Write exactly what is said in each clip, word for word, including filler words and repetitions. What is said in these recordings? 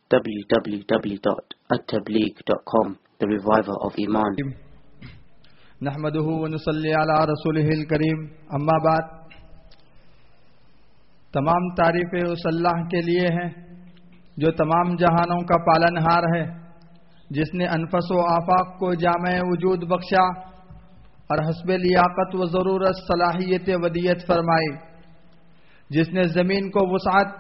w w w dot at tabligh dot com, the reviver of Iman. نحمده ونصلي على رسوله الکریم. اما بعد، تمام تعریفیں اس اللہ کے لیے ہیں جو تمام جہانوں کا پالنہار ہے، جس نے انفس و آفاق کو جامع وجود بخشا اور حسب لیاقت و ضرورت صلاحیت ودیت فرمائی، جس نے زمین کو وسعت،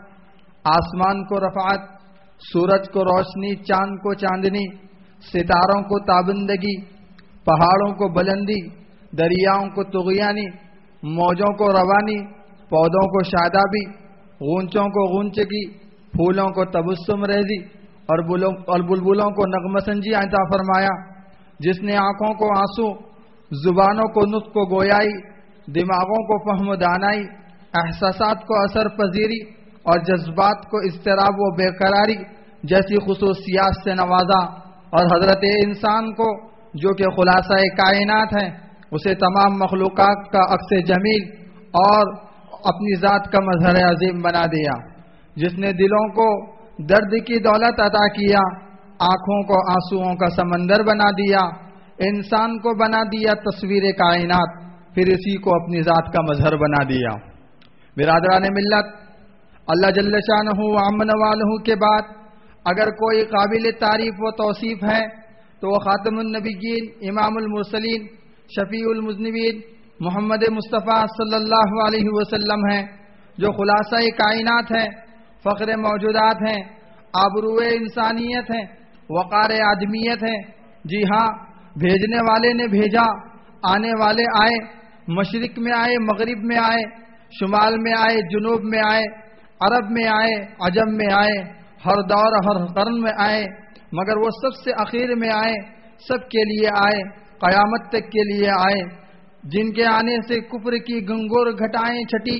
آسمان کو رفعت، سورج کو روشنی، چاند کو چاندنی، ستاروں کو تابندگی، پہاڑوں کو بلندی، دریاؤں کو طغیانی، موجوں کو روانی، پودوں کو شادابی، غونچوں کو غونچگی، پھولوں کو تبسم ریزی اور بلبلوں کو نغمہ سنجی عطا فرمایا، جس نے آنکھوں کو آنسو، زبانوں کو نطق و گویائی، دماغوں کو فہم و دانائی، احساسات کو اثر پذیری اور جذبات کو اضطراب و بے قراری جیسی خصوصیات سے نوازا، اور حضرت انسان کو جو کہ خلاصہ کائنات ہے، اسے تمام مخلوقات کا عکس جمیل اور اپنی ذات کا مظہر عظیم بنا دیا، جس نے دلوں کو درد کی دولت عطا کیا، آنکھوں کو آنسوؤں کا سمندر بنا دیا، انسان کو بنا دیا تصویر کائنات، پھر اسی کو اپنی ذات کا مظہر بنا دیا. برادران ملت، اللہ جل شانہ و عم والہ کے بعد اگر کوئی قابل تعریف و توصیف ہے تو وہ خاتم النبیین، امام المرسلین، شفیع المذنبین محمد مصطفیٰ صلی اللہ علیہ وسلم ہیں، جو خلاصہ کائنات ہیں، فخر موجودات ہیں، آبرو انسانیت ہیں، وقار آدمیت ہیں. جی ہاں، بھیجنے والے نے بھیجا، آنے والے آئے، مشرق میں آئے، مغرب میں آئے، شمال میں آئے، جنوب میں آئے، عرب میں آئے، عجم میں آئے، ہر دور ہر قرن میں آئے، مگر وہ سب سے اخیر میں آئے، سب کے لیے آئے، قیامت تک کے لیے آئے، جن کے آنے سے کفر کی گنگور گھٹائیں چھٹی،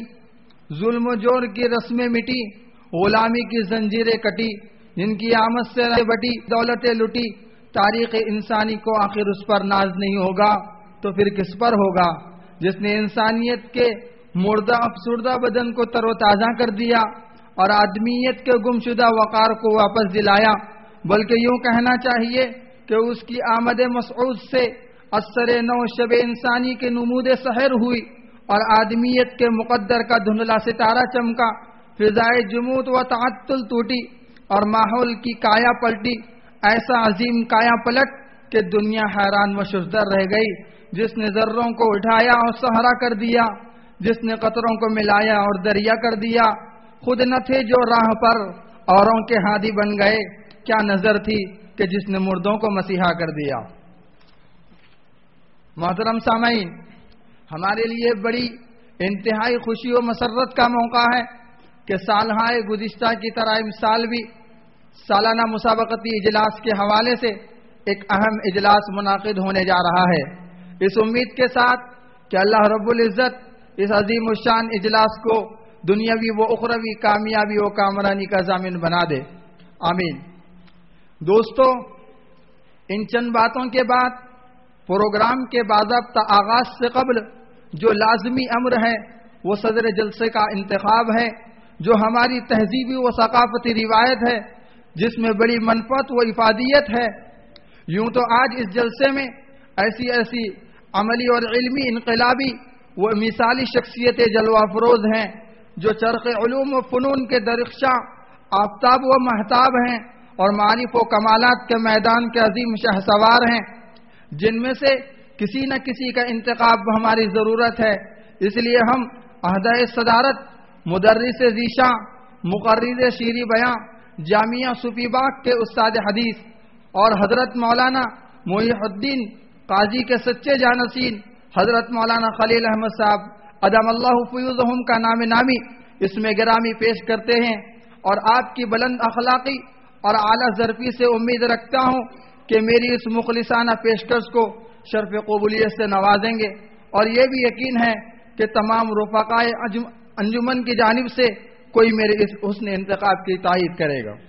ظلم و جور کی رسمیں مٹی، غلامی کی زنجیریں کٹی، جن کی آمد سے بٹی دولتیں لٹی. تاریخ انسانی کو آخر اس پر ناز نہیں ہوگا تو پھر کس پر ہوگا، جس نے انسانیت کے مردہ افسردہ بدن کو تر و تازہ کر دیا اور آدمیت کے گمشدہ وقار کو واپس دلایا. بلکہ یوں کہنا چاہیے کہ اس کی آمد مسعود سے اثر نو شب انسانی کے نمود سحر ہوئی اور آدمیت کے مقدر کا دھندلا ستارہ چمکا، فضائے جمود و تعطل ٹوٹی اور ماحول کی کایا پلٹی. ایسا عظیم کایا پلٹ کہ دنیا حیران و ششدر رہ گئی، جس نے ذروں کو اٹھایا اور صحرا کر دیا، جس نے قطروں کو ملایا اور دریا کر دیا. خود نہ تھے جو راہ پر، اوروں کے ہادی بن گئے. کیا نظر تھی کہ جس نے مردوں کو مسیحا کر دیا. محترم سامعین، ہمارے لیے بڑی انتہائی خوشی و مسرت کا موقع ہے کہ سالہائے گزشتہ کی طرح امسال بھی سالانہ مسابقتی اجلاس کے حوالے سے ایک اہم اجلاس منعقد ہونے جا رہا ہے، اس امید کے ساتھ کہ اللہ رب العزت اس عظیم الشان اجلاس کو دنیاوی و اخروی کامیابی و کامرانی کا ضامن بنا دے. آمین. دوستو، ان چند باتوں کے بعد پروگرام کے باضابطہ آغاز سے قبل جو لازمی امر ہے وہ صدر جلسے کا انتخاب ہے، جو ہماری تہذیبی و ثقافتی روایت ہے، جس میں بڑی منفعت و افادیت ہے. یوں تو آج اس جلسے میں ایسی ایسی عملی اور علمی انقلابی و مثالی شخصیتیں جلوہ افروز ہیں جو چرخ علوم و فنون کے درخشاں آفتاب و مہتاب ہیں اور معارف و کمالات کے میدان کے عظیم شہسوار ہیں، جن میں سے کسی نہ کسی کا انتخاب ہماری ضرورت ہے. اس لیے ہم عہدہ صدارت مدرس ذیشاں، مقرر شیریں بیاں، جامعہ صوفی باغ کے استاد حدیث اور حضرت مولانا محی الدین قاضی کے سچے جانشین حضرت مولانا خلیل احمد صاحب ادم اللہ فیوزہم کا نام نامی اس میں گرامی پیش کرتے ہیں، اور آپ کی بلند اخلاقی اور اعلیٰ ظرفی سے امید رکھتا ہوں کہ میری اس مخلصانہ پیشکش کو شرف قبولیت سے نوازیں گے، اور یہ بھی یقین ہے کہ تمام رفقائے انجمن کی جانب سے کوئی میرے اس حسن انتخاب کی تائید کرے گا.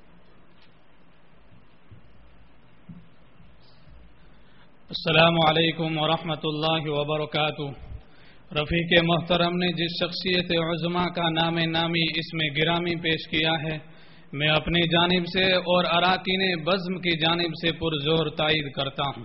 السلام علیکم ورحمۃ اللہ وبرکاتہ. رفیق محترم نے جس شخصیت عظما کا نام نامی اس میں گرامی پیش کیا ہے، میں اپنی جانب سے اور اراکین بزم کی جانب سے پرزور تائید کرتا ہوں۔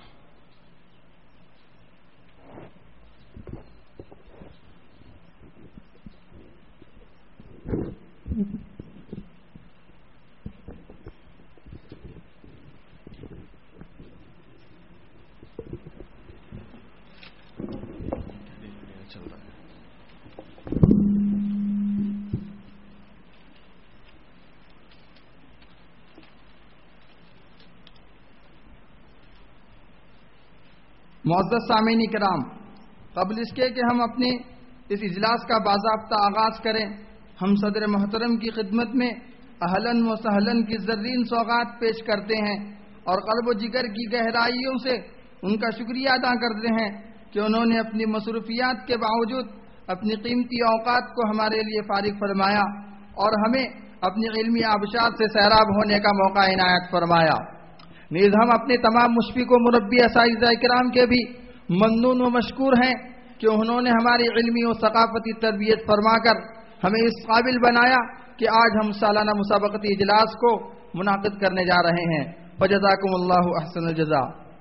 معزز سامعین کرام، قبل اس کے کہ ہم اپنے اس اجلاس کا باضابطہ آغاز کریں، ہم صدر محترم کی خدمت میں اہلاً و سہلاً کی زرین سوغات پیش کرتے ہیں اور قلب و جگر کی گہرائیوں سے ان کا شکریہ ادا کرتے ہیں کہ انہوں نے اپنی مصروفیات کے باوجود اپنی قیمتی اوقات کو ہمارے لیے فارغ فرمایا اور ہمیں اپنی علمی آبشار سے سیراب ہونے کا موقع عنایت فرمایا۔ نیز ہم اپنے تمام مشفق و مربی اساتذہ کرام کے بھی ممنون و مشکور ہیں کہ انہوں نے ہماری علمی و ثقافتی تربیت فرما کر ہمیں اس قابل بنایا کہ آج ہم سالانہ مسابقتی اجلاس کو منعقد کرنے جا رہے ہیں۔ فجزاکم اللہ احسن الجزاء۔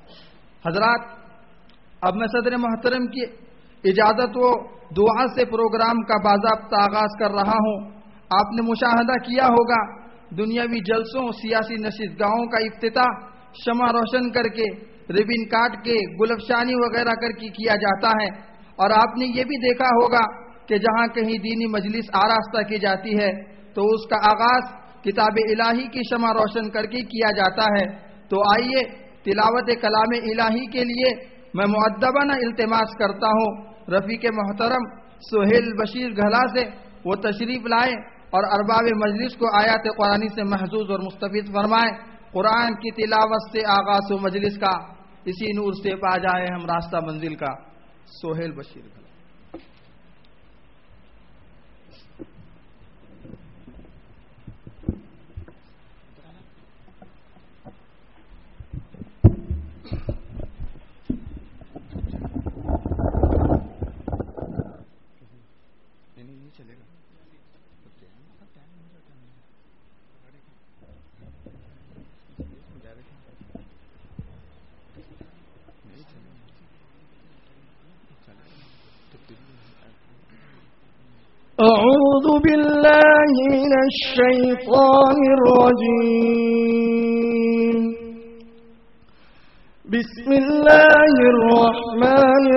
حضرات، اب میں صدر محترم کی اجازت و دعا سے پروگرام کا باضابطہ آغاز کر رہا ہوں۔ آپ نے مشاہدہ کیا ہوگا دنیاوی جلسوں، سیاسی نشستگاہوں کا افتتاح شمع روشن کر کے، ربن کاٹ کے، گلفشانی وغیرہ کر کے کیا جاتا ہے، اور آپ نے یہ بھی دیکھا ہوگا کہ جہاں کہیں دینی مجلس آراستہ کی جاتی ہے تو اس کا آغاز کتاب الہی کی شمع روشن کر کے کیا جاتا ہے۔ تو آئیے تلاوت کلام الہی کے لیے میں مؤدبانہ التماس کرتا ہوں رفیق محترم سہیل بشیر گھلا سے وہ تشریف لائیں اور ارباب مجلس کو آیات قرآنی سے محظوظ اور مستفید فرمائیں۔ قرآن کی تلاوت سے آغاز و مجلس کا، اسی نور سے پا جائے ہم راستہ منزل کا۔ سہیل بشیر گھلا۔ أعوذ بالله من الشيطان الرجيم. بسم الله الرحمن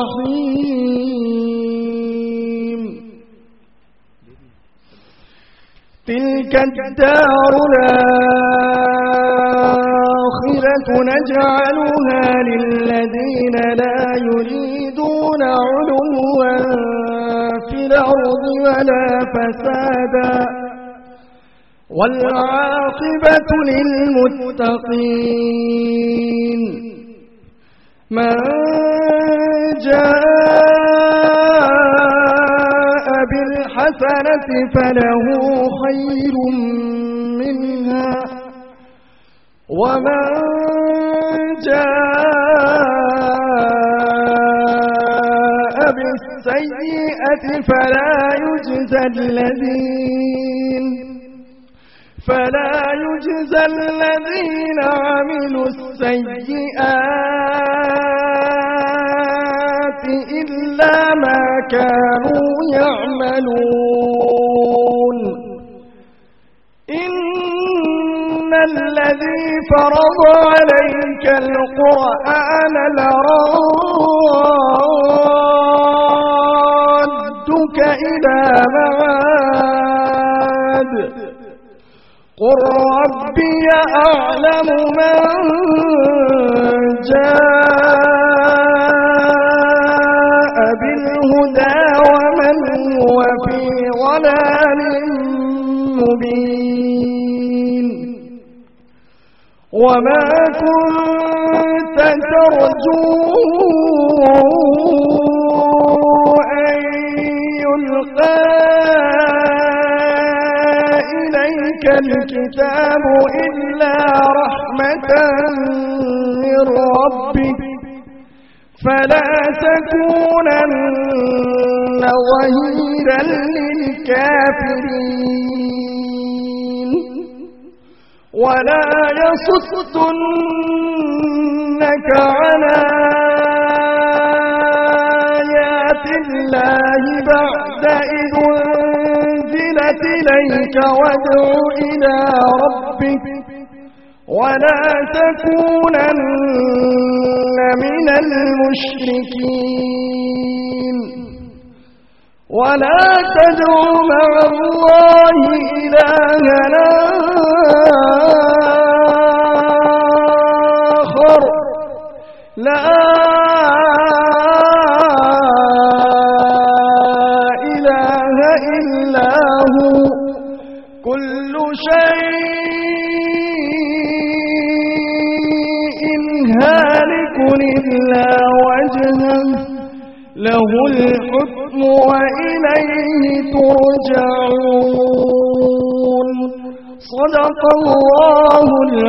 الرحيم. تلك الدار الآخرة نجعلها للذين لا يريدون علوا في الأرض ولا فسادا والعاقبة للمتقين. من جاء بالحسنة فله خير منها ومن جاء بالسيئة فلا يجزى الذين فلا يجزى الذين عملوا السيئات إلا ما كانوا يعملون. إن الذي فرض عليك القرآن لرادك إلى معاد قل ربي أعلم من جاء بالهدى ومن هو في ضلال مبين. وما كنت ترجو أن يلقى إليك الكتاب إلا رحمة من ربك فلا تكونن ظهيرا للكافرين. ولا يصدنك عن آيات الله بعد إذ أنزلت إليك وادع إلى ربك ولا تكونن من المشركين ولا تدع مع الله إلها آخر لا إله إلا هو كل شيء هالك إلا وجهه له الحكم وإليه ترجعون صدق الله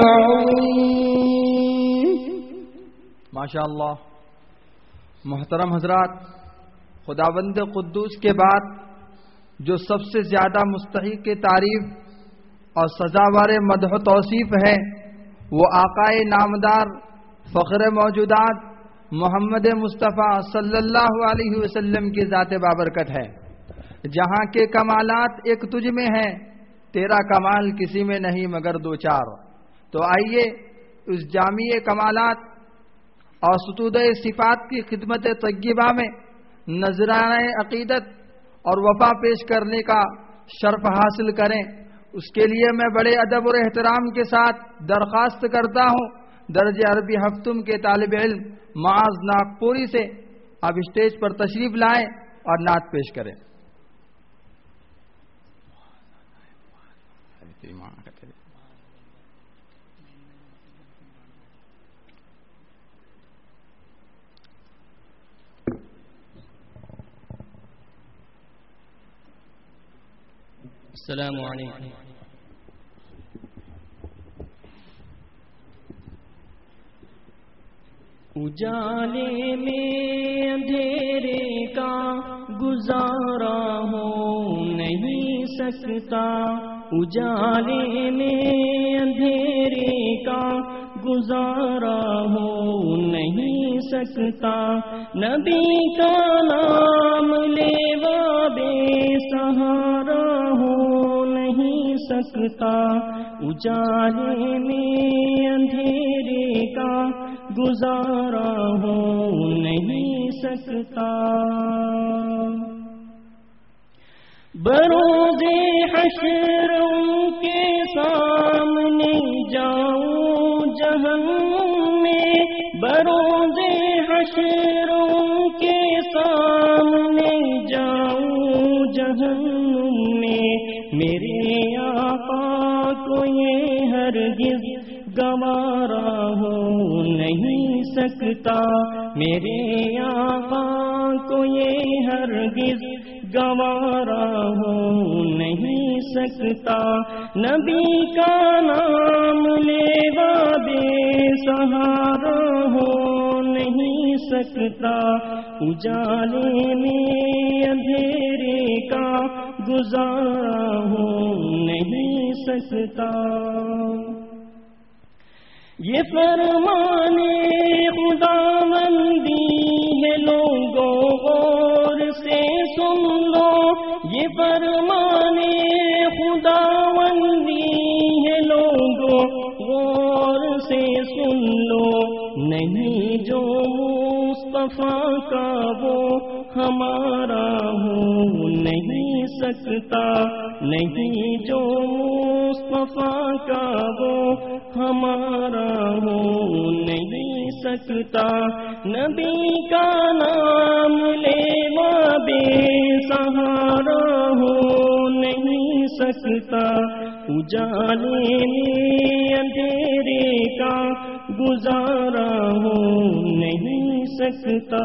العظيم. ماشاء اللہ. محترم حضرات، خداوند قدوس کے بعد جو سب سے زیادہ مستحق تعریف اور سزاوار مدح و توصیف ہے وہ آقائے نامدار فخر موجودات محمد مصطفیٰ صلی اللہ علیہ وسلم کی ذات بابرکت ہے. جہاں کے کمالات ایک تجھ میں ہیں، تیرا کمال کسی میں نہیں مگر دو چار. تو آئیے اس جامع کمالات اور ستودہ صفات کی خدمت طیبہ میں نذرانہ عقیدت اور وفا پیش کرنے کا شرف حاصل کریں. اس کے لیے میں بڑے ادب اور احترام کے ساتھ درخواست کرتا ہوں درج عربی ہفتم کے طالب علم معاذ ناگپوری سے اب اسٹیج پر تشریف لائیں اور نعت پیش کریں. السلام علیکم. اجالے میں اندھیرے کا گزارا ہو نہیں سکتا، اجالے میں اندھیرے کا گزارا ہو نہیں سکتا، نبی کا نام لیوا بے سہارا ہو نہیں سکتا، اجالے میں اندھیرے کا گزارا ہو نہیں سکتا. بروز حشر ان کے سامنے جاؤں جہنم میں، بروز حشر ان کے سامنے جاؤں جہنم میں، میرے آقا کو یہ ہرگز گوارا ہو نہیں سکتا، میرے آقا کو یہ ہرگز گوارا ہو نہیں سکتا، نبی کا نام لیوا بے سہارا ہو نہیں سکتا، اجالے میں اندھیرے کا گزارا ہو نہیں سکتا. یہ فرمانے خداوندی ہے لوگوں غور سے سن لو، یہ فرمانے خداوندی ہے لوگوں غور سے سن لو، نہیں جو مصطفیٰ کا وہ ہمارا ہو نہیں سکتا، نہیں جو مصطفیٰ کا وہ ہمارا ہو نہیں سکتا، نبی کا نام لیوا بے سہارا ہو نہیں سکتا، اجالے میں اندھیرے کا گزارا ہو نہیں سکتا.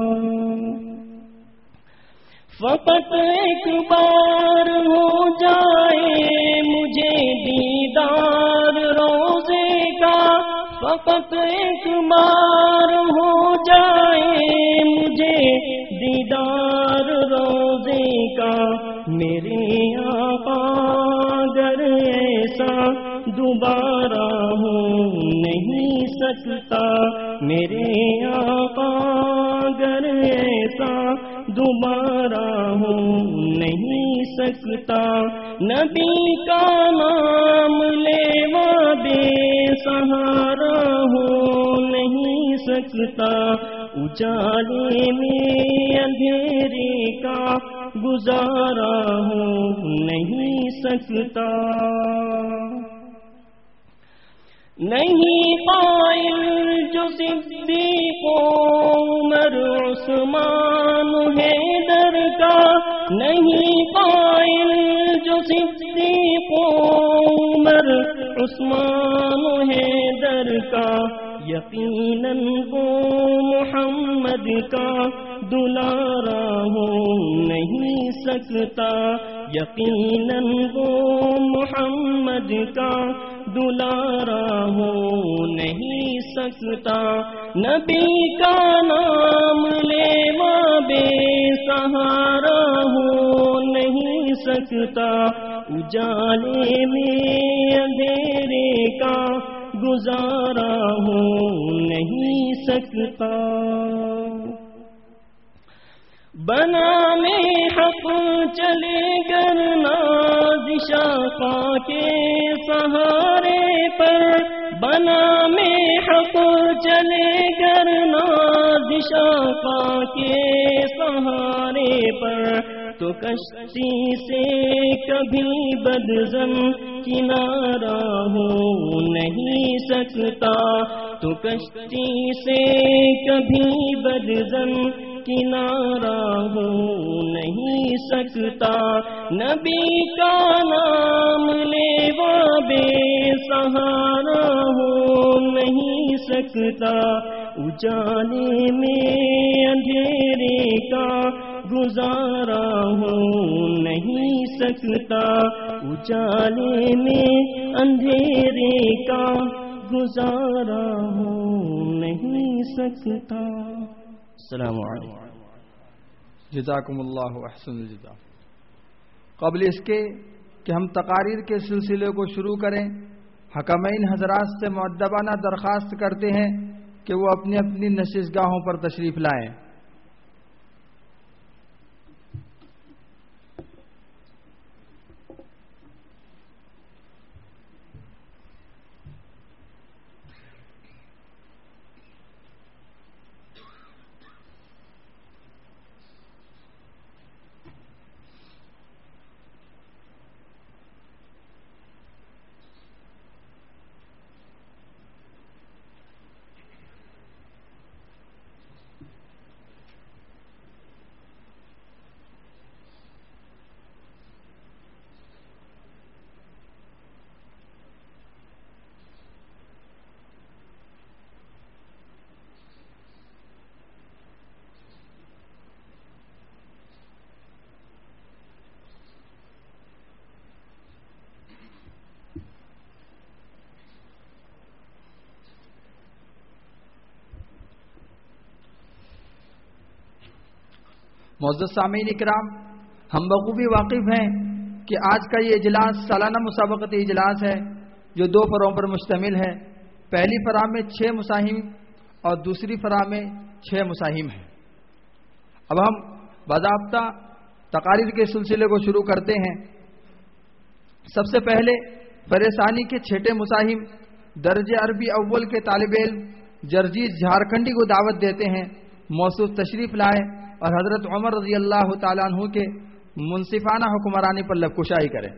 فقط ایک بار ہو جائے مجھے دیدار روزے کا، فقط ایک بار ہو جائے مجھے دیدار روزے کا، میرے آقا اگر ایسا دوبارہ دوبارہ ہوں نہیں سکتا میرے آقا اگر ایسا دوبارہ ہوں نہیں سکتا نبی کا نام لیوا بے سہارا ہوں نہیں سکتا اجالے میں اندھیرے کا گزارا ہوں نہیں سکتا نہیں قائل جو صدیق عمر عثمان حیدر کا نہیں قائل جو صدیق عمر عثمان حیدر کا یقیناً وہ محمد کا دلارا ہو نہیں سکتا یقیناً وہ محمد کا دلارا ہو نہیں سکتا نبی کا نام لیوا بے سہارا ہو نہیں سکتا اجالے میں اندھیرے کا گزارا ہو نہیں سکتا بنا میں حق چلے گر نازش آقا کے سہارے پر بنا میں حق چلے گر نازش آقا کے سہارے پر تو کشتی سے کبھی بدزن کنارہ ہو نہیں سکتا تو کشتی سے کبھی بدزن کنارہ ہو نہیں سکتا نبی کا نام لیوا بے سہارا ہو نہیں سکتا اجالے میں اندھیرے کا گزارا ہو نہیں سکتا اجالے میں اندھیرے کا گزارا ہو نہیں سکتا. السلام علیکم. جزاکم اللہ احسن الجزا. قبل اس کے کہ ہم تقاریر کے سلسلے کو شروع کریں حکمین حضرات سے مؤدبانہ درخواست کرتے ہیں کہ وہ اپنی اپنی نشستگاہوں پر تشریف لائیں. معزز سامعین اکرام، ہم بخوبی واقف ہیں کہ آج کا یہ اجلاس سالانہ مسابقتی اجلاس ہے جو دو فروعوں پر مشتمل ہے. پہلی فرع میں چھ مساہم اور دوسری فرع میں چھ مساہم ہیں. اب ہم باضابطہ تقاریر کے سلسلے کو شروع کرتے ہیں. سب سے پہلے فریسانی کے چھٹے مساہم درجہ عربی اول کے طالب علم جرجیت جھارکھنڈی کو دعوت دیتے ہیں موصوف تشریف لائے اور حضرت عمر رضی اللہ تعالیٰ عنہ کے منصفانہ حکمرانی پر لب کشائی کریں.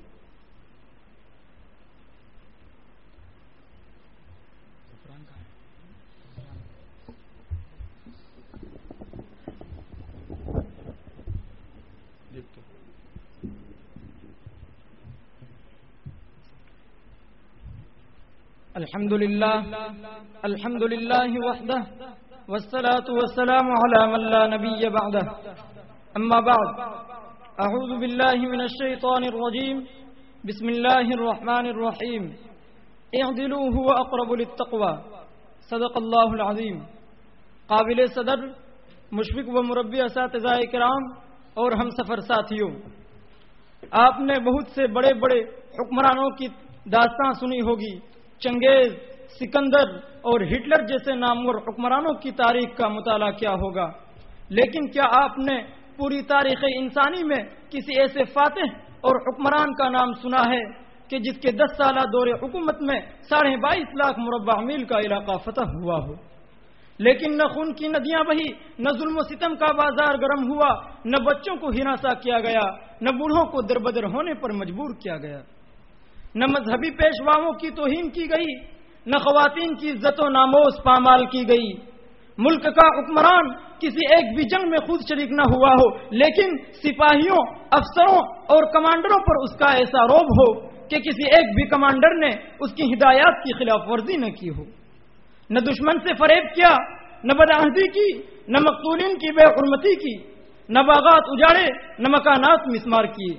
الحمد للہ الحمد للہ وحدہ والصلاة والسلام على من لا نبي بعده. اما بعد اعوذ باللہ من الشیطان الرجیم. بسم اللہ الرحمن الرحیم. اعدلوا هو اقرب للتقوى. صدق اللہ العظیم. قابل صدر مشفق و مربی اساتذہ کرام اور ہم سفر ساتھیوں، آپ نے بہت سے بڑے بڑے حکمرانوں کی داستان سنی ہوگی چنگیز، سکندر اور ہٹلر جیسے نامور حکمرانوں کی تاریخ کا مطالعہ کیا ہوگا، لیکن کیا آپ نے پوری تاریخ انسانی میں کسی ایسے فاتح اور حکمران کا نام سنا ہے کہ جس کے دس سالہ دور حکومت میں ساڑھے بائیس لاکھ مربع میل کا علاقہ فتح ہوا ہو؟ لیکن نہ خون کی ندیاں بہی، نہ ظلم و ستم کا بازار گرم ہوا، نہ بچوں کو ہراساں کیا گیا، نہ بوڑھوں کو دربدر ہونے پر مجبور کیا گیا، نہ مذہبی پیشواؤں کی توہین کی گئی، نہ خواتین کی عزت و ناموس پامال کی گئی۔ ملک کا حکمران کسی ایک بھی جنگ میں خود شریک نہ ہوا ہو، لیکن سپاہیوں، افسروں اور کمانڈروں پر اس کا ایسا روب ہو کہ کسی ایک بھی کمانڈر نے اس کی ہدایات کی خلاف ورزی نہ کی ہو، نہ دشمن سے فریب کیا، نہ بدعہدی کی، نہ مقتولین کی بے حرمتی کی، نہ باغات اجاڑے، نہ مکانات مسمار کیے۔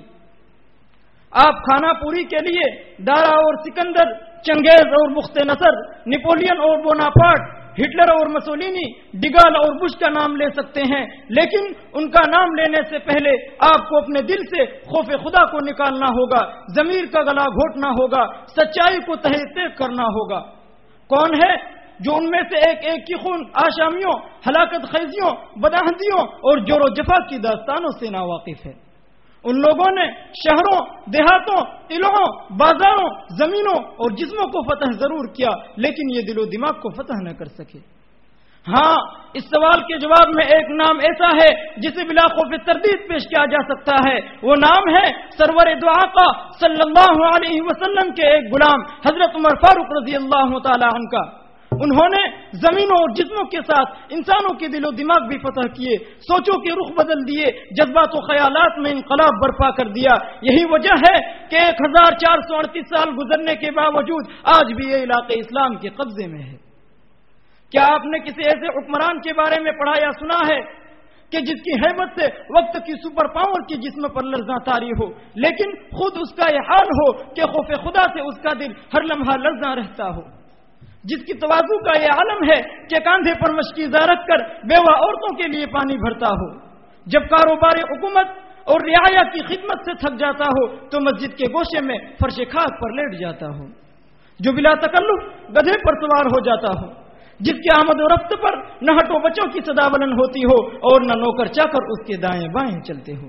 آپ کھانا پوری کے لیے دارا اور سکندر، چنگیز اور بخت نصر، نیپولین اور بوناپارٹ، ہٹلر اور مسولینی، ڈگال اور بش کا نام لے سکتے ہیں، لیکن ان کا نام لینے سے پہلے آپ کو اپنے دل سے خوف خدا کو نکالنا ہوگا، ضمیر کا گلا گھونٹنا ہوگا، سچائی کو تحقیق کرنا ہوگا۔ کون ہے جو ان میں سے ایک ایک کی خون آشامیوں، ہلاکت خیزیوں، بدعہدیوں اور جور و جفا کی داستانوں سے ناواقف ہے؟ ان لوگوں نے شہروں، دیہاتوں، قلعوں، بازاروں، زمینوں اور جسموں کو فتح ضرور کیا، لیکن یہ دل و دماغ کو فتح نہ کر سکے۔ ہاں، اس سوال کے جواب میں ایک نام ایسا ہے جسے بلا خوف تردید پیش کیا جا سکتا ہے، وہ نام ہے سرور دو آقا صلی اللہ علیہ وسلم کے ایک غلام حضرت عمر فاروق رضی اللہ تعالی عنہ کا۔ انہوں نے زمینوں اور جسموں کے ساتھ انسانوں کے دل و دماغ بھی فتح کیے، سوچوں کے رخ بدل دیے، جذبات و خیالات میں انقلاب برپا کر دیا۔ یہی وجہ ہے کہ ایک ہزار چار سو اڑتیس سال گزرنے کے باوجود آج بھی یہ علاقے اسلام کے قبضے میں ہے۔ کیا آپ نے کسی ایسے حکمران کے بارے میں پڑھا یا سنا ہے کہ جس کی ہیبت سے وقت کی سپر پاور کی جسم پر لرزاں طاری ہو، لیکن خود اس کا یہ حال ہو کہ خوف خدا سے اس کا دل ہر لمحہ لرزاں رہتا ہو، جس کی تواضع کا یہ عالم ہے کہ کاندھے پر مشکیزہ رکھ کر بیوہ عورتوں کے لیے پانی بھرتا ہو، جب کاروبار حکومت اور رعایا کی خدمت سے تھک جاتا ہو تو مسجد کے گوشے میں فرش خاک پر لیٹ جاتا ہو، جو بلا تکلف گدھے پر سوار ہو جاتا ہو، جس کی آمد و رفت پر نہ ہٹو بچوں کی صدا بلند ہوتی ہو اور نہ نوکر چاکر اس کے دائیں بائیں چلتے ہو،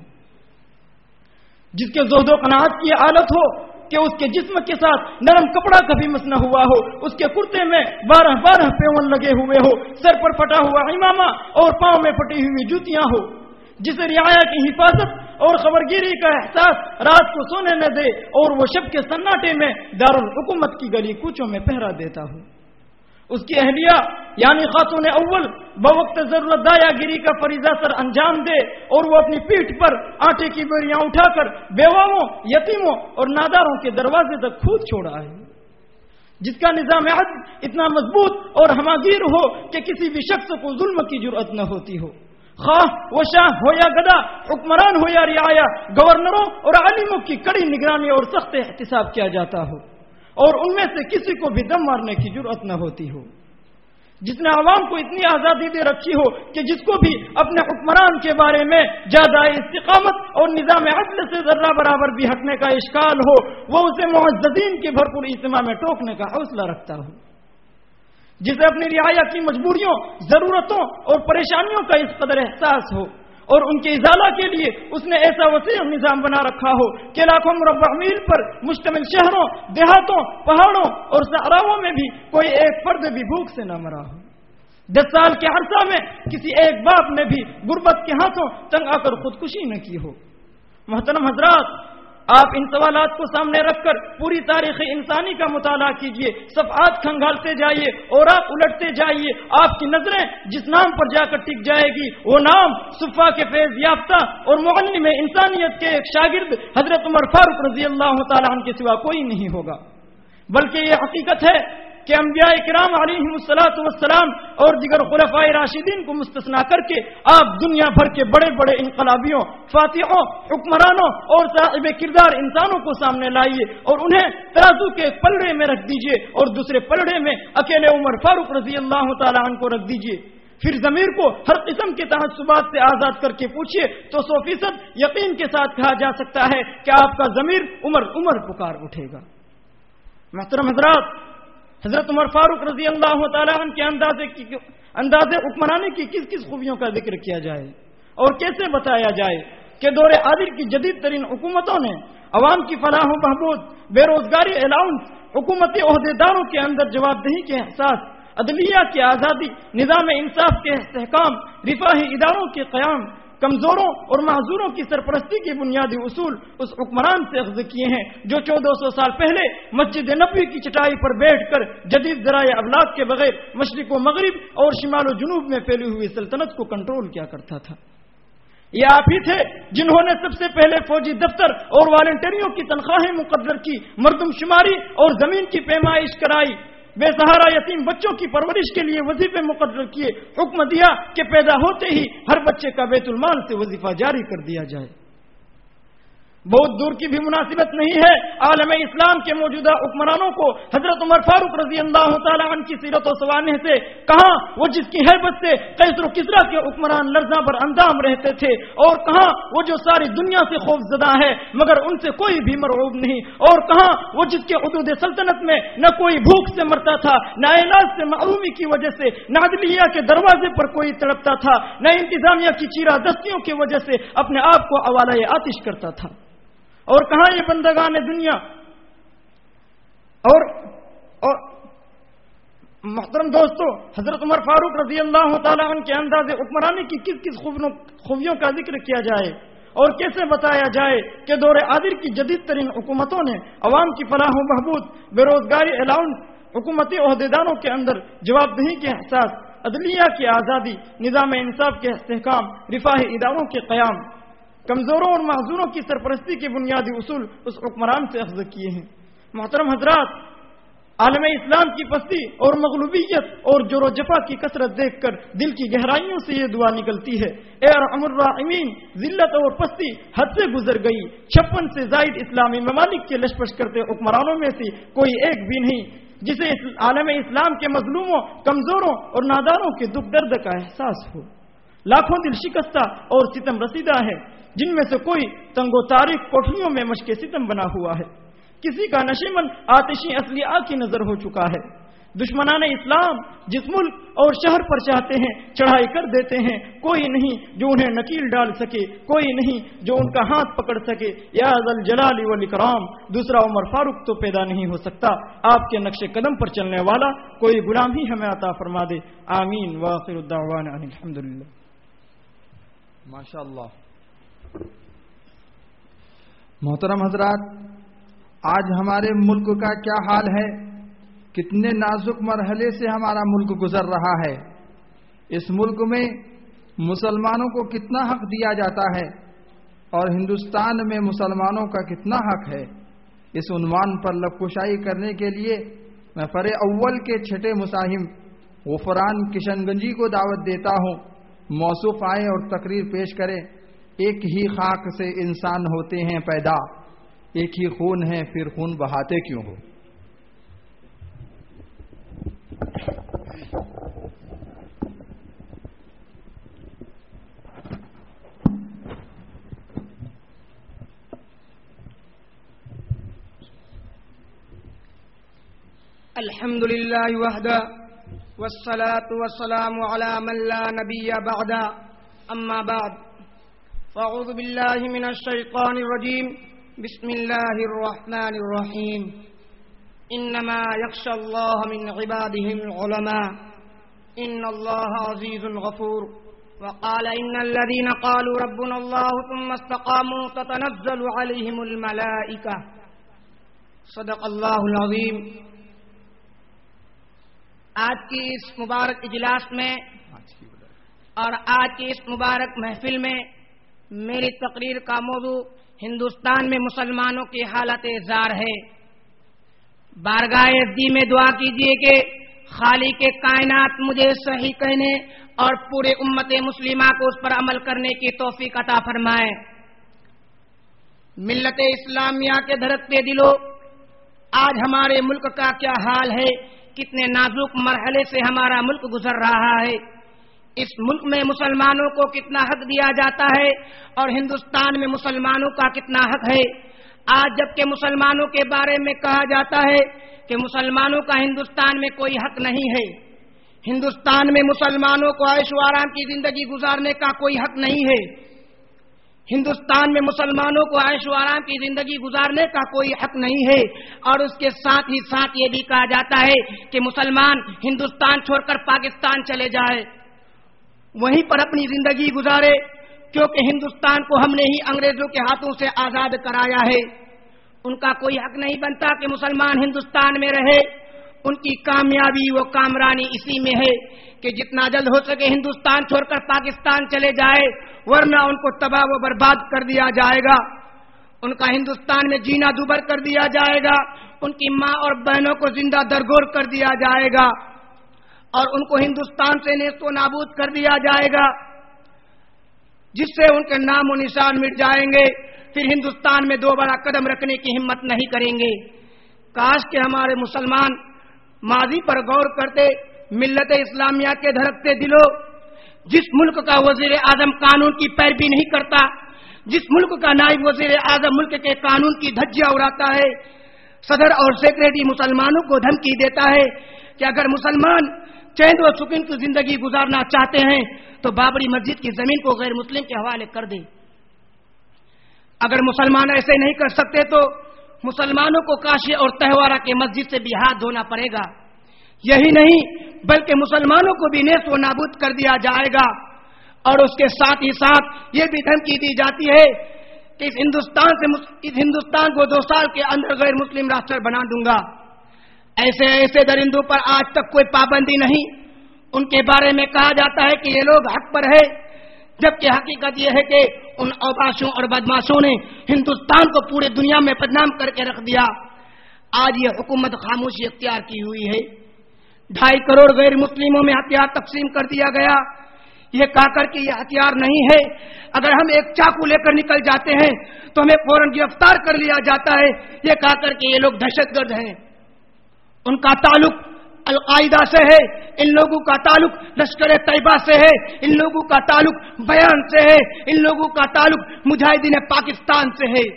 جس کے زہد و قناعت کی عادت ہو کہ اس کے جسم کے ساتھ نرم کپڑا کبھی مس نہ ہوا ہو، اس کے کرتے میں بارہ بارہ پیون لگے ہوئے ہو، سر پر پھٹا ہوا امامہ اور پاؤں میں پھٹی ہوئی جوتیاں ہو، جسے رعایا کی حفاظت اور خبرگیری کا احساس رات کو سونے نہ دے اور وہ شب کے سناٹے میں دارالحکومت کی گلی کوچوں میں پہرا دیتا ہو، اس کی اہلیہ یعنی خاتون اول بوقت ضرورت دایا گیری کا فریضہ سر انجام دے اور وہ اپنی پیٹھ پر آٹے کی بوریاں اٹھا کر بیواؤں، یتیموں اور ناداروں کے دروازے تک کھود چھوڑا ہے، جس کا نظام عدل اتنا مضبوط اور ہماگیر ہو کہ کسی بھی شخص کو ظلم کی جرأت نہ ہوتی ہو، خواہ وہ شاہ ہو یا گدا، حکمران ہو یا رعایا، گورنروں اور عالموں کی کڑی نگرانی اور سخت احتساب کیا جاتا ہو اور ان میں سے کسی کو بھی دم مارنے کی جرأت نہ ہوتی ہو، جس نے عوام کو اتنی آزادی دے رکھی ہو کہ جس کو بھی اپنے حکمران کے بارے میں زیادہ استقامت اور نظام عدل سے ذرہ برابر بھی ہٹنے کا اشکال ہو وہ اسے معززین کی بھرپور اجتماع میں ٹوکنے کا حوصلہ رکھتا ہو، جسے اپنی رعایا کی مجبوریوں، ضرورتوں اور پریشانیوں کا اس قدر احساس ہو اور ان کے ازالہ کے لیے اس نے ایسا وسیع نظام بنا رکھا ہو کہ لاکھوں مربع میل پر مشتمل شہروں، دیہاتوں، پہاڑوں اور صحراؤں میں بھی کوئی ایک فرد بھی بھوک سے نہ مرا ہو۔ دس سال کے عرصہ میں کسی ایک باپ نے بھی غربت کے ہاتھوں تنگ آ کر خودکشی نہ کی ہو۔ محترم حضرات، آپ ان سوالات کو سامنے رکھ کر پوری تاریخ انسانی کا مطالعہ کیجئے، صفحات کھنگالتے جائیے اور آپ الٹتے جائیے، آپ کی نظریں جس نام پر جا کر ٹک جائے گی وہ نام صفا کے فیض یافتہ اور معلم انسانیت کے ایک شاگرد حضرت عمر فاروق رضی اللہ تعالی عنہ کے سوا کوئی نہیں ہوگا، بلکہ یہ حقیقت ہے کہ انبیاء کرام علیہم الصلاۃ والسلام اور دیگر خلفائے راشدین کو مستثنا کر کے آپ دنیا بھر کے بڑے بڑے انقلابیوں، فاتحوں، حکمرانوں اور صاحب کردار انسانوں کو سامنے لائیے اور انہیں ترازو کے ایک پلڑے میں رکھ دیجئے اور دوسرے پلڑے میں اکیلے عمر فاروق رضی اللہ تعالی عنہ کو رکھ دیجئے، پھر ضمیر کو ہر قسم کے تعصبات سے آزاد کر کے پوچھئے تو سو فیصد یقین کے ساتھ کہا جا سکتا ہے کہ آپ کا ضمیر عمر عمر پکار اٹھے گا۔ محترم حضرات، حضرت عمر فاروق رضی اللہ تعالیٰ عنہ کے اندازے کی اندازے حکمرانی کی کس کس خوبیوں کا ذکر کیا جائے اور کیسے بتایا جائے کہ دور حاضر کی جدید ترین حکومتوں نے عوام کی فلاح و بہبود، بے روزگاری الاؤنس، حکومتی عہدیداروں کے اندر جواب دہی کے احساس، عدلیہ کی آزادی، نظام انصاف کے استحکام، رفاہی اداروں کے قیام، کمزوروں اور معذوروں کی سرپرستی کے بنیادی اصول اس حکمران سے اخذ کیے ہیں جو چودہ سو سال پہلے مسجد نبوی کی چٹائی پر بیٹھ کر جدید ذرائع ابلاغ کے بغیر مشرق و مغرب اور شمال و جنوب میں پھیلی ہوئی سلطنت کو کنٹرول کیا کرتا تھا۔ یہ آپ ہی تھے جنہوں نے سب سے پہلے فوجی دفتر اور والنٹریوں کی تنخواہیں مقرر کی، مردم شماری اور زمین کی پیمائش کرائی، بے سہارا یتیم بچوں کی پرورش کے لیے وظیفے مقرر کیے، حکم دیا کہ پیدا ہوتے ہی ہر بچے کا بیت المال سے وظیفہ جاری کر دیا جائے۔ بہت دور کی بھی مناسبت نہیں ہے عالم اسلام کے موجودہ حکمرانوں کو حضرت عمر فاروق رضی اللہ تعالیٰ عنہ کی سیرت و سوانح سے کہاں وہ جس کی ہیبت سے قیصر و کسریٰ کے حکمران لرزاں بر اندام رہتے تھے، اور کہاں وہ جو ساری دنیا سے خوف زدہ ہے مگر ان سے کوئی بھی مرعوب نہیں، اور کہاں وہ جس کے حدود سلطنت میں نہ کوئی بھوک سے مرتا تھا، نہ علاج سے محرومی کی وجہ سے، نہ عدلیہ کے دروازے پر کوئی تڑپتا تھا، نہ انتظامیہ کی چیرہ دستیوں کی وجہ سے اپنے آپ کو حوالہ آتش کرتا تھا۔ اور کہاں یہ بندگان دنیا اور, اور محترم دوستو، حضرت عمر فاروق رضی اللہ تعالیٰ عنہ کے انداز حکمرانی کی کس کس خوبیوں کا ذکر کیا جائے اور کیسے بتایا جائے کہ دور حاضر کی جدید ترین حکومتوں نے عوام کی فلاح و بہبود، بے روزگاری الاؤنس، حکومتی عہدیداروں کے اندر جواب دہی کے احساس، عدلیہ کی آزادی، نظام انصاف کے استحکام، رفاہی اداروں کے قیام، کمزوروں اور معذوروں کی سرپرستی کے بنیادی اصول اس حکمران سے اخذ کیے ہیں۔ محترم حضرات، عالم اسلام کی پستی اور مغلوبیت اور جور و جفا کی کثرت دیکھ کر دل کی گہرائیوں سے یہ دعا نکلتی ہے، اے ارحم الراحمین، ذلت اور پستی حد سے گزر گئی، چھپن سے زائد اسلامی ممالک کے لشپش کرتے حکمرانوں میں سے کوئی ایک بھی نہیں جسے عالم اسلام کے مظلوموں، کمزوروں اور ناداروں کے دکھ درد کا احساس ہو۔ لاکھوں دل شکستہ اور ستم رسیدہ ہے، جن میں سے کوئی تنگ و تاریک کوٹھیوں میں مشق ستم بنا ہوا ہے، کسی کا نشیمن آتشی اصلی آگ کی نظر ہو چکا ہے۔ دشمنان اسلام جس ملک اور شہر پر چاہتے ہیں چڑھائی کر دیتے ہیں، کوئی نہیں جو انہیں نکیل ڈال سکے، کوئی نہیں جو ان کا ہاتھ پکڑ سکے۔ یا ذل جلال والاکرام، دوسرا عمر فاروق تو پیدا نہیں ہو سکتا، آپ کے نقش قدم پر چلنے والا کوئی غلام ہی ہمیں عطا فرما دے، آمین وآخر الدعوانا ان الحمدللہ۔ ماشاء اللہ۔ محترم حضرات، آج ہمارے ملک کا کیا حال ہے، کتنے نازک مرحلے سے ہمارا ملک گزر رہا ہے، اس ملک میں مسلمانوں کو کتنا حق دیا جاتا ہے اور ہندوستان میں مسلمانوں کا کتنا حق ہے، اس عنوان پر لب کشائی کرنے کے لیے میں فرع اول کے چھٹے مساہم غفران کشن گنجی کو دعوت دیتا ہوں، موصوف آئے اور تقریر پیش کریں۔ ایک ہی خاک سے انسان ہوتے ہیں پیدا، ایک ہی خون ہے پھر خون بہاتے کیوں ہو۔ الحمد للہ وحدہ والصلاة والسلام على من لا نبی بعدہ، اما بعد فاعوذ باللہ من الشیطان الرجیم، بسم اللہ الرحمن الرحیم، انما یخشى اللہ من عباده العلماء ان اللہ عزیز غفور، وقال ان الذين قالوا ربنا الله ثم استقاموا تتنزل عليهم الملائکہ، صدق اللہ العظیم۔ آج کی اس مبارک اجلاس میں اور آج کی اس مبارک محفل میں میری تقریر کا موضوع ہندوستان میں مسلمانوں کی حالت زار ہے۔ بارگاہ ازدی میں دعا کیجیے کہ خالق کائنات مجھے صحیح کہنے اور پورے امت مسلمہ کو اس پر عمل کرنے کی توفیق عطا فرمائے۔ ملت اسلامیہ کے دھڑکتے دلوں، آج ہمارے ملک کا کیا حال ہے، کتنے نازک مرحلے سے ہمارا ملک گزر رہا ہے، اس ملک میں مسلمانوں کو کتنا حق دیا جاتا ہے اور ہندوستان میں مسلمانوں کا کتنا حق ہے۔ آج جبکہ مسلمانوں کے بارے میں کہا جاتا ہے کہ مسلمانوں کا ہندوستان میں کوئی حق نہیں ہے، ہندوستان میں مسلمانوں کو عیش و آرام کی زندگی گزارنے کا کوئی حق نہیں ہے، ہندوستان میں مسلمانوں کو عیش و آرام کی زندگی گزارنے کا کوئی حق نہیں ہے، اور اس کے ساتھ ہی ساتھ یہ بھی کہا جاتا ہے کہ مسلمان ہندوستان چھوڑ کر پاکستان چلے جائے، وہیں پر اپنی زندگی گزارے، کیونکہ ہندوستان کو ہم نے ہی انگریزوں کے ہاتھوں سے آزاد کرایا ہے۔ ان کا کوئی حق نہیں بنتا کہ مسلمان ہندوستان میں رہے، ان کی کامیابی و کامرانی اسی میں ہے کہ جتنا جلد ہو سکے ہندوستان چھوڑ کر پاکستان چلے جائے، ورنہ ان کو تباہ و برباد کر دیا جائے گا، ان کا ہندوستان میں جینا دوبر کر دیا جائے گا، ان کی ماں اور بہنوں کو زندہ درگور کر دیا جائے گا، اور ان کو ہندوستان سے نیست و نابود کر دیا جائے گا، جس سے ان کے نام و نشان مٹ جائیں گے، پھر ہندوستان میں دوبارہ قدم رکھنے کی ہمت نہیں کریں گے۔ کاش کہ ہمارے مسلمان ماضی پر غور کرتے، ملت اسلامیہ کے دھڑکتے دلوں، جس ملک کا وزیر اعظم قانون کی پیروی نہیں کرتا، جس ملک کا نائب وزیر اعظم ملک کے قانون کی دھجیاں اڑاتا ہے، صدر اور سیکریٹری مسلمانوں کو دھمکی دیتا ہے کہ اگر مسلمان چین و سکون کی زندگی گزارنا چاہتے ہیں تو بابری مسجد کی زمین کو غیر مسلم کے حوالے کر دیں۔ اگر مسلمان ایسے نہیں کر سکتے تو مسلمانوں کو کاشی اور تہوارہ کے مسجد سے بھی ہاتھ دھونا پڑے گا، یہی نہیں بلکہ مسلمانوں کو بھی نیست و نابود کر دیا جائے گا، اور اس کے ساتھ ہی ساتھ یہ بھی دھمکی دی جاتی ہے کہ اس ہندوستان سے اس ہندوستان کو دو سال کے اندر غیر مسلم راشٹر بنا دوں گا۔ ایسے ایسے درندوں پر آج تک کوئی پابندی نہیں، ان کے بارے میں کہا جاتا ہے کہ یہ لوگ حق پر ہے، جبکہ حقیقت یہ ہے کہ ان اوباشوں اور بدماشوں نے ہندوستان کو پورے دنیا میں بدنام کر کے رکھ دیا۔ آج یہ حکومت خاموشی اختیار کی ہوئی ہے، ڈھائی کروڑ غیر مسلموں میں ہتھیار تقسیم کر دیا گیا، یہ کہا کر کہ یہ ہتھیار نہیں ہے، اگر ہم ایک چاقو لے کر نکل جاتے ہیں تو ہمیں فوراً گرفتار کر لیا جاتا ہے، یہ کہا کر کہ یہ لوگ دہشت گرد ہیں۔ ان کا تعلق القاعدہ سے ہے، ان لوگوں کا تعلق لشکر طیبہ سے ہے، ان لوگوں کا تعلق بیان سے ہے، ان لوگوں کا تعلق مجاہدین پاکستان سے ہے۔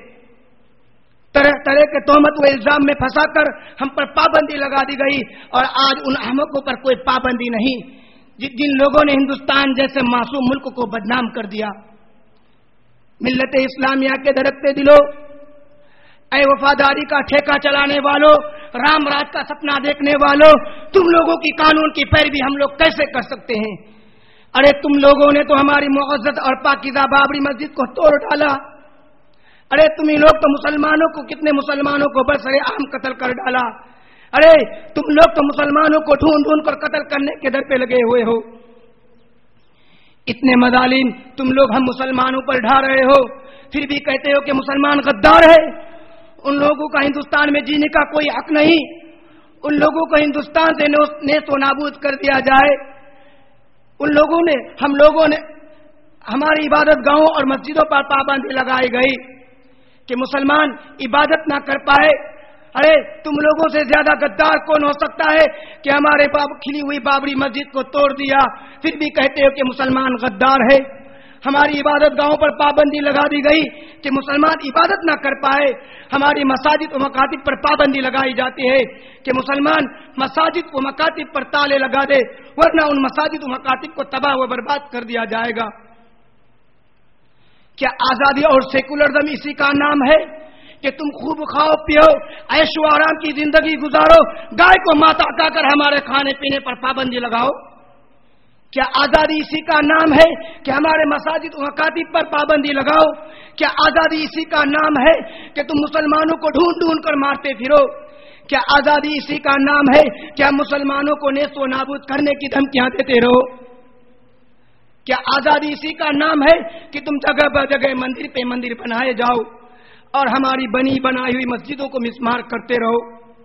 طرح طرح کے تہمت و الزام میں پھنسا کر ہم پر پابندی لگا دی گئی، اور آج ان احمقوں پر کوئی پابندی نہیں جن لوگوں نے ہندوستان جیسے معصوم ملک کو بدنام کر دیا۔ ملت اسلامیہ کے دھڑکتے دلوں، اے وفاداری کا ٹھیکہ چلانے والوں، رام راج کا سپنا دیکھنے والوں، تم لوگوں کی قانون کی پیروی ہم لوگ کیسے کر سکتے ہیں؟ ارے تم لوگوں نے تو ہماری معزز اور پاکیزہ بابری مسجد کو توڑ ڈالا، ارے تم ہی لوگ تو مسلمانوں کو کتنے مسلمانوں کو برسر عام قتل کر ڈالا، ارے تم لوگ تو مسلمانوں کو ڈھونڈ ڈھونڈ کر قتل کرنے کے در پہ لگے ہوئے ہو، اتنے مظالم تم لوگ ہم مسلمانوں پر ڈھا رہے ہو، پھر بھی کہتے ہو کہ مسلمان غدار ہے، ان لوگوں کا ہندوستان میں جینے کا کوئی حق نہیں، ان لوگوں کو ہندوستان سے نیست و نابود کر دیا جائے، ان لوگوں نے ہم لوگوں نے ہماری عبادت گاہوں اور مسجدوں پر پابندی لگائی گئی کہ مسلمان عبادت نہ کر پائے۔ ارے تم لوگوں سے زیادہ غدار کون ہو سکتا ہے کہ ہمارے کھلی ہوئی بابری مسجد کو توڑ دیا، پھر بھی کہتے ہو کہ مسلمان غدار ہے۔ ہماری عبادت گاہوں پر پابندی لگا دی گئی کہ مسلمان عبادت نہ کر پائے، ہماری مساجد و مکاتب پر پابندی لگائی جاتی ہے کہ مسلمان مساجد و مکاتب پر تالے لگا دے، ورنہ ان مساجد و مکاتب کو تباہ و برباد کر دیا جائے گا۔ کیا آزادی اور سیکولرزم اسی کا نام ہے کہ تم خوب کھاؤ پیو، عیش و آرام کی زندگی گزارو، گائے کو ماتا ہٹا کر ہمارے کھانے پینے پر پابندی لگاؤ؟ کیا آزادی اسی کا نام ہے کہ ہمارے مساجد و مکاتب پر پابندی لگاؤ؟ کیا آزادی اسی کا نام ہے کہ تم مسلمانوں کو ڈھونڈ ڈھونڈ کر مارتے پھرو؟ کیا آزادی اسی کا نام ہے کہ ہم مسلمانوں کو نیست و نابود کرنے کی دھمکیاں دیتے رہو؟ کیا آزادی اسی کا نام ہے کہ تم جگہ بہ جگہ مندر پہ مندر بنائے جاؤ اور ہماری بنی بنائی ہوئی مسجدوں کو مسمار کرتے رہو؟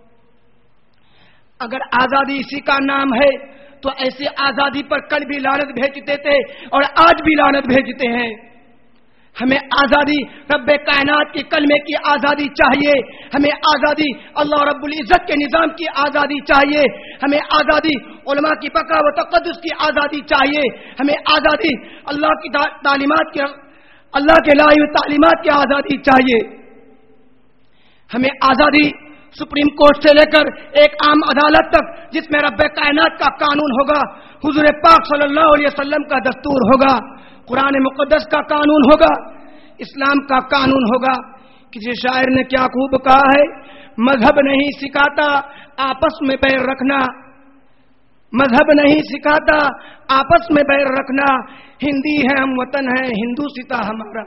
اگر آزادی اسی کا نام ہے تو ایسے آزادی پر کل بھی لعنت بھیجتے تھے اور آج بھی لعنت بھیجتے ہیں۔ ہمیں آزادی رب کائنات کے کلمے کی آزادی چاہیے، ہمیں آزادی اللہ رب العزت کے نظام کی آزادی چاہیے، ہمیں آزادی علماء کی بقا و تقدس کی آزادی چاہیے، ہمیں آزادی اللہ کی تعلیمات کے اللہ کے لائی ہوئی تعلیمات کی آزادی چاہیے۔ ہمیں آزادی سپریم کورٹ سے لے کر ایک عام عدالت تک جس میں رب کائنات کا قانون ہوگا، حضور پاک صلی اللہ علیہ وسلم کا دستور ہوگا، قرآن مقدس کا قانون ہوگا، اسلام کا قانون ہوگا۔ کسی شاعر نے کیا خوب کہا ہے، مذہب نہیں سکھاتا آپس میں بیر رکھنا، مذہب نہیں سکھاتا آپس میں بیر رکھنا، ہندی ہے ہم وطن ہے ہندو ستا ہمارا۔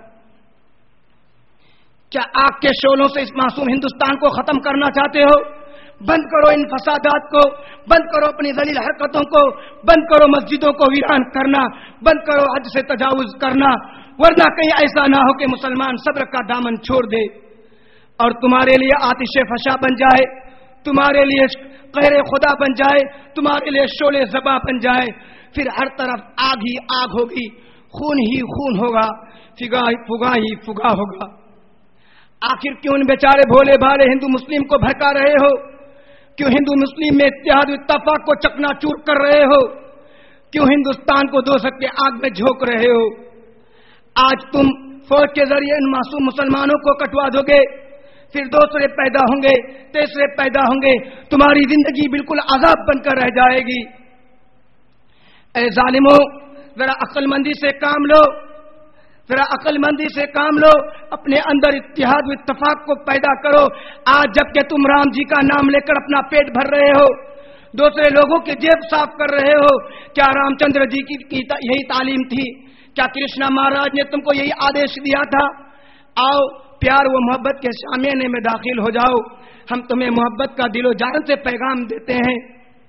کیا آگ کے شعلوں سے اس معصوم ہندوستان کو ختم کرنا چاہتے ہو؟ بند کرو ان فسادات کو، بند کرو اپنی ذلیل حرکتوں کو، بند کرو مسجدوں کو ویران کرنا، بند کرو حد سے تجاوز کرنا، ورنہ کہیں ایسا نہ ہو کہ مسلمان صبر کا دامن چھوڑ دے اور تمہارے لیے آتش فشاں بن جائے، تمہارے لیے قہر خدا بن جائے، تمہارے لیے شعلے زباں بن جائے، پھر ہر طرف آگ ہی آگ ہوگی، خون ہی خون ہوگا، فگا فگا ہی فگا ہوگا۔ آخر کیوں ان بیچارے بھولے بھالے ہندو مسلم کو بھڑکا رہے ہو؟ کیوں ہندو مسلم میں اتحاد و اتفاق کو چکنا چور کر رہے ہو؟ کیوں ہندوستان کو دوزخ کے آگ میں جھونک رہے ہو؟ آج تم فوج کے ذریعے ان معصوم مسلمانوں کو کٹوا دو گے، پھر دوسرے پیدا ہوں گے، تیسرے پیدا ہوں گے، تمہاری زندگی بالکل عذاب بن کر رہ جائے گی۔ اے ظالموں، ذرا عقل مندی سے کام لو، ذرا عقل مندی سے کام لو، اپنے اندر اتحاد و اتفاق کو پیدا کرو۔ آج جب کہ تم رام جی کا نام لے کر اپنا پیٹ بھر رہے ہو، دوسرے لوگوں کی جیب صاف کر رہے ہو، کیا رام چندر جی کی یہی تعلیم تھی؟ کیا کرشنا مہاراج نے تم کو یہی آدیش دیا تھا؟ آؤ پیار و محبت کے شامیانے میں داخل ہو جاؤ، ہم تمہیں محبت کا دل و جان سے پیغام دیتے ہیں،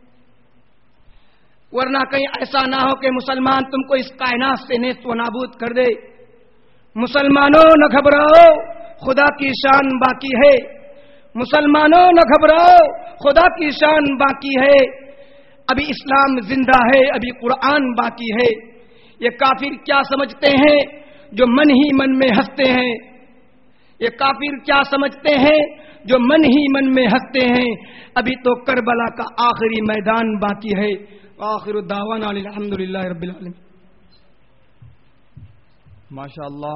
ورنہ کہیں ایسا نہ ہو کہ مسلمان تم کو اس کائنات سے نیست و نابود کر دے۔ مسلمانوں نہ گھبراؤ، خدا کی شان باقی ہے، مسلمانوں نہ گھبراؤ، خدا کی شان باقی ہے، ابھی اسلام زندہ ہے، ابھی قرآن باقی ہے۔ یہ کافر کیا سمجھتے ہیں جو من ہی من میں ہنستے ہیں، یہ کافر کیا سمجھتے ہیں جو من ہی من میں ہنستے ہیں، ابھی تو کربلا کا آخری میدان باقی ہے۔ آخر دعوانا الحمدللہ رب العالمین۔ ماشاء اللہ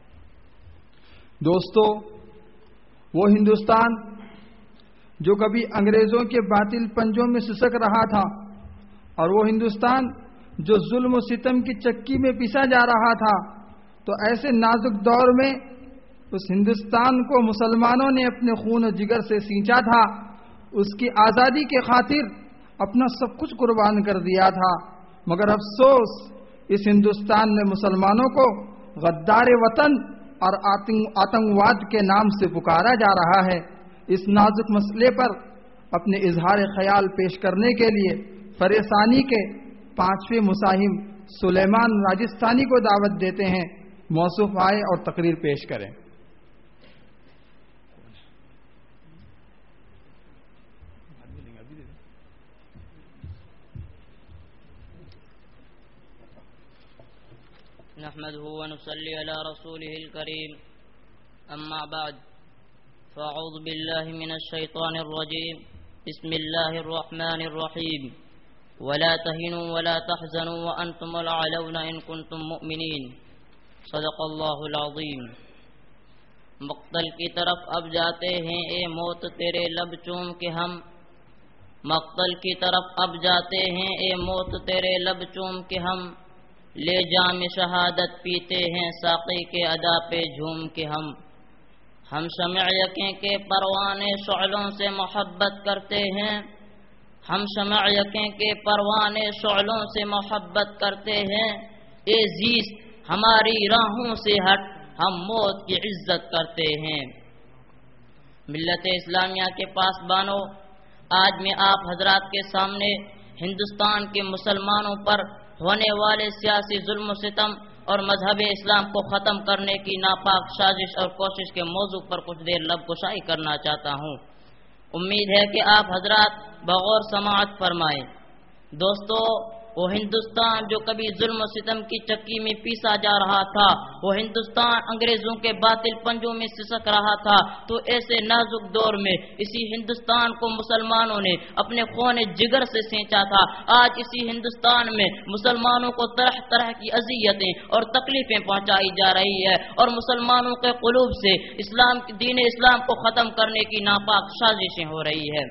دوستو، وہ ہندوستان جو کبھی انگریزوں کے باطل پنجوں میں سسک رہا تھا، اور وہ ہندوستان جو ظلم و ستم کی چکی میں پیسا جا رہا تھا، تو ایسے نازک دور میں اس ہندوستان کو مسلمانوں نے اپنے خون و جگر سے سینچا تھا، اس کی آزادی کے خاطر اپنا سب کچھ قربان کر دیا تھا، مگر افسوس اس ہندوستان نے مسلمانوں کو غدار وطن اور آتنکواد کے نام سے پکارا جا رہا ہے۔ اس نازک مسئلے پر اپنے اظہار خیال پیش کرنے کے لیے فریسانی کے پانچویں مساہم سلیمان راجستھانی کو دعوت دیتے ہیں، موصوف آئے اور تقریر پیش کریں۔ نحمده ونصلي على رسوله الكريم أما بعد فأعوذ بالله من الشيطان الرجيم بسم الله الرحمن الرحيم ولا تهنوا ولا تحزنوا وأنتم الأعلون إن كنتم مؤمنين صدق الله العظيم۔ مقتل کی طرف اب جاتے ہیں اے موت تیرے لب چوم کے ہم، مقتل کی طرف اب جاتے ہیں اے موت تیرے لب چوم کے ہم، لے جام شہادت پیتے ہیں ساقی کے ادا پہ جھوم کے ہم، ہم شمع یقیں کے پروانے شعلوں سے محبت کرتے ہیں، ہم شمع یقیں کے پروانے شعلوں سے محبت کرتے ہیں، اے زیست ہماری راہوں سے ہٹ ہم موت کی عزت کرتے ہیں۔ ملت اسلامیہ کے پاسبانوں، آج میں آپ حضرات کے سامنے ہندوستان کے مسلمانوں پر ہونے والے سیاسی ظلم و ستم اور مذہب اسلام کو ختم کرنے کی ناپاک سازش اور کوشش کے موضوع پر کچھ دیر لب کشائی کرنا چاہتا ہوں۔ امید ہے کہ آپ حضرات بغور سماعت فرمائیں۔ دوستو، وہ ہندوستان جو کبھی ظلم و ستم کی چکی میں پیسا جا رہا تھا، وہ ہندوستان انگریزوں کے باطل پنجوں میں سسک رہا تھا، تو ایسے نازک دور میں اسی ہندوستان کو مسلمانوں نے اپنے خون جگر سے سینچا تھا۔ آج اسی ہندوستان میں مسلمانوں کو طرح طرح کی اذیتیں اور تکلیفیں پہنچائی جا رہی ہے، اور مسلمانوں کے قلوب سے اسلام دین اسلام کو ختم کرنے کی ناپاک سازشیں ہو رہی ہے،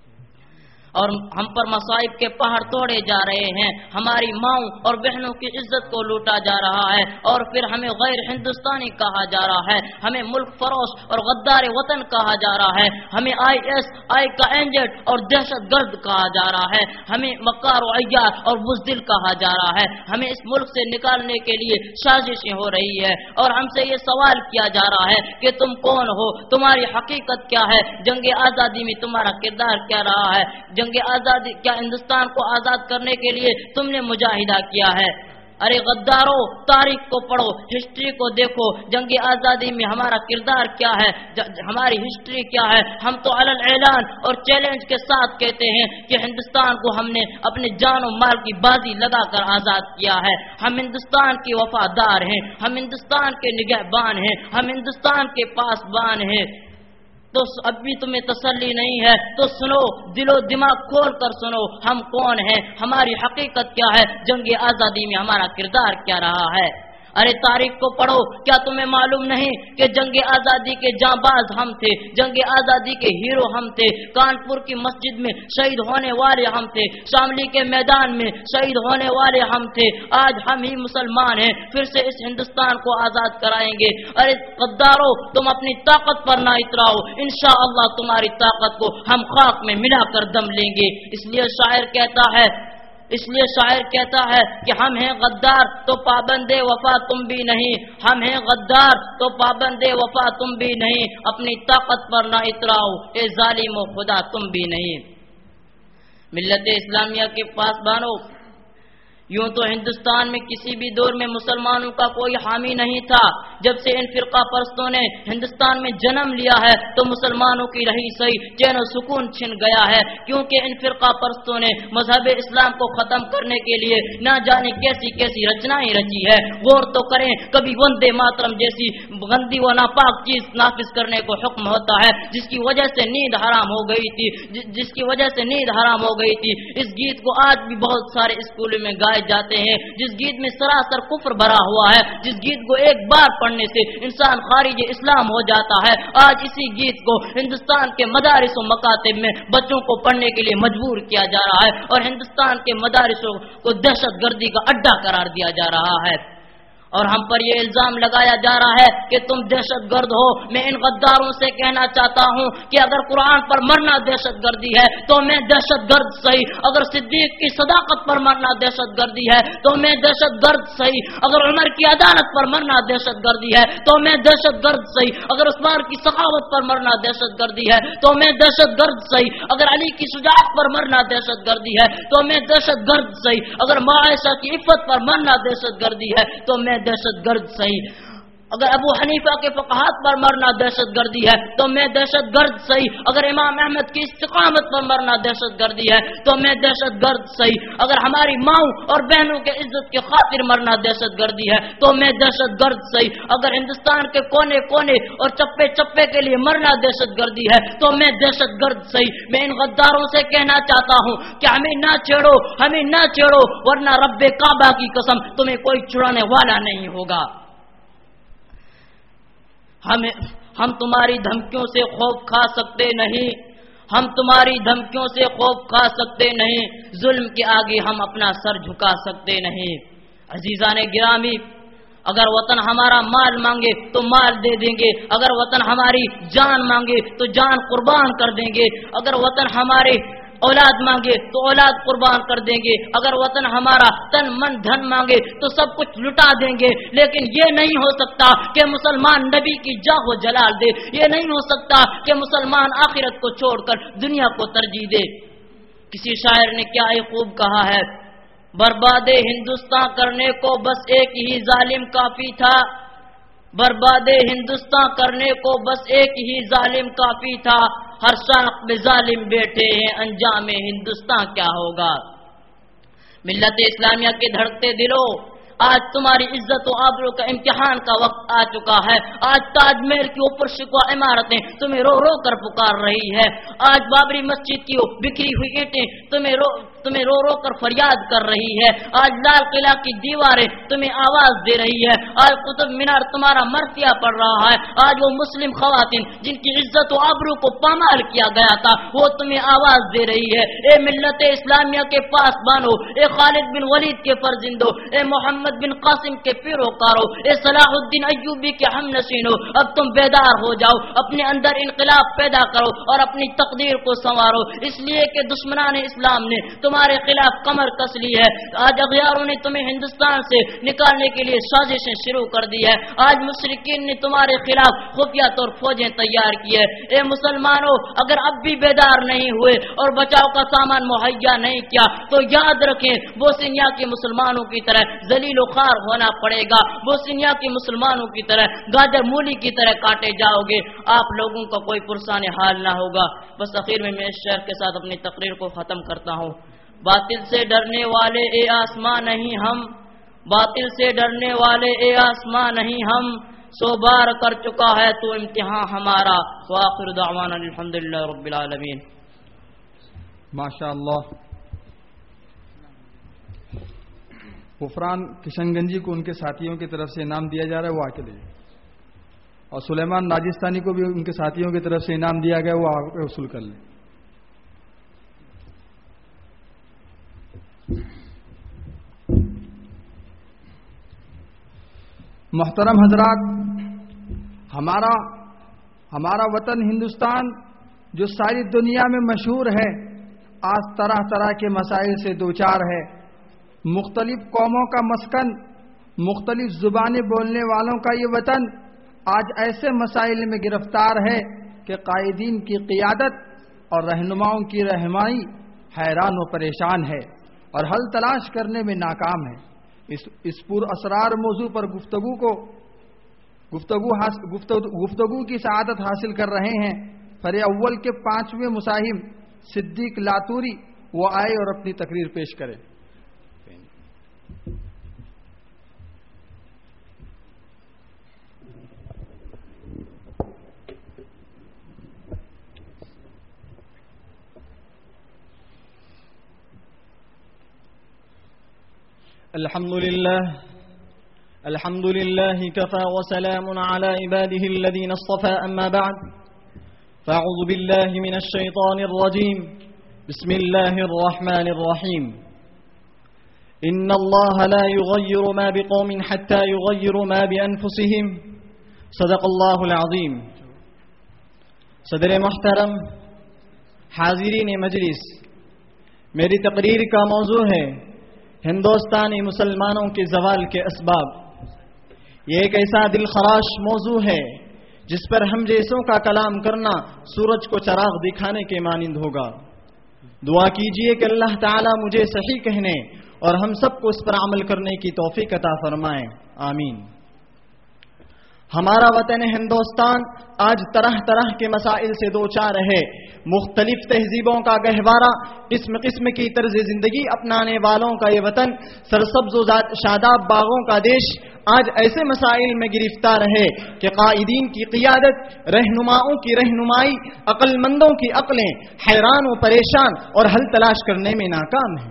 اور ہم پر مصائب کے پہاڑ توڑے جا رہے ہیں، ہماری ماؤں اور بہنوں کی عزت کو لوٹا جا رہا ہے، اور پھر ہمیں غیر ہندوستانی کہا جا رہا ہے، ہمیں ملک فروش اور غدار وطن کہا جا رہا ہے، ہمیں آئی ایس آئی کا ایجنٹ اور دہشت گرد کہا جا رہا ہے، ہمیں مکار و عیار اور بزدل کہا جا رہا ہے، ہمیں اس ملک سے نکالنے کے لیے سازشیں ہو رہی ہے، اور ہم سے یہ سوال کیا جا رہا ہے کہ تم کون ہو، تمہاری حقیقت کیا ہے، جنگ آزادی میں تمہارا کردار کیا رہا ہے، جنگ آزادی کیا ہندوستان کو آزاد کرنے کے لیے تم نے مجاہدہ کیا ہے؟ ارے غدارو، تاریخ کو پڑھو، ہسٹری کو دیکھو، جنگ آزادی میں ہمارا کردار کیا ہے، ہماری ہسٹری کیا ہے؟ ہم تو علن اعلان اور چیلنج کے ساتھ کہتے ہیں کہ ہندوستان کو ہم نے اپنے جان و مال کی بازی لگا کر آزاد کیا ہے، ہم ہندوستان کے وفادار ہیں، ہم ہندوستان کے نگہبان ہیں، ہم ہندوستان کے پاسبان ہیں۔ تو اب بھی تمہیں تسلی نہیں ہے تو سنو، دل و دماغ کھول کر سنو، ہم کون ہیں، ہماری حقیقت کیا ہے، جنگ آزادی میں ہمارا کردار کیا رہا ہے۔ ارے تاریخ کو پڑھو، کیا تمہیں معلوم نہیں کہ جنگ آزادی کے جانباز ہم تھے، جنگ آزادی کے ہیرو ہم تھے، کانپور کی مسجد میں شہید ہونے والے ہم تھے، شاملی کے میدان میں شہید ہونے والے ہم تھے، آج ہم ہی مسلمان ہیں، پھر سے اس ہندوستان کو آزاد کرائیں گے۔ ارے غدارو، تم اپنی طاقت پر نہ اتراؤ، انشاءاللہ تمہاری طاقت کو ہم خاک میں ملا کر دم لیں گے۔ اس لیے شاعر کہتا ہے اس لیے شاعر کہتا ہے کہ ہم ہیں غدار تو پابند وفا تم بھی نہیں، ہم ہیں غدار تو پابند وفا تم بھی نہیں، اپنی طاقت پر نہ اتراؤ اے ظالم و خدا تم بھی نہیں۔ ملت اسلامیہ کے پاسبانوں، یوں تو ہندوستان میں کسی بھی دور میں مسلمانوں کا کوئی حامی نہیں تھا، جب سے ان فرقہ پرستوں نے ہندوستان میں جنم لیا ہے تو مسلمانوں کی رہی سہی چین و سکون چھن گیا ہے، کیونکہ ان فرقہ پرستوں نے مذہب اسلام کو ختم کرنے کے لیے نہ جانے کیسی کیسی رچنائیں رچی ہے۔ غور تو کریں، کبھی وندے ماترم جیسی گندی و ناپاک چیز نافذ کرنے کو حکم ہوتا ہے، جس کی وجہ سے نیند حرام ہو گئی تھی جس کی وجہ سے نیند حرام ہو گئی تھی اس گیت کو آج بھی بہت سارے اسکولوں میں گائے جاتے ہیں، جس گیت میں سراسر کفر بھرا ہوا ہے، جس گیت کو ایک بار پڑھنے سے انسان خارج اسلام ہو جاتا ہے، آج اسی گیت کو ہندوستان کے مدارس و مکاتب میں بچوں کو پڑھنے کے لیے مجبور کیا جا رہا ہے، اور ہندوستان کے مدارسوں کو دہشت گردی کا اڈا قرار دیا جا رہا ہے، اور ہم پر یہ الزام لگایا جا رہا ہے کہ تم دہشت گرد ہو۔ میں ان غداروں سے کہنا چاہتا ہوں کہ اگر قرآن پر مرنا دہشت گردی ہے تو میں دہشت گرد صحیح، اگر صدیق کی صداقت پر مرنا دہشت گردی ہے تو میں دہشت گرد صحیح، اگر عمر کی عدالت پر مرنا دہشت گردی ہے تو میں دہشت گرد صحیح، اگر عثمان کی سخاوت پر مرنا دہشت گردی ہے تو میں دہشت گرد صحیح، اگر علی کی شجاعت پر مرنا دہشت گردی ہے تو میں دہشت گرد صحیح، اگر ماں عائشہ کی عفت پر مرنا دہشت گردی ہے تو میں دہشت گرد صحیح، اگر ابو حنیفہ کے فقہات پر مرنا دہشت گردی ہے تو میں دہشت گرد صحیح، اگر امام احمد کی استقامت پر مرنا دہشت گردی ہے تو میں دہشت گرد صحیح، اگر ہماری ماؤں اور بہنوں کے عزت کی خاطر مرنا دہشت گردی ہے تو میں دہشت گرد صحیح، اگر ہندوستان کے کونے کونے اور چپے چپے کے لیے مرنا دہشت گردی ہے تو میں دہشت گرد صحیح۔ میں ان غداروں سے کہنا چاہتا ہوں کہ ہمیں نہ چھیڑو، ہمیں نہ چھیڑو، ورنہ رب کعبہ کی قسم تمہیں کوئی چھڑانے والا نہیں ہوگا۔ ہم ہم تمہاری دھمکیوں سے خوف کھا سکتے نہیں، ہم تمہاری دھمکیوں سے خوف کھا سکتے نہیں، ظلم کے آگے ہم اپنا سر جھکا سکتے نہیں۔ عزیزان گرامی، اگر وطن ہمارا مال مانگے تو مال دے دیں گے، اگر وطن ہماری جان مانگے تو جان قربان کر دیں گے، اگر وطن ہمارے اولاد مانگے تو اولاد قربان کر دیں گے، اگر وطن ہمارا تن من دھن مانگے تو سب کچھ لٹا دیں گے، لیکن یہ نہیں ہو سکتا کہ مسلمان نبی کی جاہ و جلال دے، یہ نہیں ہو سکتا کہ مسلمان آخرت کو چھوڑ کر دنیا کو ترجیح دے۔ کسی شاعر نے کیا ہی خوب کہا ہے، برباد ہندوستان کرنے کو بس ایک ہی ظالم کافی تھا، برباد ہندوستان کرنے کو بس ایک ہی ظالم کافی تھا، ہر شاخ میں ظالم بیٹھے ہیں، انجام ہندوستان کیا ہوگا۔ ملت اسلامیہ کے دھڑکتے دلوں، آج تمہاری عزت و آبرو کا امتحان کا وقت آ چکا ہے۔ آج تاج محل کے اوپر شکوہ عمارتیں تمہیں رو رو کر پکار رہی ہے، آج بابری مسجد کی بکھری ہوئی اینٹیں تمہیں رو تمہیں رو رو کر فریاد کر رہی ہے، آج لال قلعہ کی دیواریں تمہیں آواز دے رہی ہے، آج قطب مینار تمہارا مرثیہ پڑ رہا ہے، آج وہ مسلم خواتین جن کی عزت و آبرو کو پامال کیا گیا تھا وہ تمہیں آواز دے رہی ہے۔ اے ملت اسلامیہ کے پاس بانو، اے خالد بن ولید کے فرزندو، اے محمد بن قاسم کے پیروکارو، اے صلاح الدین ایوبی کے ہم نشینو، اب تم بیدار ہو جاؤ، اپنے اندر انقلاب پیدا کرو اور اپنی تقدیر کو سنوارو، اس لیے کہ دشمنان اسلام نے تمہارے خلاف کمر کس لی ہے۔ آج اغیاروں نے تمہیں ہندوستان سے نکالنے کے لیے سازشیں شروع کر دی ہے، آج مشرکین نے تمہارے خلاف خفیہ طور فوجیں تیار کی ہے۔ اے مسلمانوں، اگر اب بھی بیدار نہیں ہوئے اور بچاؤ کا سامان مہیا نہیں کیا تو یاد رکھیں بوسنیا کے مسلمانوں کی طرح ذلیل و خوار ہونا پڑے گا، بوسنیا کے مسلمانوں کی طرح گاجر مولی کی طرح کاٹے جاؤ گے، آپ لوگوں کا کوئی پرسان حال نہ ہوگا۔ بس اخیر میں میں اس شعر کے ساتھ اپنی تقریر کو ختم کرتا ہوں۔ باطل سے ڈرنے والے اے آسمان نہیں ہم، باطل سے ڈرنے والے اے آسمان نہیں ہم، سو بار کر چکا ہے تو امتحان ہمارا، وآخر دعوانا الحمدللہ رب العالمین۔ ماشاء اللہ۔ غفران کشن گنجی کو ان کے ساتھیوں کی طرف سے انعام دیا جا رہا ہے، وہ آ کے لے جائیں، اور سلیمان راجستانی کو بھی ان کے ساتھیوں کی طرف سے انعام دیا گیا، وہ آ کے وصول کر لیں۔ محترم حضرات، ہمارا ہمارا وطن ہندوستان جو ساری دنیا میں مشہور ہے، آج طرح طرح کے مسائل سے دوچار ہے، مختلف قوموں کا مسکن، مختلف زبانیں بولنے والوں کا یہ وطن آج ایسے مسائل میں گرفتار ہے کہ قائدین کی قیادت اور رہنماؤں کی رہنمائی حیران و پریشان ہے اور حل تلاش کرنے میں ناکام ہے۔ اس اس پر اسرار موضوع پر گفتگو کو گفتگو گفتگو, گفتگو کی سعادت حاصل کر رہے ہیں فرے اول کے پانچویں مصاحب صدیق لاتوری، وہ آئے اور اپنی تقریر پیش کریں۔ الحمد لله الحمد لله كفى وسلام على عباده الذين اصطفى، أما بعد فأعوذ بالله من الشيطان الرجيم، بسم الله الرحمن الرحيم، إن الله لا يغير ما بقوم حتى يغيروا ما بأنفسهم، صدق الله العظيم۔ صدر محترم، حاضرین مجلس، میری تقریر کا موضوع ہے ہندوستانی مسلمانوں کے زوال کے اسباب۔ یہ ایک ایسا دل خراش موضوع ہے جس پر ہم جیسوں کا کلام کرنا سورج کو چراغ دکھانے کے مانند ہوگا۔ دعا کیجئے کہ اللہ تعالی مجھے صحیح کہنے اور ہم سب کو اس پر عمل کرنے کی توفیق عطا فرمائے، آمین۔ ہمارا وطن ہندوستان آج طرح طرح کے مسائل سے دوچار ہے، مختلف تہذیبوں کا گہوارہ، قسم قسم کی طرز زندگی اپنانے والوں کا یہ وطن، سرسبز و شاداب باغوں کا دیش آج ایسے مسائل میں گرفتار ہے کہ قائدین کی قیادت، رہنماؤں کی رہنمائی، عقل مندوں کی عقلیں حیران و پریشان اور حل تلاش کرنے میں ناکام ہیں۔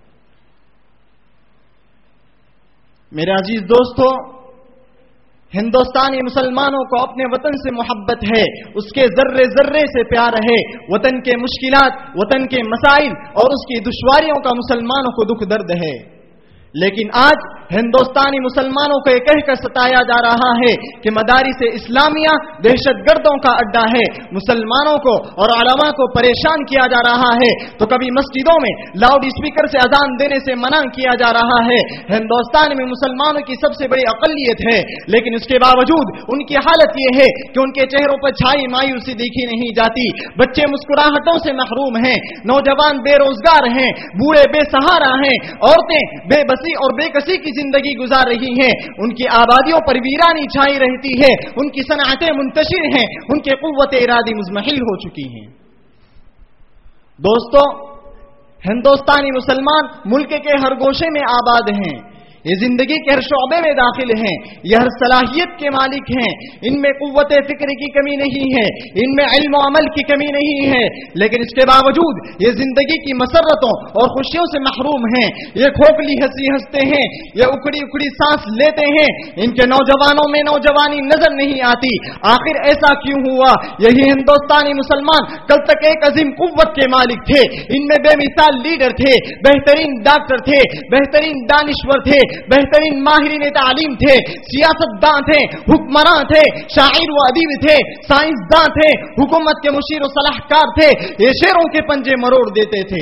میرے عزیز دوستو، ہندوستانی مسلمانوں کو اپنے وطن سے محبت ہے، اس کے ذرے ذرے سے پیار ہے، وطن کے مشکلات، وطن کے مسائل اور اس کی دشواریوں کا مسلمانوں کو دکھ درد ہے، لیکن آج ہندوستانی مسلمانوں کو یہ کہہ کر ستایا جا رہا ہے کہ مدارس اسلامیہ دہشت گردوں کا اڈا ہے، مسلمانوں کو اور علماء کو پریشان کیا جا رہا ہے، تو کبھی مسجدوں میں لاؤڈ اسپیکر سے اذان دینے سے منع کیا جا رہا ہے۔ ہندوستان میں مسلمانوں کی سب سے بڑی اقلیت ہے، لیکن اس کے باوجود ان کی حالت یہ ہے کہ ان کے چہروں پر چھائی مایوسی دیکھی نہیں جاتی، بچے مسکراہٹوں سے محروم ہیں، نوجوان بے روزگار ہیں، بوڑھے بے سہارا ہیں، عورتیں بے بسی اور بے کسی کی زندگی گزار رہی ہیں، ان کی آبادیوں پر ویرانی چھائی رہتی ہے، ان کی صنعتیں منتشر ہیں، ان کے قوت ارادی مزمحل ہو چکی ہیں۔ دوستو، ہندوستانی مسلمان ملک کے ہر گوشے میں آباد ہیں، یہ زندگی کے ہر شعبے میں داخل ہیں، یہ ہر صلاحیت کے مالک ہیں، ان میں قوت فکر کی کمی نہیں ہے، ان میں علم و عمل کی کمی نہیں ہے، لیکن اس کے باوجود یہ زندگی کی مسرتوں اور خوشیوں سے محروم ہیں، یہ کھوکھلی ہنسی ہنستے ہیں، یہ اکھڑی اکھڑی سانس لیتے ہیں، ان کے نوجوانوں میں نوجوانی نظر نہیں آتی۔ آخر ایسا کیوں ہوا؟ یہی ہندوستانی مسلمان کل تک ایک عظیم قوت کے مالک تھے، ان میں بے مثال لیڈر تھے، بہترین ڈاکٹر تھے، بہترین دانشور تھے، بہترین ماہرین تعلیم تھے، سیاستداں تھے، حکمراں تھے، شاعر و ادیب تھے، سائنسداں تھے، حکومت کے مشیر و صلاحکار تھے، یہ شیروں کے پنجے مروڑ دیتے تھے۔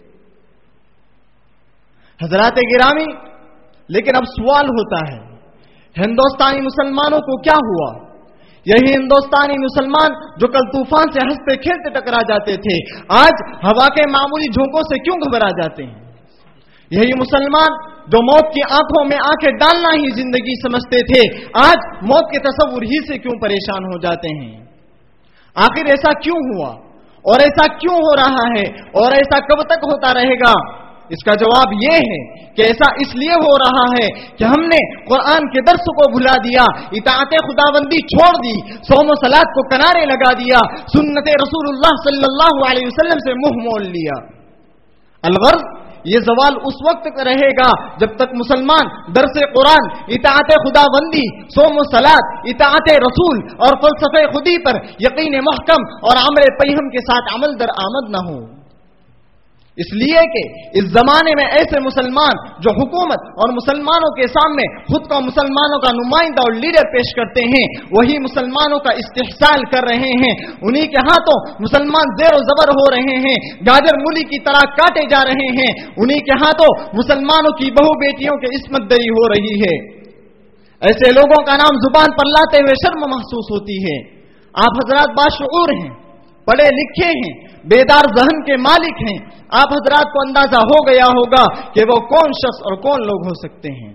حضرات گرامی، لیکن اب سوال ہوتا ہے ہندوستانی مسلمانوں کو کیا ہوا؟ یہی ہندوستانی مسلمان جو کل طوفان سے ہنستے کھیلتے ٹکرا جاتے تھے، آج ہوا کے معمولی جھونکوں سے کیوں گھبرا جاتے ہیں؟ یہی مسلمان جو موت کی آنکھوں میں آنکھیں ڈالنا ہی زندگی سمجھتے تھے، آج موت کے تصور ہی سے کیوں پریشان ہو جاتے ہیں؟ آخر ایسا کیوں ہوا اور ایسا کیوں ہو رہا ہے اور ایسا کب تک ہوتا رہے گا؟ اس کا جواب یہ ہے کہ ایسا اس لیے ہو رہا ہے کہ ہم نے قرآن کے درس کو بھلا دیا، اطاعت خداوندی چھوڑ دی، صوم و صلاۃ کو کنارے لگا دیا، سنت رسول اللہ صلی اللہ علیہ وسلم سے منہ موڑ لیا۔ الغرض یہ زوال اس وقت تک رہے گا جب تک مسلمان درس قرآن، اطاعت خداوندی، صوم و صلاۃ، اطاعت رسول اور فلسفہ خودی پر یقین محکم اور عمل پیہم کے ساتھ عمل در آمد نہ ہو۔ اس لیے کہ اس زمانے میں ایسے مسلمان جو حکومت اور مسلمانوں کے سامنے خود کو مسلمانوں کا نمائندہ اور لیڈر پیش کرتے ہیں، وہی مسلمانوں کا استحصال کر رہے ہیں، انہی کے ہاتھوں مسلمان زیر و زبر ہو رہے ہیں، گاجر مولی کی طرح کاٹے جا رہے ہیں، انہی کے ہاتھوں مسلمانوں کی بہو بیٹیوں کی عصمت دری ہو رہی ہے۔ ایسے لوگوں کا نام زبان پر لاتے ہوئے شرم محسوس ہوتی ہے۔ آپ حضرات باشعور ہیں، پڑھے لکھے ہیں، بیدار ذہن کے مالک ہیں، آپ حضرات کو اندازہ ہو گیا ہوگا کہ وہ کون شخص اور کون لوگ ہو سکتے ہیں۔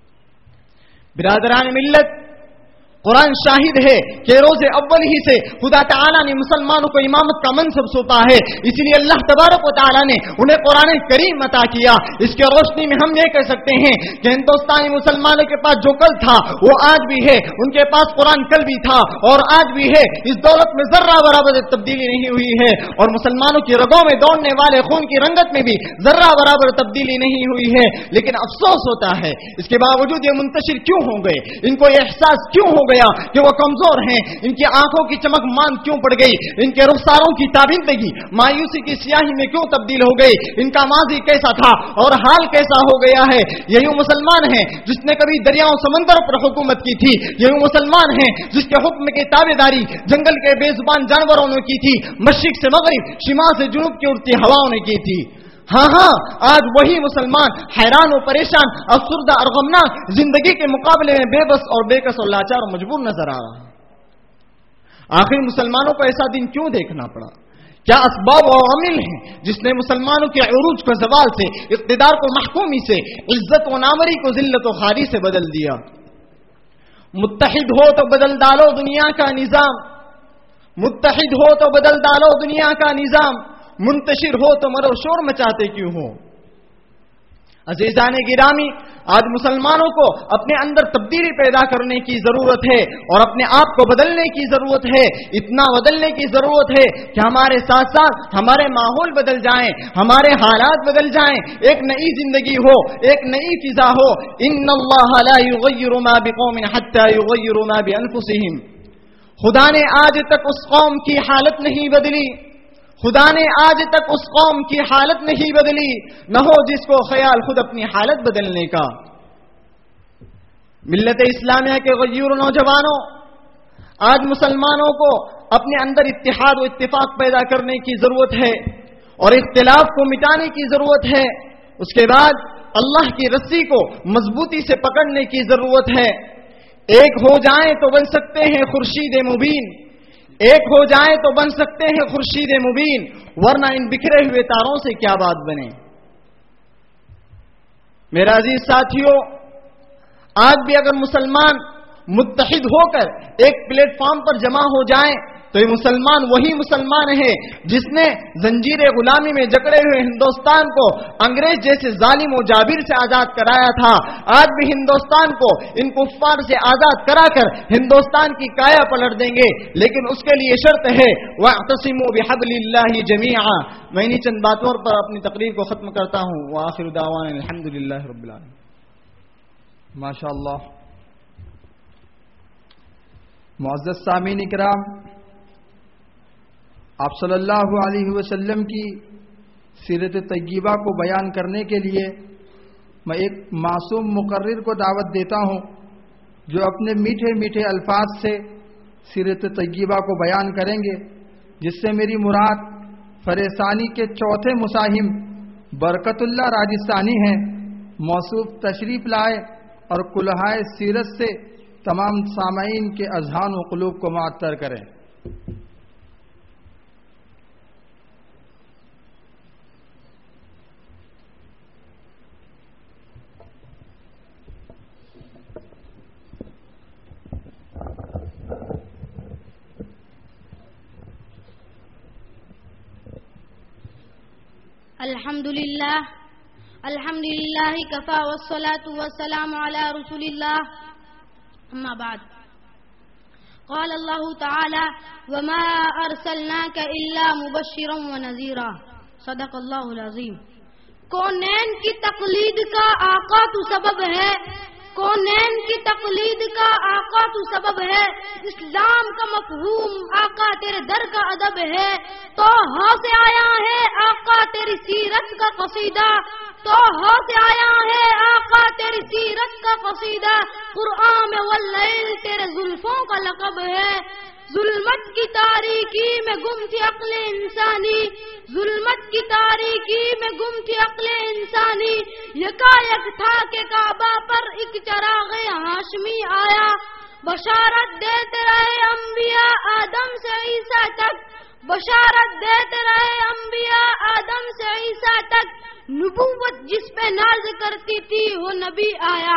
برادران ملت، قرآن شاہد ہے کہ روز اول ہی سے خدا تعالیٰ نے مسلمانوں کو امامت کا منصب سونپا ہے، اس لیے اللہ تبارک و تعالیٰ نے انہیں قرآن کریم عطا کیا۔ اس کے روشنی میں ہم یہ کہہ سکتے ہیں کہ ہندوستانی مسلمانوں کے پاس جو کل تھا وہ آج بھی ہے، ان کے پاس قرآن کل بھی تھا اور آج بھی ہے، اس دولت میں ذرہ برابر تبدیلی نہیں ہوئی ہے، اور مسلمانوں کی رگوں میں دوڑنے والے خون کی رنگت میں بھی ذرہ برابر تبدیلی نہیں ہوئی ہے۔ لیکن افسوس ہوتا ہے اس کے باوجود یہ منتشر کیوں ہو گئے، ان کو یہ احساس کیوں ہو گیا کہ وہ کمزور ہیں، ان کی آنکھوں کی چمک مان کیوں پڑ گئی، ان کے رخساروں کی تابندگی مایوسی کی سیاہی میں کیوں تبدیل ہو گئی، ان کا ماضی کیسا تھا اور حال کیسا ہو گیا ہے۔ یہی مسلمان ہیں جس نے کبھی دریاؤں سمندروں پر حکومت کی تھی، یہی مسلمان ہیں جس کے حکم کی تابعداری جنگل کے بے زبان جانوروں نے کی تھی، مشرق سے مغرب، شمال سے جنوب کی اڑتی ہواؤں نے کی تھی۔ ہاں ہاں آج وہی مسلمان حیران و پریشان، افسردہ اور غمناک زندگی کے مقابلے میں بے بس اور بے کس اور لاچار اور مجبور نظر آ رہا ہے۔ آخر مسلمانوں کو ایسا دن کیوں دیکھنا پڑا؟ کیا اسباب و عوامل ہیں جس نے مسلمانوں کے عروج کو زوال سے، اقتدار کو محکومی سے، عزت و نامری کو ذلت و خواری سے بدل دیا؟ متحد ہو تو بدل ڈالو دنیا کا نظام، متحد ہو تو بدل ڈالو دنیا کا نظام، منتشر ہو تو مرو شور مچاتے کیوں ہو؟ عزیزان گرامی، آج مسلمانوں کو اپنے اندر تبدیلی پیدا کرنے کی ضرورت ہے اور اپنے آپ کو بدلنے کی ضرورت ہے، اتنا بدلنے کی ضرورت ہے کہ ہمارے ساتھ ساتھ ہمارے ماحول بدل جائیں، ہمارے حالات بدل جائیں، ایک نئی زندگی ہو، ایک نئی فضا ہو۔ ان اللہ لا یغیر ما بقوم حتی یغیروا ما بانفسہم، خدا نے آج تک اس قوم کی حالت نہیں بدلی، خدا نے آج تک اس قوم کی حالت نہیں بدلی، نہ ہو جس کو خیال خود اپنی حالت بدلنے کا۔ ملت اسلامیہ کے غیور نوجوانوں، آج مسلمانوں کو اپنے اندر اتحاد و اتفاق پیدا کرنے کی ضرورت ہے اور اختلاف کو مٹانے کی ضرورت ہے۔ اس کے بعد اللہ کی رسی کو مضبوطی سے پکڑنے کی ضرورت ہے۔ ایک ہو جائیں تو بن سکتے ہیں خورشید مبین، ایک ہو جائیں تو بن سکتے ہیں خورشید مبین، ورنہ ان بکھرے ہوئے تاروں سے کیا بات بنے۔ میرا عزیز ساتھیوں، آج بھی اگر مسلمان متحد ہو کر ایک پلیٹ فارم پر جمع ہو جائیں تو یہ مسلمان وہی مسلمان ہے جس نے زنجیر غلامی میں جکڑے ہوئے ہندوستان کو انگریز جیسے ظالم و جابر سے آزاد کرایا تھا. آج بھی ہندوستان کو ان کفار سے آزاد کرا کر ہندوستان کی کایا پلٹ دیں گے, لیکن اس کے لیے شرط ہے وَاعْتَصِمُوا بِحَبْلِ اللَّهِ جَمِيعًا. میں انہی چند باتوں پر اپنی تقریر کو ختم کرتا ہوں. وآخر دعوانا الحمدللہ رب العالمین. ماشاء اللہ. معزز سامعین اکرام, آپ صلی اللہ علیہ وسلم کی سیرت طیبہ کو بیان کرنے کے لیے میں ایک معصوم مقرر کو دعوت دیتا ہوں جو اپنے میٹھے میٹھے الفاظ سے سیرت طیبہ کو بیان کریں گے, جس سے میری مراد فریسانی کے چوتھے مساہم برکت اللہ راجستانی ہیں. موصوف تشریف لائے اور کلہائے سیرت سے تمام سامعین کے اذہان و قلوب کو معطر کریں. الحمد للہ الحمد للہ کفا والصلاة والسلام علی رسول اللہ. اما بعد, قال اللہ تعالی وما ارسلناک الا مبشرا ونذیرا. صدق اللہ العظیم. کونین کی تقلید کا آقا تو سبب ہے, کونین کی تقلید کا آقا تو سبب ہے. اسلام کا مفہوم آقا تیرے در کا ادب ہے. تو ہاں سے آیا ہے آقا تیری سیرت کا قصیدہ, تو ہاں سے آیا ہے آقا تیری سیرت کا قصیدہ. قرآن میں واللیل تیرے زلفوں کا لقب ہے. ظلمت کی تاریکی میں گم تھی عقل انسانی, ظلمت کی تاریکی میں گم تھی عقل انسانی. یکایک تھا کہ کعبہ پر ایک چراغ ہاشمی آیا, بشارت دیتے رہے انبیاء آدم سے عیسیٰ تک, بشارت دیتے رہے انبیاء آدم سے عیسیٰ تک. نبوت جس پہ ناز کرتی تھی وہ نبی آیا.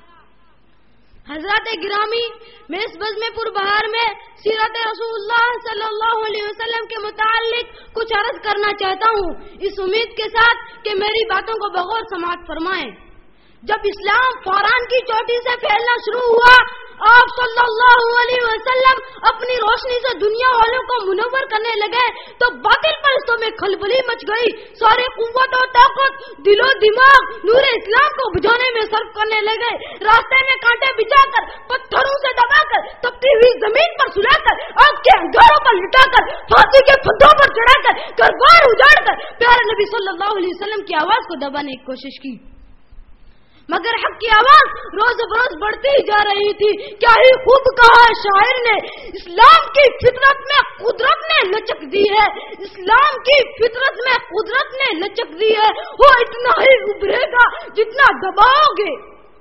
حضرات گرامی, میں اس بزم پر بہار میں سیرت رسول اللہ صلی اللہ علیہ وسلم کے متعلق کچھ عرض کرنا چاہتا ہوں, اس امید کے ساتھ کہ میری باتوں کو بغور سماعت فرمائیں. جب اسلام فوران کی چوٹی سے پھیلنا شروع ہوا, آپ صلی اللہ علیہ وسلم اپنی روشنی سے دنیا والوں کو منور کرنے لگے تو باطل پرستوں میں کھلبلی مچ گئی. سارے قوت و طاقت, دل و دماغ نور اسلام کو بجھانے میں صرف کرنے لگے. راستے میں کانٹے بچھا کر, پتھروں سے دبا کر, تپتی ہوئی زمین پر سلا کر, آگ کے انگاروں پر لٹا کر, پھانسی کے پھندوں پر چڑھا کر, گھر اجاڑ کر پیارے نبی صلی اللہ علیہ وسلم کی آواز کو دبانے کی کوشش کی. مگر حق کی آواز روز بروز بڑھتی ہی جا رہی تھی. کیا ہی خوب کہا شاعر نے, اسلام کی فطرت میں قدرت نے لچک دی ہے, اسلام کی فطرت میں قدرت نے لچک دی ہے. وہ اتنا ہی ابھرے گا جتنا دباؤ گے.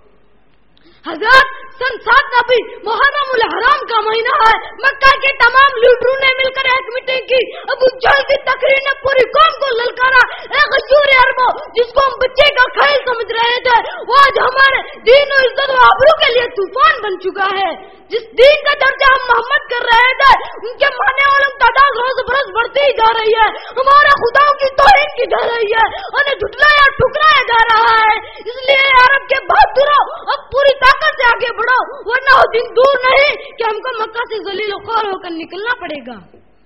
حضرات, سن سات نبی محرم الحرام کا مہینہ ہے. مکہ کے تمام لیڈروں نے مل کر ایک میٹنگ کی. ابو جہل کی تقریر نے پوری قوم کو للکارا. اے غیور عربو, جس کو ہم بچے کا کھیل سمجھ رہے تھے, وہ آج ہمارے دین و عزت و آبرو کے لیے طوفان بن چکا ہے. جس دین کا درجہ ہم محمد کر رہے تھے, ان کے ماننے والوں کی تعداد روز بروز بڑھتی ہی جا رہی ہے. ہمارے خداؤں کی توہین کی جا رہی ہے, انہیں جھٹلایا ٹھکرایا جا رہا ہے. اس لیے عرب کے بہادروں, اب پوری طاقت سے آگے بڑھو, ورنہ وہ دن دور نہیں کہ ہم کو مکہ سے ذلیل و خوار ہو کر نکلنا پڑے گا.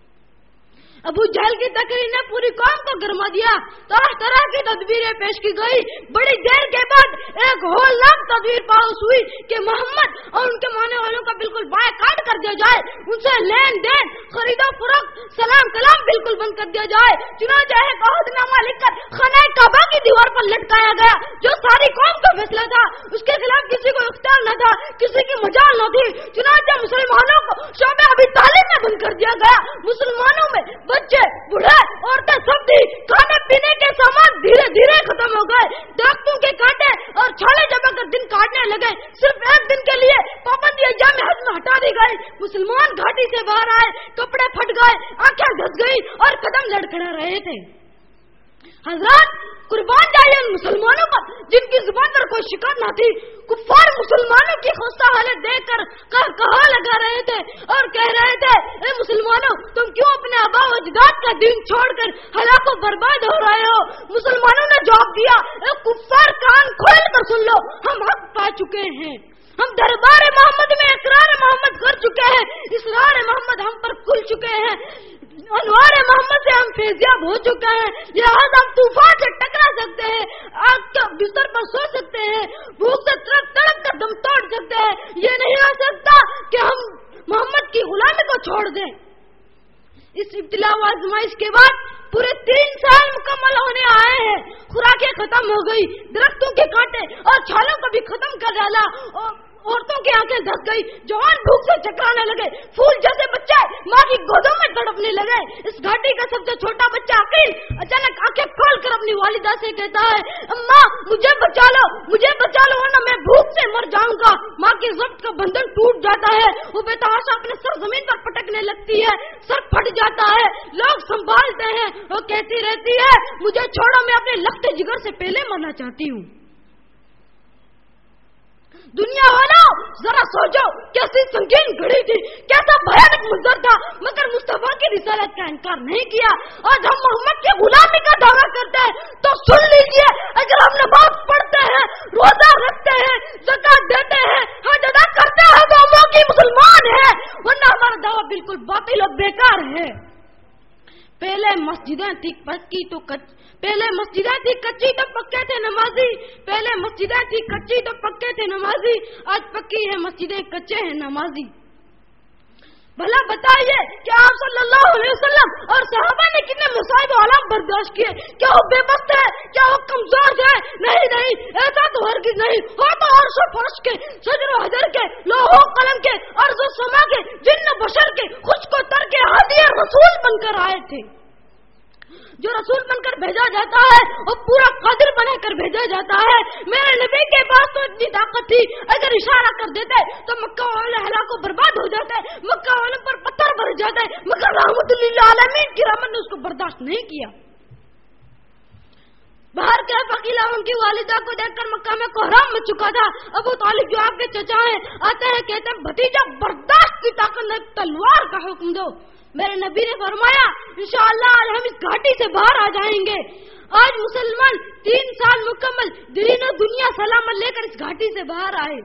ابو جہل کی تقریر نے پوری قوم کو گرما دیا. طرح طرح کی تدبیریں پیش کی گئی. بڑی دیر کے بعد ایک ہولناک تدبیر پاس ہوئی کہ محمد اور ان کے ماننے والوں کا بالکل بائیکاٹ کر دیا جائے, ان سے لین دین, خرید و فروخت, سلام کلام بالکل بند کر دیا جائے. چنانچہ ایک عہد نامہ لکھ کر خانہ کعبہ کی دیوار پر لٹکایا گیا, جو ساری قوم کا فیصلہ تھا. اس کے خلاف کسی کو اختیار نہ تھا, کسی کی مجال نہ تھی. چنانچہ مسلمانوں کو شعبہ ابی طالب میں بند کر دیا گیا. مسلمانوں میں بچے, بوڑھے, عورتیں سب تھی. کھانے پینے کے سامان دھیرے دھیرے ختم ہو گئے. درختوں کے کانٹے اور چھالے جما کر دن کاٹنے لگے. صرف ایک دن کے لیے پابندی ایام حج میں ہٹا دی گئی. مسلمان گھاٹی سے باہر آئے, کپڑے پھٹ گئے, آنکھیں دھس گئی اور قدم لڑکھڑا رہے تھے. حضرات, قربان جائیے ان مسلمانوں پر جن کی زبان پر कोई शिकायत न थी। कुफार मुसलमानों की खस्ता हालत देख कर कह कहा लगा रहे थे और कह रहे थे, ए मुसलमानों, तुम क्यों अपने आबा व अजदाद का दीन छोड़कर हलाक व बर्बाद हो रहे हो? मुसलमानों ने जवाब दिया, ए कुफार, कान खोल कर सुन लो, हम हक पा चुके हैं, हम दरबार मोहम्मद में इकरार मोहम्मद कर चुके हैं, इसरार मोहम्मद हम पर खुल चुके हैं, अनवार मोहम्मद से हम फैजियाब हो चुके हैं, लिहाजा हम तूफान से टकरा सकते हैं, आग के बिस्तर पर सो सकते हैं, भूख से तड़प तड़प कर दम तोड़ सकते हैं। ये नहीं हो सकता कि हम मोहम्मद की गुलामी को छोड़ दें। इस इब्तिला व आजमाइश के बाद पूरे तीन साल मुकम्मल होने आए हैं। खुराकें खत्म हो गई, दरख्तों के कांटे और छालों को भी खत्म कर डाला, और औरतों की आंखें धस गई, जवान भूख से चकराने लगे, फूल जैसे बच्चे माँ की गोदों में तड़पने लगे। इस घाटी का सबसे छोटा बच्चा अकील अचानक आंखें खोल कर अपनी वालिदा से कहता है, अम्मा मुझे बचा लो, मुझे बचा लो, वरना मैं भूख से मर जाऊंगा। माँ के ज़ब्त का बंधन टूट जाता है, वो बेतहाशा अपने सर जमीन पर पटकने लगती है, सर फट जाता है, लोग संभालते हैं, वो कहती रहती है, मुझे छोड़ो, मैं अपने लखते जिगर से पहले मरना चाहती हूँ। दुनिया वालों, जरा सोचो, कैसी संगीन घड़ी थी, कैसा भयानक मंजर था, मगर मुस्तफा की रिसालत का इनकार नहीं किया। आज हम मोहम्मद की गुलामी का दावा करते हैं, तो सुन लीजिए, अगर हम नमाज पढ़ते हैं, रोजा रखते हैं, ज़कात देते हैं, हज अदा करते हैं, तो हम लोग मुसलमान हैं, वरना हमारा दावा बिल्कुल बातिल और बेकार है। पहले मस्जिदें थी पक्की तो कच्ची, पहले मस्जिदें थी कच्ची तो पक्के थे नमाजी, पहले मस्जिदें थी कच्ची तो पक्के थे नमाजी, आज पक्की है मस्जिदें, कच्चे हैं नमाजी। भला बताइए कि आप सल्लल्लाहु अलैहि वसल्लम और सहाबा ने कितने मुसाइब हालात बर्दाश्त किए? क्या वो बेबस है? क्या वो कमजोर है? नहीं नहीं, ऐसा तो हरगिज़ नहीं। हो तो अर्श व फर्श के, शजर व हजर के, लोहो कलम के, अर्ज़ व समा के, जिन्न बशर के, खुद को तर के हादी रसूल बनकर आए थे। जो रसूल बनकर भेजा जाता है वो पूरा कादिर बनाकर भेजा जाता है। मेरे नबी के पास तो इतनी ताकत थी, अगर इशारा कर देते तो मक्का वाले हलाक को बर्बाद हो जाते, मक्का वालों पर पत्थर बरस जाते, मगर रहमतुल लिल आलमीन की रहमत ने उसको बर्दाश्त नहीं किया। बाहर के फकीला उनकी वालिदा को देखकर मक्का में कोहराम मच चुका था। अबू तालिब जो आपके चचा हैं आते हैं, कहते हैं, भतीजा बर्दाश्त की ताकत ने तलवार का हुक्म दो। मेरे नबी ने फरमाया, इंशाअल्लाह आज हम इस घाटी से बाहर आ जाएंगे। आज मुसलमान तीन साल मुकम्मल दीन और दुनिया सलामत लेकर इस घाटी से बाहर आए।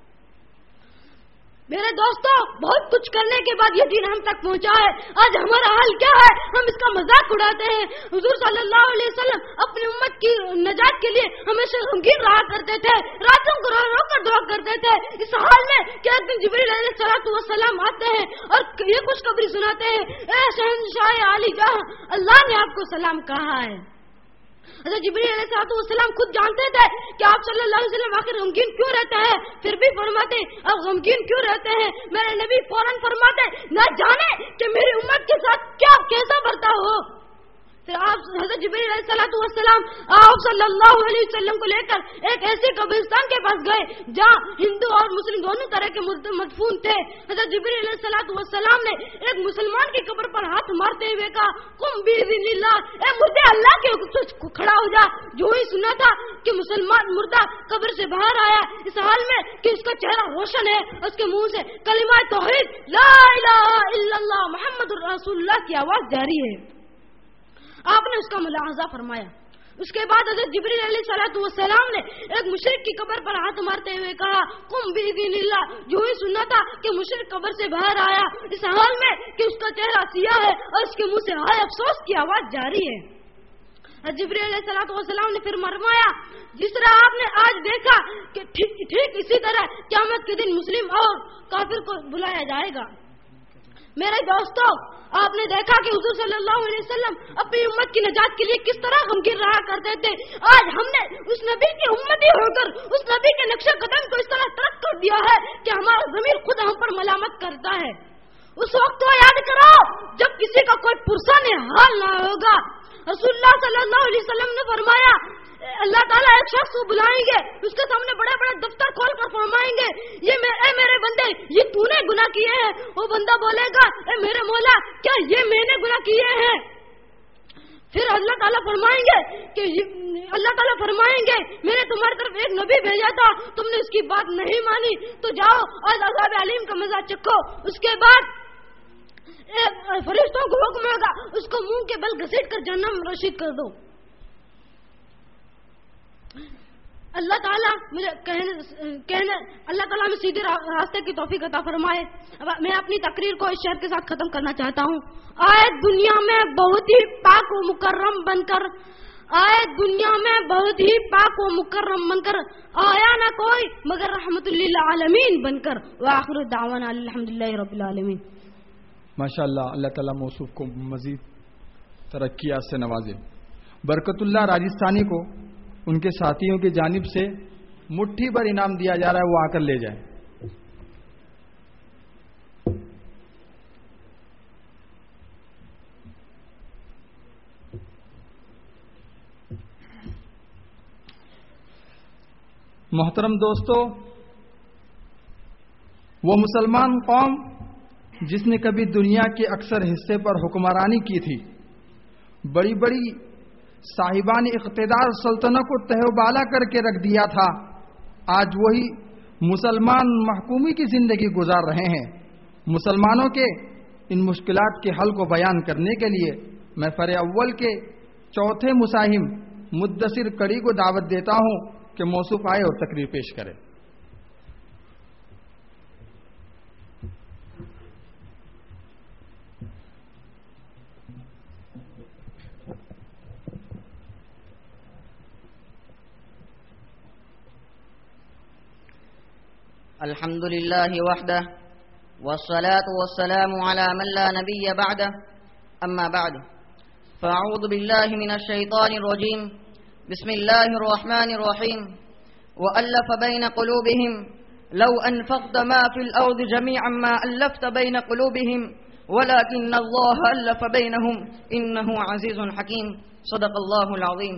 मेरे दोस्तों, बहुत कुछ करने के बाद ये दिन हम तक पहुंचा है। आज हमारा हाल क्या है? हम इसका मजाक उड़ाते हैं। हुजूर सल्लल्लाहु अलैहि वसल्लम अपनी उम्मत की नजात के लिए हमेशा गमगीन रहा करते थे, रातों को रो रो कर दुआ करते थे। इस हाल में कि एक दिन जिब्रील अलैहिस्सलातु वस्सलाम आते हैं और ये खुशखबरी सुनाते हैं, ए शहंशाह आली जहां, अल्लाह ने आपको सलाम कहा है। हज़रत जिब्रील अलैहिस्सलाम खुद जानते थे कि आप सल्लल्लाहु अलैहि वसल्लम आखिर गमगीन क्यों रहते हैं, फिर भी फरमाते आप गमगीन क्यों रहते हैं? मेरे नबी फौरन फरमाते, न जाने कि मेरी उम्मत के साथ क्या कैसा बर्ताव हो। फिर आप हज़रत जिब्रील अलैहिस्सलाम आप सल्लल्लाहु अलैहि वसल्लम को लेकर एक ऐसे कब्रिस्तान के पास गए जहाँ हिंदू और मुस्लिम दोनों तरह के मदफून थे। हज़रत जिब्रील अलैहिस्सलाम ने एक मुसलमान की कब्र पर हाथ मारते हुए कहा, कुम बिइज़्निल्लाह, ए मुर्दे अल्लाह के हुक्म से खड़ा हो जा। जो ही सुना था कि मुसलमान मुर्दा कब्र से बाहर आया, इस हाल में कि उसका चेहरा रोशन है, उसके मुंह से कलिमा तौहीद ला इलाहा इल्लल्लाह मुहम्मदुर रसूलुल्लाह की आवाज जारी है। आपने उसका मुलाहजा फरमाया। उसके बाद हज़रत जिब्रील अलैहिस्सलाम ने एक मुशरिक की कब्र पर हाथ मारते हुए कहा, कुम बिइज़्निल्लाह। जो ही सुना था कि मुशरिक कब्र से बाहर आया, इस हाल में कि उसका चेहरा सियाह है और उसके मुंह से हाय अफसोस की आवाज जारी है। जिब्रील अलैहिस्सलाम ने फिर फरमाया, जिस तरह आपने आज देखा कि ठीक ठीक इसी तरह क़यामत के दिन मुस्लिम और काफिर को बुलाया जाएगा। मेरे दोस्तों, आपने देखा कि हुजूर सल्लल्लाहु अलैहि वसल्लम अपनी उम्मत की नजात के लिए किस तरह गमगीन रहा करते थे। आज हमने उस नबी की उम्मती होकर उस नबी के नक्शे कदम को इस तरह तर्क कर दिया है कि हमारा ज़मीर खुद हम पर मलामत करता है। उस वक्त को याद करो जब किसी का कोई पुरसान हाल ना होगा। रसूलुल्लाह सल्लल्लाहु अलैहि वसल्लम ने फरमाया, अल्लाह ताला एक शख्स को बुलाएंगे, उसके सामने बड़े बड़े दफ्तर खोल कर फरमाएंगे, ये मे, ए मेरे बंदे, ये तूने गुनाह किए हैं। वो बंदा बोलेगा, ए मेरे मौला, क्या ये मैंने गुनाह किए हैं? پھر اللہ تعالیٰ فرمائیں گے کہ اللہ تعالیٰ فرمائیں گے میں نے تمہاری طرف ایک نبی بھیجا تھا، تم نے اس کی بات نہیں مانی، تو جاؤ اور عذاب علیم کا مزہ چکھو۔ اس کے بعد فرشتوں کو حکم ہوگا اس کو منہ کے بل گھسیٹ کر جہنم میں رشید کر دو۔ اللہ تعالیٰ مجھے کہنے کہنے اللہ تعالیٰ میں سیدھے راستے کی توفیق عطا فرمائے۔ میں اپنی تقریر کو اس شعر کے ساتھ ختم کرنا چاہتا ہوں۔ آئے دنیا میں بہت ہی پاک و مکرم بن کر، آئے دنیا میں بہت ہی پاک و مکرم بن کر، آیا نہ کوئی مگر رحمت للعالمین بن کر۔ وآخر دعوانا الحمدللہ رب العالمین۔ ماشاء اللہ، اللہ تعالیٰ موصوف کو مزید ترقیات سے نوازے۔ برکت اللہ راجستھانی کو ان کے ساتھیوں کی جانب سے مٹھی بھر انعام دیا جا رہا ہے، وہ آ کر لے جائیں۔ محترم دوستو، وہ مسلمان قوم جس نے کبھی دنیا کے اکثر حصے پر حکمرانی کی تھی، بڑی بڑی صاحبان اقتدار سلطنت کو تہو بالا کر کے رکھ دیا تھا، آج وہی مسلمان محکومی کی زندگی گزار رہے ہیں۔ مسلمانوں کے ان مشکلات کے حل کو بیان کرنے کے لیے میں فرع اول کے چوتھے مساہم مدثر کڑی کو دعوت دیتا ہوں کہ موصوف آئے اور تقریر پیش کرے۔ الحمد لله وحده والصلاة والسلام على من لا نبي بعده أما بعد فأعوذ بالله من الشيطان الرجيم بسم الله الرحمن الرحيم وألف بين قلوبهم لو أنفقت ما في الأرض جميعا ما ألفت بين قلوبهم ولكن الله ألف بينهم إنه عزيز حكيم صدق الله العظيم۔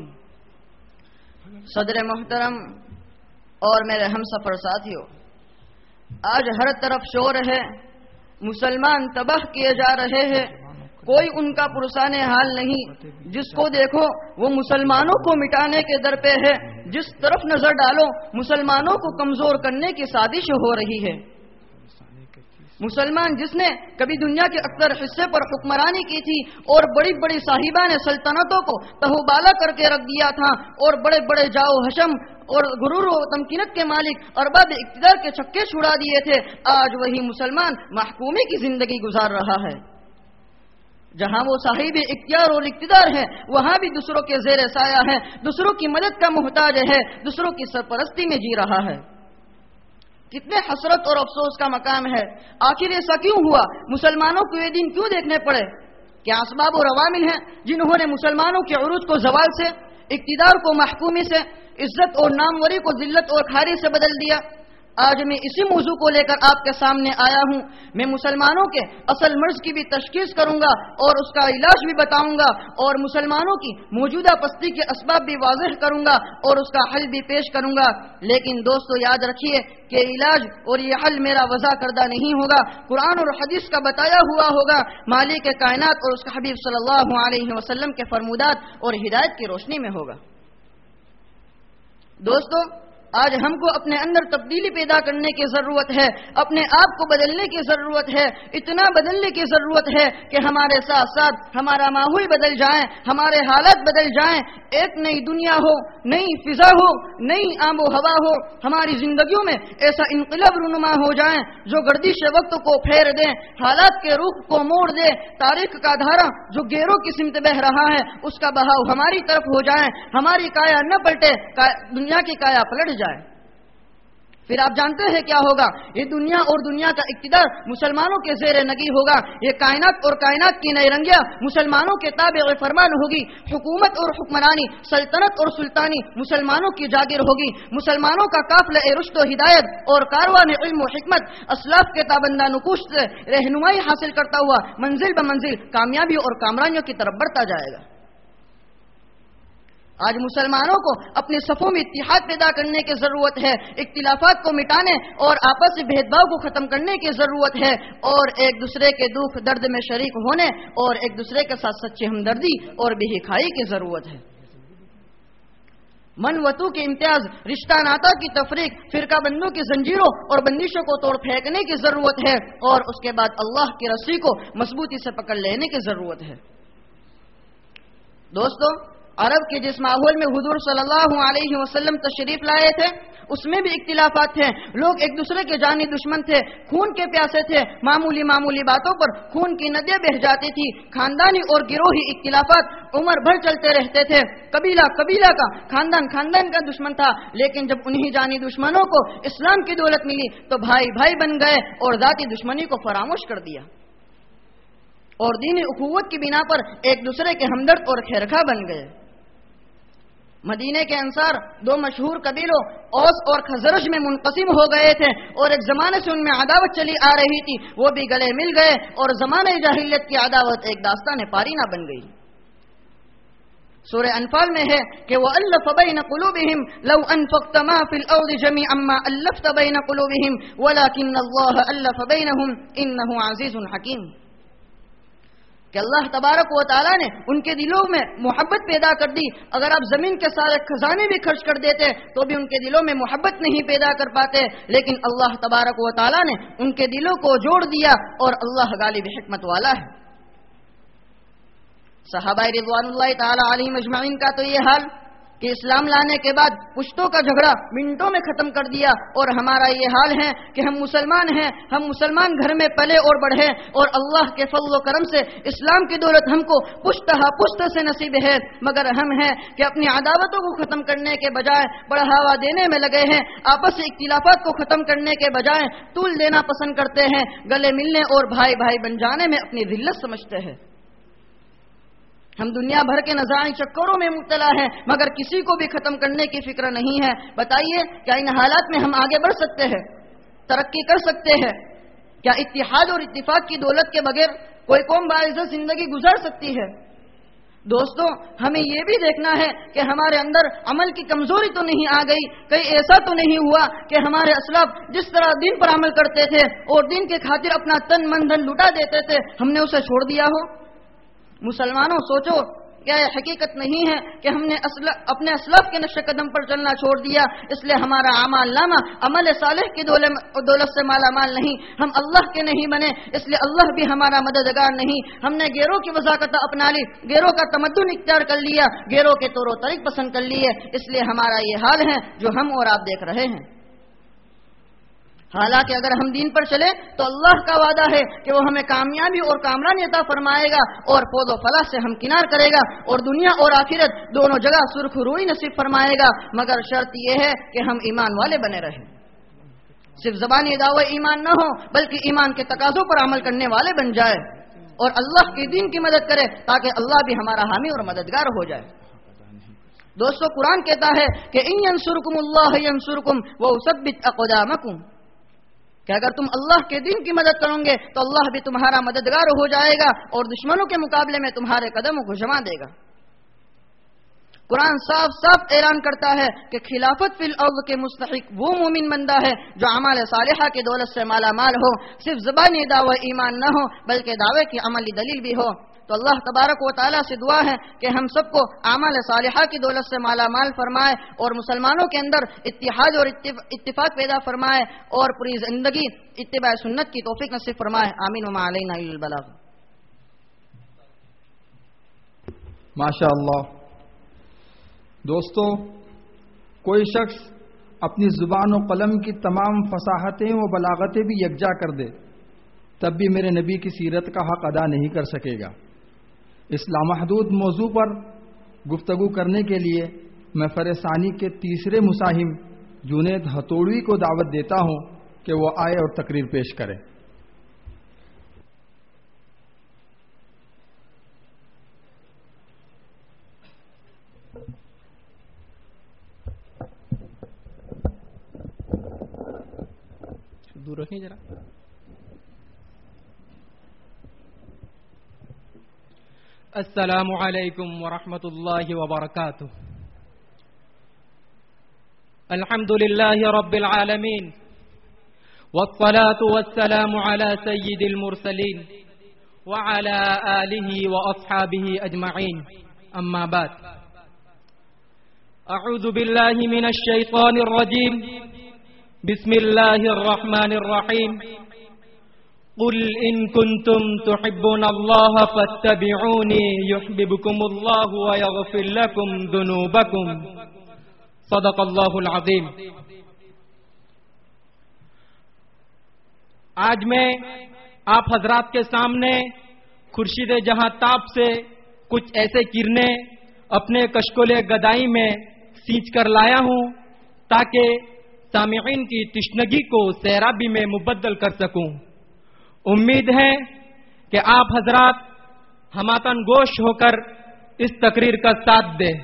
صدر محترم اور میرے ہم سفر ساتھیوں، آج ہر طرف شور ہے، مسلمان تباہ کیے جا رہے ہیں، کوئی ان کا پرسان حال نہیں، جس کو دیکھو وہ مسلمانوں کو مٹانے کے در پہ ہے، جس طرف نظر ڈالو مسلمانوں کو کمزور کرنے کی سازش ہو رہی ہے۔ مسلمان جس نے کبھی دنیا کے اکثر حصے پر حکمرانی کی تھی اور بڑی بڑی صاحبان سلطنتوں کو تہو بالا کر کے رکھ دیا تھا اور بڑے بڑے جاؤ حشم اور غرور و تمکینت کے مالک ارباب اقتدار کے چھکے چھڑا دیے تھے، آج وہی مسلمان محکومی کی زندگی گزار رہا ہے۔ جہاں وہ صاحب اختیار اور اقتدار ہے وہاں بھی دوسروں کے زیر سایہ ہے، دوسروں کی مدد کا محتاج ہے، دوسروں کی سرپرستی میں جی رہا ہے۔ کتنے حسرت اور افسوس کا مقام ہے۔ آخر ایسا کیوں ہوا؟ مسلمانوں کو یہ دن کیوں دیکھنے پڑے؟ کیا اسباب اور عوامل ہیں جنہوں نے مسلمانوں کے عروج کو زوال سے، اقتدار کو محکومی سے، عزت اور ناموری کو ذلت اور کھاری سے بدل دیا؟ آج میں اسی موضوع کو لے کر آپ کے سامنے آیا ہوں۔ میں مسلمانوں کے اصل مرض کی بھی تشخیص کروں گا اور اس کا علاج بھی بتاؤں گا اور مسلمانوں کی موجودہ پستی کے اسباب بھی واضح کروں گا اور اس کا حل بھی پیش کروں گا۔ لیکن دوستو یاد رکھیے کہ علاج اور یہ حل میرا وضع کردہ نہیں ہوگا، قرآن اور حدیث کا بتایا ہوا ہوگا، مالک کائنات اور اس کے حبیب صلی اللہ علیہ وسلم کے فرمودات اور ہدایت کی روشنی میں ہوگا۔ دوستو آج ہم کو اپنے اندر تبدیلی پیدا کرنے کی ضرورت ہے، اپنے آپ کو بدلنے کی ضرورت ہے، اتنا بدلنے کی ضرورت ہے کہ ہمارے ساتھ ساتھ ہمارا ماحول بدل جائیں، ہمارے حالات بدل جائیں، ایک نئی دنیا ہو، نئی فضا ہو، نئی آب و ہوا ہو، ہماری زندگیوں میں ایسا انقلاب رونما ہو جائیں جو گردش وقت کو پھیر دیں، حالات کے رخ کو موڑ دے، تاریخ کا دھارا جو گیروں کی سمت بہ رہا ہے اس کا بہاؤ ہماری طرف ہو جائے، ہماری کایا نہ پلٹے، دنیا کی کایا پلٹ جائے۔ پھر آپ جانتے ہیں کیا ہوگا؟ یہ دنیا اور دنیا کا اقتدار مسلمانوں کے زیر نگی ہوگا، یہ کائنات اور کائنات کی نئی رنگیاں مسلمانوں کے تابع فرمان ہوگی، حکومت اور حکمرانی، سلطنت اور سلطانی مسلمانوں کی جاگیر ہوگی، مسلمانوں کا قافلہ رشد و ہدایت اور کاروان علم و حکمت اسلاف کے تابندہ نقوش سے رہنمائی حاصل کرتا ہوا منزل بمنزل کامیابی اور کامرانیوں کی طرف بڑھتا جائے گا۔ آج مسلمانوں کو اپنے صفوں میں اتحاد پیدا کرنے کی ضرورت ہے، اختلافات کو مٹانے اور آپس میں بھید بھاؤ کو ختم کرنے کی ضرورت ہے، اور ایک دوسرے کے دکھ درد میں شریک ہونے اور ایک دوسرے کے ساتھ سچی ہمدردی اور بے حیائی کی ضرورت ہے۔ من وطو کے امتیاز، رشتہ ناتا کی تفریق، فرقہ بندوں کی زنجیروں اور بندشوں کو توڑ پھینکنے کی ضرورت ہے، اور اس کے بعد اللہ کی رسی کو مضبوطی سے پکڑ لینے کی ضرورت ہے۔ دوستو، عرب کے جس ماحول میں حضور صلی اللہ علیہ وسلم تشریف لائے تھے اس میں بھی اختلافات تھے، لوگ ایک دوسرے کے جانی دشمن تھے، خون کے پیاسے تھے، معمولی معمولی باتوں پر خون کی ندیاں بہہ جاتی تھی، خاندانی اور گروہی اختلافات عمر بھر چلتے رہتے تھے، قبیلہ قبیلہ کا، خاندان خاندان کا دشمن تھا، لیکن جب انہی جانی دشمنوں کو اسلام کی دولت ملی تو بھائی بھائی بن گئے اور ذاتی دشمنی کو فراموش کر دیا، اور دینی اخوت کی بنا پر ایک دوسرے کے ہمدرد اور خیرخواہ بن گئے۔ مدینے کے انصار دو مشہور قبیلوں اوس اور خزرج میں منقسم ہو گئے تھے، اور ایک زمانے سے ان میں عداوت چلی آ رہی تھی، وہ بھی گلے مل گئے اور زمانہ جاہلیت کی عداوت ایک داستان پارینہ بن گئی۔ سورہ انفال میں ہے کہ وَأَلَّفَ بَيْنَ قُلُوبِهِمْ لَوْ أَنفَقْتَ مَا فِي الْأَرْضِ جَمِيعًا مَا أَلَّفْتَ بَيْنَ قُلُوبِهِمْ وَلَكِنَّ اللَّهَ أَلَّفَ بَيْنَهُمْ إِنَّهُ عَزِيزٌ حَكِيمٌ، کہ اللہ تبارک و تعالیٰ نے ان کے دلوں میں محبت پیدا کر دی، اگر آپ زمین کے سارے خزانے بھی خرچ کر دیتے تو بھی ان کے دلوں میں محبت نہیں پیدا کر پاتے، لیکن اللہ تبارک و تعالیٰ نے ان کے دلوں کو جوڑ دیا، اور اللہ غالب حکمت والا ہے۔ صحابہ رضوان اللہ تعالی علیہم اجمعین کا تو یہ حال کہ اسلام لانے کے بعد پشتوں کا جھگڑا منٹوں میں ختم کر دیا، اور ہمارا یہ حال ہے کہ ہم مسلمان ہیں، ہم مسلمان گھر میں پلے اور بڑھے، اور اللہ کے فضل و کرم سے اسلام کی دولت ہم کو پشتہ پشت سے نصیب ہے، مگر ہم ہیں کہ اپنی عداوتوں کو ختم کرنے کے بجائے بڑھاوا دینے میں لگے ہیں، آپس اختلافات کو ختم کرنے کے بجائے طول دینا پسند کرتے ہیں، گلے ملنے اور بھائی بھائی بن جانے میں اپنی ذلت سمجھتے ہیں۔ ہم دنیا بھر کے نزاعی چکروں میں مبتلا ہیں، مگر کسی کو بھی ختم کرنے کی فکر نہیں ہے۔ بتائیے کیا ان حالات میں ہم آگے بڑھ سکتے ہیں، ترقی کر سکتے ہیں؟ کیا اتحاد اور اتفاق کی دولت کے بغیر کوئی قوم باعزت زندگی گزار سکتی ہے؟ دوستو، ہمیں یہ بھی دیکھنا ہے کہ ہمارے اندر عمل کی کمزوری تو نہیں آ گئی، کہیں ایسا تو نہیں ہوا کہ ہمارے اسلاف جس طرح دین پر عمل کرتے تھے اور دین کے خاطر اپنا تن من دھن لٹا دیتے تھے، ہم نے اسے چھوڑ دیا ہو؟ مسلمانوں سوچو، کیا یہ حقیقت نہیں ہے کہ ہم نے اپنے اسلاف کے نقش قدم پر چلنا چھوڑ دیا، اس لیے ہمارا اعمال نامہ عمل صالح کی دولت سے مالا مال نہیں، ہم اللہ کے نہیں بنے، اس لیے اللہ بھی ہمارا مددگار نہیں، ہم نے گیروں کی وضاحت اپنا لی، گیروں کا تمدن اختیار کر لیا، گیروں کے طور و طریق پسند کر لیے، اس لیے ہمارا یہ حال ہے جو ہم اور آپ دیکھ رہے ہیں۔ حالانکہ اگر ہم دین پر چلے تو اللہ کا وعدہ ہے کہ وہ ہمیں کامیابی اور کامرانی عطا فرمائے گا، اور فوز و فلاح سے ہم کنار کرے گا، اور دنیا اور آخرت دونوں جگہ سرخ روئی نصیب فرمائے گا، مگر شرط یہ ہے کہ ہم ایمان والے بنے رہیں، صرف زبانی دعوی ایمان نہ ہو بلکہ ایمان کے تقاضوں پر عمل کرنے والے بن جائے، اور اللہ کے دین کی مدد کرے تاکہ اللہ بھی ہمارا حامی اور مددگار ہو جائے۔ دوستو، قرآن کہتا ہے کہ ان ینصرکم اللہ ینصرکم ویثبت اقدامکم، کہ اگر تم اللہ کے دین کی مدد کرو گے تو اللہ بھی تمہارا مددگار ہو جائے گا، اور دشمنوں کے مقابلے میں تمہارے قدموں کو جما دے گا۔ قرآن صاف صاف اعلان کرتا ہے کہ خلافت فی الارض کے مستحق وہ مومن بندہ ہے جو اعمال صالحہ کی دولت سے مالا مال ہو، صرف زبانی دعوی ایمان نہ ہو بلکہ دعوے کی عملی دلیل بھی ہو۔ تو اللہ تبارک و تعالیٰ سے دعا ہے کہ ہم سب کو اعمال صالحہ کی دولت سے مالا مال فرمائے، اور مسلمانوں کے اندر اتحاد اور اتفاق پیدا فرمائے، اور پوری زندگی اتباع سنت کی توفیق نصیب فرمائے۔ آمین وما علینا الا البلاغ۔ ماشاء اللہ۔ دوستو، کوئی شخص اپنی زبان و قلم کی تمام فصاحتیں و بلاغتیں بھی یکجا کر دے تب بھی میرے نبی کی سیرت کا حق ادا نہیں کر سکے گا۔ اس لامحدود موضوع پر گفتگو کرنے کے لیے میں فرثانی کے تیسرے مساہم جنید ہتھوڑوی کو دعوت دیتا ہوں کہ وہ آئے اور تقریر پیش کریں۔ دور رکھیں ذرا۔ السلام علیکم ورحمۃ اللہ وبرکاتہ۔ الحمد لله رب العالمين والصلاة والسلام على سيد المرسلين وعلى آله وأصحابه أجمعين أما بعد أعوذ بالله من الشيطان الرجيم بسم الله الرحمن الرحيم قل إن كنتم تحبون الله فاتبعوني يحببكم الله ويغفر لكم ذنوبكم صدق اللہ العظیم. آج میں آپ حضرات کے سامنے خورشید جہاں تاب سے کچھ ایسے کرنے اپنے کشکول گدائی میں سینچ کر لایا ہوں تاکہ سامعین کی تشنگی کو سیرابی میں مبدل کر سکوں. امید ہے کہ آپ حضرات ہماتن گوش ہو کر اس تقریر کا ساتھ دیں.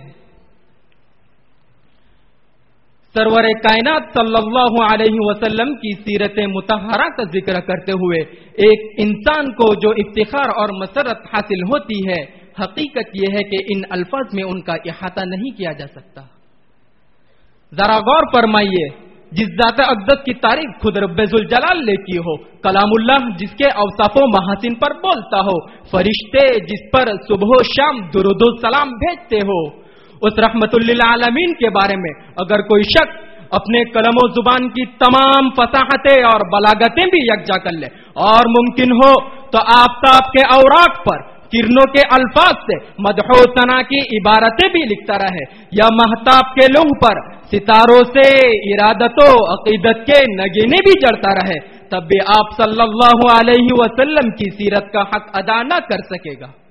سرور کائنات صلی اللہ علیہ وسلم کی سیرت مطہرہ کا ذکر کرتے ہوئے ایک انسان کو جو افتخار اور مسرت حاصل ہوتی ہے، حقیقت یہ ہے کہ ان الفاظ میں ان کا احاطہ نہیں کیا جا سکتا. ذرا غور فرمائیے، جس ذات اقدس کی تعریف خود رب ذوالجلال نے کی ہو، کلام اللہ جس کے اوصاف و محاسن پر بولتا ہو، فرشتے جس پر صبح و شام درود و سلام بھیجتے ہو، اس رحمت للعالمین کے بارے میں اگر کوئی شخص اپنے قلم و زبان کی تمام فصاحتیں اور بلاغتیں بھی یکجا کر لے اور ممکن ہو تو آفتاب کے اوراق پر کرنوں کے الفاظ سے مدح و ثنا کی عبارتیں بھی لکھتا رہے، یا مہتاب کے لوح پر ستاروں سے ارادت و عقیدت کے نگینے بھی جڑتا رہے، تب بھی آپ صلی اللہ علیہ وسلم کی سیرت کا حق ادا نہ کر سکے گا.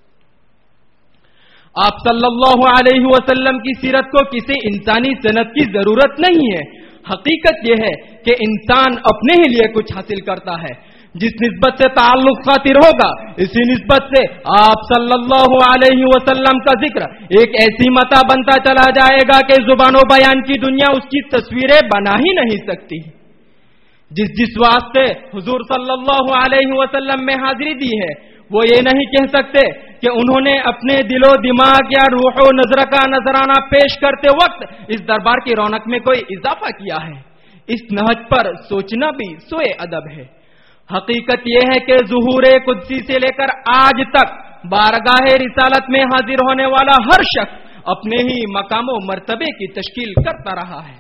آپ صلی اللہ علیہ وسلم کی سیرت کو کسی انسانی صنعت کی ضرورت نہیں ہے. حقیقت یہ ہے کہ انسان اپنے ہی لیے کچھ حاصل کرتا ہے. جس نسبت سے تعلق خاطر ہوگا اسی نسبت سے آپ صلی اللہ علیہ وسلم کا ذکر ایک ایسی متا بنتا چلا جائے گا کہ زبان و بیان کی دنیا اس کی تصویریں بنا ہی نہیں سکتی. جس جس واسطے حضور صلی اللہ علیہ وسلم میں حاضری دی ہے وہ یہ نہیں کہہ سکتے کہ انہوں نے اپنے دل و دماغ یا روح و نظر کا نذرانہ پیش کرتے وقت اس دربار کی رونق میں کوئی اضافہ کیا ہے. اس نہج پر سوچنا بھی سوئے ادب ہے. حقیقت یہ ہے کہ ظہور قدسی سے لے کر آج تک بارگاہ رسالت میں حاضر ہونے والا ہر شخص اپنے ہی مقام و مرتبے کی تشکیل کرتا رہا ہے.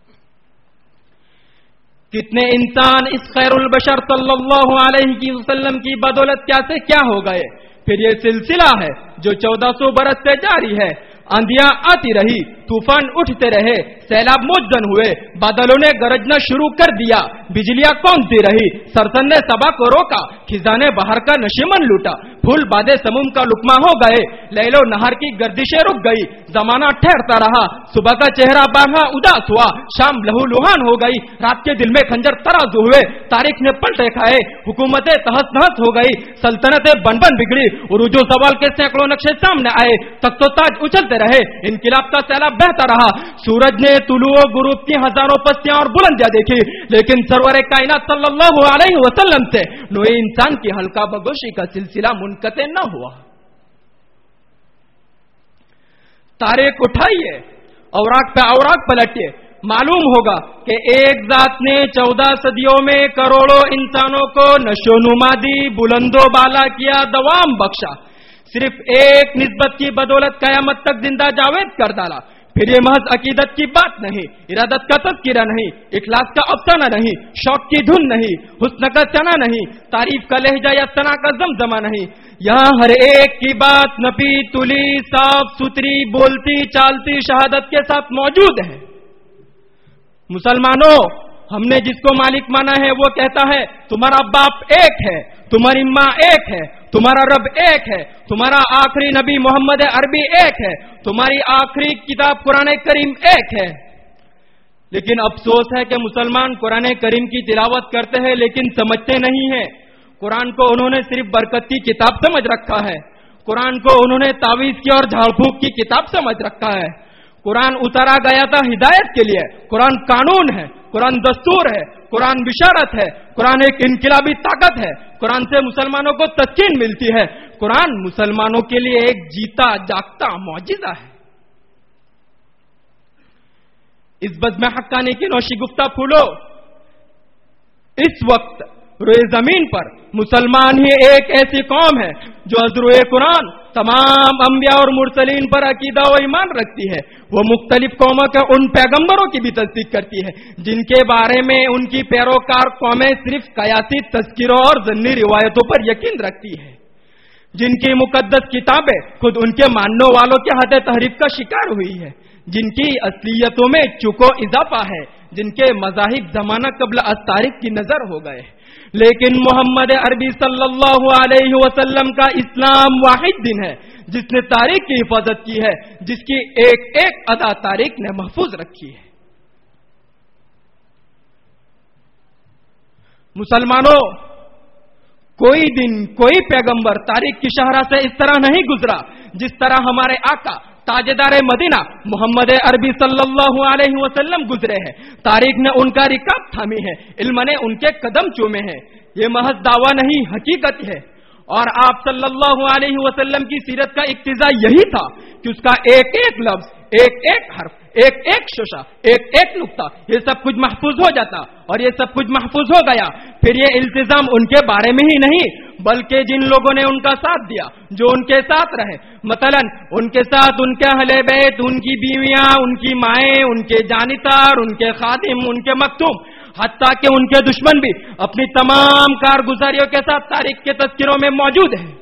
کتنے انسان اس خیر البشر صلی اللہ علیہ وسلم کی بدولت کیا سے کیا ہو گئے. پھر یہ سلسلہ ہے جو چودہ سو برس سے جاری ہے. آندیاں آتی رہی، طوفان اٹھتے رہے، سیلاب موجزن ہوئے، بادلوں نے گرجنا شروع کر دیا، بجلیاں کونتی رہی، سرسن نے صبا کو روکا، خزانے بہار کا نشیمن لوٹا، پھول بادے سموم کا لقمہ ہو گئے، لیل و نہار کی گردشیں رک گئی، زمانہ ٹھہرتا رہا، صبح کا چہرہ بارہا اداس ہوا، شام لہو لوہان ہو گئی، رات کے دل میں خنجر ترازو ہوئے، تاریخ نے پلٹے کھائے، حکومتیں تہس نہس ہو گئی، سلطنتیں بن بن بگڑی، عروج و زوال کے سینکڑوں نقشے سامنے آئے، تخت و تاج اچلتے رہے، انقلاب کا سیلاب بہتا رہا. سورج نے طلوع و غروب کی ہزاروں پستیاں اور بلندیاں دیکھی، لیکن سرور کائنات صلی اللہ علیہ وسلم سے نوع انسان کی حلقہ بگوشی کا سلسلہ منقطع نہ ہوا. تاریخ اٹھائیے، اوراق پہ اوراق پلٹیے، معلوم ہوگا کہ ایک ذات نے چودہ صدیوں میں کروڑوں انسانوں کو نشو نما دی، بلند و بالا کیا، دوام بخشا، صرف ایک نسبت کی بدولت قیامت تک زندہ جاوید کر ڈالا. پھر یہ محض عقیدت کی بات نہیں، ارادت کا تذکرہ نہیں، اخلاص کا افسانہ نہیں، شوق کی دھن نہیں، حسن کا چنا نہیں، تعریف کا لہجہ یا ثنا کا زمزمہ نہیں. یہاں ہر ایک کی بات نپی تلی، صاف ستھری، بولتی چالتی شہادت کے ساتھ موجود ہے. مسلمانوں، ہم نے جس کو مالک مانا ہے وہ کہتا ہے تمہارا باپ ایک ہے، تمہاری ماں ایک ہے، تمہارا رب ایک ہے، تمہارا آخری نبی محمد عربی ایک ہے، تمہاری آخری کتاب قرآن کریم ایک ہے. لیکن افسوس ہے کہ مسلمان قرآن کریم کی تلاوت کرتے ہیں لیکن سمجھتے نہیں ہیں. قرآن کو انہوں نے صرف برکت کی کتاب سمجھ رکھا ہے، قرآن کو انہوں نے تعویذ کی اور جھاڑ پھونک کی کتاب سمجھ رکھا ہے. قرآن اتارا گیا تھا ہدایت کے لیے، قرآن قانون ہے، قرآن دستور ہے، قرآن بشارت ہے، قرآن ایک انقلابی طاقت ہے، قرآن سے مسلمانوں کو تسکین ملتی ہے، قرآن مسلمانوں کے لیے ایک جیتا جاگتا معجزہ ہے. اس बज़्म हक्कानी की नौशी गुफ्ता फूलो। इस वक्त रोए जमीन पर मुसलमान ही एक ऐसी कौम है जो हज़रुए कुरान तमाम अंबिया और मुरसलीन पर अकीदा व ईमान रखती है। वो मुख्तलिफ कौमों के उन पैगंबरों की भी तस्दीक करती है जिनके बारे में उनकी पैरोकार कौमें सिर्फ कयासी तस्कीरों और जन्नी रिवायतों पर यकीन रखती है, जिनकी मुकद्दस किताबें खुद उनके मानने वालों के हद तहरीफ का शिकार हुई है, जिनकी असलियतों में चुको इजाफा है, जिनके मज़ाहिब जमाना कबल अस्तारिक की नजर हो गए। लेकिन मोहम्मद अरबी सल्लल्लाहु अलैहि वसल्लम का इस्लाम वाहिद दिन है जिसने तारीख की हिफाजत की है, जिसकी एक एक अदा तारीख ने महफूज रखी है। मुसलमानों, कोई दिन कोई पैगंबर तारीख की शहरा से इस तरह नहीं गुजरा जिस तरह हमारे आका ताजेदार मदीना मोहम्मद अरबी सल्लल्लाहु अलैहि वसल्लम गुजरे हैं। तारीख ने उनका रिकाब थामी है, इल्म ने उनके कदम चूमे हैं। ये महज दावा नहीं, हकीकत है। और आप सल्लल्लाहु अलैहि वसल्लम की सीरत का इक्तिजा यही था कि उसका एक एक लफ्ज, एक एक हर्फ, एक एक शोशा, एक एक नुक्ता, ये सब कुछ महफूज हो जाता। और ये सब कुछ महफूज हो गया, फिर ये इल्तिजाम उनके बारे में ही नहीं बल्कि जिन लोगों ने उनका साथ दिया, जो उनके साथ रहे, मसलन उनके साथ उनके अहले बैत, उनकी बीवियां, उनकी माएं, उनके जानिसार, उनके खादिम, उनके मखतूम, हत्ता कि उनके दुश्मन भी अपनी तमाम कारगुजारियों के साथ तारीख के तज़किरों में मौजूद है।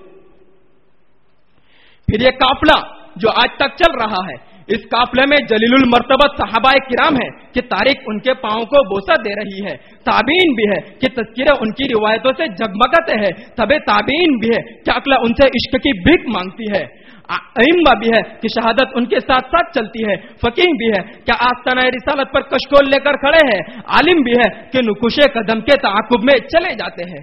फिर ये काफिला जो आज तक चल रहा है, इस काफिले में जलीलुल मर्तबत सहाबाए किराम है कि तारीख उनके पांव को बोसा दे रही है। ताबीन भी है कि तज़किरे उनकी रिवायतों से जगमगाते हैं। तबे ताबीन भी है कि अक्ल उनसे इश्क की भीख मांगती है। अइम्मा भी है कि शहादत उनके साथ साथ चलती है। फकीह भी है कि आस्ताना रिसालत पर कशकोल लेकर खड़े हैं। आलिम भी है कि नुकुशे कदम के ताकुब में चले जाते हैं।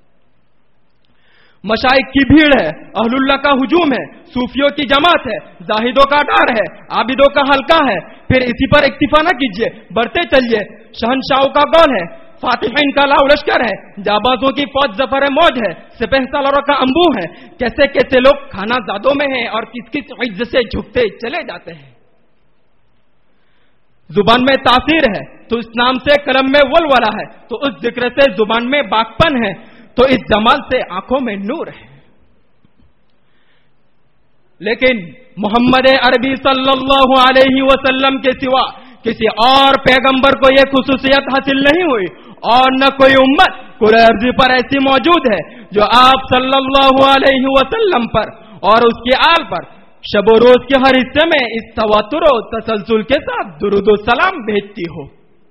मशाइख की भीड़ है, अहलुल्लाह का हुजूम है, सूफियों की जमात है, जाहिदों का डार है, आबिदों का हल्का है। फिर इसी पर इक्तिफा न कीजिए, बढ़ते चलिए। शहनशाहों का कौन है, फातिहीन का लाउ लश्कर है, जाबाजों की फौज जफर मौज है, सिपह सालारों का अंबू है। कैसे कैसे लोग खाना जादों में हैं और किस किस इज्जत से झुकते चले जाते हैं। जुबान में तासीर है तो इस नाम से कलम में वलवला है, तो उस जिक्र से जुबान में बाकपन है, तो इस जमाल से आंखों में नूर है। लेकिन मोहम्मद अरबी सल्लल्लाहु अलैहि वसल्लम के सिवा किसी और पैगंबर को यह खुसूसियत हासिल नहीं हुई और न कोई उम्मत कुरान अर्ज़ी पर ऐसी मौजूद है जो आप सल्लल्लाहु अलैहि वसल्लम पर और उसके आल पर शब रोज के हर हिस्से में इस तवातुर और तसलसल के साथ दुरूद व सलाम भेजती हो।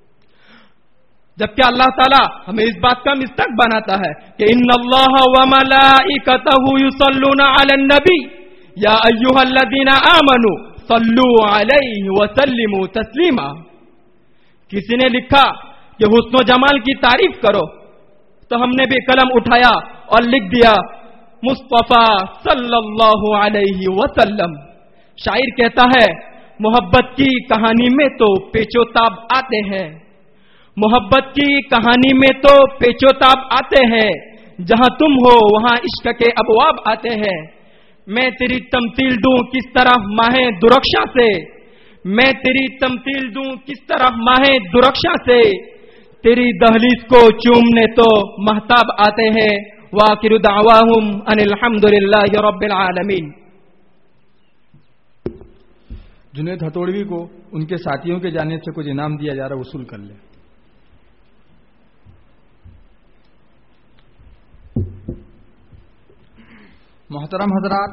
जबकि अल्लाह ताला हमें इस बात का मिस्तक बनाता है कि इन्नल्लाह व मलाइकतहु युसल्लूना अलन नबी या अय्युहल्लज़ीना आमनू सल्लू अलैहि व सल्लिमू तस्लीमा। किसी ने लिखा कि हुस्न जमाल की तारीफ करो, तो हमने भी कलम उठाया और लिख दिया मुस्तफा सल्लल्लाहु अलैहि वसल्लम। शायर कहता है, मोहब्बत की कहानी में तो पेचोताब आते हैं, मोहब्बत की कहानी में तो पेचोताब आते हैं, जहां तुम हो वहां इश्क के अबवाब आते हैं। मैं तेरी तमसील दूं किस तरह माहे दुरक्षा से, मैं तेरी तमसील दूं किस तरह माहे दुरक्षा से, तेरी दहलीज को चूमने तो महताब आते हैं। वाकिरु दावाहुम अनिल हम्दुलिल्लाहि रब्बिल आलमीन। जुनैद हथौड़वी को उनके साथियों के जाने से कुछ इनाम दिया जा रहा, वसूल कर ले। मोहतरम हजरात,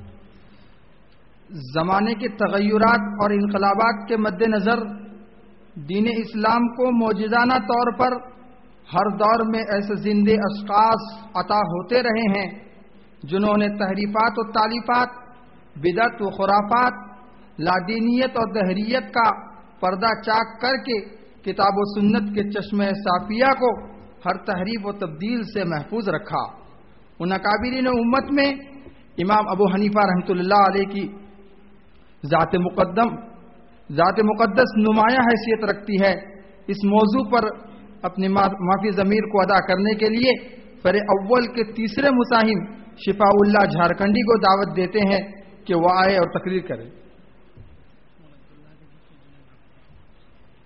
जमाने के तगय्युरात और इनकलाबात के मद्देनजर दीन इस्लाम को मौजूदाना तौर पर हर दौर में ऐसे जिंदे अशखास अता होते रहे हैं जिन्होंने तहरीफात और तालीफात, बिदअत व खुराफात, लादीनियत और दहरियत का पर्दा चाक करके किताब व सुन्नत के चश्मे साफिया को हर तहरीफ व तब्दील से महफूज रखा। उन अकाबिरीन उम्मत में इमाम अबू हनीफा रहमतुल्लाह अलैह की ज़ात मुक़द्दम ज़ात मुक़द्दस नुमाया हैसियत रखती है। इस मौजू पर अपनी माफी ज़मीर को अदा करने के लिए फर अव्वल के तीसरे मुसाहिम शिफाउल्लाह झारखंडी को दावत देते हैं कि वह आए और तकरीर करें।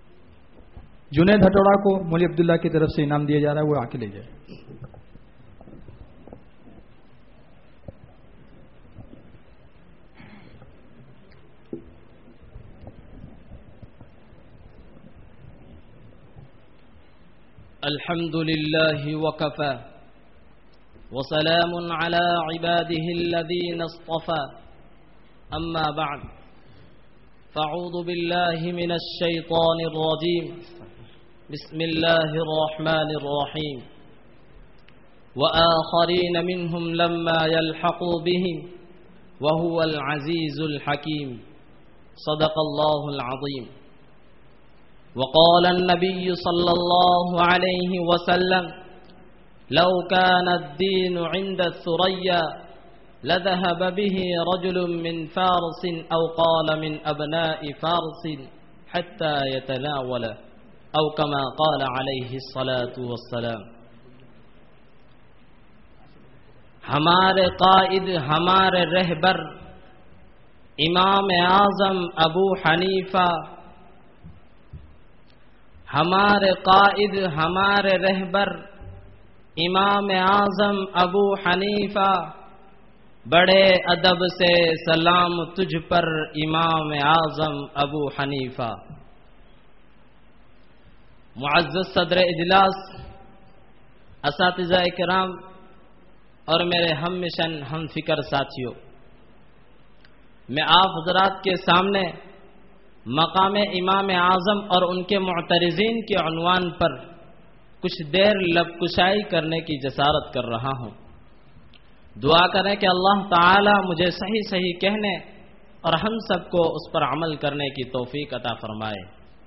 जुनैद हटोड़ा को मौलवी अब्दुल्ला की तरफ से इनाम दिया जा रहा है, वो आके ले जाए। अल्हम्दुलिल्लाहि वकफा वसलामुन अला इबादिहि अल्लज़ीना इस्तफ़ा अम्मा बअद फ़अऊज़ु बिल्लाहि मिनश शैतानिर रजीम बिस्मिल्लाहिर रहमानिर रहीम व आखरीन मिनहुम लम्मा यल्हक़ू बिहिम व हुवल अज़ीज़ुल हकीम सदक़ल्लाहुल अज़ीम। وقال النبي صلى الله عليه وسلم لو كان الدين عند الثريا لذهب به رجل من فارس أو قال من أبناء فارس حتى يتناول أو كما قال عليه الصلاة والسلام۔ ہمارے قائد، ہمارے رہبر امام اعظم ابو حنیفہ، ہمارے قائد، ہمارے رہبر امام اعظم ابو حنیفہ، بڑے ادب سے سلام تجھ پر امام اعظم ابو حنیفہ۔ معزز صدر اجلاس، اساتذہ کرام اور میرے ہم مشن ہم فکر ساتھیوں، میں آپ حضرات کے سامنے مقام امام اعظم اور ان کے معترضین کے عنوان پر کچھ دیر لب کشائی کرنے کی جسارت کر رہا ہوں۔ دعا کریں کہ اللہ تعالی مجھے صحیح صحیح کہنے اور ہم سب کو اس پر عمل کرنے کی توفیق عطا فرمائے۔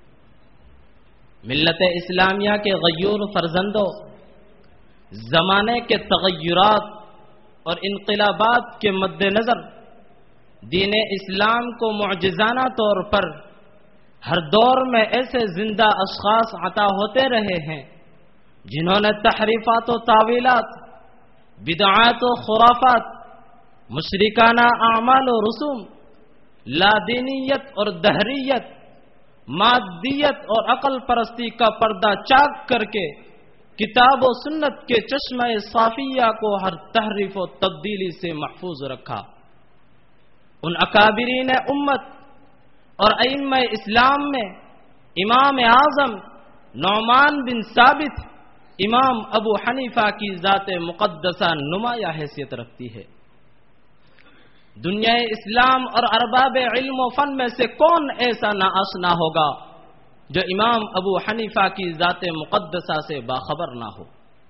ملت اسلامیہ کے غیور فرزندوں، زمانے کے تغیرات اور انقلابات کے مد نظر دین اسلام کو معجزانہ طور پر ہر دور میں ایسے زندہ اشخاص عطا ہوتے رہے ہیں جنہوں نے تحریفات و تعویلات، بدعات و خرافات، مشرکانہ اعمال و رسوم، لادینیت اور دہریت، مادیت اور عقل پرستی کا پردہ چاک کر کے کتاب و سنت کے چشمہ صافیہ کو ہر تحریف و تبدیلی سے محفوظ رکھا۔ ان اکابرین امت اور ائمہ اسلام میں امام اعظم نعمان بن ثابت امام ابو حنیفہ کی ذات مقدسہ نمایاں حیثیت رکھتی ہے۔ دنیا اسلام اور ارباب علم و فن میں سے کون ایسا ناآشنا ہوگا جو امام ابو حنیفہ کی ذات مقدسہ سے باخبر نہ ہو۔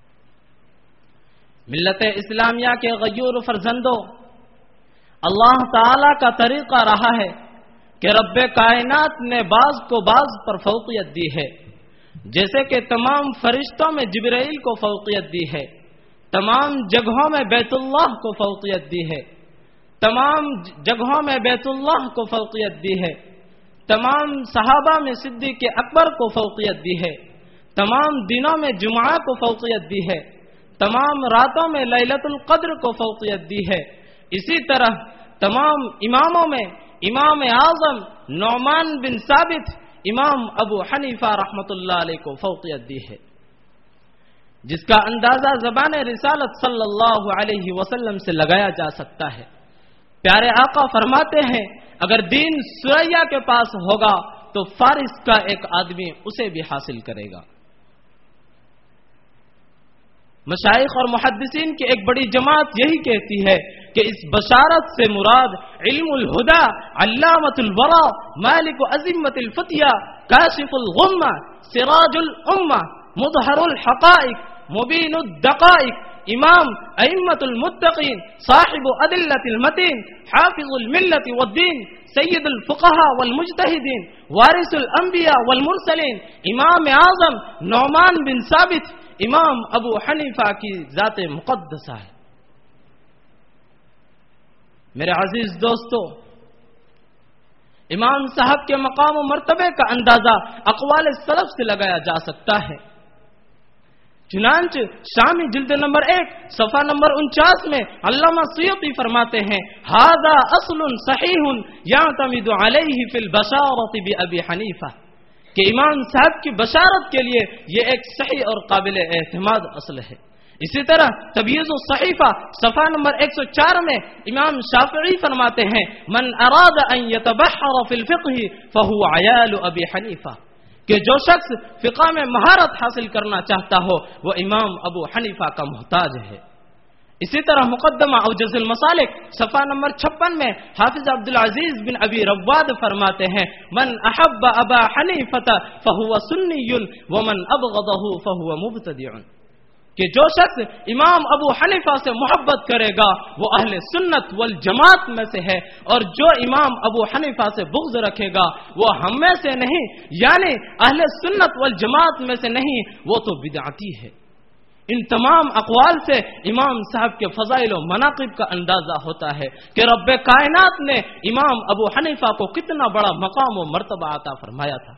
ملت اسلامیہ کے غیور فرزندوں، اللہ تعالی کا طریقہ رہا ہے کہ رب کائنات نے بعض کو بعض پر فوقیت دی ہے، جیسے کہ تمام فرشتوں میں جبرائیل کو فوقیت دی ہے، تمام جگہوں میں بیت اللہ کو فوقیت دی ہے، تمام جگہوں میں بیت اللہ کو فوقیت دی ہے، تمام صحابہ میں صدیق اکبر کو فوقیت دی ہے، تمام دنوں میں جمعہ کو فوقیت دی ہے، تمام راتوں میں لیلۃ القدر کو فوقیت دی ہے۔ اسی طرح تمام اماموں میں امام اعظم نعمان بن ثابت امام ابو حنیفہ رحمۃ اللہ علیہ کو فوقیت دی ہے، جس کا اندازہ زبان رسالت صلی اللہ علیہ وسلم سے لگایا جا سکتا ہے۔ پیارے آقا فرماتے ہیں اگر دین سریا کے پاس ہوگا تو فارس کا ایک آدمی اسے بھی حاصل کرے گا۔ مشائخ اور محدثین کی ایک بڑی جماعت یہی کہتی ہے کہ اس بشارت سے مراد علم الہدا، علامۃ الورا، مالک عظمت الفتیہ، کاشف الغمہ، سراج الامہ، مظہر الحقائق، مبین الدقائق، امام ائمۃ المتقین، صاحب ادلۃ المتین، حافظ الملت والدین، سید الفقہاء والمجتہدین، وارث الانبیاء والمرسلین، امام اعظم نعمان بن ثابت امام ابو حنیفہ کی ذات مقدسہ ہے۔ میرے عزیز دوستو، امام صاحب کے مقام و مرتبے کا اندازہ اقوال سلف سے لگایا جا سکتا ہے۔ چنانچہ شامی جلد نمبر ایک صفحہ نمبر انچاس میں علامہ سیوطی فرماتے ہیں هذا اصل صحیح یعتمد علیہ فی البشارۃ بأبی حنیفہ، کہ امام صاحب کی بشارت کے لیے یہ ایک صحیح اور قابل اعتماد اصل ہے۔ اسی طرح تبییض الصحیفہ صفحہ نمبر ایک سو چار میں امام شافعی فرماتے ہیں من اراد ان يتبحر في الفقه فهو عيال ابي حنیفہ، کہ جو شخص فقہ میں مہارت حاصل کرنا چاہتا ہو وہ امام ابو حنیفہ کا محتاج ہے۔ اسی طرح مقدمہ اوجز المسالک صفحہ نمبر چھپن میں حافظ عبدالعزیز بن ابی رواد فرماتے ہیں من احب ابا حنیفہ فهو سنی ومن ابغضه فهو مبتدع، کہ جو شخص امام ابو حنیفہ سے محبت کرے گا وہ اہل سنت والجماعت میں سے ہے، اور جو امام ابو حنیفہ سے بغض رکھے گا وہ ہم میں سے نہیں، یعنی اہل سنت والجماعت میں سے نہیں، وہ تو بدعتی ہے۔ ان تمام اقوال سے امام صاحب کے فضائل و مناقب کا اندازہ ہوتا ہے کہ رب کائنات نے امام ابو حنیفہ کو کتنا بڑا مقام و مرتبہ عطا فرمایا تھا۔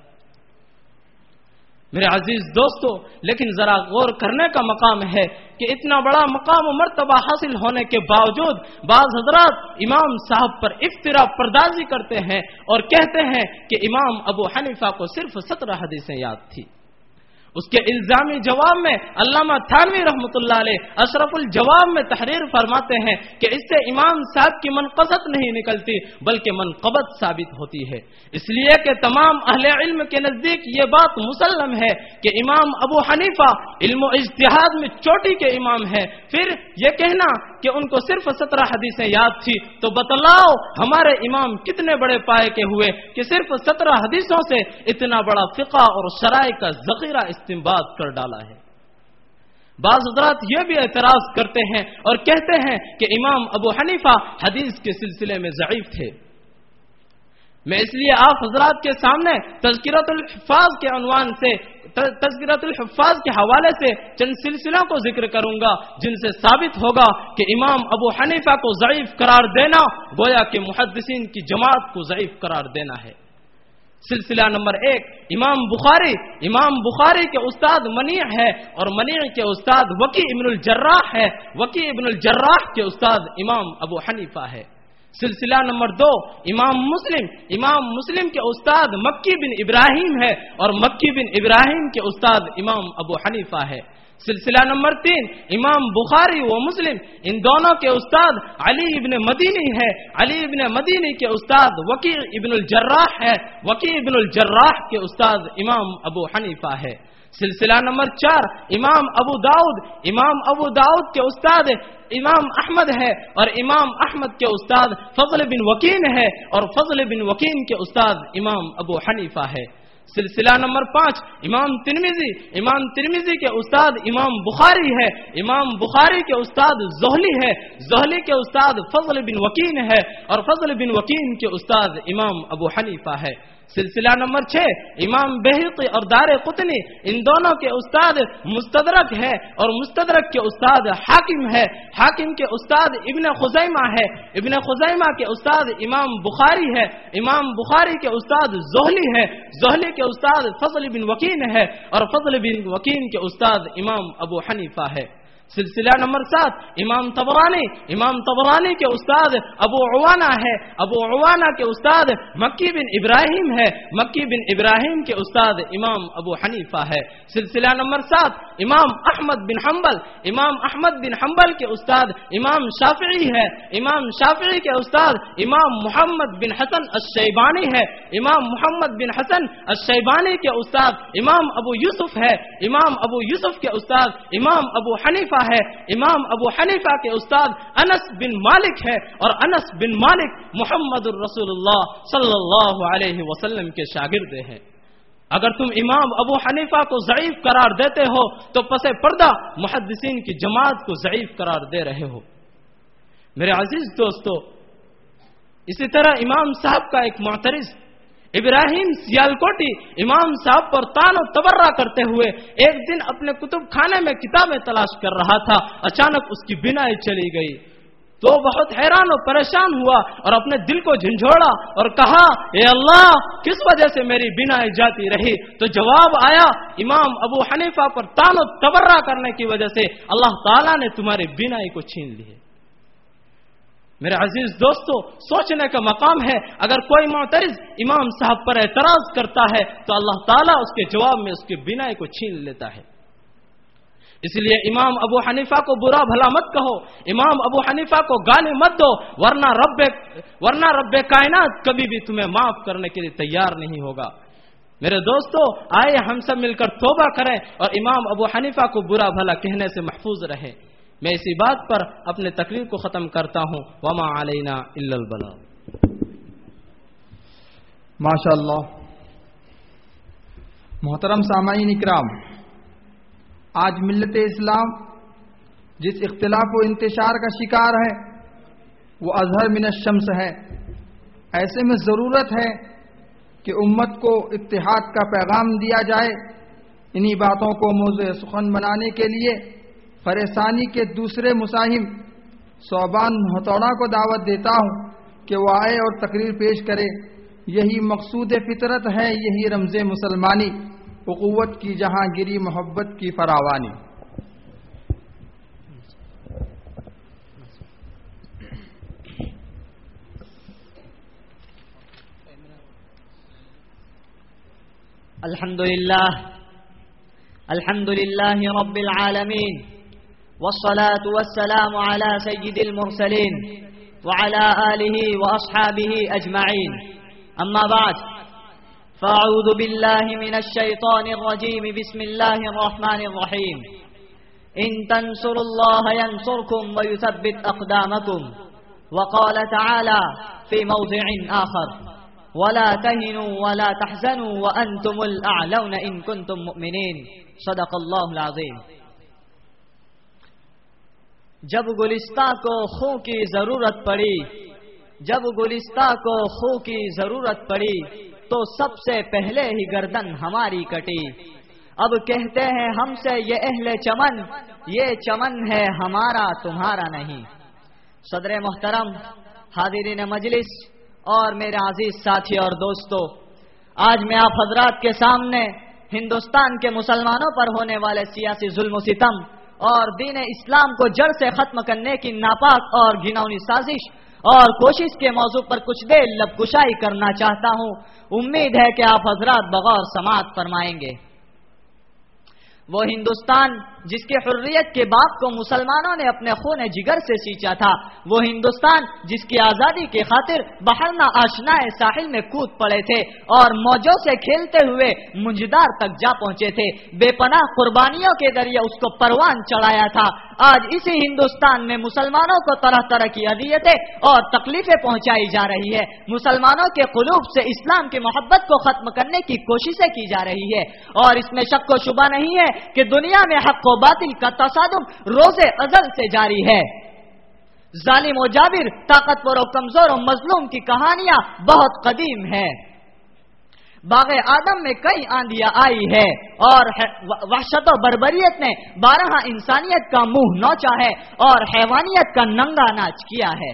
میرے عزیز دوستو، لیکن ذرا غور کرنے کا مقام ہے کہ اتنا بڑا مقام و مرتبہ حاصل ہونے کے باوجود بعض حضرات امام صاحب پر افترا پردازی کرتے ہیں اور کہتے ہیں کہ امام ابو حنیفہ کو صرف سترہ حدیثیں یاد تھی۔ اس کے الزامی جواب میں علامہ تھانوی رحمۃ اللہ علیہ اشرف الجواب میں تحریر فرماتے ہیں کہ اس سے امام صاحب کی منقصت نہیں نکلتی بلکہ منقبت ثابت ہوتی ہے، اس لیے کہ تمام اہل علم کے نزدیک یہ بات مسلم ہے کہ امام ابو حنیفہ علم و اجتہاد میں چوٹی کے امام ہے۔ پھر یہ کہنا کہ ان کو صرف سترہ حدیثیں یاد تھی تو بتلاؤ ہمارے امام کتنے بڑے پائے کے ہوئے کہ صرف سترہ حدیثوں سے اتنا بڑا فقہ اور شرائع کا ذخیرہ استنباط کر ڈالا ہے۔ بعض حضرات یہ بھی اعتراض کرتے ہیں اور کہتے ہیں کہ امام ابو حنیفہ حدیث کے سلسلے میں ضعیف تھے۔ میں اس لیے آپ حضرات کے سامنے تذکرۃ الحفاظ کے عنوان سے تذکرۃ الحفاظ کے حوالے سے چند سلسلوں کو ذکر کروں گا جن سے ثابت ہوگا کہ امام ابو حنیفہ کو ضعیف قرار دینا گویا کہ محدثین کی جماعت کو ضعیف قرار دینا ہے۔ سلسلہ نمبر ایک، امام بخاری امام بخاری کے استاد منیع ہے اور منیع کے استاد وکی ابن الجراح ہے، وکی ابن الجراح کے استاد امام ابو حنیفہ ہے۔ سلسلہ نمبر دو، امام مسلم امام مسلم کے استاد مکی بن ابراہیم ہے اور مکی بن ابراہیم کے استاد امام ابو حنیفہ ہے۔ سلسلہ نمبر تین، امام بخاری و مسلم ان دونوں کے استاد علی ابن مدینی ہے، علی ابن مدینی کے استاد وکیع ابن الجراح ہے، وکیع ابن الجراح کے استاد امام ابو حنیفہ ہے۔ سلسلہ نمبر چار، امام ابو داؤد امام ابو داؤد کے استاد امام احمد ہے اور امام احمد کے استاد فضل بن وکین ہے اور فضل بن وکین کے استاد امام ابو حنیفہ ہے۔ سلسلہ نمبر پانچ، امام ترمذی امام ترمذی کے استاد امام بخاری ہے، امام بخاری کے استاد زہلی ہے، زہلی کے استاد فضل بن وکین ہے اور فضل بن وکین کے استاد امام ابو حنیفہ ہے۔ سلسلہ نمبر چھ، امام بہقی اور دار قطنی ان دونوں کے استاد مستدرک ہے اور مستدرک کے استاد حاکم ہے، حاکم کے استاد ابن خزیمہ ہے، ابن خزیمہ کے استاد امام بخاری ہے، امام بخاری کے استاد زہلی ہے، زہلی کے استاد فضل بن وکین ہے اور فضل بن وکین کے استاد امام ابو حنیفہ ہے۔ سلسلہ نمبر سات، امام طبرانی امام طبرانی کے استاد ابو عوانہ ہے، ابو عوانہ کے استاد مکی بن ابراہیم ہے، مکی بن ابراہیم کے استاد امام ابو حنیفہ ہے۔ سلسلہ نمبر سات، امام احمد بن حنبل امام احمد بن حنبل کے استاد امام شافعی ہے، امام شافعی کے استاد امام محمد بن حسن الشیبانی ہے، امام محمد بن حسن الشیبانی کے استاد امام ابو یوسف ہے، امام ابو یوسف کے استاد امام ابو حنیفہ ہے، امام ابو حنیفہ کے استاد انس بن مالک ہے اور انس بن مالک محمد الرسول اللہ صلی اللہ علیہ وسلم کے شاگرد ہیں۔ اگر تم امام ابو حنیفہ کو ضعیف قرار دیتے ہو تو پس پردہ محدثین کی جماعت کو ضعیف قرار دے رہے ہو۔ میرے عزیز دوستو، اسی طرح امام صاحب کا ایک معترض ابراہیم سیالکوٹی امام صاحب پر تان و تبرہ کرتے ہوئے ایک دن اپنے کتب خانے میں کتابیں تلاش کر رہا تھا، اچانک اس کی بینائی چلی گئی تو بہت حیران و پریشان ہوا اور اپنے دل کو جھنجھوڑا اور کہا اے اللہ کس وجہ سے میری بینائی جاتی رہی؟ تو جواب آیا امام ابو حنیفہ پر تان و تبرہ کرنے کی وجہ سے اللہ تعالیٰ نے تمہاری بینائی کو چھین لی ہے۔ میرے عزیز دوستو، سوچنے کا مقام ہے، اگر کوئی معترض امام صاحب پر اعتراض کرتا ہے تو اللہ تعالیٰ اس کے جواب میں اس کی بینائی کو چھین لیتا ہے۔ اس لیے امام ابو حنیفہ کو برا بھلا مت کہو، امام ابو حنیفہ کو گالی مت دو، ورنہ رب ورنہ رب کائنات کبھی بھی تمہیں معاف کرنے کے لیے تیار نہیں ہوگا۔ میرے دوستو، آئے ہم سب مل کر توبہ کریں اور امام ابو حنیفہ کو برا بھلا کہنے سے محفوظ رہیں۔ میں اسی بات پر اپنے تقریر کو ختم کرتا ہوں۔ وما علینا الا البلاغ۔ ماشاء اللہ۔ محترم سامعین اکرام، آج ملت اسلام جس اختلاف و انتشار کا شکار ہے وہ اظہر من الشمس ہے۔ ایسے میں ضرورت ہے کہ امت کو اتحاد کا پیغام دیا جائے۔ انہی باتوں کو موضوع سخن بنانے کے لیے فریسانی کے دوسرے مساہم صوبان ہتھوڑا کو دعوت دیتا ہوں کہ وہ آئے اور تقریر پیش کرے۔ یہی مقصود فطرت ہے، یہی رمز مسلمانی، اخوت کی جہاں گیری، محبت کی فراوانی۔ الحمدللہ الحمدللہ رب العالمین والصلاة والسلام على سید المرسلین وعلى آلہ واصحابہ اجمعین، اما بعد فاعوذ باللہ من الشیطان الرجیم، بسم اللہ الرحمن الرحیم۔ ان تنصروا اللہ ینصرکم ویثبت اقدامکم، وقال تعالی فی موضع آخر ولا تهنوا ولا تحزنوا وانتم الاعلون ان كنتم مؤمنین، صدق اللہ العظیم۔ جب گلستہ کو خوں کی ضرورت پڑی جب گلستہ کو خوں کی ضرورت پڑی تو سب سے پہلے ہی گردن ہماری کٹی۔ اب کہتے ہیں ہم سے یہ اہل چمن، یہ چمن ہے ہمارا تمہارا نہیں۔ صدر محترم، حاضرین مجلس اور میرے عزیز ساتھی اور دوستو، آج میں آپ حضرات کے سامنے ہندوستان کے مسلمانوں پر ہونے والے سیاسی ظلم و ستم اور دین اسلام کو جڑ سے ختم کرنے کی ناپاک اور گھناؤنی سازش اور کوشش کے موضوع پر کچھ دیر لب کشائی کرنا چاہتا ہوں۔ امید ہے کہ آپ حضرات بغور سماعت فرمائیں گے۔ وہ ہندوستان جس کی حریت کے باغ کو مسلمانوں نے اپنے خون جگر سے سینچا تھا، وہ ہندوستان جس کی آزادی کی خاطر بحرنا آشنا ساحل میں کود پڑے تھے اور موجوں سے کھیلتے ہوئے منجدار تک جا پہنچے تھے، بے پناہ قربانیوں کے ذریعے اس کو پروان چڑھایا تھا۔ آج اسی ہندوستان میں مسلمانوں کو طرح طرح کی اذیتیں اور تکلیفیں پہنچائی جا رہی ہے۔ مسلمانوں کے قلوب سے اسلام کی محبت کو ختم کرنے کی کوششیں کی جا رہی ہے، اور اس میں شک و شبہ نہیں ہے کہ دنیا میں حق و باطل کا تصادم روز ازل سے جاری ہے۔ ظالم و جابر، طاقتور و کمزور و مظلوم کی کہانیاں بہت قدیم ہے۔ باغ آدم میں کئی آندیاں آئی ہے اور وحشت و بربریت نے بارہ انسانیت کا منہ نوچا ہے اور حیوانیت کا ننگا ناچ کیا ہے،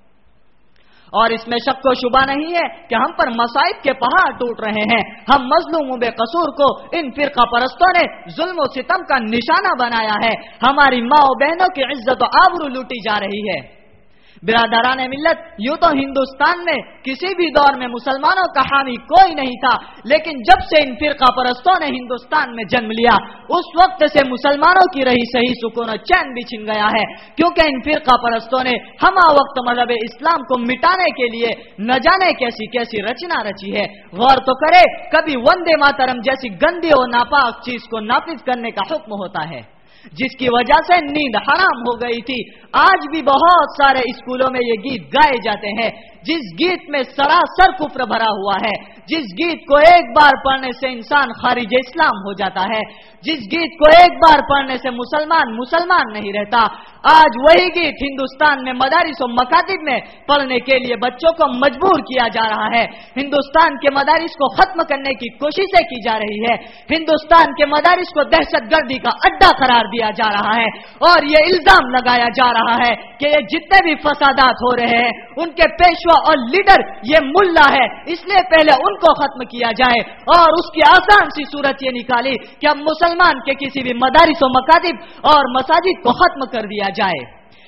اور اس میں شک و شبہ نہیں ہے کہ ہم پر مصائب کے پہاڑ ٹوٹ رہے ہیں۔ ہم مظلوم و بے قصور کو ان فرقہ پرستوں نے ظلم و ستم کا نشانہ بنایا ہے۔ ہماری ماں و بہنوں کی عزت و آبرو لوٹی جا رہی ہے۔ برادران ملت، یوں تو ہندوستان میں کسی بھی دور میں مسلمانوں کا حامی کوئی نہیں تھا، لیکن جب سے ان فرقہ پرستوں نے ہندوستان میں جنم لیا اس وقت سے مسلمانوں کی رہی صحیح سکون و چین بھی چھن گیا ہے، کیونکہ ان فرقہ پرستوں نے ہمہ وقت مذہب اسلام کو مٹانے کے لیے نہ جانے کیسی کیسی رچنا رچی ہے۔ غور تو کرے، کبھی وندے ماترم جیسی گندی اور ناپاک چیز کو نافذ کرنے کا حکم ہوتا ہے، جس کی وجہ سے نیند حرام ہو گئی تھی۔ آج بھی بہت سارے اسکولوں میں یہ گیت گائے جاتے ہیں، جس گیت میں سراسر کفر بھرا ہوا ہے، جس گیت کو ایک بار پڑھنے سے انسان خارج اسلام ہو جاتا ہے، جس گیت کو ایک بار پڑھنے سے مسلمان مسلمان نہیں رہتا۔ آج وہی گیت ہندوستان میں مدارس و مکاتب میں پڑھنے کے لیے بچوں کو مجبور کیا جا رہا ہے۔ ہندوستان کے مدارس کو ختم کرنے کی کوششیں کی جا رہی ہے، ہندوستان کے مدارس کو دہشت گردی کا اڈا قرار دیا جا رہا ہے، اور یہ الزام لگایا جا رہا ہے کہ یہ جتنے بھی فسادات ہو رہے ہیں ان کے پیشوا اور لیڈر یہ ملا ہے، اس لیے پہلے ان کو ختم کیا جائے، اور اس کی آسان سی صورت یہ نکالی کہ اب مسلمان کے کسی بھی مدارس و مکاتب اور مساجد کو ختم کر دیا جائے۔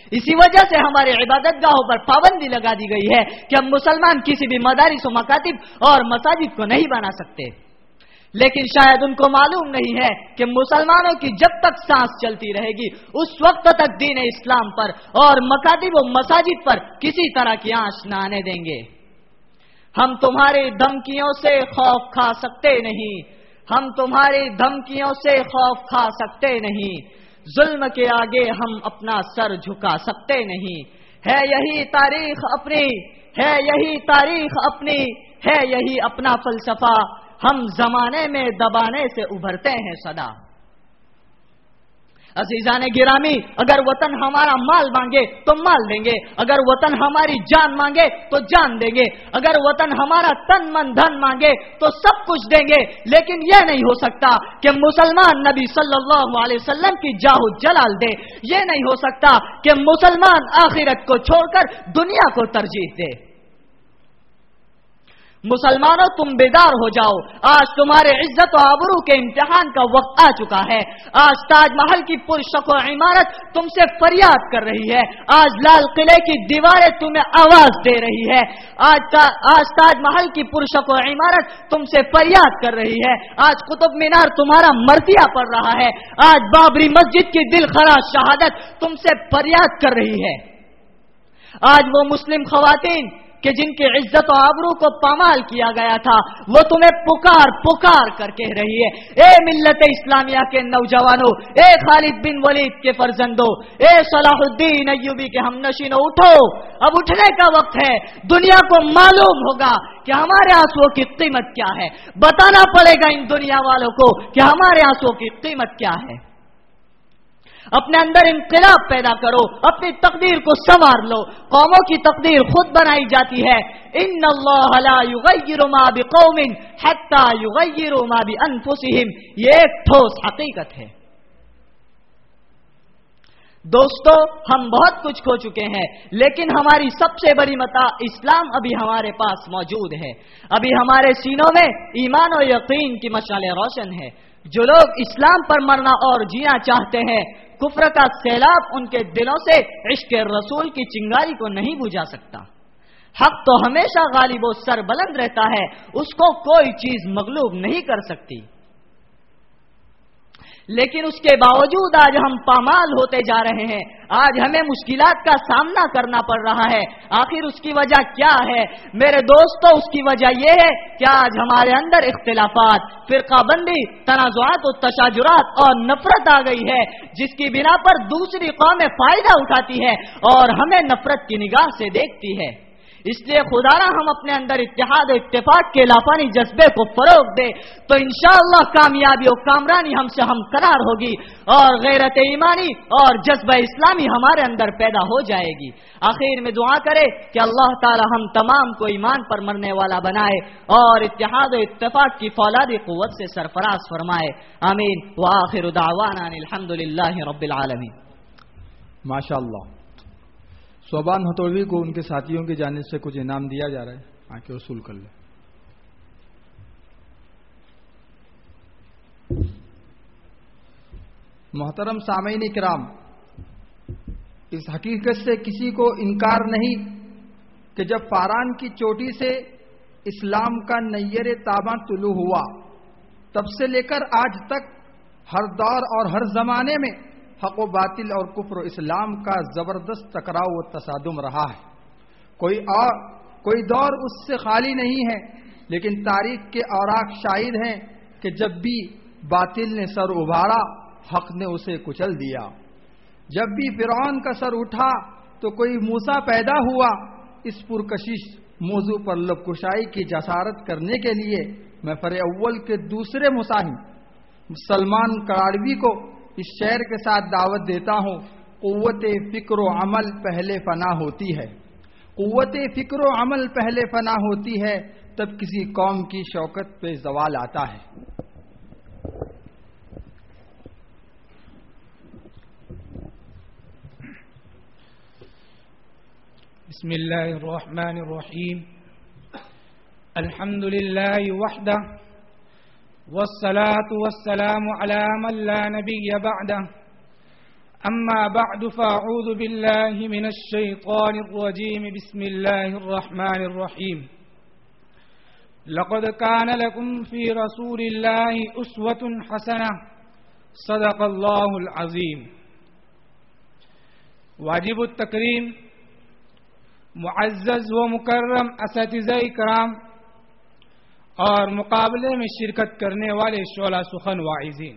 اسی وجہ سے ہمارے عبادت گاہوں پر پابندی لگا دی گئی ہے کہ ہم مسلمان کسی بھی مدارس و مکاتب اور مساجد کو نہیں بنا سکتے. لیکن شاید ان کو معلوم نہیں ہے کہ مسلمانوں کی جب تک سانس چلتی رہے گی اس وقت تک دین اسلام پر اور مکاتب و مساجد پر کسی طرح کی آنچ نہ آنے دیں گے. ہم تمہاری دھمکیوں سے خوف کھا سکتے نہیں ہم تمہاری دھمکیوں سے خوف کھا سکتے نہیں ظلم کے آگے ہم اپنا سر جھکا سکتے نہیں. ہے یہی تاریخ اپنی ہے یہی تاریخ اپنی ہے یہی اپنا فلسفہ. ہم زمانے میں دبانے سے ابھرتے ہیں صدا. عزیزان گرامی، اگر وطن ہمارا مال مانگے تو مال دیں گے، اگر وطن ہماری جان مانگے تو جان دیں گے، اگر وطن ہمارا تن من دھن مانگے تو سب کچھ دیں گے. لیکن یہ نہیں ہو سکتا کہ مسلمان نبی صلی اللہ علیہ وسلم کی جاہ جلال دے. یہ نہیں ہو سکتا کہ مسلمان آخرت کو چھوڑ کر دنیا کو ترجیح دے. مسلمانوں تم بیدار ہو جاؤ. آج تمہارے عزت و آبرو کے امتحان کا وقت آ چکا ہے. آج تاج محل کی پرشکو عمارت تم سے فریاد کر رہی ہے. آج لال قلعے کی دیواریں تمہیں آواز دے رہی ہے. آج تا آج تاج محل کی پرشکو عمارت تم سے فریاد کر رہی ہے. آج قطب مینار تمہارا مرثیہ پڑ رہا ہے. آج بابری مسجد کی دل خراش شہادت تم سے فریاد کر رہی ہے. آج وہ مسلم خواتین کہ جن کی عزت و آبرو کو پامال کیا گیا تھا وہ تمہیں پکار پکار کر کہہ رہی ہے، اے ملت اسلامیہ کے نوجوانوں، اے خالد بن ولید کے فرزندوں، اے صلاح الدین ایوبی کے ہم نشینوں، اٹھو، اب اٹھنے کا وقت ہے. دنیا کو معلوم ہوگا کہ ہمارے آنسوؤں کی قیمت کیا ہے. بتانا پڑے گا ان دنیا والوں کو کہ ہمارے آنسوؤں کی قیمت کیا ہے. اپنے اندر انقلاب پیدا کرو، اپنی تقدیر کو سنوار لو. قوموں کی تقدیر خود بنائی جاتی ہے. ان اللہ لا یغیر ما بقوم حتی یغیروا ما بانفسہم. یہ ایک ٹھوس حقیقت ہے. دوستو، ہم بہت کچھ کھو چکے ہیں لیکن ہماری سب سے بڑی متاع اسلام ابھی ہمارے پاس موجود ہے. ابھی ہمارے سینوں میں ایمان و یقین کی مشعلیں روشن ہے. جو لوگ اسلام پر مرنا اور جینا چاہتے ہیں، کفر کا سیلاب ان کے دلوں سے عشق رسول کی چنگاری کو نہیں بجھا سکتا. حق تو ہمیشہ غالب و سر بلند رہتا ہے، اس کو کوئی چیز مغلوب نہیں کر سکتی. لیکن اس کے باوجود آج ہم پامال ہوتے جا رہے ہیں. آج ہمیں مشکلات کا سامنا کرنا پڑ رہا ہے. آخر اس کی وجہ کیا ہے میرے دوستو؟ اس کی وجہ یہ ہے کہ آج ہمارے اندر اختلافات، فرقہ بندی، تنازعات و تشاجرات اور نفرت آ گئی ہے، جس کی بنا پر دوسری قومیں فائدہ اٹھاتی ہے اور ہمیں نفرت کی نگاہ سے دیکھتی ہے. اس لیے خدا را ہم اپنے اندر اتحاد و اتفاق کے لافانی جذبے کو فروغ دے تو انشاءاللہ کامیابی و کامرانی ہم سے ہم قرار ہوگی اور غیرت ایمانی اور جذبہ اسلامی ہمارے اندر پیدا ہو جائے گی. آخر میں دعا کرے کہ اللہ تعالی ہم تمام کو ایمان پر مرنے والا بنائے اور اتحاد و اتفاق کی فولادی قوت سے سرفراز فرمائے. آمین. وآخر دعوانا الحمدللہ رب العالمین. ماشاءاللہ. صوبان ہتھوڑوی کو ان کے ساتھیوں کی جانب سے کچھ انعام دیا جا رہا ہے، آ کے وصول کر لیں. محترم سامعین کرام، اس حقیقت سے کسی کو انکار نہیں کہ جب فاران کی چوٹی سے اسلام کا نیر تاباں طلوع ہوا تب سے لے کر آج تک ہر دور اور ہر زمانے میں حق و باطل اور کفر و اسلام کا زبردست ٹکراؤ و تصادم رہا ہے. کوئی اور کوئی دور اس سے خالی نہیں ہے، لیکن تاریخ کے اوراق شاہد ہیں کہ جب بھی باطل نے سر ابھارا، حق نے اسے کچل دیا. جب بھی فرعون کا سر اٹھا تو کوئی موسیٰ پیدا ہوا. اس پرکشش موضوع پر لب کشائی کی جسارت کرنے کے لیے میں فر اول کے دوسرے مصاحب سلمان کراڑوی کو اس شعر کے ساتھ دعوت دیتا ہوں. قوت فکر و عمل پہلے فنا ہوتی ہے، قوت فکر و عمل پہلے فنا ہوتی ہے، تب کسی قوم کی شوکت پہ زوال آتا ہے. بسم اللہ الرحمن الرحیم. الحمد للہ وحدہ والصلاة والسلام على من لا نبی بعدہ. أما بعد فأعوذ بالله من الشيطان الرجيم بسم الله الرحمن الرحيم لقد كان لكم في رسول الله أسوة حسنة صدق الله العظيم. واجب التکریم معزز و مکرم اساتذہ کرام اور مقابلے میں شرکت کرنے والے شعلہ سخن واعظین،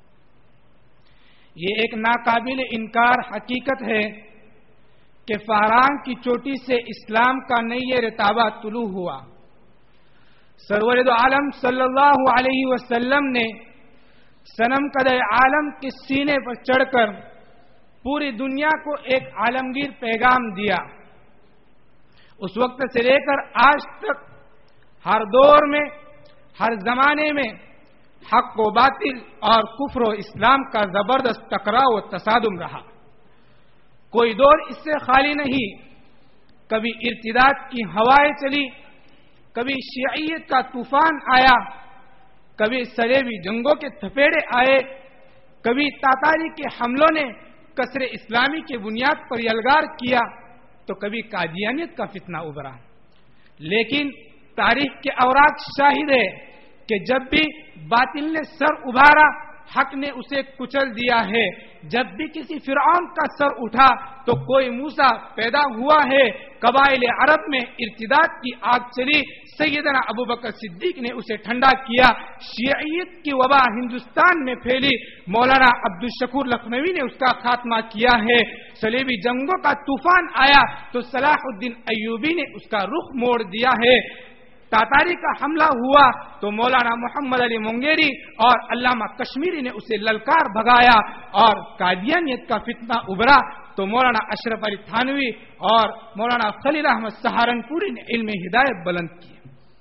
یہ ایک ناقابل انکار حقیقت ہے کہ فاران کی چوٹی سے اسلام کا نئی رتابہ طلوع ہوا. سرور دو عالم صلی اللہ علیہ وسلم نے صنم قد عالم کے سینے پر چڑھ کر پوری دنیا کو ایک عالمگیر پیغام دیا. اس وقت سے لے کر آج تک ہر دور میں، ہر زمانے میں حق و باطل اور کفر و اسلام کا زبردست ٹکراؤ و تصادم رہا. کوئی دور اس سے خالی نہیں. کبھی ارتداد کی ہوائیں چلی، کبھی شیعیت کا طوفان آیا، کبھی صلیبی جنگوں کے تھپیڑے آئے، کبھی تاتاری کے حملوں نے کسر اسلامی کی بنیاد پر یلغار کیا، تو کبھی قادیانیت کا فتنہ ابھرا. لیکن تاریخ کے اوراق شاہد ہے کہ جب بھی باطل نے سر ابھارا، حق نے اسے کچل دیا ہے. جب بھی کسی فرعون کا سر اٹھا تو کوئی موسیٰ پیدا ہوا ہے. قبائل عرب میں ارتداد کی آگ چلی، سیدنا ابوبکر صدیق نے اسے ٹھنڈا کیا. شیعیت کی وبا ہندوستان میں پھیلی، مولانا عبدالشکور لکھنوی نے اس کا خاتمہ کیا ہے. صلیبی جنگوں کا طوفان آیا تو صلاح الدین ایوبی نے اس کا رخ موڑ دیا ہے. تاتاری کا حملہ ہوا تو مولانا محمد علی منگیری اور علامہ کشمیری نے اسے للکار بھگایا. اور قادیانیت کا فتنہ ابھرا تو مولانا اشرف علی تھانوی اور مولانا خلیل احمد سہارنپوری نے علم ہدایت بلند کی.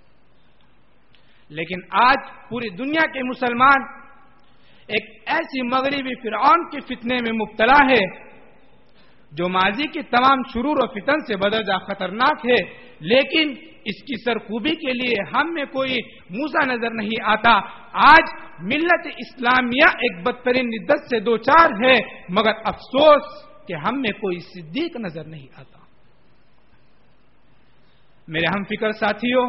لیکن آج پوری دنیا کے مسلمان ایک ایسی مغربی فرعون کے فتنے میں مبتلا ہے جو ماضی کی تمام شرور و فتن سے بدرجہ خطرناک ہے. لیکن اس کی سرکوبی کے لیے ہم میں کوئی موسیٰ نظر نہیں آتا. آج ملت اسلامیہ ایک بدترین ندت سے دوچار ہے، مگر افسوس کہ ہم میں کوئی صدیق نظر نہیں آتا. میرے ہم فکر ساتھیوں،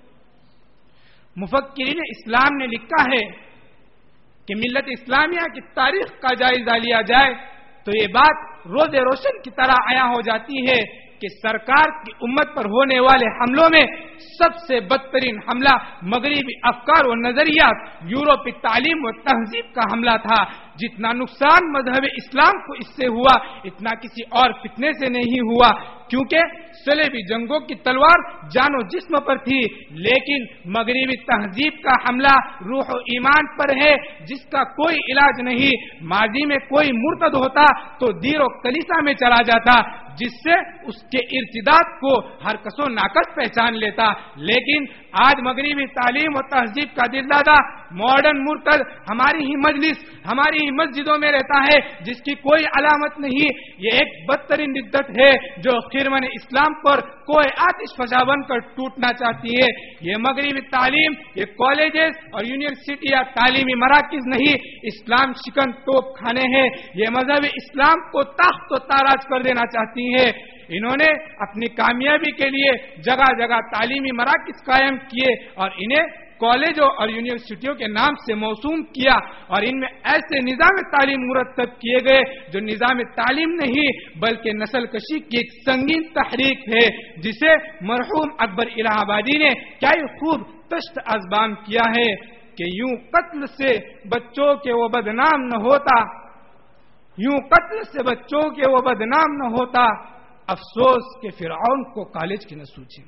مفکرین اسلام نے لکھا ہے کہ ملت اسلامیہ کی تاریخ کا جائزہ لیا جائے تو یہ بات روز روشن کی طرح عیاں ہو جاتی ہے کہ سرکار کی امت پر ہونے والے حملوں میں سب سے بدترین حملہ مغربی افکار و نظریات، یورپی تعلیم و تہذیب کا حملہ تھا. جتنا نقصان مذہب اسلام کو اس سے ہوا اتنا کسی اور فتنے سے نہیں ہوا، کیونکہ صلیبی جنگوں کی تلوار جان و جسم پر تھی، لیکن مغربی تہذیب کا حملہ روح و ایمان پر ہے جس کا کوئی علاج نہیں. ماضی میں کوئی مرتد ہوتا تو دیر و کلیسا میں چلا جاتا جس سے اس کے ارتداد کو ہر کس و ناقص پہچان لیتا. لیکن آج مغربی تعلیم و تہذیب کا دل دادا ماڈرن مرتد ہماری ہی مجلس، ہماری ہی مسجدوں میں رہتا ہے جس کی کوئی علامت نہیں. یہ ایک بدترین ندت ہے جو خرمن اسلام پر کوئی آتش فشاں بن کر ٹوٹنا چاہتی ہے. یہ مغربی تعلیم، یہ کالجز اور یونیورسٹی یا تعلیمی مراکز نہیں، اسلام شکن توپ کھانے ہیں. یہ مذہب اسلام کو تاخت و تاراج کر دینا چاہتی ہے. انہوں نے اپنی کامیابی کے لیے جگہ جگہ تعلیمی مراکز قائم کیے اور انہیں کالجوں اور یونیورسٹیوں کے نام سے موسوم کیا، اور ان میں ایسے نظام تعلیم مرتب کیے گئے جو نظام تعلیم نہیں بلکہ نسل کشی کی ایک سنگین تحریک ہے، جسے مرحوم اکبر الہ آبادی نے کیا ہی خوب تشت ازبام کیا ہے کہ یوں قتل سے بچوں کے وہ بدنام نہ ہوتا، یوں قتل سے بچوں کے وہ بدنام نہ ہوتا، افسوس کہ فرعون کو کالج کی نہ سوچی.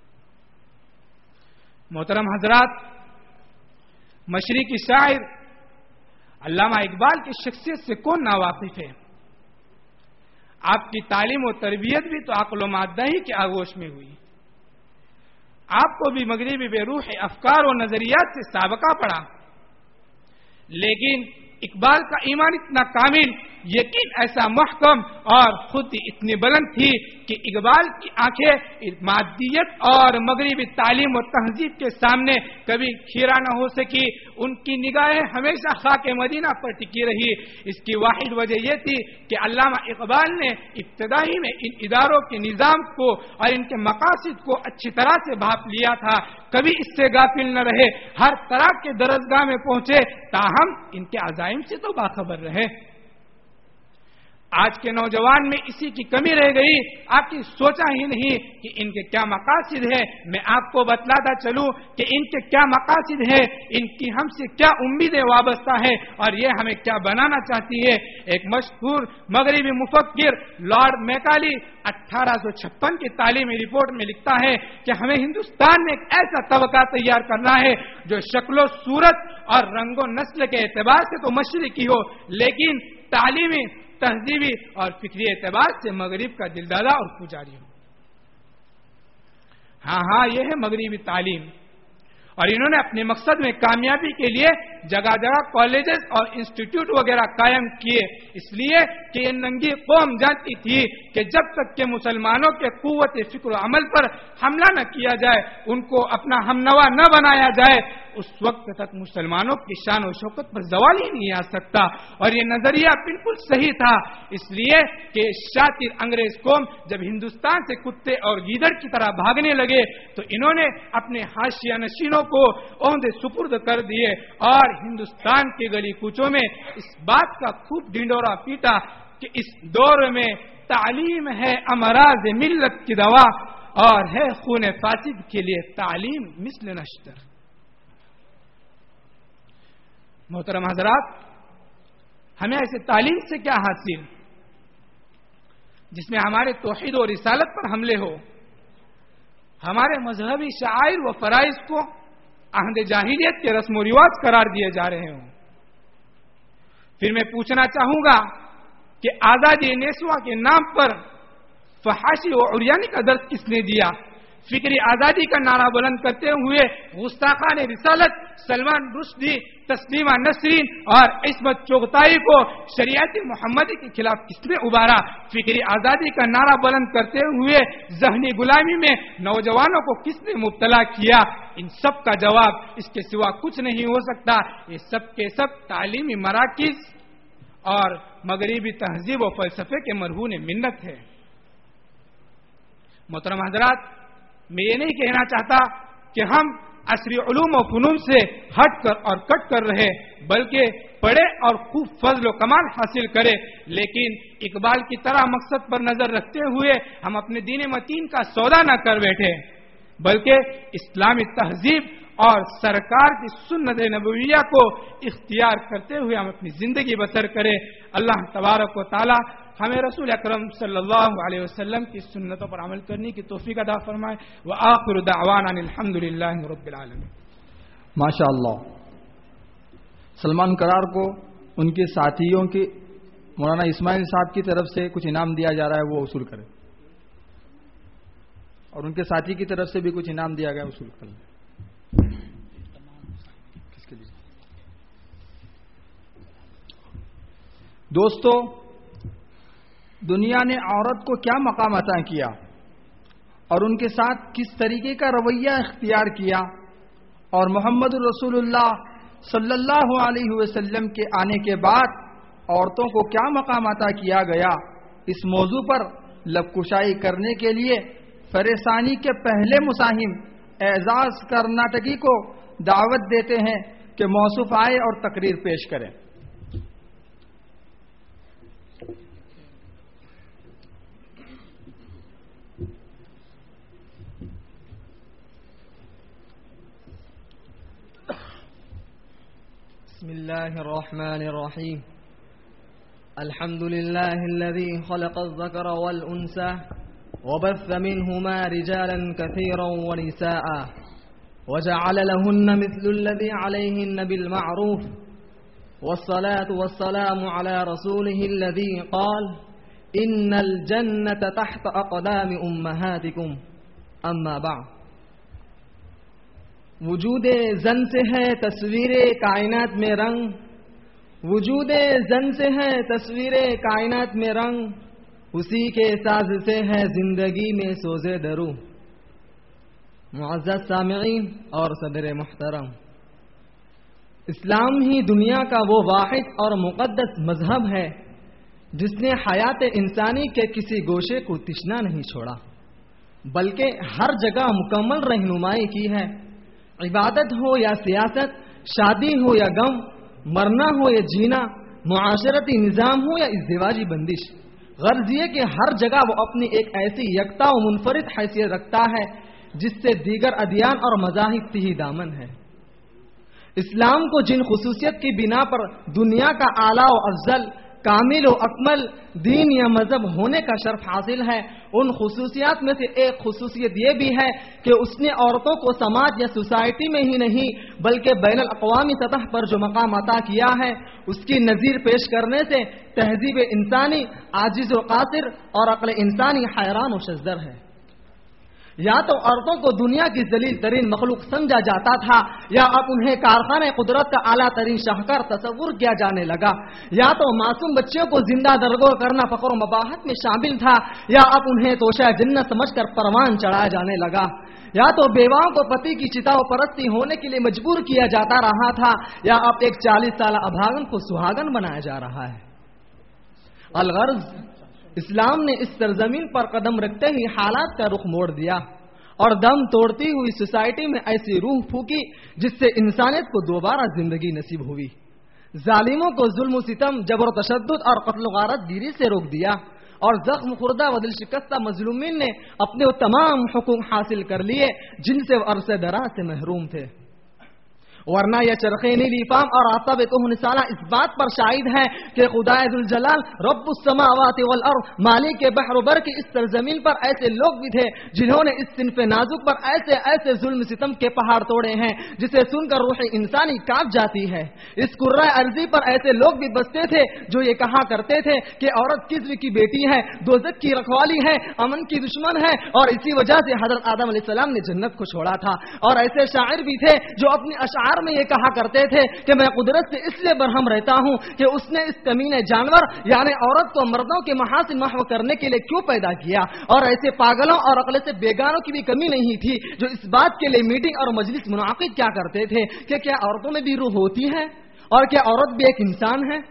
محترم حضرات، مشرقی شاعر علامہ اقبال کی شخصیت سے کون ناواقف ہے؟ آپ کی تعلیم و تربیت بھی تو عقل و مادہ ہی کے آغوش میں ہوئی. آپ کو بھی مغربی بے روح افکار و نظریات سے سابقہ پڑا، لیکن اقبال کا ایمان اتنا کامل، یقین ایسا محکم اور خود اتنی بلند تھی کہ اقبال کی آنکھیں مادیت اور مغربی تعلیم و تہذیب کے سامنے کبھی کھیرا نہ ہو سکی. ان کی نگاہیں ہمیشہ خاک مدینہ پر ٹکی رہی. اس کی واحد وجہ یہ تھی کہ علامہ اقبال نے ابتدائی میں ان اداروں کے نظام کو اور ان کے مقاصد کو اچھی طرح سے بھاپ لیا تھا. کبھی اس سے غافل نہ رہے. ہر طرح کے درسگاہ میں پہنچے تاہم ان کے عزائم سے تو باخبر رہے. آج کے نوجوان میں اسی کی کمی رہ گئی. آپ کی سوچا ہی نہیں کہ ان کے کیا مقاصد ہے. میں آپ کو بتلاتا چلوں کہ ان کے کیا مقاصد ہے, ان کی ہم سے کیا امیدیں وابستہ ہے اور یہ ہمیں کیا بنانا چاہتی ہے. ایک مشہور مغربی مفکر لارڈ میکالی اٹھارہ سو چھپن کی تعلیمی رپورٹ میں لکھتا ہے کہ ہمیں ہندوستان میں ایک ایسا طبقہ تیار کرنا ہے جو شکل و صورت اور رنگ و نسل کے اعتبار سے تو مشرقی ہو لیکن تعلیمی, تہذیبی اور فکری اعتبار سے مغرب کا دلدادہ اور پجاری ہو. ہاں ہاں یہ ہے مغربی تعلیم. اور انہوں نے اپنے مقصد میں کامیابی کے لیے جگہ جگہ کالجز اور انسٹیٹیوٹ وغیرہ قائم کیے, اس لیے کہ یہ ننگی قوم جانتی تھی کہ جب تک کہ مسلمانوں کے قوت فکر و عمل پر حملہ نہ کیا جائے, ان کو اپنا ہمنوا نہ بنایا جائے, اس وقت تک مسلمانوں کی شان و شوکت پر زوال ہی نہیں آ سکتا. اور یہ نظریہ بالکل صحیح تھا, اس لیے کہ شاطر انگریز قوم جب ہندوستان سے کتے اور گیدڑ کی طرح بھاگنے لگے تو انہوں نے اپنے حاشیہ نشینوں کو عہدے سپرد کر دیے اور ہندوستان کے گلی کوچوں میں اس بات کا خوب ڈنڈورا پیٹا کہ اس دور میں تعلیم ہے امراض ملت کی دوا اور ہے خون فاسد کے لیے تعلیم مثل نشتر. محترم حضرات, ہمیں ایسے تعلیم سے کیا حاصل جس میں ہمارے توحید و رسالت پر حملے ہو, ہمارے مذہبی شعائر و فرائض کو عہد جاہلیت کے رسم و رواج قرار دیے جا رہے ہوں. پھر میں پوچھنا چاہوں گا کہ آزادی نیسوا کے نام پر فحاشی و عریانی کا درس کس نے دیا؟ فکری آزادی کا نعرہ بلند کرتے ہوئے گستاخان رسالت سلمان رشدی, تسلیمہ نسرین اور عصمت چغتائی کو شریعت محمدی کے خلاف کس نے ابھارا؟ فکری آزادی کا نعرہ بلند کرتے ہوئے ذہنی غلامی میں نوجوانوں کو کس نے مبتلا کیا؟ ان سب کا جواب اس کے سوا کچھ نہیں ہو سکتا. یہ سب کے سب تعلیمی مراکز اور مغربی تہذیب و فلسفے کے مرہون منت ہے. محترم حضرات, میں یہ نہیں کہنا چاہتا کہ ہم عصری علوم و فنون سے ہٹ کر اور کٹ کر رہے, بلکہ پڑھے اور خوب فضل و کمال حاصل کرے, لیکن اقبال کی طرح مقصد پر نظر رکھتے ہوئے ہم اپنے دین متین کا سودا نہ کر بیٹھے, بلکہ اسلامی تہذیب اور سرکار کی سنت نبویہ کو اختیار کرتے ہوئے ہم اپنی زندگی بسر کریں. اللہ تبارک و تعالی ہمیں رسول اکرم صلی اللہ علیہ وسلم کی سنتوں پر عمل کرنے کی توفیق عطا فرمائے. وآخر دعوانا الحمد للہ رب العالمین. ماشاء اللہ. سلمان قرار کو ان کے ساتھیوں کی مولانا اسماعیل صاحب کی طرف سے کچھ انعام دیا جا رہا ہے, وہ وصول کریں, اور ان کے ساتھی کی طرف سے بھی کچھ انعام دیا گیا, وصول کریں. کس کے لیے؟ دوستو, دنیا نے عورت کو کیا مقام عطا کیا اور ان کے ساتھ کس طریقے کا رویہ اختیار کیا, اور محمد رسول اللہ صلی اللہ علیہ وسلم کے آنے کے بعد عورتوں کو کیا مقام عطا کیا گیا, اس موضوع پر لب کشائی کرنے کے لیے فریسانی کے پہلے مساہم اعزاز کرناٹکی کو دعوت دیتے ہیں کہ موصوف آئے اور تقریر پیش کریں. بسم الله الرحمن الرحيم. الحمد لله الذي خلق الذكر والأنثى وبث منهما رجالا كثيرا ونساء وجعل لهن مثل الذي عليهن بالمعروف والصلاة والسلام على رسوله الذي قال إن الجنة تحت أقدام أمهاتكم. أما بعد. وجود زن سے ہے تصویر کائنات میں رنگ, وجود زن سے ہے تصویر کائنات میں رنگ، اسی کے ساز سے ہے زندگی میں سوزے درو۔ معزز سامعین اور صدر محترم، اسلام ہی دنیا کا وہ واحد اور مقدس مذہب ہے جس نے حیات انسانی کے کسی گوشے کو تشنا نہیں چھوڑا، بلکہ ہر جگہ مکمل رہنمائی کی ہے۔ عبادت ہو یا سیاست، شادی ہو یا غم، مرنا ہو یا جینا، معاشرتی نظام ہو یا ازدواجی بندش، غرض یہ کہ ہر جگہ وہ اپنی ایک ایسی یکتا و منفرد حیثیت رکھتا ہے جس سے دیگر ادیان اور مذاہب تہی دامن ہے۔ اسلام کو جن خصوصیت کی بنا پر دنیا کا اعلیٰ و افضل، کامل و اکمل دین یا مذہب ہونے کا شرف حاصل ہے، ان خصوصیات میں سے ایک خصوصیت یہ بھی ہے کہ اس نے عورتوں کو سماج یا سوسائٹی میں ہی نہیں بلکہ بین الاقوامی سطح پر جو مقام عطا کیا ہے، اس کی نظیر پیش کرنے سے تہذیب انسانی عاجز و قاصر اور عقل انسانی حیران و شزدر ہے۔ یا تو عورتوں کو دنیا کی ذلیل ترین مخلوق سمجھا جاتا تھا، یا اب انہیں کارخانے قدرت کا اعلیٰ ترین شاہکار تصور کیا جانے لگا، یا تو معصوم بچوں کو زندہ درگور کرنا فخر و مباحت میں شامل تھا، یا اب انہیں توشہ جنت سمجھ کر پروان چڑھایا جانے لگا، یا تو بیواؤں کو پتی کی چتا و پرستی ہونے کے لیے مجبور کیا جاتا رہا تھا، یا اب ایک چالیس سالہ ابھاگن کو سہاگن بنایا جا رہا ہے۔ الغرض اسلام نے اس سرزمین پر قدم رکھتے ہی حالات کا رخ موڑ دیا اور دم توڑتی ہوئی سوسائٹی میں ایسی روح پھونکی جس سے انسانیت کو دوبارہ زندگی نصیب ہوئی۔ ظالموں کو ظلم و ستم، جبر و تشدد اور قتل و غارت گیری سے روک دیا، اور زخم خوردہ و دل شکستہ مظلومین نے اپنے وہ تمام حقوق حاصل کر لیے جن سے وہ عرصے دراز سے محروم تھے۔ ورنہ یہ چرخے نیلی فام اور آفتاب کہن سالہ اس بات پر شاہد ہے کہ خدا ذوالجلال رب السماوات والارض مالک بحر و بر کی اس سرزمین پر ایسے لوگ بھی تھے جنہوں نے اس صنف نازک پر ایسے ایسے ظلم ستم کے پہاڑ توڑے ہیں جسے سن کر روح انسانی کانپ جاتی ہے۔ اس کرۂ ارضی پر ایسے لوگ بھی بستے تھے جو یہ کہا کرتے تھے کہ عورت کذب کی بیٹی ہے، دوزخ کی رکھوالی ہے، امن کی دشمن ہے، اور اسی وجہ سے حضرت آدم علیہ السلام نے جنت کو چھوڑا تھا۔ اور ایسے شاعر بھی تھے جو اپنی اشعار میں یہ کہا کرتے تھے کہ میں قدرت سے اس لیے برہم رہتا ہوں کہ اس نے اس کمینے جانور یعنی عورت کو مردوں کے محاسن محو کرنے کے لیے کیوں پیدا کیا۔ اور ایسے پاگلوں اور عقل سے بیگانوں کی بھی کمی نہیں تھی جو اس بات کے لیے میٹنگ اور مجلس منعقد کیا کرتے تھے کہ کیا عورتوں میں بھی روح ہوتی ہے اور کیا عورت بھی ایک انسان ہے۔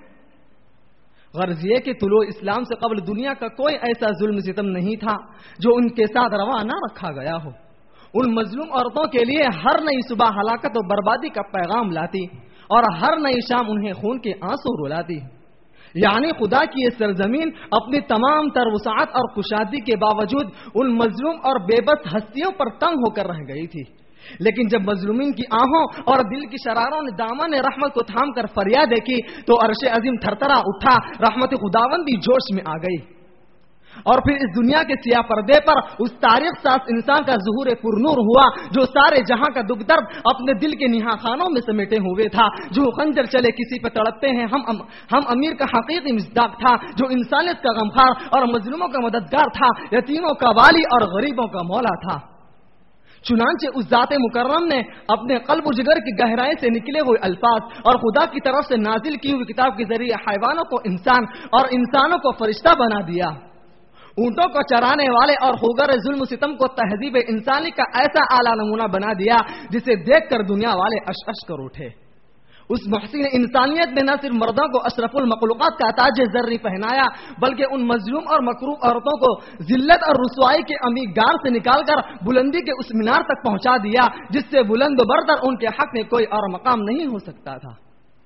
غرض یہ کہ طلوع اسلام سے قبل دنیا کا کوئی ایسا ظلم ستم نہیں تھا جو ان کے ساتھ روا نہ رکھا گیا ہو۔ ان مظلوم عورتوں کے لیے ہر نئی صبح ہلاکت و بربادی کا پیغام لاتی اور ہر نئی شام انہیں خون کے آنسو رلاتی۔ یعنی خدا کی یہ سرزمین اپنی تمام تر وسعت اور کشادگی کے باوجود ان مظلوم اور بے بس ہستیوں پر تنگ ہو کر رہ گئی تھی۔ لیکن جب مظلومین کی آہوں اور دل کی شراروں نے دامن رحمت کو تھام کر فریاد دیکھی تو عرش عظیم تھرتھرا اٹھا، رحمت خداوند بھی جوش میں آ گئی، اور پھر اس دنیا کے سیاہ پردے پر اس تاریخ ساز انسان کا ظہور پرنور ہوا جو سارے جہاں کا دکھ درد اپنے دل کے نہا خانوں میں سمیٹے ہوئے تھا، جو خنجر چلے کسی پہ تڑپتے ہیں ہم ام ہم امیر کا حقیقی مصداق تھا، جو انسانیت کا غمخوار اور مظلوموں کا مددگار تھا، یتیموں کا والی اور غریبوں کا مولا تھا۔ چنانچہ اس ذات مکرم نے اپنے قلب و جگر کی گہرائی سے نکلے ہوئے الفاظ اور خدا کی طرف سے نازل کی ہوئی کتاب کے ذریعے حیوانوں کو انسان اور انسانوں کو فرشتہ بنا دیا، اونٹوں کو چرانے والے اور خوگر ظلم و ستم کو تہذیب انسانی کا ایسا اعلیٰ نمونہ بنا دیا جسے دیکھ کر دنیا والے اش اش کر اٹھے۔ اس محسن انسانیت نے نہ صرف مردوں کو اشرف المخلوقات کا تاج زرعی پہنایا بلکہ ان مظلوم اور مکروہ عورتوں کو ذلت اور رسوائی کے عمیق گار سے نکال کر بلندی کے اس مینار تک پہنچا دیا جس سے بلند و برتر ان کے حق میں کوئی اور مقام نہیں ہو سکتا تھا۔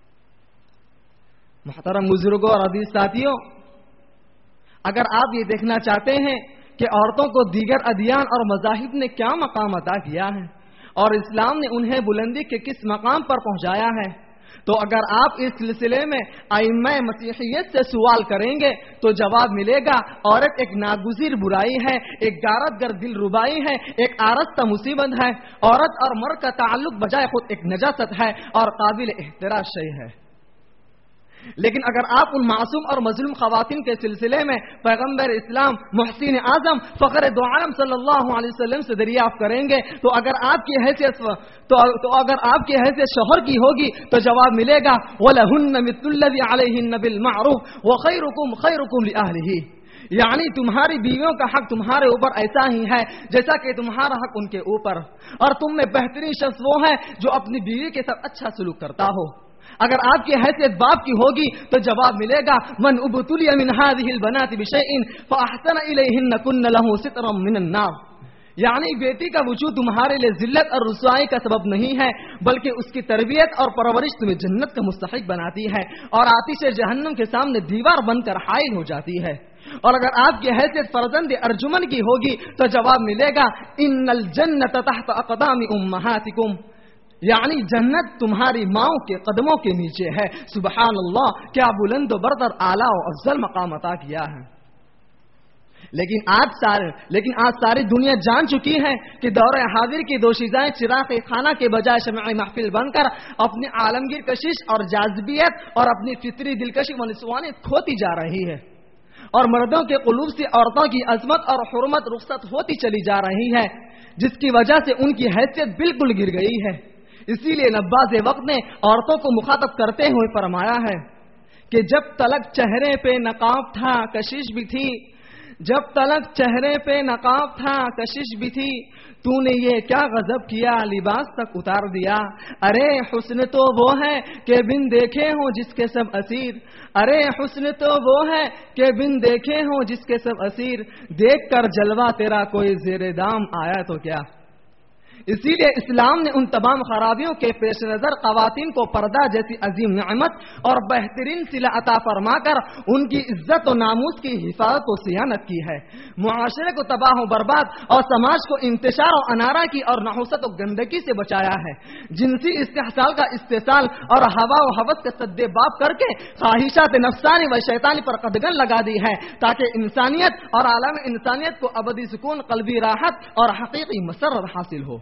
محترم بزرگوں اور عزیز ساتھیوں، اگر آپ یہ دیکھنا چاہتے ہیں کہ عورتوں کو دیگر ادیان اور مذاہب نے کیا مقام عطا کیا ہے اور اسلام نے انہیں بلندی کے کس مقام پر پہنچایا ہے، تو اگر آپ اس سلسلے میں ائمہ مسیحیت سے سوال کریں گے تو جواب ملے گا عورت ایک ناگزیر برائی ہے، ایک غارت گر دل ربائی ہے، ایک آرستہ مصیبت ہے، عورت اور مرد کا تعلق بجائے خود ایک نجاست ہے اور قابل احتراز شے ہے۔ لیکن اگر آپ ان معصوم اور مظلوم خواتین کے سلسلے میں پیغمبر اسلام محسن اعظم فخر دو عالم صلی اللہ علیہ وسلم سے دریافت کریں گے تو اگر آپ کی حیثیت تو, تو اگر آپ کی حیثیت شوہر کی ہوگی تو جواب ملے گا وَلَهُنَّ مِثْلُ الَّذِي عَلَيْهِنَّ بِالْمَعْرُوفِ وَخَيْرُكُمْ خَيْرُكُمْ لِأَهْلِهِ، یعنی تمہاری بیویوں کا حق تمہارے اوپر ایسا ہی ہے جیسا کہ تمہارا حق ان کے اوپر، اور تم میں بہترین شخص وہ ہے جو اپنی بیوی کے ساتھ اچھا سلوک کرتا ہو۔ اگر آپ کی حیثیت باپ کی ہوگی تو جواب ملے گا من ابتلی من هذه البنات بشيء فاحسن اليهن كن له سترا من النار، یعنی بیٹی کا وجود تمہارے لیے ذلت اور رسوائی کا سبب نہیں ہے بلکہ اس کی تربیت اور پرورش تمہیں جنت کا مستحق بناتی ہے اور آتش جہنم کے سامنے دیوار بن کر حائل ہو جاتی ہے۔ اور اگر آپ کی حیثیت فرزند ارجمن کی ہوگی تو جواب ملے گا ان الجنت تحت اقدام امہاتکم، یعنی جنت تمہاری ماؤں کے قدموں کے نیچے ہے۔ سبحان اللہ، کیا بلند و برتر اعلیٰ و افضل مقام عطا کیا ہے۔ لیکن آج سارے لیکن آج ساری دنیا جان چکی ہے کہ دور حاضر کی دوشیزائیں چراغ خانہ کے بجائے شمع محفل بن کر اپنی عالمگیر کشش اور جاذبیت اور اپنی فطری دلکشی و نسوانیت کھوتی جا رہی ہے، اور مردوں کے قلوب سے عورتوں کی عظمت اور حرمت رخصت ہوتی چلی جا رہی ہے، جس کی وجہ سے ان کی حیثیت بالکل گر گئی ہے۔ اسی لیے نباز وقت نے عورتوں کو مخاطب کرتے ہوئے فرمایا ہے کہ جب تلک چہرے پہ نقاب تھا کشش بھی تھی، جب تلک چہرے پہ نقاب تھا کشش بھی تھی، تو نے یہ کیا غضب کیا لباس تک اتار دیا۔ ارے حسن تو وہ ہے کہ بن دیکھے ہوں جس کے سب اسیر، ارے حسن تو وہ ہے کہ بن دیکھے ہوں جس کے سب اسیر، دیکھ کر جلوہ تیرا کوئی زیر دام آیا تو کیا۔ اسی لیے اسلام نے ان تمام خرابیوں کے پیش نظر خواتین کو پردہ جیسی عظیم نعمت اور بہترین صلہ عطا فرما کر ان کی عزت و ناموس کی حفاظت و صیانت کی ہے، معاشرے کو تباہ و برباد اور سماج کو انتشار و انارہ کی اور نحوست و گندگی سے بچایا ہے، جنسی استحصال کا استحصال اور ہوا و ہوس کے سدے باب کر کے خواہشات نفسانی و شیطانی پر قدغن لگا دی ہے تاکہ انسانیت اور عالم انسانیت کو ابدی سکون، قلبی راحت اور حقیقی مسرت حاصل ہو۔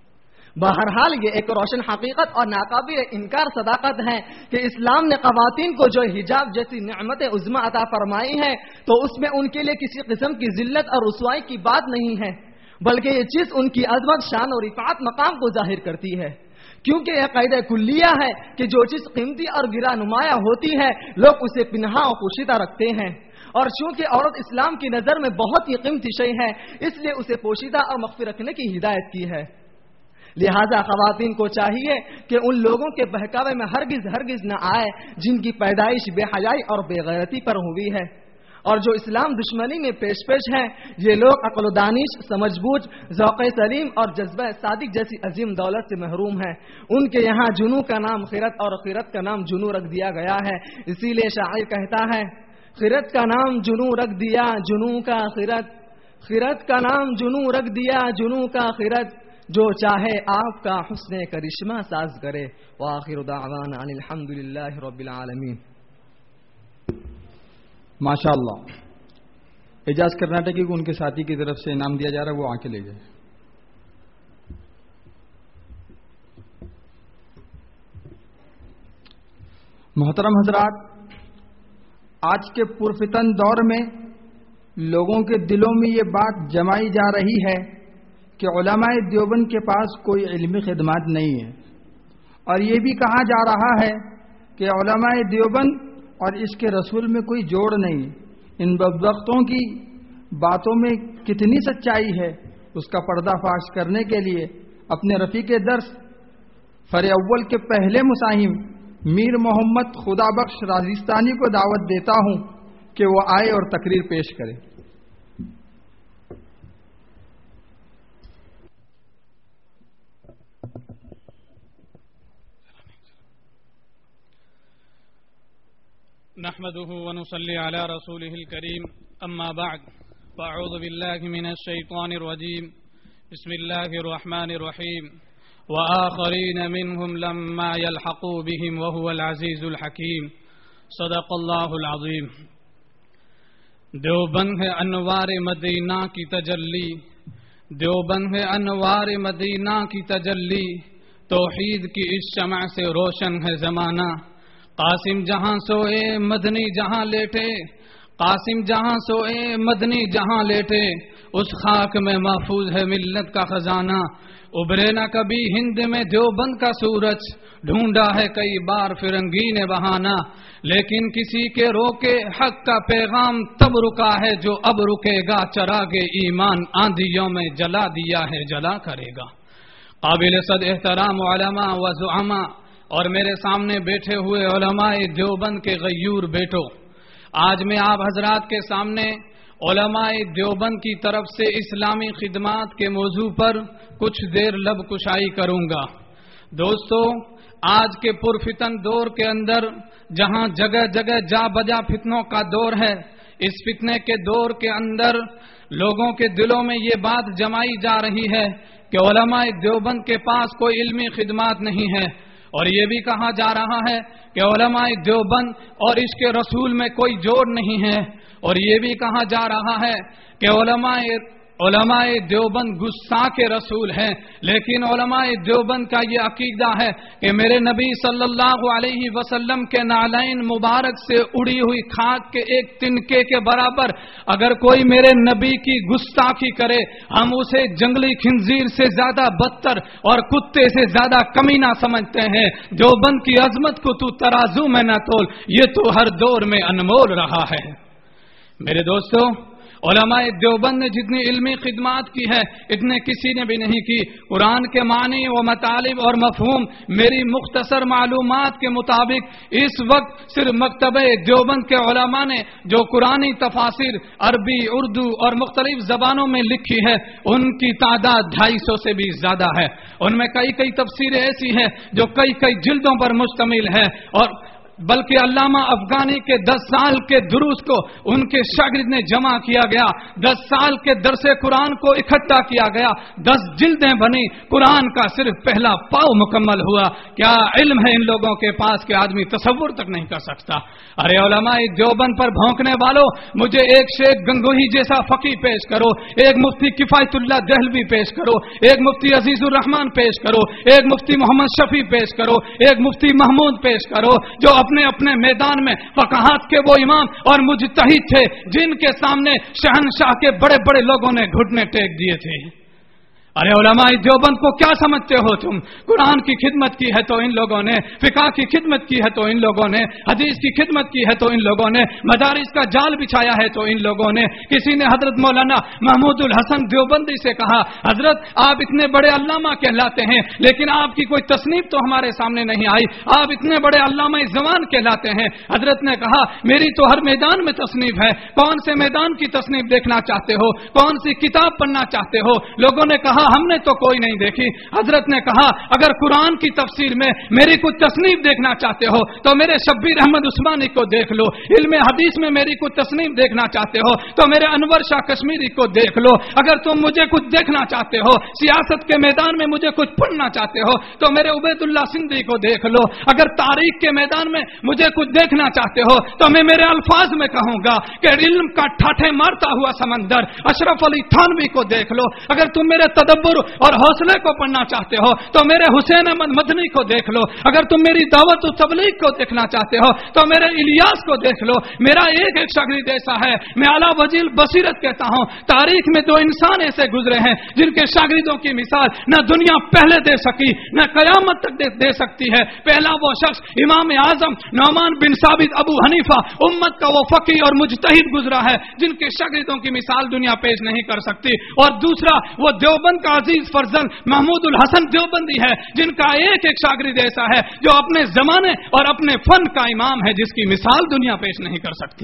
بہرحال یہ ایک روشن حقیقت اور ناقابل انکار صداقت ہے کہ اسلام نے خواتین کو جو حجاب جیسی نعمت عظمی عطا فرمائی ہے تو اس میں ان کے لیے کسی قسم کی ذلت اور رسوائی کی بات نہیں ہے، بلکہ یہ چیز ان کی عظمت، شان اور رفعت مقام کو ظاہر کرتی ہے، کیونکہ یہ قاعدہ کلیہ ہے کہ جو چیز قیمتی اور گرا نمایاں ہوتی ہے لوگ اسے پنہا و پوشیدہ رکھتے ہیں، اور چونکہ عورت اسلام کی نظر میں بہت ہی قیمتی شے ہے اس لیے اسے پوشیدہ اور مخفی رکھنے کی ہدایت کی ہے۔ لہذا خواتین کو چاہیے کہ ان لوگوں کے بہکاوے میں ہرگز ہرگز نہ آئے جن کی پیدائش بے حیائی اور بے غیرتی پر ہوئی ہے، اور جو اسلام دشمنی میں پیش پیش ہیں۔ یہ لوگ عقل و دانش، سمجھ بوجھ، ذوق سلیم اور جذبہ صادق جیسی عظیم دولت سے محروم ہیں۔ ان کے یہاں جنو کا نام خیرت اور خیرت کا نام جنو رکھ دیا گیا ہے، اسی لیے شاعر کہتا ہے خیرت کا نام جنو رکھ دیا جنو کا خیرت، خیرت کا نام جنو رکھ دیا جنو کا خیرت، جو چاہے آپ کا حسن کرشمہ ساز کرے۔ وآخر دعوانا ان الحمدللہ رب العالمین۔ ماشاء اللہ، اعجاز کرناٹکی کو ان کے ساتھی کی طرف سے انعام دیا جا رہا ہے، وہ آ کے لے جائے۔ محترم حضرات، آج کے پرفتن دور میں لوگوں کے دلوں میں یہ بات جمائی جا رہی ہے کہ علماء دیوبند کے پاس کوئی علمی خدمات نہیں ہے، اور یہ بھی کہا جا رہا ہے کہ علماء دیوبند اور اس کے رسول میں کوئی جوڑ نہیں۔ ان بدبختوں کی باتوں میں کتنی سچائی ہے اس کا پردہ فاش کرنے کے لیے اپنے رفیق درس فر اول کے پہلے مساہم میر محمد خدا بخش راجستانی کو دعوت دیتا ہوں کہ وہ آئے اور تقریر پیش کرے۔ نحمده ونصلي على رسوله الكريم أما بعد فأعوذ بالله من الشيطان الرجيم بسم الله الرحمن الرحيم وآخرين منهم لما يلحقوا بهم وهو العزيز الحكيم صدق الله العظيم۔ دیوبند ہے انوار مدینہ کی تجلی، دیوبند ہے انوار مدینہ کی تجلی، توحید کی اس شمع سے روشن ہے زمانہ، قاسم جہاں سوئے مدنی جہاں لیٹے، قاسم جہاں سوئے مدنی جہاں لیٹے، اس خاک میں محفوظ ہے ملت کا خزانہ، ابھرے نہ کبھی ہند میں دیوبند کا سورج، ڈھونڈا ہے کئی بار فرنگی نے بہانہ، لیکن کسی کے روکے حق کا پیغام تب رکا ہے جو اب رکے گا، چراغ ایمان آندھیوں میں جلا دیا ہے جلا کرے گا۔ قابل صد احترام علماء و زعماء اور میرے سامنے بیٹھے ہوئے علماء دیوبند کے غیور بیٹو، آج میں آپ حضرات کے سامنے علماء دیوبند کی طرف سے اسلامی خدمات کے موضوع پر کچھ دیر لب کشائی کروں گا۔ دوستو، آج کے پرفتن دور کے اندر جہاں جگہ جگہ جا بجا فتنوں کا دور ہے، اس فتنے کے دور کے اندر لوگوں کے دلوں میں یہ بات جمائی جا رہی ہے کہ علماء دیوبند کے پاس کوئی علمی خدمات نہیں ہے، اور یہ بھی کہا جا رہا ہے کہ علماء دیوبند اور عشق رسول میں کوئی جوڑ نہیں ہے، اور یہ بھی کہا جا رہا ہے کہ علماء علماء دیوبند گستاخ کے رسول ہیں، لیکن علماء دیوبند کا یہ عقیدہ ہے کہ میرے نبی صلی اللہ علیہ وسلم کے نالین مبارک سے اڑی ہوئی خاک کے ایک تنکے کے برابر اگر کوئی میرے نبی کی گستاخی کرے، ہم اسے جنگلی خنزیر سے زیادہ بدتر اور کتے سے زیادہ کمینہ سمجھتے ہیں۔ دیوبند کی عظمت کو تو ترازو میں نہ تول، یہ تو ہر دور میں انمول رہا ہے۔ میرے دوستو، علماء دیوبند نے جتنی علمی خدمات کی ہے اتنے کسی نے بھی نہیں کی۔ قرآن کے معنی و مطالب اور مفہوم میری مختصر معلومات کے مطابق اس وقت صرف مکتبہ دیوبند کے علماء نے جو قرآنی تفاسیر عربی، اردو اور مختلف زبانوں میں لکھی ہے ان کی تعداد ڈھائی سو سے بھی زیادہ ہے۔ ان میں کئی کئی تفسیریں ایسی ہیں جو کئی کئی جلدوں پر مشتمل ہے، اور بلکہ علامہ افغانی کے دس سال کے دروس کو ان کے شاگرد نے جمع کیا گیا، دس سال کے درس قرآن کو اکٹھا کیا گیا، دس جلدیں بنی، قرآن کا صرف پہلا پاؤ مکمل ہوا۔ کیا علم ہے ان لوگوں کے پاس کہ آدمی تصور تک نہیں کر سکتا۔ ارے علماء دیوبند پر بھونکنے والوں، مجھے ایک شیخ گنگوہی جیسا فقی پیش کرو، ایک مفتی کفایت اللہ دہلوی پیش کرو، ایک مفتی عزیز الرحمان پیش کرو، ایک مفتی محمد شفیع پیش کرو، ایک مفتی محمود پیش کرو، جو اپنے اپنے میدان میں فقہات کے وہ امام اور مجتہد تھے جن کے سامنے شہنشاہ کے بڑے بڑے لوگوں نے گھٹنے ٹیک دیے تھے۔ ارے علماء دیوبند کو کیا سمجھتے ہو تم؟ قرآن کی خدمت کی ہے تو ان لوگوں نے، فقہ کی خدمت کی ہے تو ان لوگوں نے، حدیث کی خدمت کی ہے تو ان لوگوں نے، مدارس کا جال بچھایا ہے تو ان لوگوں نے۔ کسی نے حضرت مولانا محمود الحسن دیوبندی سے کہا، حضرت آپ اتنے بڑے علامہ کہلاتے ہیں لیکن آپ کی کوئی تصنیف تو ہمارے سامنے نہیں آئی، آپ اتنے بڑے علامہ زمان کہلاتے ہیں۔ حضرت نے کہا، میری تو ہر میدان میں تصنیف ہے، کون سے میدان کی تصنیف دیکھنا چاہتے ہو، کون سی کتاب پڑھنا چاہتے ہو؟ لوگوں نے کہا ہم نے تو کوئی نہیں دیکھی۔ حضرت نے کہا اگر قرآن کی تفسیر میں میری کچھ تصنیف دیکھنا چاہتے ہو تو میرے شبیر احمد عثمانی کو دیکھ لو، علم حدیث میں میری کچھ تصنیف دیکھنا چاہتے ہو تو میرے انور شاہ کشمیری کو دیکھ لو، اگر تم مجھے کچھ دیکھنا چاہتے ہو، سیاست کے میدان میں مجھے کچھ پڑھنا چاہتے ہو تو میرے عبید اللہ سندھی کو دیکھ لو، اگر تاریخ کے میدان میں مجھے کچھ دیکھنا چاہتے ہو تو میں میرے الفاظ میں کہوں گا کہ علم کا ٹھاٹھے مارتا ہوا سمندر اشرف علی تھانوی کو دیکھ لو، اگر تم میرے تدبر اور حوصلے کو پڑھنا چاہتے ہو تو میرے حسین احمد مدنی کو دیکھ لو، اگر تم میری دعوت و تبلیغ کو دیکھنا چاہتے ہو تو میرے الیاس کو دیکھ لو۔ میرا ایک ایک شاگرد ایسا ہے، میں اعلیٰ وجیل بصیرت کہتا ہوں، تاریخ میں دو انسان ایسے گزرے ہیں جن کے شاگردوں کی مثال نہ دنیا پہلے دے سکی نہ قیامت تک دے, دے سکتی ہے۔ پہلا وہ شخص امام اعظم نعمان بن ثابت ابو حنیفہ، امت کا وہ فقی اور مجتہد گزرا ہے جن کے شاگردوں کی مثال دنیا پیش نہیں کر سکتی، اور دوسرا وہ دیوبند کا عزیز فرزند محمود الحسن دیوبندی ہے جن کا ایک ایک شاگرد ایسا ہے جو اپنے زمانے اور اپنے فن کا امام ہے جس کی مثال دنیا پیش نہیں کر سکتی۔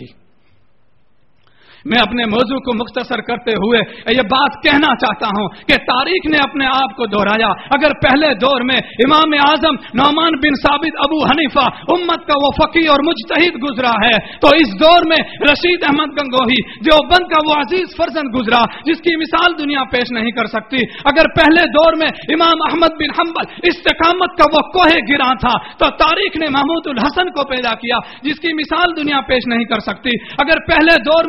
میں اپنے موضوع کو مختصر کرتے ہوئے یہ بات کہنا چاہتا ہوں کہ تاریخ نے اپنے آپ کو دہرایا۔ اگر پہلے دور میں امام اعظم نعمان بن ثابت ابو حنیفہ امت کا وہ فقی اور مجتہد گزرا ہے تو اس دور میں رشید احمد گنگوہی دیوبند کا وہ عزیز فرزند گزرا جس کی مثال دنیا پیش نہیں کر سکتی۔ اگر پہلے دور میں امام احمد بن حنبل استقامت کا وہ کوہ گراں تھا تو تاریخ نے محمود الحسن کو پیدا کیا جس کی مثال دنیا پیش نہیں کر سکتی۔ اگر پہلے دور میں ایک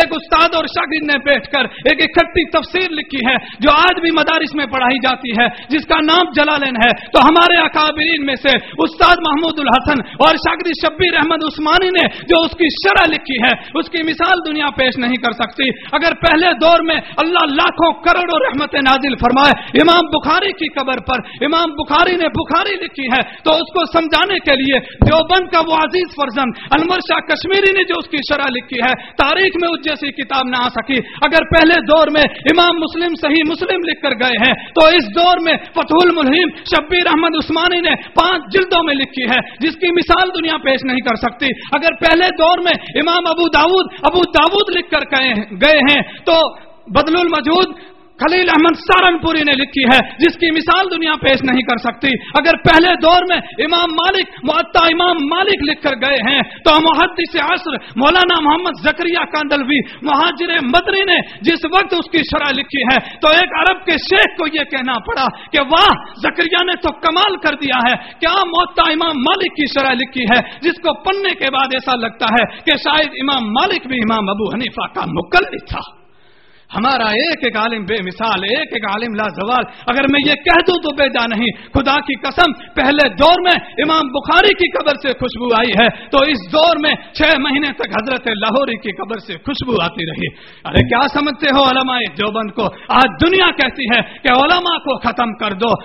ایک استاد اور شاگرد نے بیٹھ کر ایک اکٹھی تفسیر لکھی ہے جو آج بھی مدارس میں پڑھائی جاتی ہے, جس کا نام جلالین ہے. تو ہمارے اکابرین میں سے استاد محمود الحسن اور شاگرد شبیر احمد عثمانی نے جو اس کی شرح لکھی ہے, اس کی مثال دنیا پیش نہیں کر سکتی. اگر پہلے دور میں اللہ لاکھوں کروڑوں رحمتیں نازل فرمائے امام بخاری کی قبر پر, امام بخاری نے بخاری لکھی ہے, تو اس کو سمجھانے کے لیے دیوبند کا وہ عزیز فرزند انور شاہ کشمیری نے جو اس کی شرح لکھی ہے, تاریخ میں اس جیسی کتاب نہ آ سکی. اگر پہلے دور میں امام مسلم صحیح مسلم لکھ کر گئے ہیں, تو اس دور میں فتح الملہم شبیر احمد عثمانی نے پانچ جلدوں میں لکھی ہے, جس کی مثال دنیا پیش نہیں کر سکتی. اگر پہلے دور میں امام ابو داود ابو داود لکھ کر گئے ہیں, تو بدل المجود خلیل احمد سہارنپوری نے لکھی ہے, جس کی مثال دنیا پیش نہیں کر سکتی. اگر پہلے دور میں امام مالک معطا امام مالک لکھ کر گئے ہیں, تو محدث عصر مولانا محمد زکریا کاندلوی مہاجر مدنی نے جس وقت اس کی شرح لکھی ہے, تو ایک عرب کے شیخ کو یہ کہنا پڑا کہ واہ, زکریا نے تو کمال کر دیا ہے, کیا معطا امام مالک کی شرح لکھی ہے, جس کو پڑھنے کے بعد ایسا لگتا ہے کہ شاید امام مالک بھی امام ابو حنیفہ کا مقلد تھا. ہمارا ایک ایک عالم بے مثال, ایک ایک عالم لازوال. اگر میں یہ کہہ دوں تو بے جا نہیں, خدا کی قسم پہلے دور میں امام بخاری کی قبر سے خوشبو آئی ہے, تو اس دور میں چھ مہینے تک حضرت لاہوری کی قبر سے خوشبو آتی رہی. ارے کیا سمجھتے ہو علماء دیوبند کو؟ آج دنیا کہتی ہے کہ علماء کو ختم کر دو,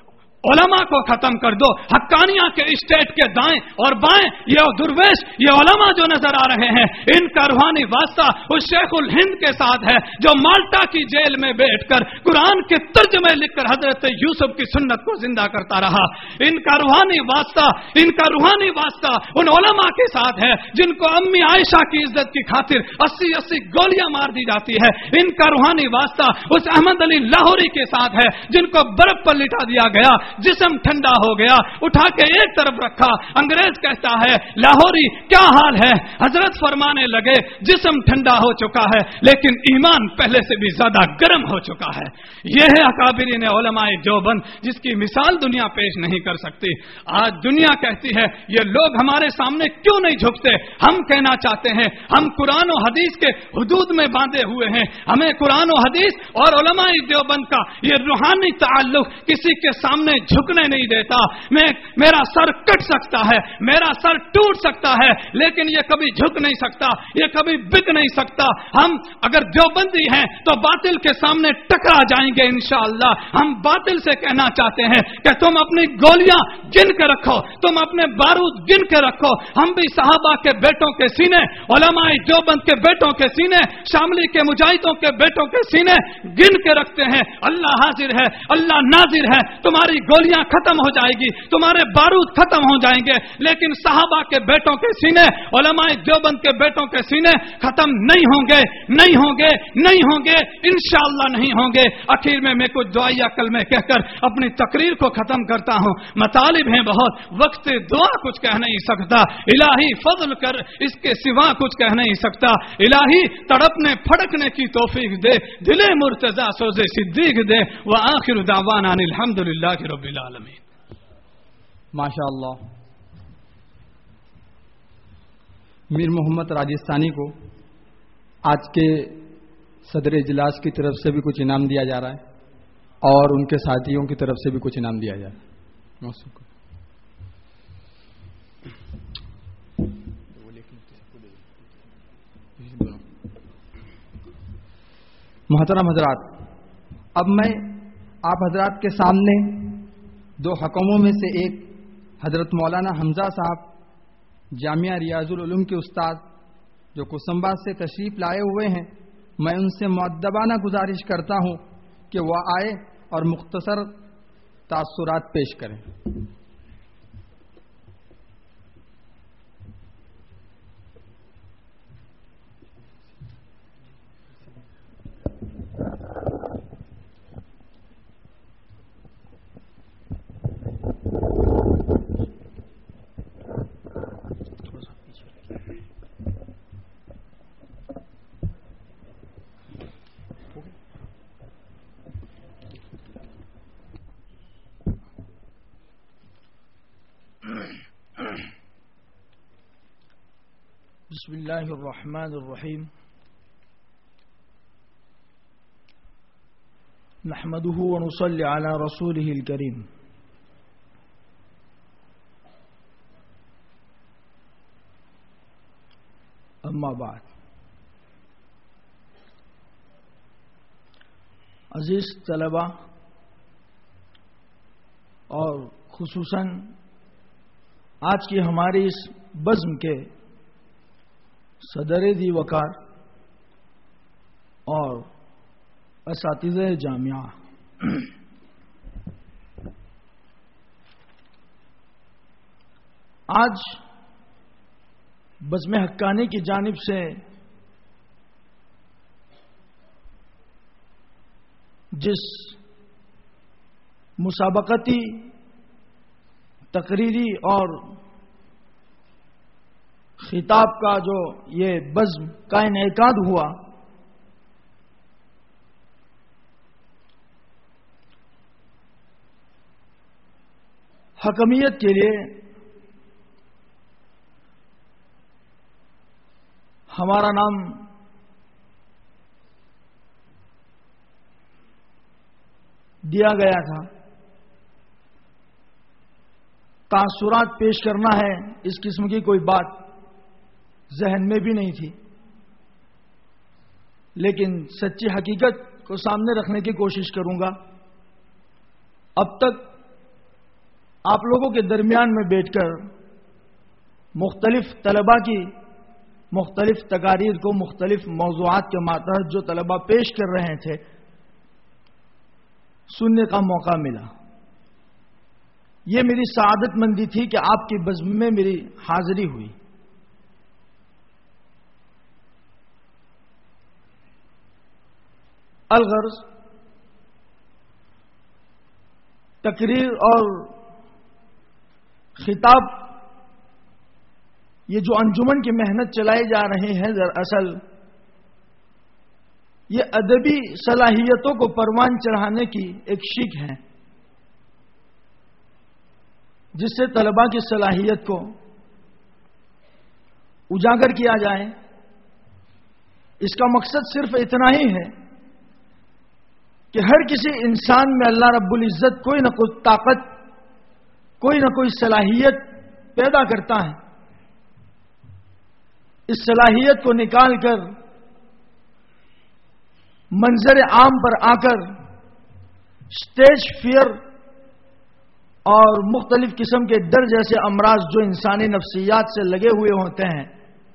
علماء کو ختم کر دو. حقانیہ کے اسٹیٹ کے دائیں اور بائیں یہ درویش, یہ علماء جو نظر آ رہے ہیں, ان کا روحانی واسطہ اس شیخ الہند کے ساتھ ہے جو مالٹا کی جیل میں بیٹھ کر قرآن کے ترجمے لکھ کر حضرت یوسف کی سنت کو زندہ کرتا رہا. ان کا روحانی واسطہ ان کا روحانی واسطہ ان علماء کے ساتھ ہے جن کو امی عائشہ کی عزت کی خاطر اسی اسی گولیاں مار دی جاتی ہے. ان کا روحانی واسطہ اس احمد علی لاہوری کے ساتھ ہے جن کو برف پر لٹا دیا گیا, جسم ٹھنڈا ہو گیا, اٹھا کے ایک طرف رکھا. انگریز کہتا ہے لاہوری کیا حال ہے, حضرت فرمانے لگے جسم ٹھنڈا ہو چکا ہے لیکن ایمان پہلے سے بھی زیادہ گرم ہو چکا ہے. یہ ہے اکابرین علماء دیوبند, جس کی مثال دنیا پیش نہیں کر سکتی. آج دنیا کہتی ہے یہ لوگ ہمارے سامنے کیوں نہیں جھکتے. ہم کہنا چاہتے ہیں ہم قرآن و حدیث کے حدود میں باندھے ہوئے ہیں, ہمیں قرآن و حدیث اور علماء دیوبند کا یہ روحانی تعلق کسی کے سامنے جھکنے نہیں دیتا. میں میرا سر کٹ سکتا ہے, میرا سر ٹوٹ سکتا ہے, لیکن یہ کبھی جھک نہیں سکتا, یہ کبھی بک نہیں سکتا. ہم اگر دیوبندی ہیں تو باطل کے سامنے ٹکرا جائیں گے انشاءاللہ. ہم باطل سے کہنا چاہتے ہیں کہ تم اپنی گولیاں گن کے رکھو, تم اپنے بارود گن کے رکھو. ہم بھی صحابہ کے بیٹوں کے سینے, علماء دیوبند کے بیٹوں کے سینے, شاملی کے مجاہدوں کے بیٹوں کے سینے گن کے رکھتے ہیں. اللہ حاضر ہے, اللہ ناظر ہے. تمہاری گولیاں ختم ہو جائے گی, تمہارے بارود ختم ہو جائیں گے, لیکن صحابہ کے بیٹوں کے سینے, علماء دیوبند کے بیٹوں کے سینے ختم نہیں ہوں گے, نہیں ہوں گے, نہیں ہوں گے, انشاءاللہ نہیں ہوں گے. آخر میں میں کچھ دعائیہ کلمے کہہ کر اپنی تقریر کو ختم کرتا ہوں. مطالب ہیں بہت, وقت دعا کچھ کہہ نہیں سکتا. الہی فضل کر, اس کے سوا کچھ کہہ نہیں سکتا. الہی تڑپنے پھڑکنے کی توفیق دے, دل مرتضی سوزے صدیق دے. وآخر دعوانا الحمدللہ رب العالمین. ماشاء اللہ. میر محمد راجستانی کو آج کے صدر اجلاس کی طرف سے بھی کچھ انعام دیا جا رہا ہے اور ان کے ساتھیوں کی طرف سے بھی کچھ انعام دیا جا رہا ہے. محترم حضرات, اب میں آپ حضرات کے سامنے دو حکموں میں سے ایک حضرت مولانا حمزہ صاحب جامعہ ریاض العلوم کے استاد جو کوسمبا سے تشریف لائے ہوئے ہیں, میں ان سے مؤدبانہ گزارش کرتا ہوں کہ وہ آئے اور مختصر تاثرات پیش کریں. بسم اللہ الرحمن الرحیم. نحمده ونصلي على رسوله الكريم اما بعد عزیز طلبہ اور خصوصاً آج کی ہماری اس بزم کے صدر دی وقار اور اساتذہ جامعہ، آج بزم حقانی کی جانب سے جس مسابقتی تقریری اور خطاب کا جو یہ بزم کا انعقاد ہوا، حکمیت کے لیے ہمارا نام دیا گیا تھا، تاثرات پیش کرنا ہے اس قسم کی کوئی بات ذہن میں بھی نہیں تھی، لیکن سچی حقیقت کو سامنے رکھنے کی کوشش کروں گا۔ اب تک آپ لوگوں کے درمیان میں بیٹھ کر مختلف طلباء کی مختلف تقاریر کو مختلف موضوعات کے ماتحت جو طلباء پیش کر رہے تھے سننے کا موقع ملا۔ یہ میری سعادت مندی تھی کہ آپ کی بزم میں میری حاضری ہوئی۔ الغرض تقریر اور خطاب، یہ جو انجمن کی محنت چلائی جا رہی ہے، دراصل یہ ادبی صلاحیتوں کو پروان چڑھانے کی ایک شیک ہے، جس سے طلباء کی صلاحیت کو اجاگر کیا جائے۔ اس کا مقصد صرف اتنا ہی ہے کہ ہر کسی انسان میں اللہ رب العزت کوئی نہ کوئی طاقت، کوئی نہ کوئی صلاحیت پیدا کرتا ہے۔ اس صلاحیت کو نکال کر منظر عام پر آ کر اسٹیج فیئر اور مختلف قسم کے ڈر جیسے امراض جو انسانی نفسیات سے لگے ہوئے ہوتے ہیں،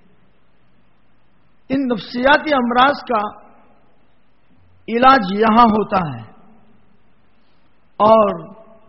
ان نفسیاتی امراض کا علاج یہاں ہوتا ہے، اور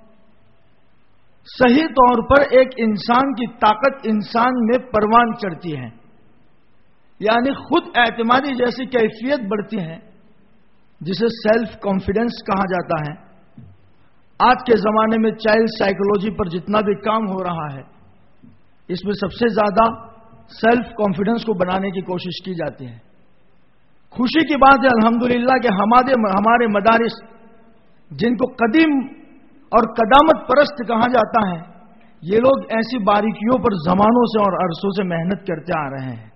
صحیح طور پر ایک انسان کی طاقت انسان میں پروان چڑھتی ہے، یعنی خود اعتمادی جیسی کیفیت بڑھتی ہے، جسے سیلف کانفیڈنس کہا جاتا ہے۔ آج کے زمانے میں چائلڈ سائیکولوجی پر جتنا بھی کام ہو رہا ہے، اس میں سب سے زیادہ سیلف کانفیڈنس کو بنانے کی کوشش کی جاتی ہے۔ خوشی کی بات ہے الحمدللہ کہ ہمارے ہمارے مدارس، جن کو قدیم اور قدامت پرست کہا جاتا ہے، یہ لوگ ایسی باریکیوں پر زمانوں سے اور عرصوں سے محنت کرتے آ رہے ہیں۔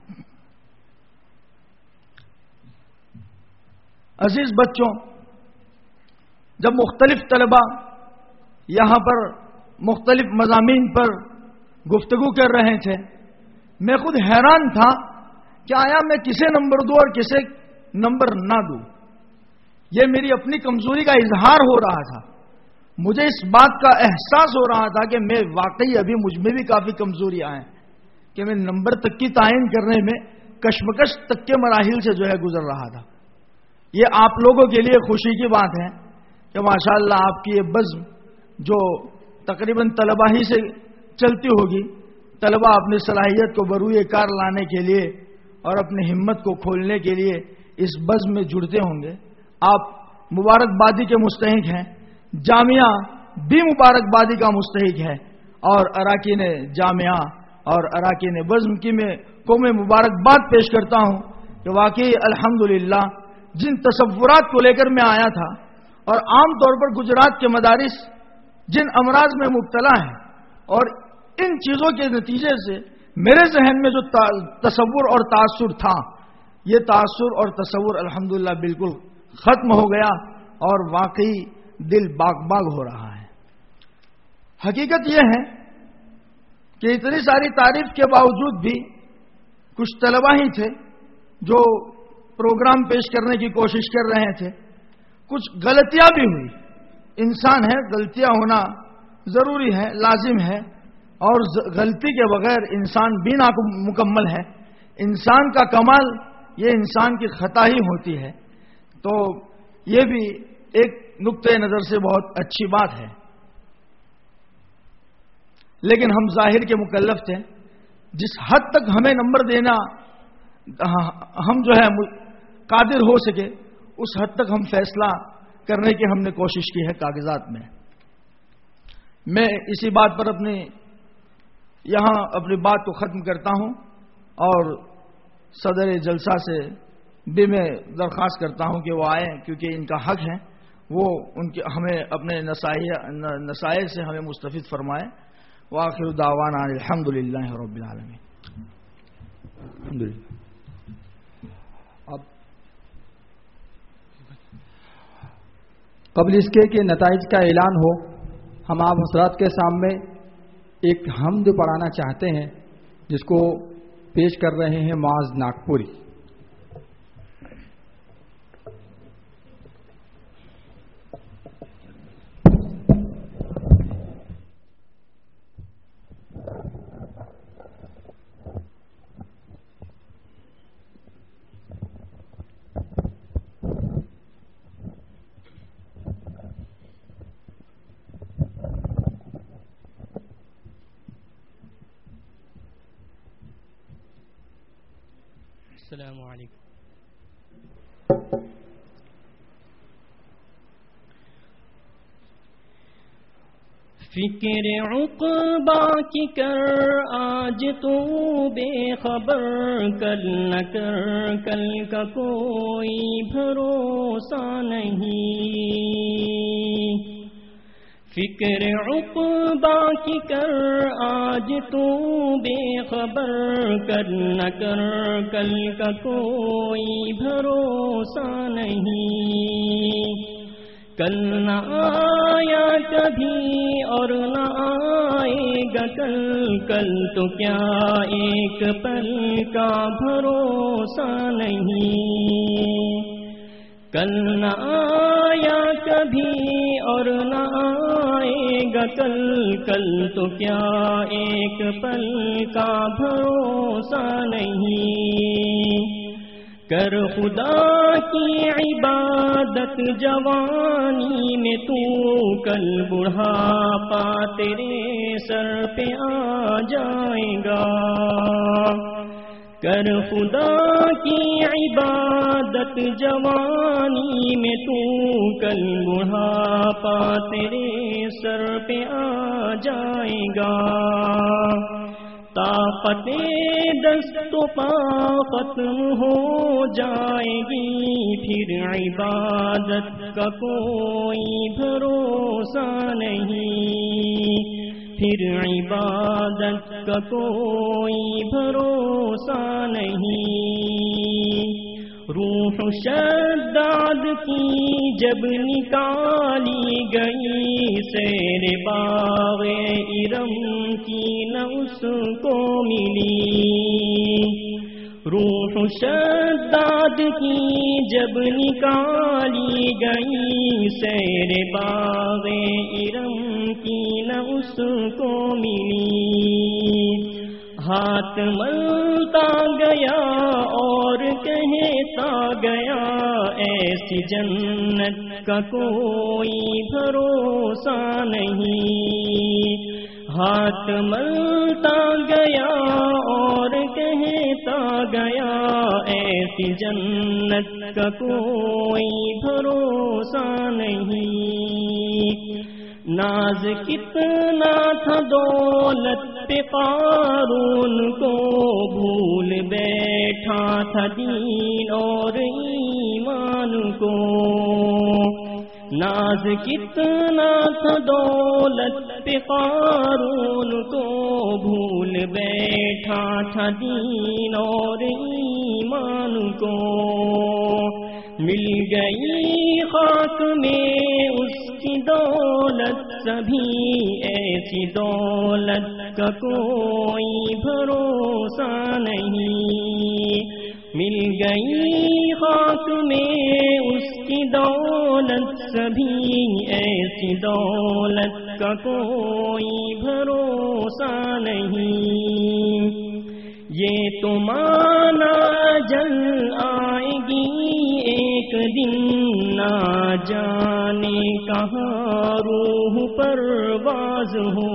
عزیز بچوں، جب مختلف طلباء یہاں پر مختلف مضامین پر گفتگو کر رہے تھے، میں خود حیران تھا کہ آیا میں کسے نمبر دوں اور کسے نمبر نہ دوں۔ یہ میری اپنی کمزوری کا اظہار ہو رہا تھا۔ مجھے اس بات کا احساس ہو رہا تھا کہ میں واقعی ابھی مجھ میں بھی کافی کمزوریاں ہیں، کہ میں نمبر تک کی تعین کرنے میں کشمکش تک کے مراحل سے جو ہے گزر رہا تھا۔ یہ آپ لوگوں کے لیے خوشی کی بات ہے کہ ماشاءاللہ آپ کی یہ بزم جو تقریباً طلباء ہی سے چلتی ہوگی، طلباء اپنی صلاحیت کو بروئے کار لانے کے لیے اور اپنی ہمت کو کھولنے کے لیے اس بزم میں جڑتے ہوں گے۔ آپ مبارکبادی کے مستحق ہیں، جامعہ بھی مبارکبادی کا مستحق ہے، اور اراکین جامعہ اور اراکین بزم کی میں کو میں مبارکباد پیش کرتا ہوں کہ واقعی الحمدللہ جن تصورات کو لے کر میں آیا تھا، اور عام طور پر گجرات کے مدارس جن امراض میں مبتلا ہیں، اور ان چیزوں کے نتیجے سے میرے ذہن میں جو تصور اور تاثر تھا، یہ تاثر اور تصور الحمدللہ بالکل ختم ہو گیا، اور واقعی دل باغ باغ ہو رہا ہے۔ حقیقت یہ ہے کہ اتنی ساری تعریف کے باوجود بھی کچھ طلبہ ہی تھے جو پروگرام پیش کرنے کی کوشش کر رہے تھے، کچھ غلطیاں بھی ہوئی۔ انسان ہے، غلطیاں ہونا ضروری ہے، لازم ہے، اور غلطی کے بغیر انسان بھی نا مکمل ہے۔ انسان کا کمال یہ انسان کی خطا ہی ہوتی ہے، تو یہ بھی ایک نقطۂ نظر سے بہت اچھی بات ہے۔ لیکن ہم ظاہر کے مکلف تھے، جس حد تک ہمیں نمبر دینا ہم جو ہے قادر ہو سکے اس حد تک ہم فیصلہ کرنے کی ہم نے کوشش کی ہے کاغذات میں۔ میں اسی بات پر اپنی یہاں اپنی بات کو ختم کرتا ہوں اور صدر جلسہ سے بھی میں درخواست کرتا ہوں کہ وہ آئیں، کیونکہ ان کا حق ہے، وہ ان کے ہمیں اپنے نصائح سے ہمیں مستفید فرمائیں۔ وآخر دعوانا الحمد للہ رب العالمین۔ الحمدللہ۔ اب قبل اس کے کہ نتائج کا اعلان ہو، ہم آپ حضرات کے سامنے ایک حمد پڑھانا چاہتے ہیں جس کو پیش کر رہے ہیں معاذ ناگپوری۔ السلام علیکم۔ فکر عقبا کی کر آج تو بے خبر، کل نہ کر کل کا کوئی بھروسہ نہیں۔ فکر عقبا کی کر آج تو بے خبر، کر نہ کر کل کا کوئی بھروسہ نہیں۔ کل نہ آیا کبھی اور نہ آئے گا کل، کل تو کیا ایک پل کا بھروسہ نہیں۔ کل نہ آیا کبھی اور نہ آئے گا کل، کل تو کیا ایک پل کا بھروسہ نہیں۔ کر خدا کی عبادت جوانی میں تو، کل بڑھاپا تیرے سر پہ آ جائے گا۔ کر خدا کی عبادت جوانی میں تو، کل بڑھاپا تیرے سر پہ آ جائے گا۔ طاقت دست و پا ختم ہو جائے گی، پھر عبادت کا کوئی بھروسہ نہیں۔ پھر عبادت کا کوئی بھروسہ نہیں۔ روح شداد کی جب نکالی گئی، سیر باغ ارم کی نہ اس کو ملی۔ روح شداد کی جب نکالی گئی، سیر باغ ارم کی نہ اس کو ملی۔ ہاتھ ملتا گیا اور کہتا گیا، ایسی جنت کا کوئی بھروسہ نہیں۔ ہاتھ ملتا گیا اور کہتا گیا، ایسی جنت کا کوئی بھروسہ نہیں۔ ناز کتنا تھا دولت پہ قارون کو، بھول بیٹھا تھا دین اور ایمان کو۔ ناز کتنا تھا دولت پہ قارون کو، بھول بیٹھا تھا دین اور ایمان کو۔ مل گئی خاک میں اس کی دولت سبھی ایسی دولت کا کوئی بھروسہ نہیں مل گئی خاک میں اس کی دولت سبھی ایسی دولت کا کوئی بھروسہ نہیں یہ تو مانا جل آئے گی ایک دن نہ جانے کہاں روح پرواز ہو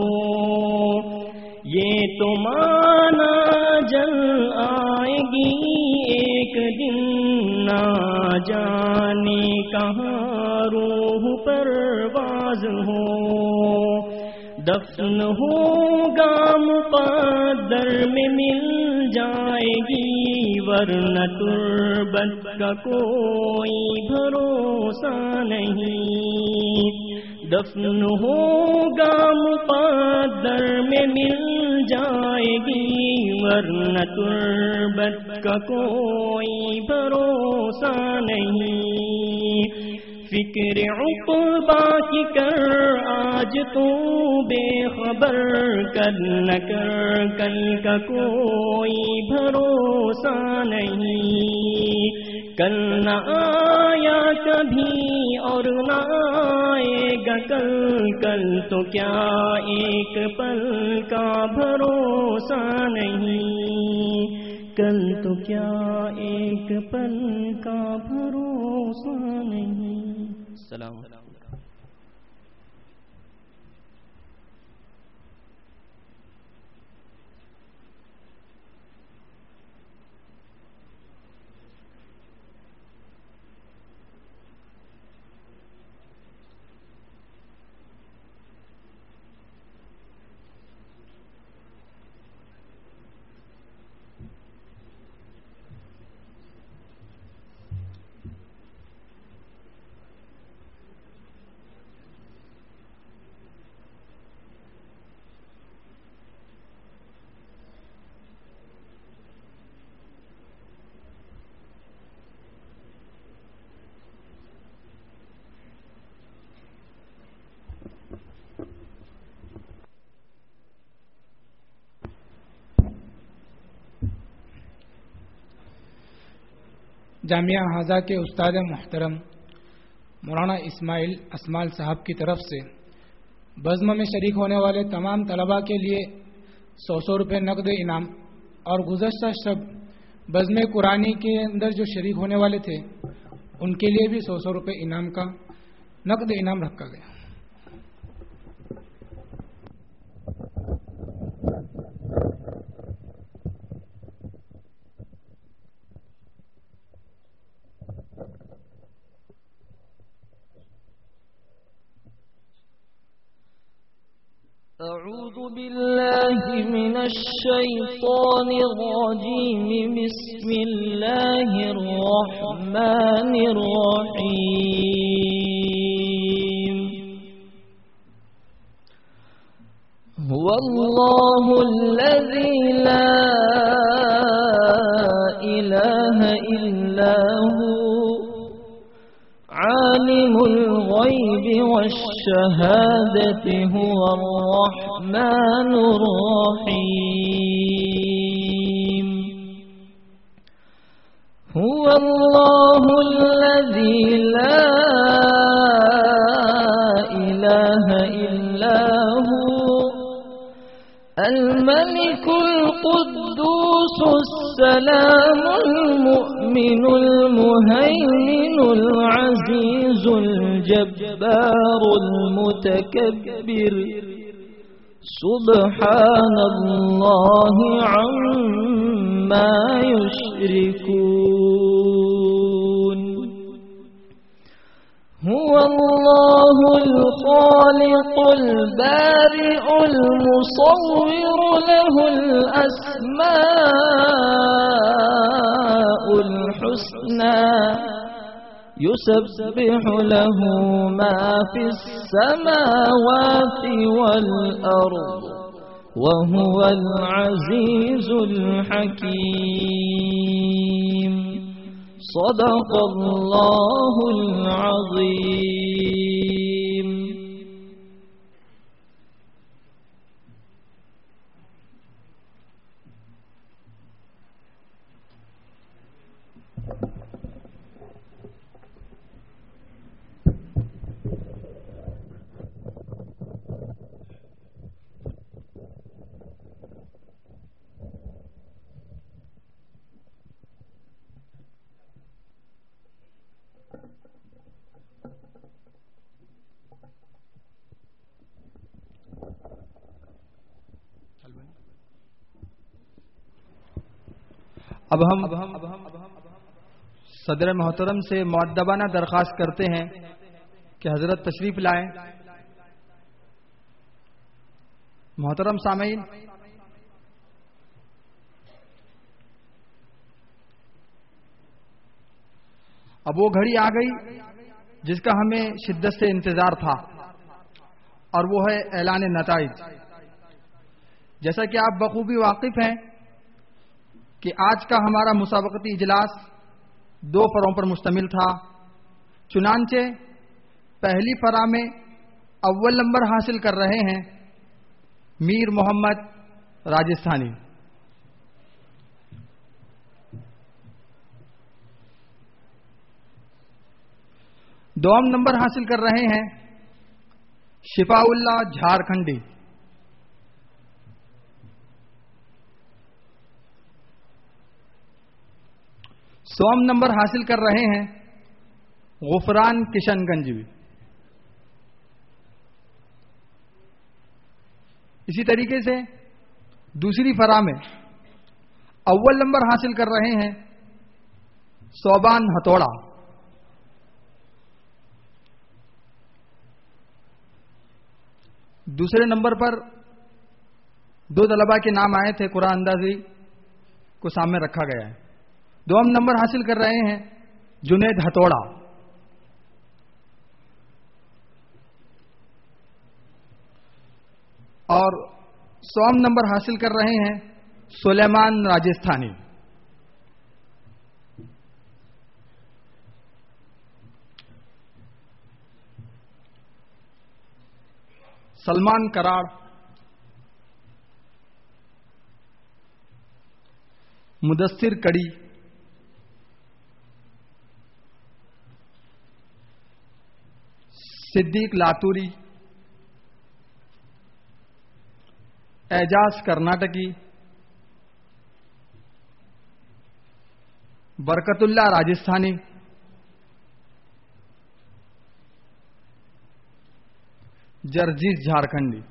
یہ تو مانا جل آئے گی ایک دن نہ جانے کہاں روح پرواز ہو دفن ہوگا مقدر میں مل جائے گی ورنہ تربت کا کوئی بھروسہ نہیں دفن ہوگا مقدر میں مل جائے گی ورنہ تربت کا کوئی بھروسہ نہیں فکر عقبہ کی کر آج تو بے خبر کل نہ کر کل کا کوئی بھروسہ نہیں کل نہ آیا کبھی اور نہ آئے گا کل کل تو کیا ایک پل کا بھروسہ نہیں کل تو کیا ایک پل کا بھروسہ نہیں السلام علیکم جامعہ حاضہ کے استاد محترم مولانا اسماعیل اسمال صاحب کی طرف سے بزم میں شریک ہونے والے تمام طلباء کے لیے سو سو روپے نقد انعام اور گزشتہ شب بزم قرآنی کے اندر جو شریک ہونے والے تھے ان کے لیے بھی سو سو روپے انعام کا نقد انعام رکھا گیا. أعوذ بالله من الشيطان الرجيم بسم الله الرحمن الرحيم هو الله الذي لا إله إلا هو عالم الغيب والشهادة هو الرحمن الرحيم هو الله الذي لا إله إلا هو الملك القدوس السلام المؤمن المهيمن العزيز الجبار المتكبر سبحان الله عما يشركون هو الله الخالق البارئ المصور له الأسماء الحسنى يسبح له ما في السماوات والأرض وهو العزيز الحكيم صدق الله العظيم. اب ہم صدر محترم سے مؤدبانہ درخواست کرتے ہیں کہ حضرت تشریف لائیں. محترم سامعین، اب وہ گھڑی آ گئی جس کا ہمیں شدت سے انتظار تھا، اور وہ ہے اعلان نتائج. جیسا کہ آپ بخوبی واقف ہیں کہ آج کا ہمارا مسابقتی اجلاس دو فروں پر مشتمل تھا. چنانچہ پہلی فرا میں اول نمبر حاصل کر رہے ہیں میر محمد راجستھانی. دوم نمبر حاصل کر رہے ہیں شفاء اللہ جھارکھنڈی. سوم نمبر حاصل کر رہے ہیں غفران کشن گنجوی. اسی طریقے سے دوسری فرا میں اول نمبر حاصل کر رہے ہیں صوبان ہتوڑا. دوسرے نمبر پر دو طلباء کے نام آئے تھے، قرآن اندازی کو سامنے رکھا گیا ہے. دوم نمبر حاصل کر رہے ہیں جنید ہتوڑا. اور سوم نمبر حاصل کر رہے ہیں سلیمان راجستھانی. سلمان کراڑ، مدثر کڑی، صدیق لاتوری، اعجاز کرناٹکی، برکت اللہ راجستھانی، جرجیز جھارکھنڈی.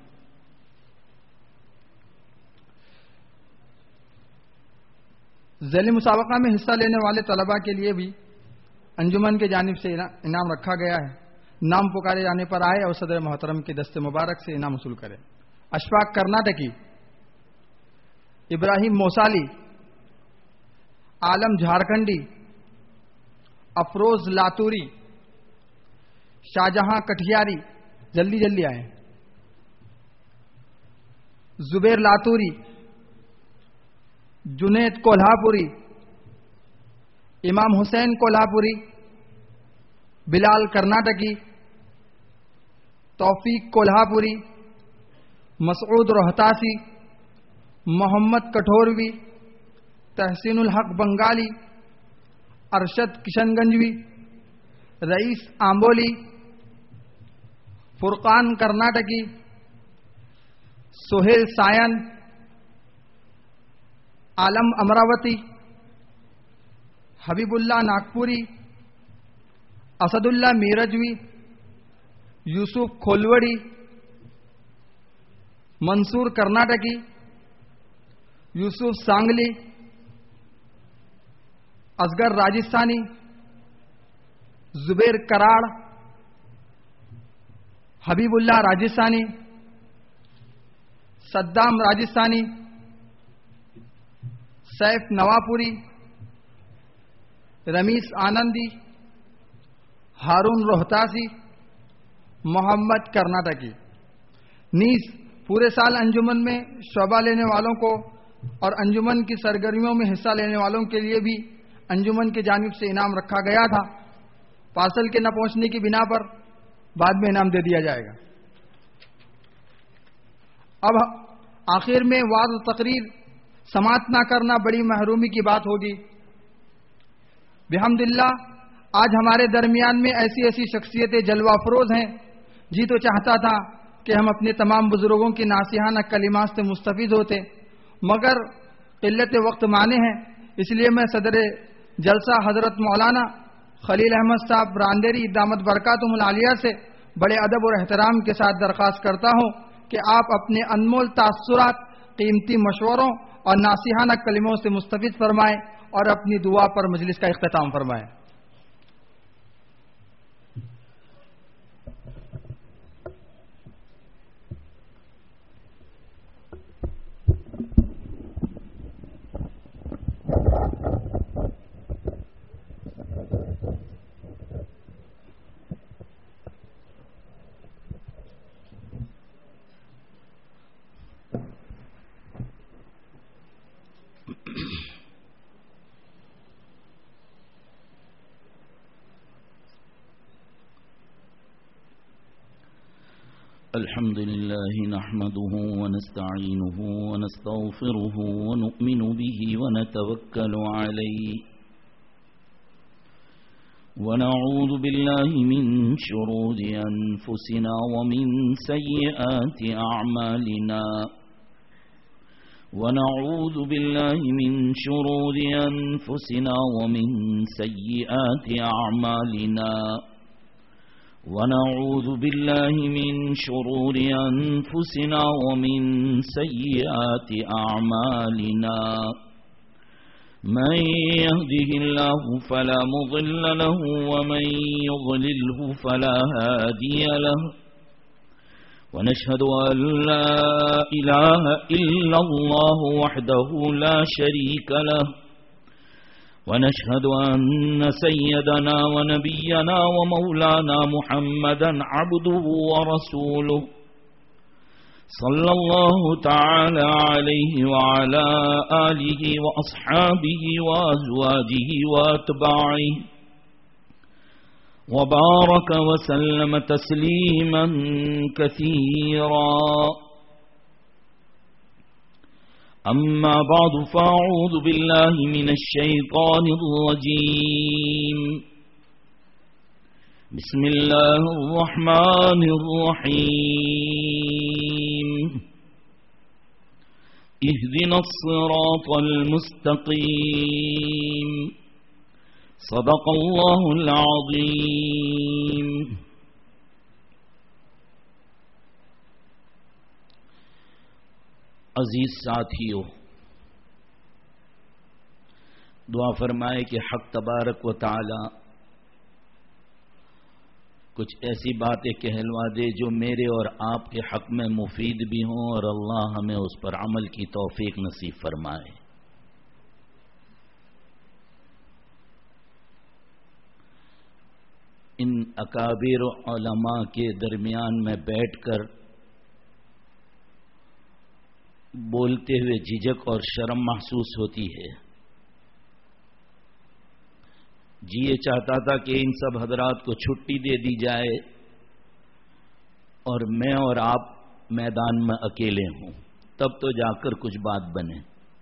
ذیلی مسابقہ میں حصہ لینے والے طلباء کے لیے بھی انجمن کی جانب سے انعام رکھا گیا ہے. نام پکارے جانے پر آئے اور صدر محترم کے دست مبارک سے انعام وصول کرے. اشفاق کرناٹکی، ابراہیم موسالی، عالم جھارکھنڈی، افروز لاتوری، شاہجہاں کٹھیاری، جلدی جلدی آئے، زبیر لاتوری، جنید کولہاپوری، امام حسین کولہاپوری، بلال کرناٹکی، توفیق کولہاپوری، مسعود روہتاسی، محمد کٹھوروی، تحسین الحق بنگالی، ارشد کشن گنجوی، رئیس آمبولی، فرقان کرناٹکی، سہیل سائن، عالم امراوتی، حبیب اللہ ناگپوری، اسد اللہ میرجوی، یوسف کھولوڑی، منصور کرناٹکی، یوسف سانگلی، اصغر راجستھانی، زبیر کراڑ، حبیب اللہ راجستھانی، صدام راجستھانی، سیف نواپوری، رمیش آنندی، ہارون روہتاسی، محمد کرناٹکی. نیز پورے سال انجمن میں شعبہ لینے والوں کو اور انجمن کی سرگرمیوں میں حصہ لینے والوں کے لیے بھی انجمن کی جانب سے انعام رکھا گیا تھا. پارسل کے نہ پہنچنے کی بنا پر بعد میں انعام دے دیا جائے گا. اب آخر میں وعظ و تقریر سماعت نہ کرنا بڑی محرومی کی بات ہوگی. بحمد اللہ آج ہمارے درمیان میں ایسی ایسی شخصیتیں جلوہ افروز ہیں. جی تو چاہتا تھا کہ ہم اپنے تمام بزرگوں کی ناصحانہ کلمات سے مستفید ہوتے، مگر قلت وقت مانے ہیں. اس لیے میں صدر جلسہ حضرت مولانا خلیل احمد صاحب راندیری دامت برکاتہم العالیہ سے بڑے ادب اور احترام کے ساتھ درخواست کرتا ہوں کہ آپ اپنے انمول تاثرات، قیمتی مشوروں اور ناصحانہ کلموں سے مستفید فرمائیں اور اپنی دعا پر مجلس کا اختتام فرمائیں. الحمد لله نحمده ونستعينه ونستغفره ونؤمن به ونتوكل عليه ونعوذ بالله من شرور أنفسنا ومن سيئات أعمالنا ونعوذ بالله من شرور أنفسنا ومن سيئات أعمالنا ونعوذ بالله من شرور أنفسنا ومن سيئات أعمالنا من يهده الله فلا مضل له ومن يضلله فلا هادي له ونشهد أن لا إله إلا الله وحده لا شريك له ونشهد أن سيدنا ونبينا ومولانا محمدا عبده ورسوله صلى الله تعالى عليه وعلى آله وأصحابه وأزواجه وأتباعه وبارك وسلم تسليما كثيرا. أما بعد فأعوذ بالله من الشيطان الرجيم. بسم الله الرحمن الرحيم. اهدنا الصراط المستقيم. صدق الله العظيم. عزیز ساتھیو، دعا فرمائے کہ حق تبارک و تعالی کچھ ایسی باتیں کہلوا دے جو میرے اور آپ کے حق میں مفید بھی ہوں اور اللہ ہمیں اس پر عمل کی توفیق نصیب فرمائے. ان اکابر علماء کے درمیان میں بیٹھ کر بولتے ہوئے جھجک اور شرم محسوس ہوتی ہے. جی یہ چاہتا تھا کہ ان سب حضرات کو چھٹی دے دی جائے اور میں اور آپ میدان میں اکیلے ہوں، تب تو جا کر کچھ بات بنے.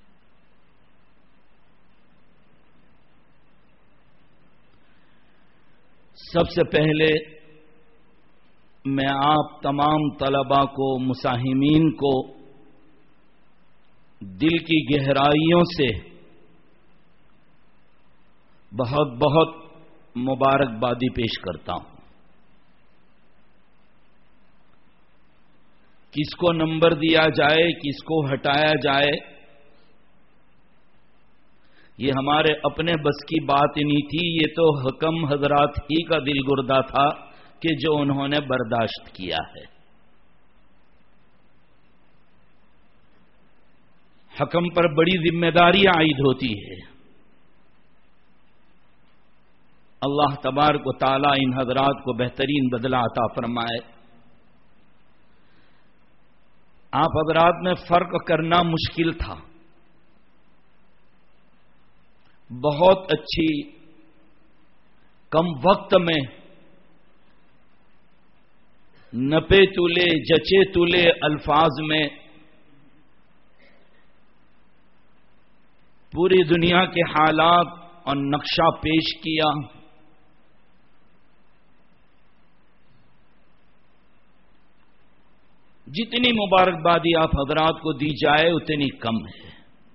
سب سے پہلے میں آپ تمام طلباء کو، مساہمین کو دل کی گہرائیوں سے بہت بہت مبارکبادی پیش کرتا ہوں. کس کو نمبر دیا جائے، کس کو ہٹایا جائے، یہ ہمارے اپنے بس کی بات نہیں تھی. یہ تو حکم حضرات ہی کا دل گردہ تھا کہ جو انہوں نے برداشت کیا ہے. حکم پر بڑی ذمہ داری عائد ہوتی ہے. اللہ تبارک و تعالی ان حضرات کو بہترین بدلہ عطا فرمائے. آپ حضرات میں فرق کرنا مشکل تھا. بہت اچھی کم وقت میں نپے تلے جچے تلے الفاظ میں پوری دنیا کے حالات اور نقشہ پیش کیا. جتنی مبارکبادی آپ حضرات کو دی جائے اتنی کم ہے.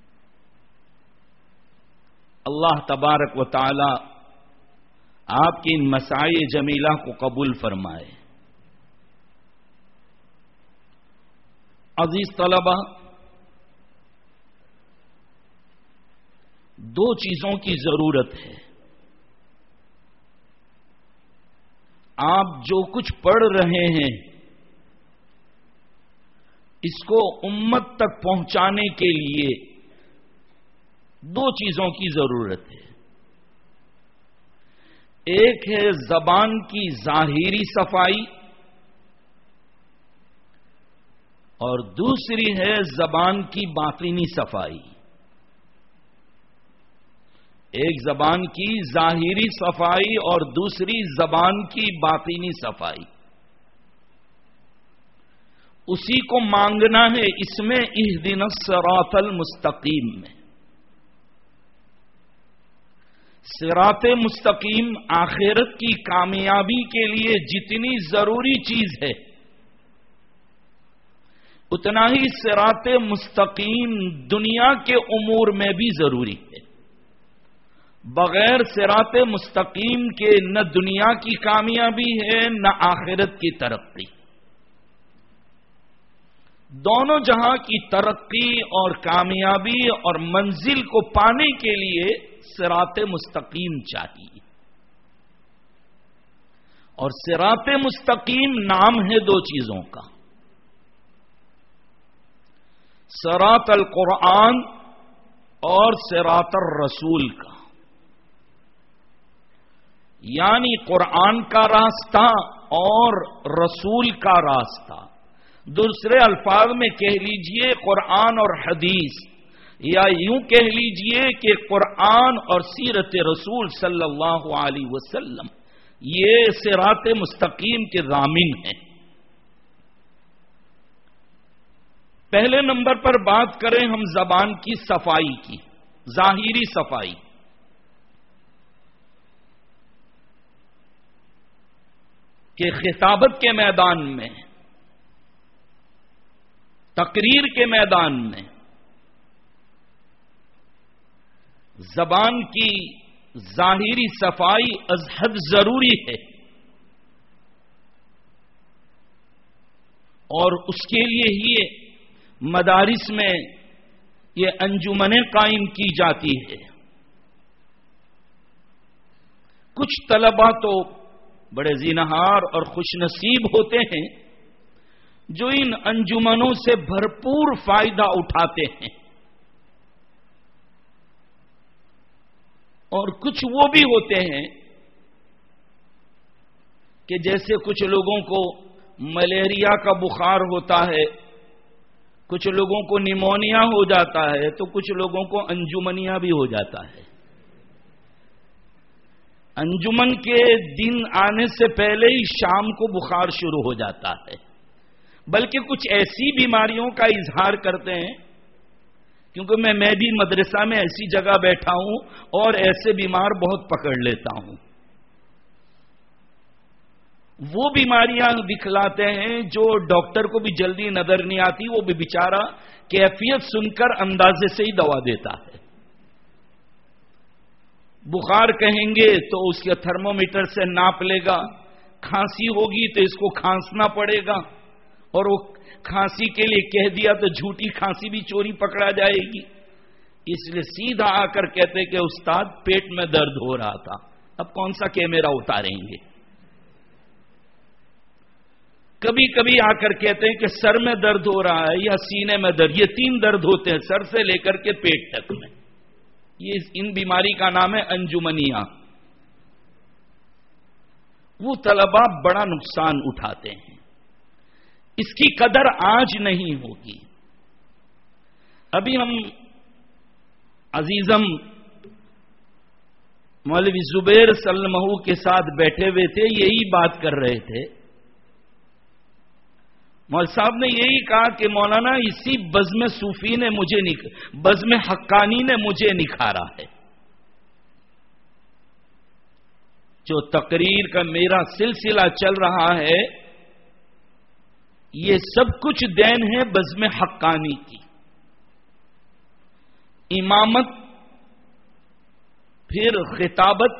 اللہ تبارک و تعالی آپ کی ان مساعی جمیلہ کو قبول فرمائے. عزیز طلبہ، دو چیزوں کی ضرورت ہے. آپ جو کچھ پڑھ رہے ہیں اس کو امت تک پہنچانے کے لیے دو چیزوں کی ضرورت ہے. ایک ہے زبان کی ظاہری صفائی اور دوسری ہے زبان کی باطنی صفائی. ایک زبان کی ظاہری صفائی اور دوسری زبان کی باطنی صفائی. اسی کو مانگنا ہے اس میں اہدنا الصراط المستقیم میں. صراط مستقیم آخرت کی کامیابی کے لیے جتنی ضروری چیز ہے اتنا ہی صراط مستقیم دنیا کے امور میں بھی ضروری ہے. بغیر صراط مستقیم کے نہ دنیا کی کامیابی ہے نہ آخرت کی ترقی. دونوں جہاں کی ترقی اور کامیابی اور منزل کو پانے کے لیے صراط مستقیم چاہیے. اور صراط مستقیم نام ہے دو چیزوں کا، صراط القرآن اور صراط الرسول کا. یعنی قرآن کا راستہ اور رسول کا راستہ. دوسرے الفاظ میں کہہ لیجئے قرآن اور حدیث، یا یوں کہہ لیجئے کہ قرآن اور سیرت رسول صلی اللہ علیہ وسلم یہ صراط مستقیم کے ضامن ہیں. پہلے نمبر پر بات کریں ہم زبان کی صفائی کی، ظاہری صفائی. کہ خطابت کے میدان میں، تقریر کے میدان میں زبان کی ظاہری صفائی از حد ضروری ہے. اور اس کے لیے ہی مدارس میں یہ انجمنیں قائم کی جاتی ہے. کچھ طلباء تو بڑے زینہار اور خوش نصیب ہوتے ہیں جو ان انجمنوں سے بھرپور فائدہ اٹھاتے ہیں، اور کچھ وہ بھی ہوتے ہیں کہ جیسے کچھ لوگوں کو ملیریا کا بخار ہوتا ہے، کچھ لوگوں کو نیمونیا ہو جاتا ہے، تو کچھ لوگوں کو انجمنیا بھی ہو جاتا ہے. انجمن کے دن آنے سے پہلے ہی شام کو بخار شروع ہو جاتا ہے. بلکہ کچھ ایسی بیماریوں کا اظہار کرتے ہیں، کیونکہ میں میں بھی مدرسہ میں ایسی جگہ بیٹھا ہوں اور ایسے بیمار بہت پکڑ لیتا ہوں. وہ بیماریاں دکھلاتے ہیں جو ڈاکٹر کو بھی جلدی نظر نہیں آتی، وہ بھی بیچارہ کیفیت سن کر اندازے سے ہی دوا دیتا ہے. بخار کہیں گے تو اس کے تھرمومیٹر سے ناپ لے گا، کھانسی ہوگی تو اس کو کھانسنا پڑے گا، اور وہ کھانسی کے لیے کہہ دیا تو جھوٹی کھانسی بھی چوری پکڑا جائے گی. اس لیے سیدھا آ کر کہتے کہ استاد پیٹ میں درد ہو رہا تھا. اب کون سا کیمرہ اتاریں گے؟ کبھی کبھی آ کر کہتے ہیں کہ سر میں درد ہو رہا ہے یا سینے میں درد. یہ تین درد ہوتے ہیں، سر سے لے کر کے پیٹ تک میں. یہ ان بیماری کا نام ہے انجمنیا. وہ طلباء بڑا نقصان اٹھاتے ہیں، اس کی قدر آج نہیں ہوگی. ابھی ہم عزیزم मौलवी जुबैर सल्लमहू के साथ बैठे हुए थे, यही बात कर रहे थे। मौल साहब ने यही कहा कि मौलाना इसी बज़्म सूफी ने मुझे निक बज़्म हक्कानी ने मुझे निखारा है। जो तकरीर का मेरा सिलसिला चल रहा है, ये सब कुछ देन है बज़्म हक्कानी की। इमामत, फिर खिताबत,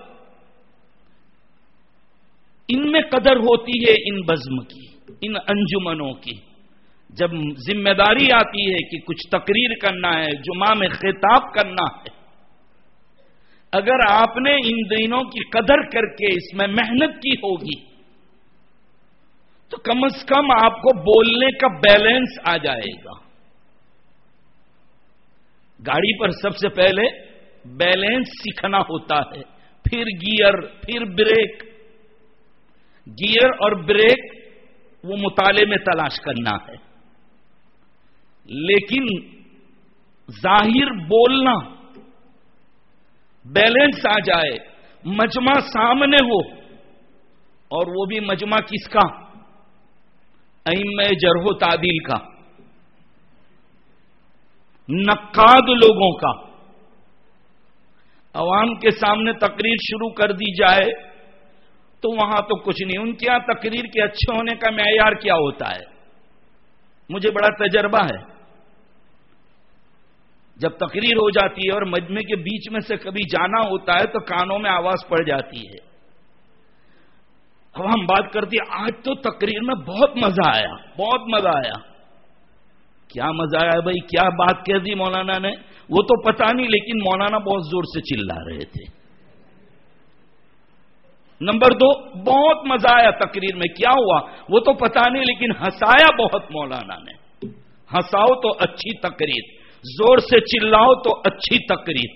इनमें कदर होती है इन बज़्म की, इन अंजुमनों की। जब जिम्मेदारी आती है कि कुछ तकरीर करना है, जुमा में खिताब करना है, अगर आपने इन दिनों की कदर करके इसमें मेहनत की होगी तो कम से कम आपको बोलने का बैलेंस आ जाएगा। गाड़ी पर सबसे पहले बैलेंस सीखना होता है, फिर गियर, फिर ब्रेक। गियर और ब्रेक वो मुताले में तलाश करना है, लेकिन जाहिर बोलना, बैलेंस आ जाए, मजमा सामने हो, और वो भी मजमा किसका? अइम्मे जरहो तादील का, नक्काद लोगों का। अवाम के सामने तकरीर शुरू कर दी जाए तो वहां तो कुछ नहीं। उनके यहां तकरीर के अच्छे होने का मेयार क्या होता है? मुझे बड़ा तजर्बा है। जब तकरीर हो जाती है और मजमे के बीच में से कभी जाना होता है तो कानों में आवाज पड़ जाती है। अब हम बात करते हैं, आज तो तकरीर में बहुत मजा आया, बहुत मजा आया। क्या मजा आया भाई? क्या बात कह दी मौलाना ने? वो तो पता नहीं, लेकिन मौलाना बहुत जोर से चिल्ला रहे थे। नंबर दो, बहुत मजा आया तकरीर में। क्या हुआ वो तो पता नहीं, लेकिन हंसाया बहुत मौलाना ने। हंसाओ तो अच्छी तकरीर, जोर से चिल्लाओ तो अच्छी तकरीर।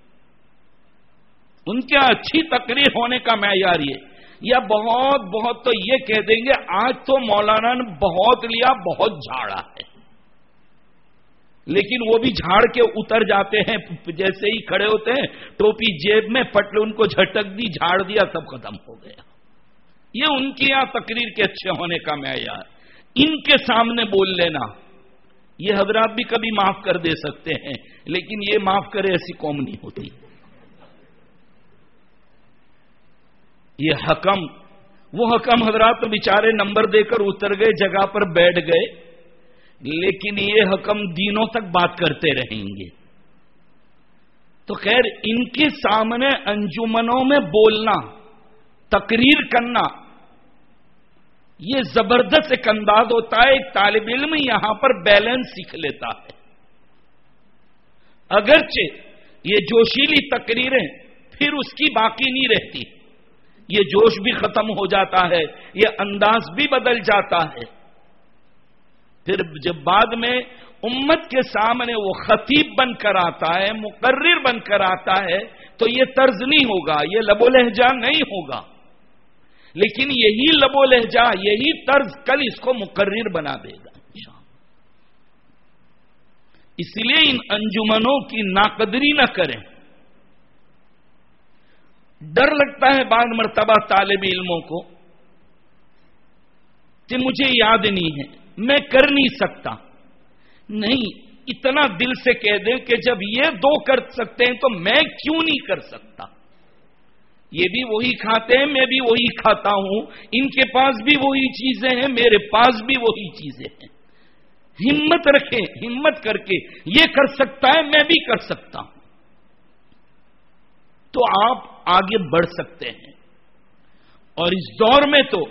उनके अच्छी तकरीर होने का मेयार ये, या बहुत बहुत तो ये कह देंगे आज तो मौलाना ने बहुत लिया, बहुत झाड़ा है। लेकिन वो भी झाड़ के उतर जाते हैं, जैसे ही खड़े होते हैं टोपी जेब में, पटलून को झटक दी, झाड़ दिया, सब खत्म हो गया। ये उनके यहां तकरीर के अच्छे होने का मेयार। इनके सामने बोल लेना, ये हजरात भी कभी माफ कर दे सकते हैं, लेकिन ये माफ करे ऐसी कौम नहीं होती। ये हकम, वो हकम हजरात तो बेचारे नंबर देकर उतर गए, जगह पर बैठ गए, लेकिन ये हकम दिनों तक बात करते रहेंगे। तो खैर, इनके सामने अंजुमनों में बोलना, तकरीर करना, ये जबरदस्त एक अंदाज होता है। एक तालिब इल्म यहां पर बैलेंस सीख लेता है। अगरचे ये जोशीली तकरीरें फिर उसकी बाकी नहीं रहती, ये जोश भी खत्म हो जाता है, ये अंदाज भी बदल जाता है। फिर जब बाद में उम्मत के सामने वो खतीब बनकर आता है, मुकर्रिर बनकर आता है, तो ये तर्ज नहीं होगा, ये लबो लहजा नहीं होगा, लेकिन यही लबो लहजा, यही तर्ज कल इसको मुकर्रिर बना देगा। इसलिए इन अंजुमनों की नाकदरी न करें। डर लगता है बाद मर्तबा तालिब इल्मों को कि मुझे याद नहीं है, मैं कर नहीं सकता। नहीं, इतना दिल से कह दें कि जब ये दो कर सकते हैं तो मैं क्यों नहीं कर सकता। ये भी वही खाते हैं, मैं भी वही खाता हूं, इनके पास भी वही चीजें हैं, मेरे पास भी वही चीजें हैं। हिम्मत रखें, हिम्मत करके ये कर सकता है, मैं भी कर सकता हूं, तो आप आगे बढ़ सकते हैं। और इस दौर में तो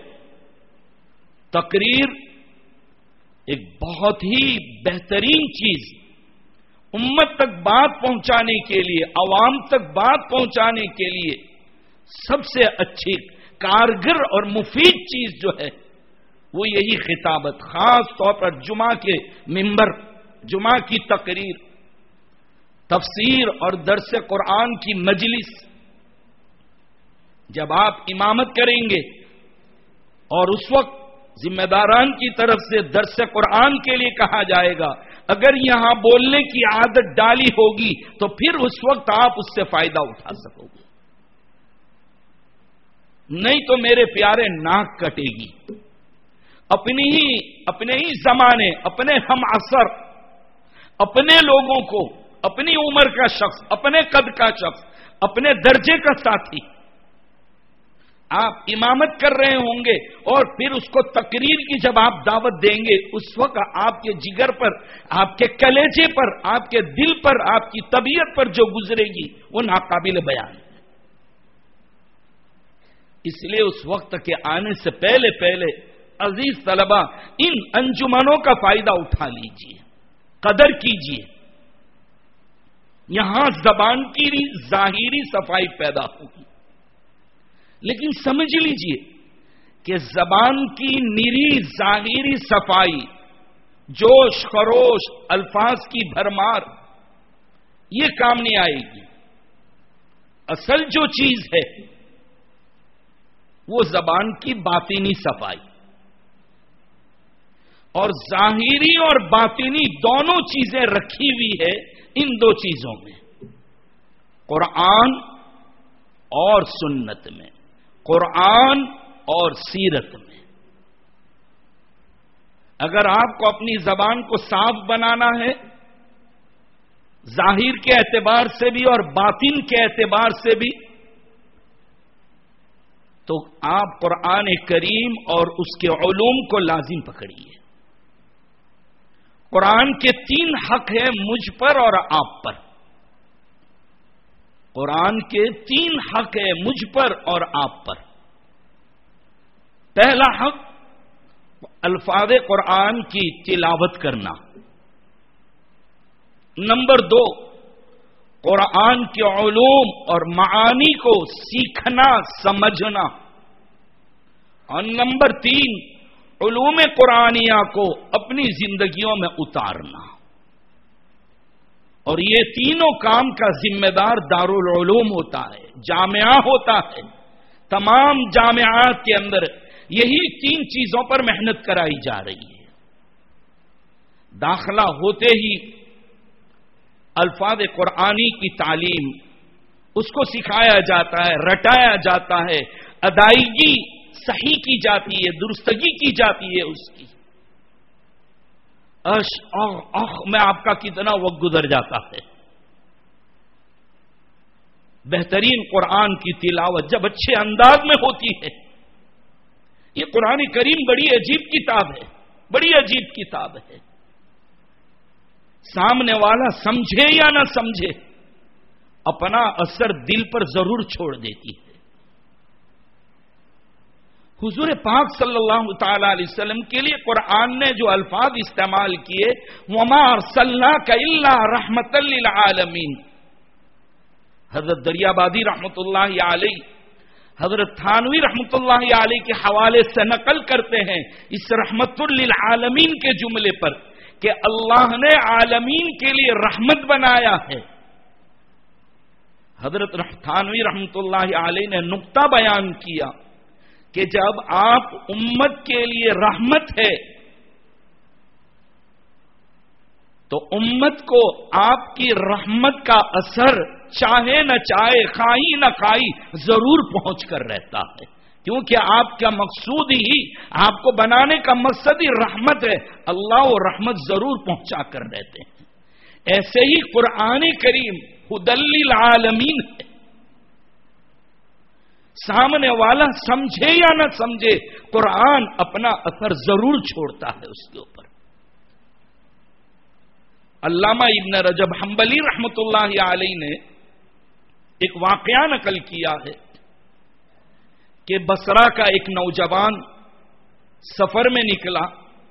तकरीर एक बहुत ही बेहतरीन चीज, उम्मत तक बात पहुंचाने के लिए, अवाम तक बात पहुंचाने के लिए सबसे अच्छी, कारगर और मुफीद चीज जो है वो यही खिताबत, खास तौर पर जुमा के मिंबर, जुमा की तकरीर, तफसीर और दर्स कुरान की मजलिस। जब आप इमामत करेंगे और उस वक्त जिम्मेदारान की तरफ से दर्स कुरान के लिए कहा जाएगा, अगर यहां बोलने की आदत डाली होगी तो फिर उस वक्त आप उससे फायदा उठा सकोगे। نہیں تو میرے پیارے ناک کٹے گی. اپنی ہی اپنے ہی زمانے، اپنے ہم عصر، اپنے لوگوں کو، اپنی عمر کا شخص، اپنے قد کا شخص، اپنے درجے کا ساتھی آپ امامت کر رہے ہوں گے، اور پھر اس کو تقریر کی جب آپ دعوت دیں گے، اس وقت آپ کے جگر پر، آپ کے کلیجے پر، آپ کے دل پر، آپ کی طبیعت پر جو گزرے گی وہ ناقابل بیان ہے. اس لیے اس وقت کے آنے سے پہلے پہلے عزیز طلبہ ان انجمنوں کا فائدہ اٹھا لیجئے، قدر کیجئے. یہاں زبان کی ظاہری صفائی پیدا ہوگی، لیکن سمجھ لیجئے کہ زبان کی نری ظاہری صفائی، جوش خروش، الفاظ کی بھرمار، یہ کام نہیں آئے گی. اصل جو چیز ہے وہ زبان کی باطنی صفائی، اور ظاہری اور باطنی دونوں چیزیں رکھی ہوئی ہے ان دو چیزوں میں، قرآن اور سنت میں، قرآن اور سیرت میں. اگر آپ کو اپنی زبان کو صاف بنانا ہے، ظاہر کے اعتبار سے بھی اور باطن کے اعتبار سے بھی، تو آپ قرآن کریم اور اس کے علوم کو لازم پکڑیے. قرآن کے تین حق ہیں مجھ پر اور آپ پر. قرآن کے تین حق ہیں مجھ پر اور آپ پر. پہلا حق الفاظ قرآن کی تلاوت کرنا. نمبر دو، قرآن کے علوم اور معانی کو سیکھنا، سمجھنا. اور نمبر تین، علوم قرآنیہ کو اپنی زندگیوں میں اتارنا. اور یہ تینوں کام کا ذمہ دار دارالعلوم ہوتا ہے، جامعہ ہوتا ہے. تمام جامعات کے اندر یہی تین چیزوں پر محنت کرائی جا رہی ہے. داخلہ ہوتے ہی الفاظ قرآنی کی تعلیم، اس کو سکھایا جاتا ہے، رٹایا جاتا ہے، ادائیگی صحیح کی جاتی ہے، درستگی کی جاتی ہے اس کی. اش اخ اخ میں آپ کا کتنا وقت گزر جاتا ہے. بہترین قرآن کی تلاوت جب اچھے انداز میں ہوتی ہے. یہ قرآن کریم بڑی عجیب کتاب ہے، بڑی عجیب کتاب ہے. سامنے والا سمجھے یا نہ سمجھے، اپنا اثر دل پر ضرور چھوڑ دیتی ہے. حضور پاک صلی اللہ تعالی علیہ وسلم کے لیے قرآن نے جو الفاظ استعمال کیے، وَمَا أَرْسَلْنَاكَ إِلَّا رَحْمَةً لِّلْعَالَمِينَ. حضرت دریابادی رحمت اللہ علیہ، حضرت تھانوی رحمت اللہ علیہ کے حوالے سے نقل کرتے ہیں اس رحمت للعالمین کے جملے پر کہ اللہ نے عالمین کے لیے رحمت بنایا ہے. حضرت تھانوی رحمت اللہ علیہ نے نقطہ بیان کیا کہ جب آپ امت کے لیے رحمت ہے تو امت کو آپ کی رحمت کا اثر چاہے نہ چاہے، خواہی نہ خواہی، ضرور پہنچ کر رہتا ہے. کیونکہ آپ کا مقصود ہی، آپ کو بنانے کا مقصد ہی رحمت ہے. اللہ وہ رحمت ضرور پہنچا کر رہتے ہیں. ایسے ہی قرآن کریم ہدی للعالمین ہے. سامنے والا سمجھے یا نہ سمجھے، قرآن اپنا اثر ضرور چھوڑتا ہے اس کے اوپر. علامہ ابن رجب حنبلی رحمت اللہ علیہ نے ایک واقعہ نقل کیا ہے کہ بصرہ کا ایک نوجوان سفر میں نکلا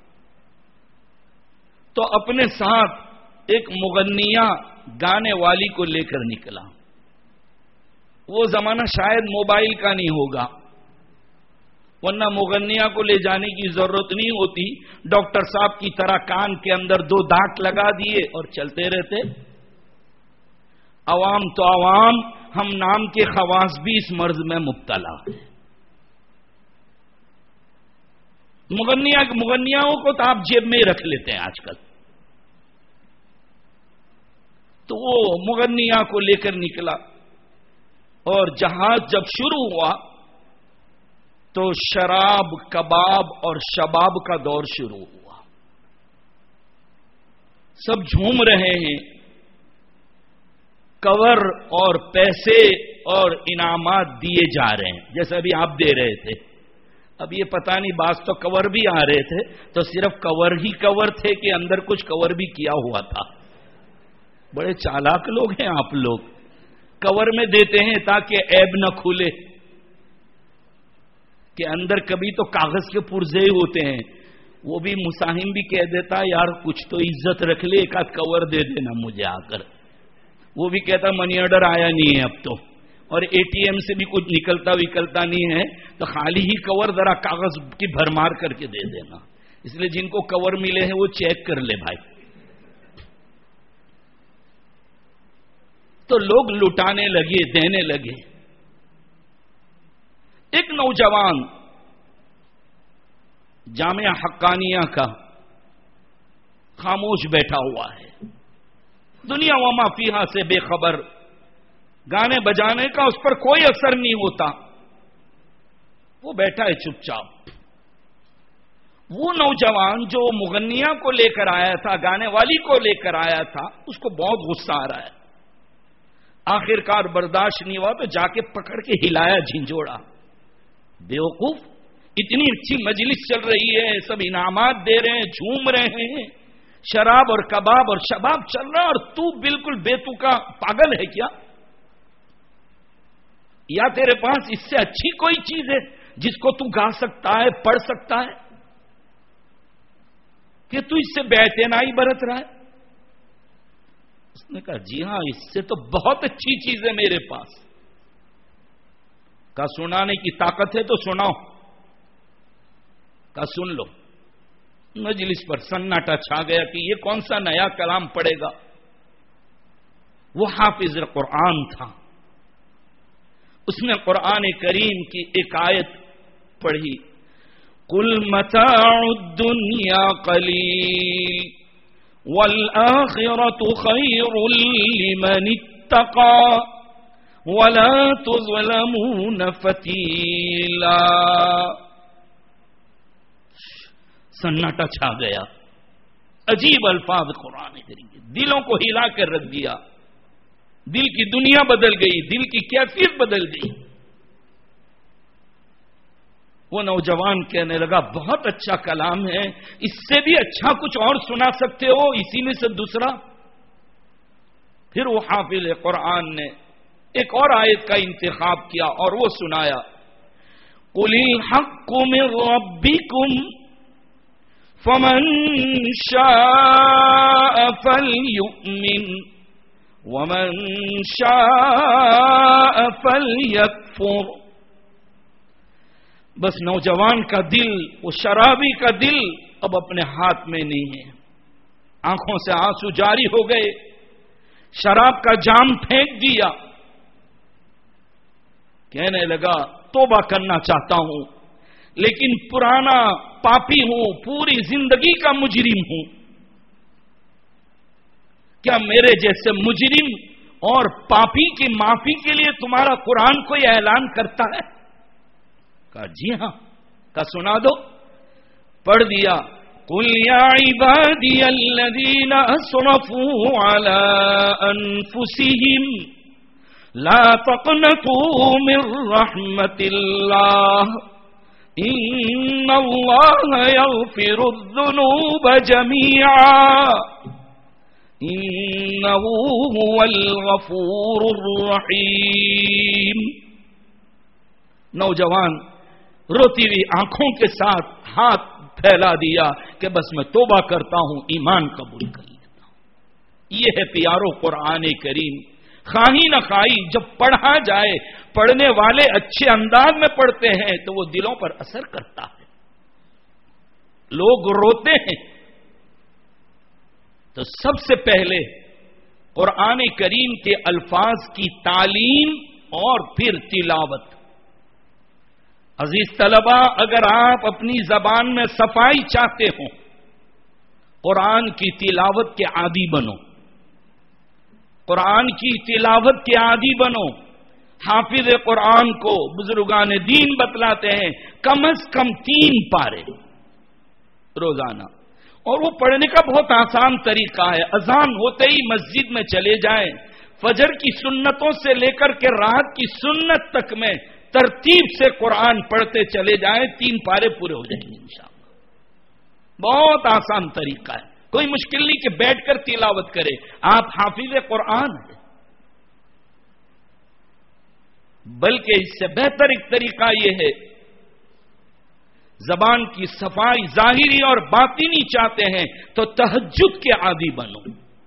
تو اپنے ساتھ ایک مغنیہ گانے والی کو لے کر نکلا. وہ زمانہ شاید موبائل کا نہیں ہوگا، ورنہ مغنیہ کو لے جانے کی ضرورت نہیں ہوتی. ڈاکٹر صاحب کی طرح کان کے اندر دو دانت لگا دیے اور چلتے رہتے. عوام تو عوام، ہم نام کے خواص بھی اس مرض میں مبتلا ہے. مغنیہ مغنیاؤں کو تو آپ جیب میں ہی رکھ لیتے ہیں آج کل. تو وہ مغنیہ کو لے کر نکلا اور جہاز جب شروع ہوا تو شراب، کباب اور شباب کا دور شروع ہوا. سب جھوم رہے ہیں، کور اور پیسے اور انعامات دیے جا رہے ہیں جیسے ابھی آپ دے رہے تھے. اب یہ پتہ نہیں بعض تو کور بھی آ رہے تھے تو صرف کور ہی کور تھے کہ اندر کچھ کور بھی کیا ہوا تھا. بڑے چالاک لوگ ہیں آپ لوگ. کور میں دیتے ہیں تاکہ عیب نہ کھلے، کہ اندر کبھی تو کاغذ کے پرزے ہوتے ہیں. وہ بھی مساہم بھی کہہ دیتا یار کچھ تو عزت رکھ لے، ایک آدھ کور دے دینا مجھے آ کر. وہ بھی کہتا منی آرڈر آیا نہیں ہے اب تو، اور اے ٹی ایم سے بھی کچھ نکلتا وکلتا نہیں ہے تو خالی ہی کور ذرا کاغذ کی بھرمار کر کے دے دینا. اس لیے جن کو کور ملے ہیں وہ چیک کر لے بھائی. تو لوگ لٹانے لگے، دینے لگے. ایک نوجوان جامعہ حقانیہ کا خاموش بیٹھا ہوا ہے، دنیا وما فیہا سے بے خبر، گانے بجانے کا اس پر کوئی اثر نہیں ہوتا. وہ بیٹھا ہے چپ چاپ. وہ نوجوان جو مغنیہ کو لے کر آیا تھا، گانے والی کو لے کر آیا تھا، اس کو بہت غصہ آ رہا ہے. آخر کار برداشت نہیں ہوا تو جا کے پکڑ کے ہلایا، جھنجھوڑا. بیوقوف، اتنی اچھی مجلس چل رہی ہے، سب انعامات دے رہے ہیں، جھوم رہے ہیں، شراب اور کباب اور شباب چل رہا ہے، اور تو بالکل بیتوکا پاگل ہے کیا؟ یا تیرے پاس اس سے اچھی کوئی چیز ہے جس کو تو گا سکتا ہے، پڑھ سکتا ہے، کہ تو اس سے بے اعتنائی برت رہا ہے؟ اس نے کہا جی ہاں، اس سے تو بہت اچھی چیز ہے میرے پاس. کہا سنانے کی طاقت ہے تو سناؤ. کہا سن لو. مجلس پر سناٹا چھا گیا کہ یہ کون سا نیا کلام پڑے گا. وہ حافظ قرآن تھا. اس نے قرآن کریم کی ایک آیت پڑھی، قل متاع الدنیا قلیل والآخرة خیر لمن اتقى ولا تظلمون فتیلا. سناٹا چھا گیا. عجیب الفاظ قرآن کریم کے، دلوں کو ہلا کر رکھ دیا. دل کی دنیا بدل گئی، دل کی کیفیت بدل گئی. وہ نوجوان کہنے لگا بہت اچھا کلام ہے، اس سے بھی اچھا کچھ اور سنا سکتے ہو، اسی میں سے دوسرا. پھر وہ حافظ قرآن نے ایک اور آیت کا انتخاب کیا اور وہ سنایا، قُلِ الْحَقُّ مِنْ رَبِّكُمْ فَمَنْ شَاءَ فَلْيُؤْمِنْ وَمَنْ شَاءَ فَلْيَكْفُرْ. بس نوجوان کا دل، وہ شرابی کا دل اب اپنے ہاتھ میں نہیں ہے. آنکھوں سے آنسو جاری ہو گئے، شراب کا جام پھینک دیا. کہنے لگا توبہ کرنا چاہتا ہوں لیکن پرانا پاپی ہوں، پوری زندگی کا مجرم ہوں. کیا میرے جیسے مجرم اور پاپی کی معافی کے لیے تمہارا قرآن کوئی اعلان کرتا ہے؟ کہا جی ہاں. کہا سنا دو. پڑھ دیا، قل یا عبادی الذین اسرفوا علی انفسہم لا تقنطوا من رحمت اللہ ان اللہ یغفر الذنوب جمیعا انہ هو الغفور الرحیم. نوجوان روتی ہوئی آنکھوں کے ساتھ ہاتھ پھیلا دیا کہ بس میں توبہ کرتا ہوں، ایمان قبول کر لیتا ہوں. یہ ہے پیارو قرآن کریم. خواہی نہ خواہی جب پڑھا جائے، پڑھنے والے اچھے انداز میں پڑھتے ہیں تو وہ دلوں پر اثر کرتا ہے. لوگ روتے ہیں. تو سب سے پہلے قرآن کریم کے الفاظ کی تعلیم اور پھر تلاوت. عزیز طلبہ، اگر آپ اپنی زبان میں صفائی چاہتے ہو، قرآن کی تلاوت کے عادی بنو. قرآن کی تلاوت کے عادی بنو. حافظ قرآن کو بزرگان دین بتلاتے ہیں کم از کم تین پارے روزانہ، اور وہ پڑھنے کا بہت آسان طریقہ ہے. اذان ہوتے ہی مسجد میں چلے جائیں، فجر کی سنتوں سے لے کر کے رات کی سنت تک میں ترتیب سے قرآن پڑھتے چلے جائیں، تین پارے پورے ہو جائیں گے انشاءاللہ. بہت آسان طریقہ ہے، کوئی مشکل نہیں کہ بیٹھ کر تلاوت کرے. آپ حافظ قرآن ہیں، بلکہ اس سے بہتر ایک طریقہ یہ ہے، زبان کی صفائی ظاہری اور باطنی چاہتے ہیں تو تہجد کے عادی بنو.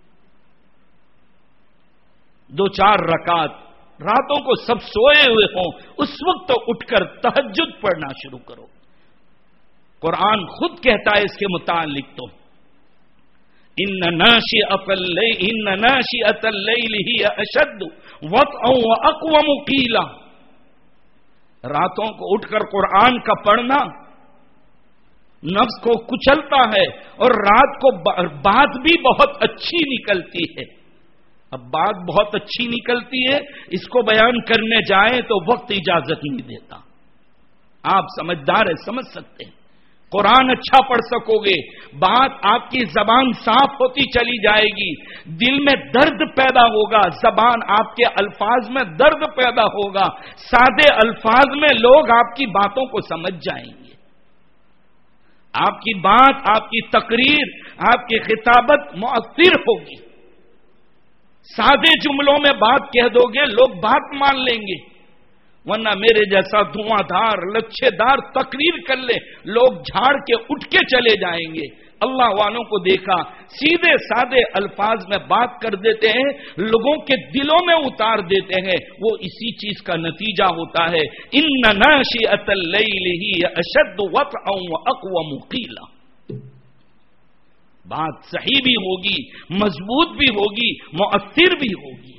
دو چار رکعت راتوں کو سب سوئے ہوئے ہوں اس وقت تو اٹھ کر تہجد پڑھنا شروع کرو. قرآن خود کہتا ہے اس کے متعلق تو ان ناشئۃ اللیل ان ناشئۃ اللیل ہی اشد وطئا واقوم قیلا. راتوں کو اٹھ کر قرآن کا پڑھنا نفس کو کچلتا ہے اور رات کو بات بھی بہت اچھی نکلتی ہے. اب بات بہت اچھی نکلتی ہے، اس کو بیان کرنے جائیں تو وقت اجازت نہیں دیتا. آپ سمجھدار ہیں، سمجھ سکتے ہیں. قرآن اچھا پڑھ سکو گے، بات آپ کی زبان صاف ہوتی چلی جائے گی، دل میں درد پیدا ہوگا، زبان آپ کے الفاظ میں درد پیدا ہوگا، سادے الفاظ میں لوگ آپ کی باتوں کو سمجھ جائیں گے. آپ کی بات، آپ کی تقریر، آپ کی خطابت مؤثر ہوگی. سادے جملوں میں بات کہہ دو گے لوگ بات مان لیں گے، ورنہ میرے جیسا دھواں دھار لچھے دار تقریر کر لے لوگ جھاڑ کے اٹھ کے چلے جائیں گے. اللہ والوں کو دیکھا سیدھے سادے الفاظ میں بات کر دیتے ہیں، لوگوں کے دلوں میں اتار دیتے ہیں، وہ اسی چیز کا نتیجہ ہوتا ہے. ان ناشئۃ اللیل ہی اشد وطئا واقوم قیلا. بات صحیح بھی ہوگی، مضبوط بھی ہوگی، مؤثر بھی ہوگی.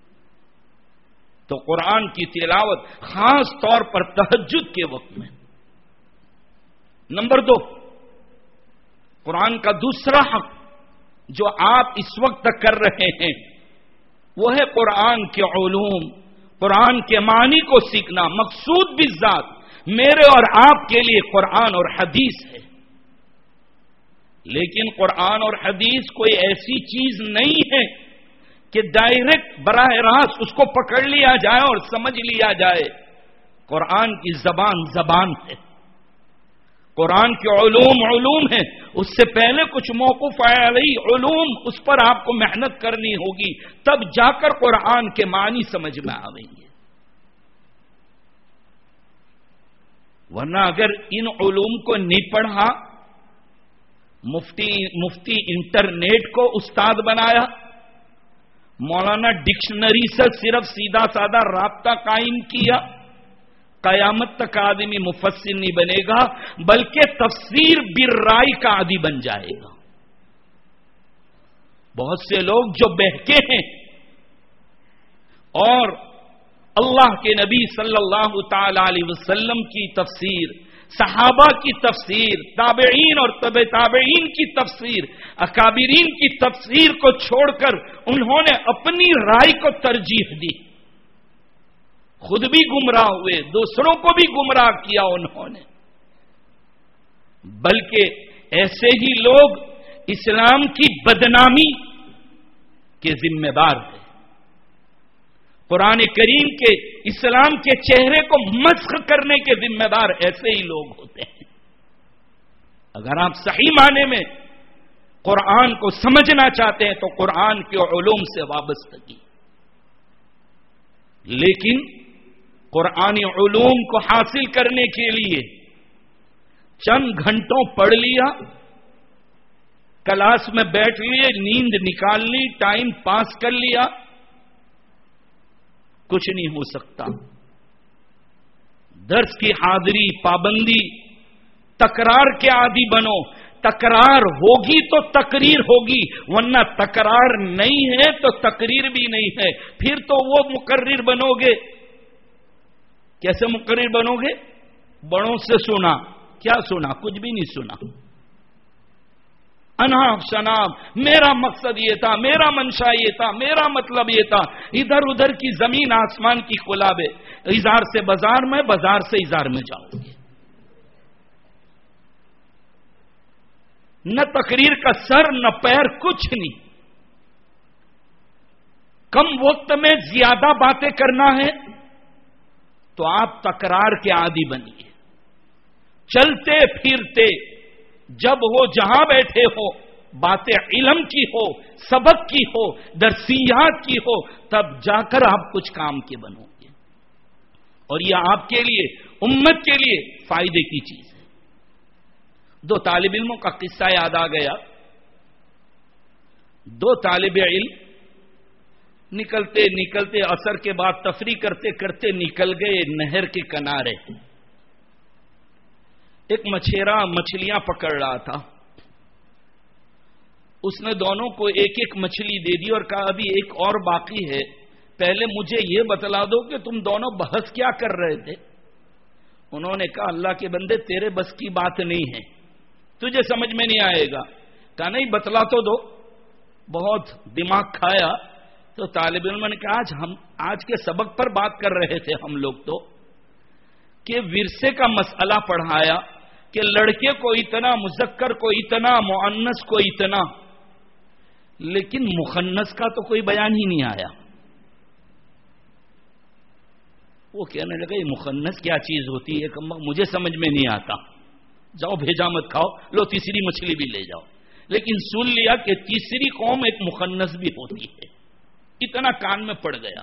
تو قرآن کی تلاوت خاص طور پر تہجد کے وقت میں. نمبر دو، قرآن کا دوسرا حق جو آپ اس وقت کر رہے ہیں وہ ہے قرآن کے علوم، قرآن کے معنی کو سیکھنا. مقصود بھی ذات میرے اور آپ کے لیے قرآن اور حدیث ہے، لیکن قرآن اور حدیث کوئی ایسی چیز نہیں ہے کہ ڈائریکٹ براہ راست اس کو پکڑ لیا جائے اور سمجھ لیا جائے. قرآن کی زبان زبان ہے، قرآن کے علوم علوم ہیں. اس سے پہلے کچھ موقوف علیہ علوم اس پر آپ کو محنت کرنی ہوگی، تب جا کر قرآن کے معنی سمجھ میں آئیں گے. ورنہ اگر ان علوم کو نہیں پڑھا، مفتی مفتی انٹرنیٹ کو استاد بنایا، مولانا ڈکشنری سے صرف سیدھا سادہ رابطہ قائم کیا، قیامت تک آدمی مفسر نہیں بنے گا بلکہ تفسیر بالرائے کا عادی بن جائے گا. بہت سے لوگ جو بہکے ہیں اور اللہ کے نبی صلی اللہ تعالی علیہ وسلم کی تفسیر، صحابہ کی تفسیر، تابعین اور تبع تابعین کی تفسیر، اکابرین کی تفسیر کو چھوڑ کر انہوں نے اپنی رائے کو ترجیح دی. خود بھی گمراہ ہوئے، دوسروں کو بھی گمراہ کیا انہوں نے. بلکہ ایسے ہی لوگ اسلام کی بدنامی کے ذمہ دار ہیں. قرآن کریم کے اسلام کے چہرے کو مسخ کرنے کے ذمہ دار ایسے ہی لوگ ہوتے ہیں. اگر آپ صحیح معنی میں قرآن کو سمجھنا چاہتے ہیں تو قرآن کے علوم سے وابستگی. لیکن قرآنی علوم کو حاصل کرنے کے لیے چند گھنٹوں پڑھ لیا، کلاس میں بیٹھ لیے، نیند نکال لی، ٹائم پاس کر لیا، کچھ نہیں ہو سکتا. درس کی حاضری، پابندی، تکرار کے عادی بنو. تکرار ہوگی تو تقریر ہوگی، ورنہ تکرار نہیں ہے تو تقریر بھی نہیں ہے. پھر تو وہ مقرر بنو گے. کیسے مقرر بنو گے؟ بڑوں سے سنا. کیا سنا؟ کچھ بھی نہیں سنا. अनाब शनाब, मेरा मकसद ये था, मेरा मंशा ये था, मेरा मतलब ये था। इधर उधर की जमीन आसमान की खुलाबे, इजार से बाजार में, बाजार से इजार में जाओगे। न तकरीर का सर न पैर, कुछ नहीं। कम वक्त में ज्यादा बातें करना है तो आप तकरार के आदी बनिए। चलते फिरते जब हो, जहां बैठे हो, बातें इल्म की हो, सबक की हो, दरसियात की हो, तब जाकर आप कुछ काम के बनोगे और यह आपके लिए, उम्मत के लिए फायदे की चीज है। दो तालिब इल्मों का किस्सा याद आ गया। दो तालिब इल्म निकलते निकलते असर के बाद तफरी करते करते निकल गए नहर के किनारे। एक मछेरा मछलियां पकड़ रहा था। उसने दोनों को एक एक मछली दे दी और कहा अभी एक और बाकी है, पहले मुझे यह बतला दो कि तुम दोनों बहस क्या कर रहे थे। उन्होंने कहा अल्लाह के बंदे तेरे बस की बात नहीं है, तुझे समझ में नहीं आएगा। कहा नहीं बतला तो दो। बहुत दिमाग खाया तो तालिब इल्म ने कहा आज हम आज के सबक पर बात कर रहे थे हम लोग तो, कि विरसे का मसला पढ़ाया कि लड़के को इतना, मुज़क्कर को इतना, मुअन्नस को इतना, लेकिन मुखन्नस का तो कोई बयान ही नहीं आया। वो कहने लगा ये मुखन्नस क्या चीज होती है, मुझे समझ में नहीं आता, जाओ भेजा मत खाओ, लो तीसरी मछली भी ले जाओ। लेकिन सुन लिया कि तीसरी कौम एक मुखन्नस भी होती है, इतना कान में पड़ गया।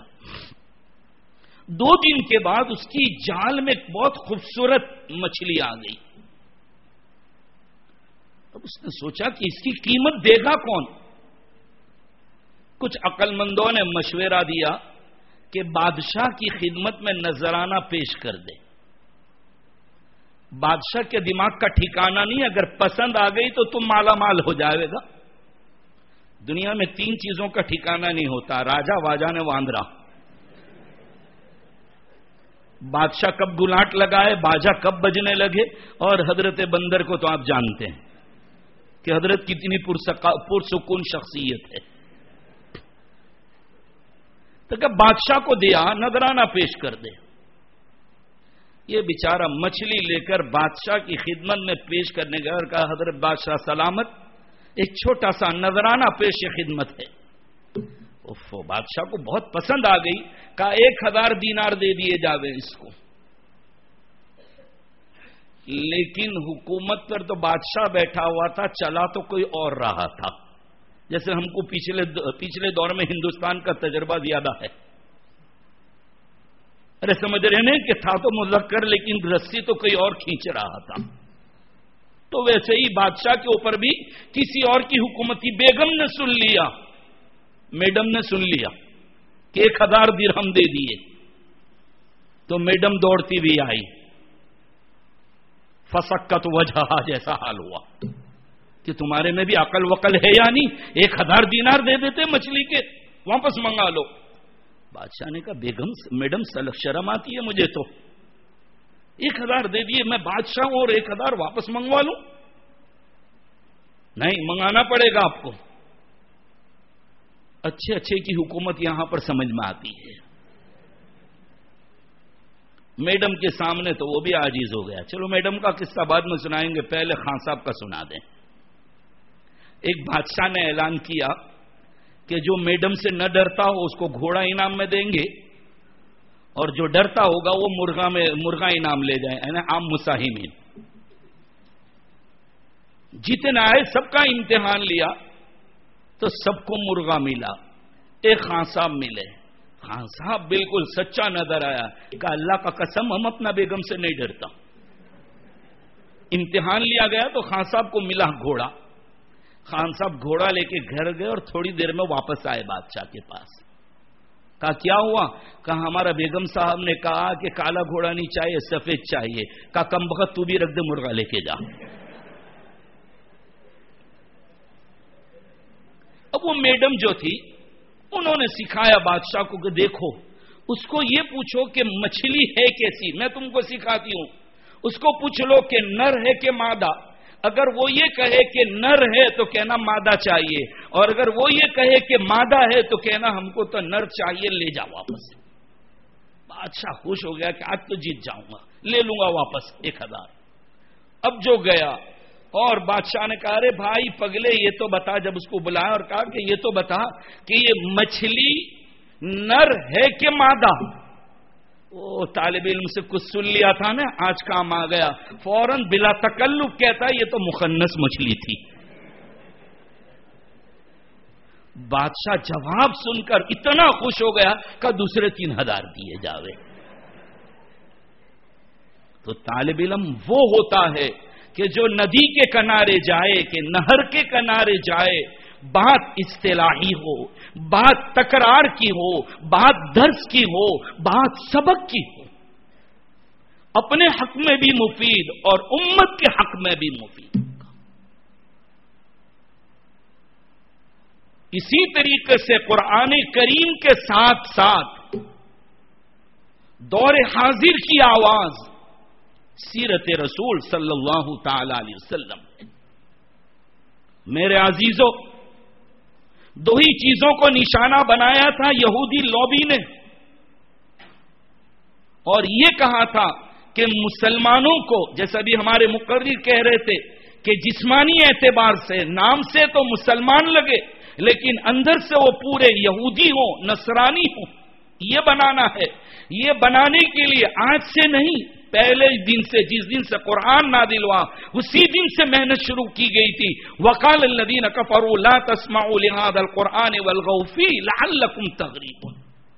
दो दिन के बाद उसकी जाल में एक बहुत खूबसूरत मछली आ गई। अब उसने सोचा कि इसकी कीमत देगा कौन। कुछ अक्लमंदों ने मशवरा दिया कि बादशाह की खिदमत में नजराना पेश कर दे। बादशाह के दिमाग का ठिकाना नहीं, अगर पसंद आ गई तो तुम माला माल हो जाएगा। दुनिया में तीन चीजों का ठिकाना नहीं होता, राजा वाजा ने वांदरा। बादशाह कब गुलाट लगाए, बाजा कब बजने लगे, और हजरत बंदर को तो आप जानते हैं कि हजरत कितनी पुरसुकून शख्सियत है। तो कब बादशाह को दिया नजराना पेश कर दे। ये बेचारा मछली लेकर बादशाह की खिदमत में पेश करने गया और कहा हजरत बादशाह सलामत, एक छोटा सा नजराना पेश खिदमत है। उफ़ो, बादशाह को बहुत पसंद आ गई। कहा एक हजार दीनार दे दिए जावे इसको। लेकिन हुकूमत पर तो बादशाह बैठा हुआ था, चला तो कोई और रहा था। जैसे हमको पिछले पिछले दौर में हिंदुस्तान का तजर्बा ज्यादा है। अरे समझ रहे हैं कि था तो मुज़क्कर, लेकिन रस्सी तो कोई और खींच रहा था। तो वैसे ही बादशाह के ऊपर भी किसी और की हुकूमत थी। बेगम ने सुन लिया, मैडम ने सुन लिया कि एक हजार दिरहम दे दिए, तो मैडम दौड़ती भी आई। फसक्कत वजह, जैसा हाल हुआ कि तुम्हारे में भी अकल वकल है या नहीं, एक हजार दीनार दे देते मछली के, वापस मंगा लो। बादशाह ने कहा बेगम मैडम शर्म आती है मुझे तो, एक हजार दे दिए, मैं बादशाह हूं और एक हजार वापस मंगवा लूं? नहीं, मंगाना पड़ेगा आपको। अच्छे अच्छे की हुकूमत यहां पर समझ में आती है। मैडम के सामने तो वो भी आजीज हो गया। चलो मैडम का किस्सा बाद में सुनाएंगे, पहले खान साहब का सुना दें। एक बादशाह ने ऐलान किया कि जो मैडम से न डरता हो उसको घोड़ा इनाम में देंगे, और जो डरता होगा वो मुर्गा में मुर्गा इनाम ले जाए, यानी आम मुसाहिमीन। जितने आए सबका इम्तिहान लिया तो सबको मुर्गा मिला, एक खान साहब मिले। खान साहब बिल्कुल सच्चा नजर आया। कहा अल्लाह का कसम हम अपना बेगम से नहीं डरता। इम्तिहान लिया गया तो खान साहब को मिला घोड़ा। खान साहब घोड़ा लेके घर गए और थोड़ी देर में वापस आए बादशाह के पास। कहा क्या हुआ? कहा हमारा बेगम साहब ने कहा कि काला घोड़ा नहीं चाहिए, सफेद चाहिए। कहा कम वक्त तू भी रख दे, मुर्गा लेके जा। अब वो मैडम जो थी उन्होंने सिखाया बादशाह को कि देखो, उसको ये पूछो कि मछली है कैसी, मैं तुमको सिखाती हूं। उसको पूछ लो कि नर है कि मादा, اگر وہ یہ کہے کہ نر ہے تو کہنا مادہ چاہیے، اور اگر وہ یہ کہے کہ مادہ ہے تو کہنا ہم کو تو نر چاہیے، لے جا واپس۔ بادشاہ خوش ہو گیا کہ آج تو جیت جاؤں گا، لے لوں گا واپس ایک ہزار۔ اب جو گیا اور بادشاہ نے کہا ارے بھائی پگلے یہ تو بتا، جب اس کو بلایا اور کہا کہ یہ تو بتا کہ یہ مچھلی نر ہے کہ مادہ؟ وہ طالب علم سے کچھ سن لیا تھا نا، آج کام آ گیا، فوراً بلا تکلف کہتا ہے یہ تو مخنث مچھلی تھی۔ بادشاہ جواب سن کر اتنا خوش ہو گیا کہ دوسرے تین ہزار دیے جاوے۔ تو طالب علم وہ ہوتا ہے کہ جو ندی کے کنارے جائے، کہ نہر کے کنارے جائے، بات اصطلاحی ہو، بات تکرار کی ہو، بات درس کی ہو، بات سبق کی ہو، اپنے حق میں بھی مفید اور امت کے حق میں بھی مفید۔ اسی طریقے سے قرآن کریم کے ساتھ ساتھ دور حاضر کی آواز سیرت رسول صلی اللہ تعالی علیہ وسلم۔ میرے عزیزوں، دو ہی چیزوں کو نشانہ بنایا تھا یہودی لوبی نے، اور یہ کہا تھا کہ مسلمانوں کو، جیسا بھی ہمارے مقرر کہہ رہے تھے کہ جسمانی اعتبار سے نام سے تو مسلمان لگے لیکن اندر سے وہ پورے یہودی ہوں، نصرانی ہوں، یہ بنانا ہے۔ یہ بنانے کے لیے آج سے نہیں، پہلے دن سے، جس دن سے قرآن نازل ہوا اسی دن سے محنت شروع کی گئی تھی۔ وقال الذین کفروا لا تسمعوا لهذا القرآن والغوا فیہ لعلکم تغلبون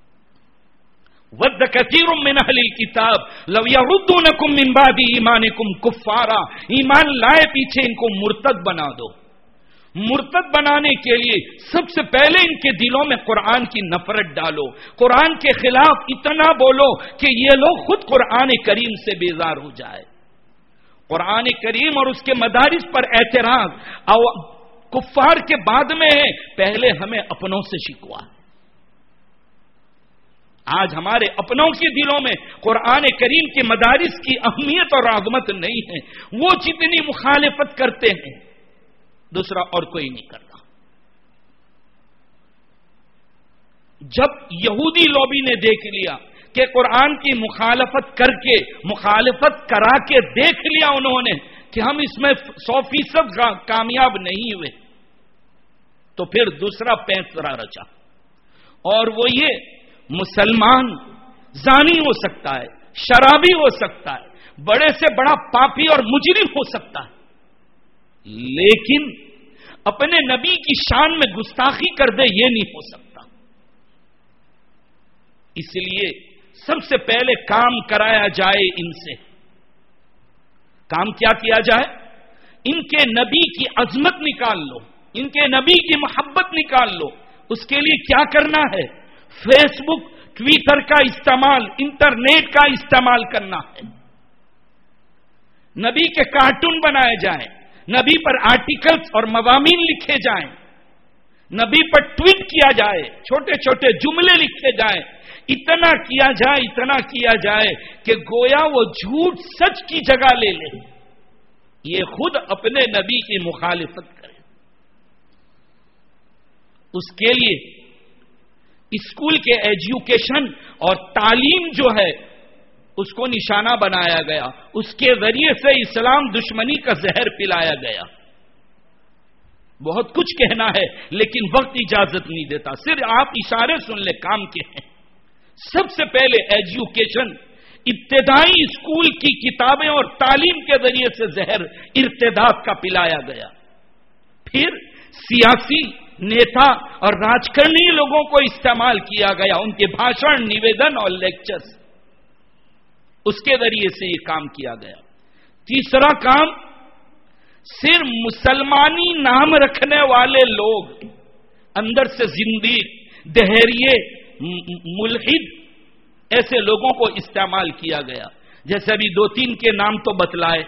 ود کثیر من اہل الکتاب لو یردونکم من بعد ایمانکم کفارا، ایمان لائے پیچھے ان کو مرتد بنا دو۔ مرتد بنانے کے لیے سب سے پہلے ان کے دلوں میں قرآن کی نفرت ڈالو، قرآن کے خلاف اتنا بولو کہ یہ لوگ خود قرآن کریم سے بیزار ہو جائے۔ قرآن کریم اور اس کے مدارس پر اعتراض اور کفار کے بعد میں ہے، پہلے ہمیں اپنوں سے شکوا ہے۔ آج ہمارے اپنوں کے دلوں میں قرآن کریم کے مدارس کی اہمیت اور عظمت نہیں ہے، وہ جتنی مخالفت کرتے ہیں دوسرا اور کوئی نہیں کرتا۔ جب یہودی لوبی نے دیکھ لیا کہ قرآن کی مخالفت کر کے، مخالفت کرا کے دیکھ لیا انہوں نے کہ ہم اس میں سو فیصد کامیاب نہیں ہوئے، تو پھر دوسرا پیسرا رچا، اور وہ یہ مسلمان زانی ہو سکتا ہے، شرابی ہو سکتا ہے، بڑے سے بڑا پاپی اور مجرم ہو سکتا ہے، لیکن اپنے نبی کی شان میں گستاخی کر دے یہ نہیں ہو سکتا۔ اس لیے سب سے پہلے کام کرایا جائے ان سے۔ کام کیا کیا جائے؟ ان کے نبی کی عظمت نکال لو، ان کے نبی کی محبت نکال لو۔ اس کے لیے کیا کرنا ہے؟ فیس بک، ٹویٹر کا استعمال، انٹرنیٹ کا استعمال کرنا ہے۔ نبی کے کارٹون بنائے جائیں، نبی پر آرٹیکلز اور مضامین لکھے جائیں، نبی پر ٹویٹ کیا جائے، چھوٹے چھوٹے جملے لکھے جائیں، اتنا کیا جائے اتنا کیا جائے کہ گویا وہ جھوٹ سچ کی جگہ لے لے، یہ خود اپنے نبی کی مخالفت کرے۔ اس کے لیے اسکول کے ایجوکیشن اور تعلیم جو ہے اس کو نشانہ بنایا گیا، اس کے ذریعے سے اسلام دشمنی کا زہر پلایا گیا۔ بہت کچھ کہنا ہے لیکن وقت اجازت نہیں دیتا، صرف آپ اشارے سن لیں کام کے ہیں۔ سب سے پہلے ایجوکیشن، ابتدائی اسکول کی کتابیں اور تعلیم کے ذریعے سے زہر ارتداد کا پلایا گیا۔ پھر سیاسی نیتا اور راجکرنی لوگوں کو استعمال کیا گیا، ان کے بھاشن، نویدن اور لیکچرز، اس کے ذریعے سے یہ کام کیا گیا۔ تیسرا کام، صرف مسلمانی نام رکھنے والے لوگ، اندر سے زندیق، دہریے، ملحد، ایسے لوگوں کو استعمال کیا گیا۔ جیسے ابھی دو تین کے نام تو بتلائے،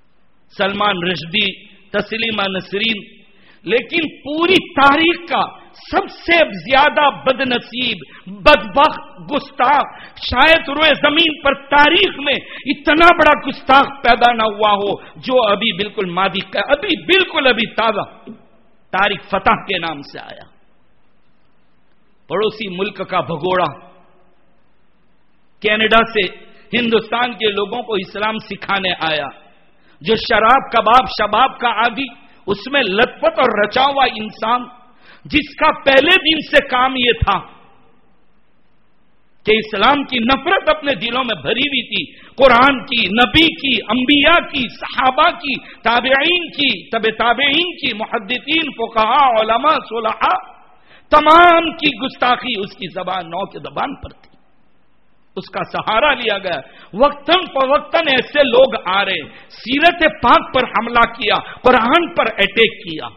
سلمان رشدی، تسلیمہ نسرین، لیکن پوری تاریخ کا سب سے زیادہ بد نصیب، بدبخت، گستاخ شاید روئے زمین پر تاریخ میں اتنا بڑا گستاخ پیدا نہ ہوا ہو جو ابھی بالکل ماضی کا ابھی بالکل ابھی تازہ طارق فتح کے نام سے آیا. پڑوسی ملک کا بھگوڑا کینیڈا سے ہندوستان کے لوگوں کو اسلام سکھانے آیا، جو شراب کباب شباب کا عادی، اس میں لت پت اور رچا ہوا انسان، جس کا پہلے دن سے کام یہ تھا کہ اسلام کی نفرت اپنے دلوں میں بھری ہوئی تھی، قرآن کی، نبی کی، انبیاء کی، صحابہ کی، تابعین کی، تبع تابعین کی، محدثین، فقہاء، علماء، صلحاء، تمام کی گستاخی اس کی زبان نو کے زبان پر تھی. اس کا سہارا لیا گیا. وقتاً فوقتاً ایسے لوگ آ رہے، سیرت پاک پر حملہ کیا، قرآن پر اٹیک کیا.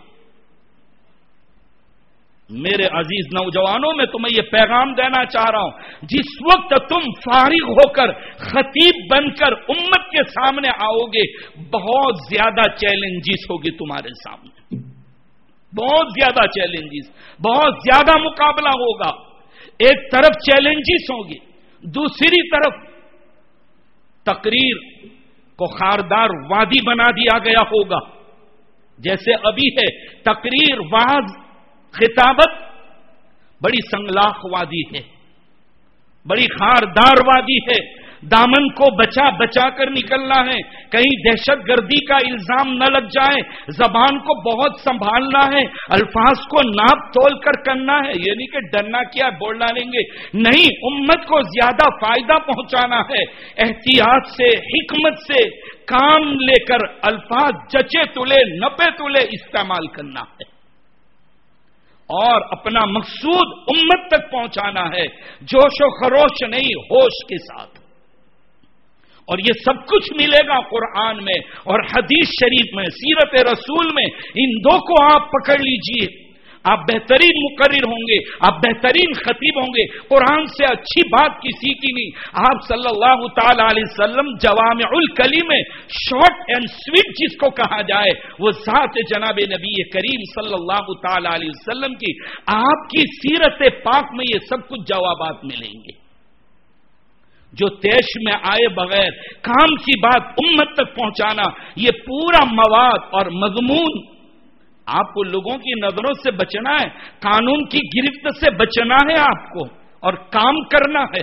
میرے عزیز نوجوانوں میں تمہیں یہ پیغام دینا چاہ رہا ہوں، جس وقت تم فارغ ہو کر خطیب بن کر امت کے سامنے آؤ گے، بہت زیادہ چیلنجز ہوگی تمہارے سامنے، بہت زیادہ چیلنجز، بہت زیادہ مقابلہ ہوگا. ایک طرف چیلنجز ہوں گے، دوسری طرف تقریر کو خاردار وادی بنا دیا گیا ہوگا. جیسے ابھی ہے تقریر، وعظ، خطابت بڑی سنگلاخ وادی ہے، بڑی خاردار وادی ہے. دامن کو بچا بچا کر نکلنا ہے، کہیں دہشت گردی کا الزام نہ لگ جائے. زبان کو بہت سنبھالنا ہے، الفاظ کو ناپ تول کر کرنا ہے. یہ نہیں کہ ڈرنا کیا بول ڈالیں گے، نہیں، امت کو زیادہ فائدہ پہنچانا ہے. احتیاط سے، حکمت سے کام لے کر الفاظ جچے تلے نپے تلے استعمال کرنا ہے، اور اپنا مقصود امت تک پہنچانا ہے، جوش و خروش نہیں، ہوش کے ساتھ. اور یہ سب کچھ ملے گا قرآن میں اور حدیث شریف میں، سیرت رسول میں. ان دو کو آپ پکڑ لیجئے، آپ بہترین مقرر ہوں گے، آپ بہترین خطیب ہوں گے. قرآن سے اچھی بات کسی کی نہیں. آپ صلی اللہ تعالی علیہ وسلم جوامع الکلم میں شارٹ اینڈ سویٹ جس کو کہا جائے، وہ ذات جناب نبی کریم صلی اللہ تعالی علیہ وسلم کی، آپ کی سیرت پاک میں یہ سب کچھ جوابات ملیں گے. جو تیش میں آئے بغیر کام کی بات امت تک پہنچانا، یہ پورا مواد اور مضمون. آپ کو لوگوں کی نظروں سے بچنا ہے، قانون کی گرفت سے بچنا ہے آپ کو، اور کام کرنا ہے.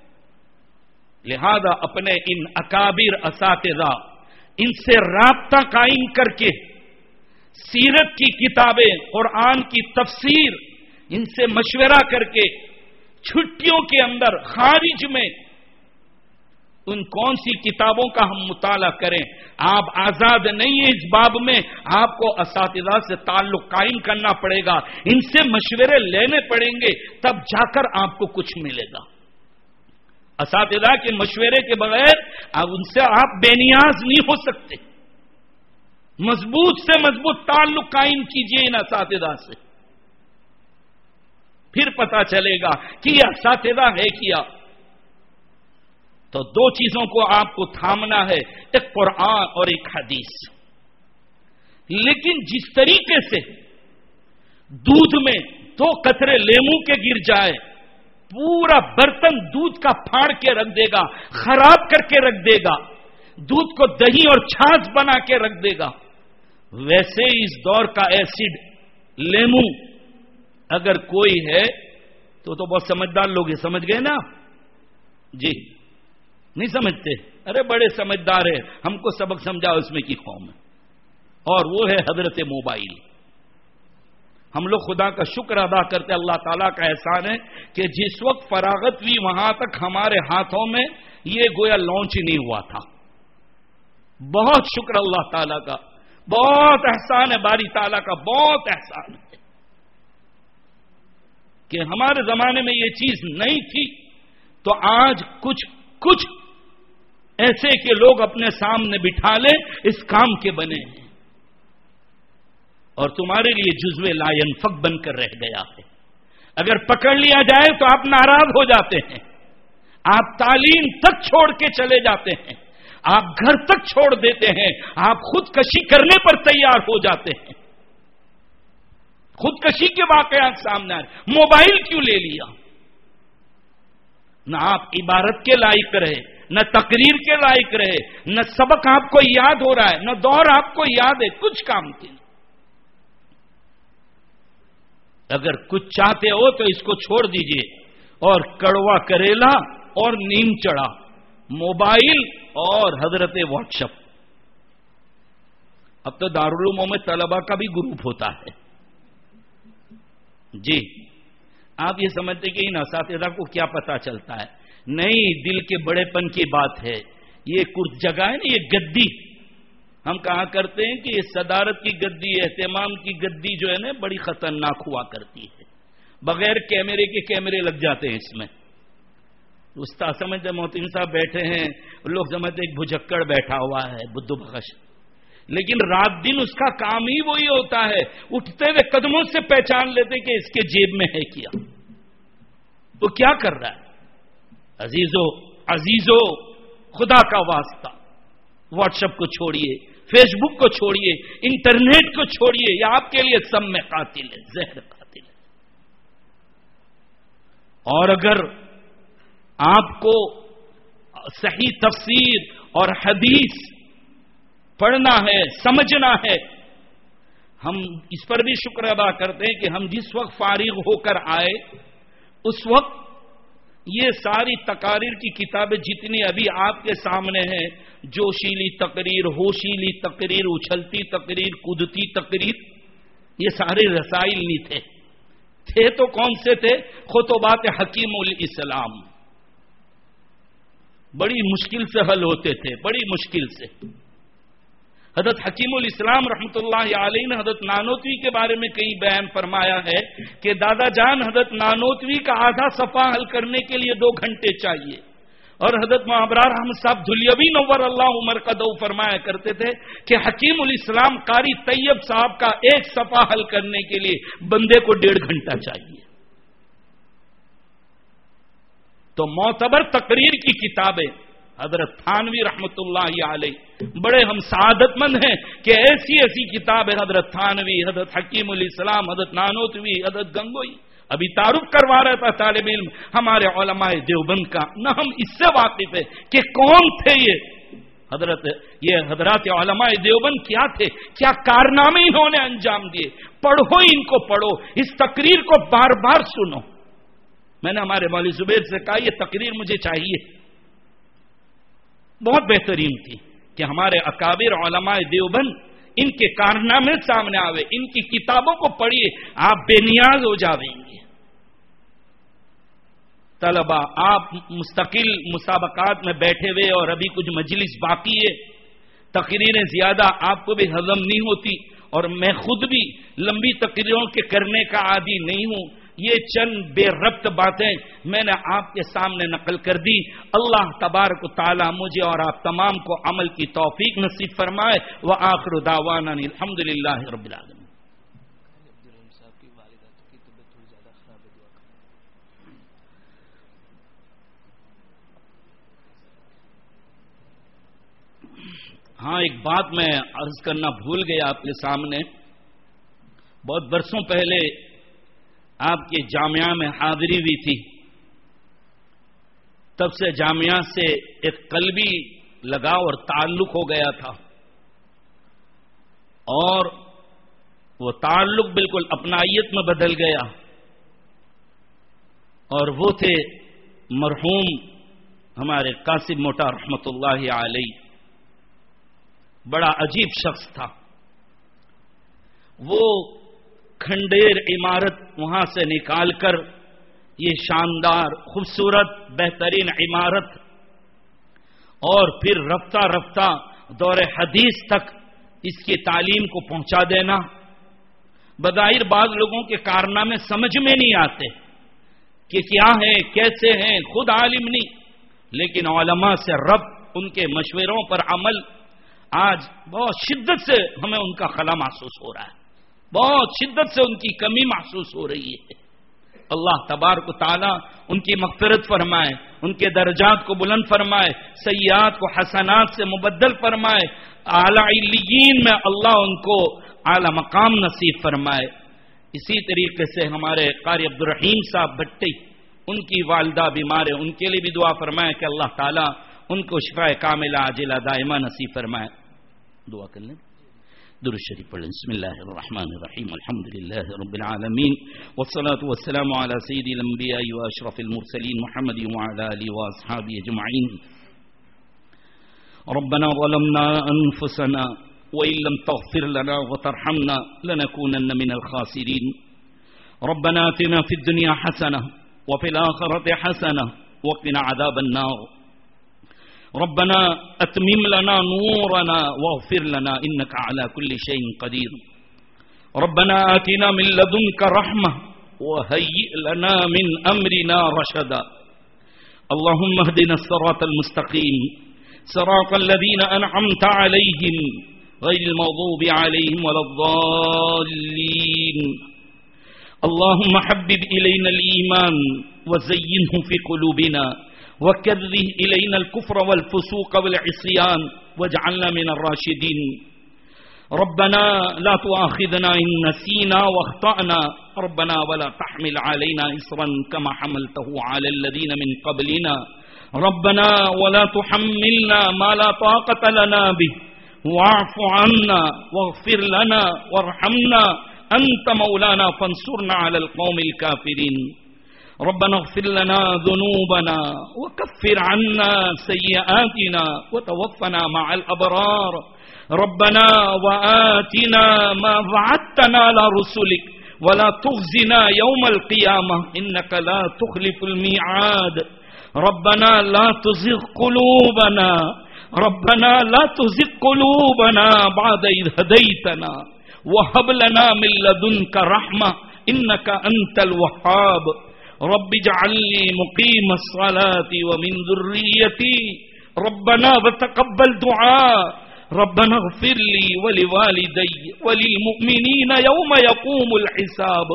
لہذا اپنے ان اکابر اساتذہ، ان سے رابطہ قائم کر کے سیرت کی کتابیں، قرآن کی تفسیر، ان سے مشورہ کر کے چھٹیوں کے اندر خارج میں ان کون سی کتابوں کا ہم مطالعہ کریں. آپ آزاد نہیں ہیں اس باب میں، آپ کو اساتذہ سے تعلق قائم کرنا پڑے گا، ان سے مشورے لینے پڑیں گے، تب جا کر آپ کو کچھ ملے گا. اساتذہ کے مشورے کے بغیر اب ان سے آپ بے نیاز نہیں ہو سکتے. مضبوط سے مضبوط تعلق قائم کیجیے ان اساتذہ سے، پھر پتا چلے گا کہ یہ اساتذہ ہے کیا. تو دو چیزوں کو آپ کو تھامنا ہے، ایک قرآن اور ایک حدیث. لیکن جس طریقے سے دودھ میں دو قطرے لیموں کے گر جائے، پورا برتن دودھ کا پھاڑ کے رکھ دے گا، خراب کر کے رکھ دے گا، دودھ کو دہی اور چھاچھ بنا کے رکھ دے گا، ویسے اس دور کا ایسڈ لیموں اگر کوئی ہے تو تو بہت سمجھدار لوگ ہیں. سمجھ گئے نا جی؟ نہیں سمجھتے؟ ارے بڑے سمجھدار ہیں، ہم کو سبق سمجھا اس میں کی قوم ہے، اور وہ ہے حضرت موبائل. ہم لوگ خدا کا شکر ادا کرتے، اللہ تعالیٰ کا احسان ہے کہ جس وقت فراغت ہوئی وہاں تک ہمارے ہاتھوں میں یہ گویا لانچ نہیں ہوا تھا. بہت شکر اللہ تعالیٰ کا، بہت احسان ہے باری تعالیٰ کا، بہت احسان ہے کہ ہمارے زمانے میں یہ چیز نہیں تھی. تو آج کچھ کچھ ایسے کہ لوگ اپنے سامنے بٹھا لیں اس کام کے بنے ہیں، اور تمہارے لیے جزو لا ينفق بن کر رہ گیا ہے. اگر پکڑ لیا جائے تو آپ ناراض ہو جاتے ہیں، آپ تعلیم تک چھوڑ کے چلے جاتے ہیں، آپ گھر تک چھوڑ دیتے ہیں، آپ خودکشی کرنے پر تیار ہو جاتے ہیں. خودکشی کے واقعات سامنے آئے، موبائل کیوں لے لیا؟ نہ آپ عبارت کے لائق رہے، نہ تقریر کے لائق رہے، نہ سبق آپ کو یاد ہو رہا ہے، نہ دور آپ کو یاد ہے، کچھ کام کے نہیں۔ اگر کچھ چاہتے ہو تو اس کو چھوڑ دیجئے، اور کڑوا کریلا اور نیم چڑھا، موبائل اور حضرت واٹس ایپ۔ اب تو دارالعلوموں میں طلبہ کا بھی گروپ ہوتا ہے۔ جی آپ یہ سمجھتے کہ ان اساتذہ کو کیا پتا چلتا ہے؟ نہیں، دل کے بڑے پن کی بات ہے۔ یہ کچھ جگہ ہے نا، یہ گدی ہم کہا کرتے ہیں کہ یہ صدارت کی گدی، اہتمام کی گدی جو ہے نا بڑی خطرناک ہوا کرتی ہے، بغیر کیمرے کے کیمرے لگ جاتے ہیں اس میں۔ استاد سمجھتے محتین صاحب بیٹھے ہیں، لوگ سمجھتے ایک بھجکڑ بیٹھا ہوا ہے بدھو بخش، لیکن رات دن اس کا کام ہی وہی ہوتا ہے، اٹھتے ہوئے قدموں سے پہچان لیتے کہ اس کے جیب میں ہے کیا، وہ کیا کر رہا ہے۔ عزیزو عزیزو خدا کا واسطہ، واٹس ایپ کو چھوڑیے، فیس بک کو چھوڑیے، انٹرنیٹ کو چھوڑیے، یہ آپ کے لیے سم میں قاتل ہے، زہر قاتل ہے۔ اور اگر آپ کو صحیح تفسیر اور حدیث پڑھنا ہے، سمجھنا ہے، ہم اس پر بھی شکر ادا کرتے ہیں کہ ہم جس وقت فارغ ہو کر آئے اس وقت یہ ساری تقاریر کی کتابیں جتنی ابھی آپ کے سامنے ہیں، جوشیلی تقریر، ہوشیلی تقریر، اچھلتی تقریر، کودتی تقریر، یہ سارے رسائل نہیں تھے۔ تھے تو کون سے تھے؟ خطبات حکیم الاسلام، بڑی مشکل سے حل ہوتے تھے، بڑی مشکل سے۔ حضرت حکیم الاسلام رحمۃ اللہ علیہ نے حضرت نانوتوی کے بارے میں کئی بیان فرمایا ہے کہ دادا جان حضرت نانوتوی کا آدھا صفحہ حل کرنے کے لیے دو گھنٹے چاہیے، اور حضرت معبرار احمد صاحب دھلیوی نور اللہ عمر قدو فرمایا کرتے تھے کہ حکیم الاسلام قاری طیب صاحب کا ایک صفحہ حل کرنے کے لیے بندے کو ڈیڑھ گھنٹہ چاہیے۔ تو معتبر تقریر کی کتابیں حضرت تھانوی رحمت اللہ علیہ، بڑے ہم سعادت مند ہیں کہ ایسی ایسی کتابیں حضرت تھانوی، حضرت حکیم الاسلام، حضرت نانوتوی، حضرت گنگوئی، ابھی تعارف کروا رہا تھا طالب علم ہمارے علماء دیوبند کا، نہ ہم اس سے واقف ہے کہ کون تھے یہ حضرت یہ حضرات علماء دیوبند، کیا تھے، کیا کارنامے انہوں نے انجام دیے۔ پڑھو ان کو، پڑھو اس تقریر کو، بار بار سنو۔ میں نے ہمارے مولوی زبیر سے کہا یہ تقریر مجھے چاہیے، بہت بہترین تھی کہ ہمارے اکابر علماء دیوبند ان کے کارنامے سامنے آوے، ان کی کتابوں کو پڑھیے، آپ بے نیاز ہو جاویں گے۔ طلبہ آپ مستقل مسابقات میں بیٹھے ہوئے اور ابھی کچھ مجلس باقی ہے، تقریریں زیادہ آپ کو بھی ہضم نہیں ہوتی، اور میں خود بھی لمبی تقریروں کے کرنے کا عادی نہیں ہوں۔ یہ چند بے ربط باتیں میں نے آپ کے سامنے نقل کر دی۔ اللہ تبارک و تعالی مجھے اور آپ تمام کو عمل کی توفیق نصیب فرمائے۔ وآخر دعوانا الحمدللہ رب العالمین۔ ہاں ایک بات میں عرض کرنا بھول گیا آپ کے سامنے، بہت برسوں پہلے آپ کے جامعہ میں حاضری ہوئی تھی، تب سے جامعہ سے ایک قلبی لگاؤ اور تعلق ہو گیا تھا، اور وہ تعلق بالکل اپنائیت میں بدل گیا، اور وہ تھے مرحوم ہمارے قاسم موٹا رحمت اللہ علیہ۔ بڑا عجیب شخص تھا وہ، کھنڈیر عمارت وہاں سے نکال کر یہ شاندار خوبصورت بہترین عمارت، اور پھر رفتہ رفتہ دور حدیث تک اس کی تعلیم کو پہنچا دینا۔ بظاہر بعض لوگوں کے کارنامے سمجھ میں نہیں آتے کہ کیا ہیں، کیسے ہیں، خود عالم نہیں، لیکن علماء سے ربط، ان کے مشوروں پر عمل، آج بہت شدت سے ہمیں ان کا خلا محسوس ہو رہا ہے، بہت شدت سے ان کی کمی محسوس ہو رہی ہے۔ اللہ تبارک و تعالی ان کی مغفرت فرمائے، ان کے درجات کو بلند فرمائے، سیئات کو حسنات سے مبدل فرمائے، اعلی علیین میں اللہ ان کو اعلی مقام نصیب فرمائے۔ इसी तरीके से हमारे कारी अब्दुल रहीम साहब भट्टी, उनकी वालदा बीमार है, उनके लिए भी दुआ फरमाए कि अल्लाह ताला उनको शिफाए कामिला आजिला दाइमा नसीब फरमाए। दुआ कर लें, दुरूद शरीफ पढ़ें। बिस्मिल्लाहिर रहमानिर रहीम, अल्हम्दुलिल्लाहि रब्बिल आलमीन, वस्सलातु वस्सलामु अला सय्यिदिल अंबिया व अशरफिल मुरसलीन मुहम्मदिन व अला आलिहि व अस्हाबिहि अजमईन। रब्बना ज़लमना अनफुसना व इन लम तग़फिर लना व तरहमना लनकूनन्न मिनल खासिरीन। रब्बना आतिना फिद दुनिया हसनह व फिल आखिरति हसनह व क़िना अज़ाबन नार। रब्बना अतमिम लना नूरना वग़फिर लना इन्नका अला कुल्लि शैइन क़दीर। रब्बना आतिना मिन लदुनका रहमह व हय्यि लना मिन अमरिना रशदा। अल्लाहुम्मा इहदिना सिरातल मुस्तक़ीम सिरातल लज़ीना अनअमता अलैहिम गैरिल मग़दूबि अलैहिम वलद्दाल्लीन। अल्लाहुम्मा हब्बिब इलैनल ईमान व ज़य्यिनहु फ़ी क़ुलूबिना वकर्रिह इलैनल कुफ्र वल फ़ुसूक़ वल इस्यान वजअलना मिनर राशिदीन। रब्बना ला तुआखिज़ना इन नसीना व अख़्तअना रब्बना वला तहमिल अलैना इसरन कमा हमलतहु अलल लज़ीना मिन क़ब्लिना रब्बना वला तुहम्मिलना मा ला ताक़त लना बिहि वाअफ़ु अन्ना वग़फ़िर लना वरहमना अंत मौलाना फंसुरना अलल क़ौमिल काफ़िरीन। रब्बना इग़फ़िर लना ज़ुनूबना वकफ़िर अन्ना सय्यिआतिना वतवफ़्फ़ना मअल अबरार। रब्बना वआतिना मा वअदतना अला रुसुलिक वला तुख़ज़िना यौमल क़ियामह इन्नका ला तुख़लिफ़ुल मिआद। रब्बना ला तुज़िग़ क़ुलूबना रब्बना ला तुज़िग़ क़ुलूबना बअद इज़ हदैतना वहब लना मिन लदुनका रहमह इन्नका अंतल वह्हाब। रब्बि जअलनी मुक़ीमस सलाति व मिन ज़ुर्रिय्यती रब्बना वतक़ब्बल दुआ। रब्बना इग़फ़िर ली व लिवालिदैया व लिलमुअ्मिनीना यौम यक़ूमुल हिसाब।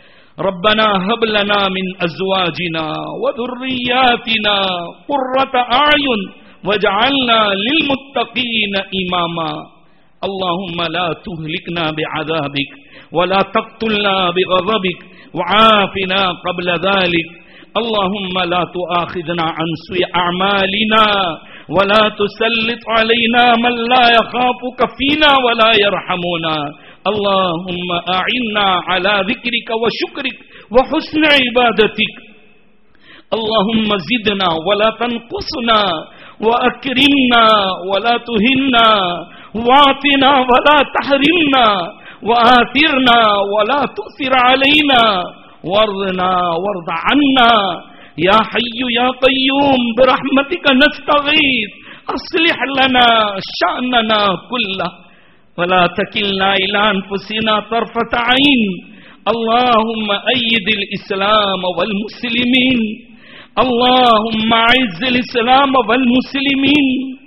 रब्बना हब लना मिन अज़वाजिना व ज़ुर्रिय्यातिना क़ुर्रत अअयुन वजअलना लिलमुत्तक़ीना इमामा। अल्लाहुम्मा ला तुहलिकना बिअज़ाबिक वला तक़्तुलना बिग़ज़बिक वआफ़िना क़ब्ल ज़ालिक। अल्लाहुम्मा ला तुआख़िज़ना अन सुई अअमालिना वला तुसल्लित अलैना मन ला यख़ाफ़ुका फ़ीना वला यरहमुना। अल्लाहुम्मा अइन्ना अला ज़िक्रिका व शुक्रिक व हुस्न इबादतिक। अल्लाहुम्मा ज़िदना वला तनक़ुसना व अक्रिमना वला तुहिन्ना वातिना वला तहरिमना वातिरना वला तुसिर अलैना वर्ज़ना वर्ज़ अन्ना। या हय्यु या क़य्यूम बिरहमतिका नस्तगीथ अस्लिह लना शअनना कुल्लह वला तकिलना इला अनफुसिना तरफ़त ऐन। अल्लाहुम्मा अय्यिदिल इस्लाम वल मुस्लिमीन। अल्लाहुम्मा अइज़्ज़िल इस्लाम वल मुस्लिमीन।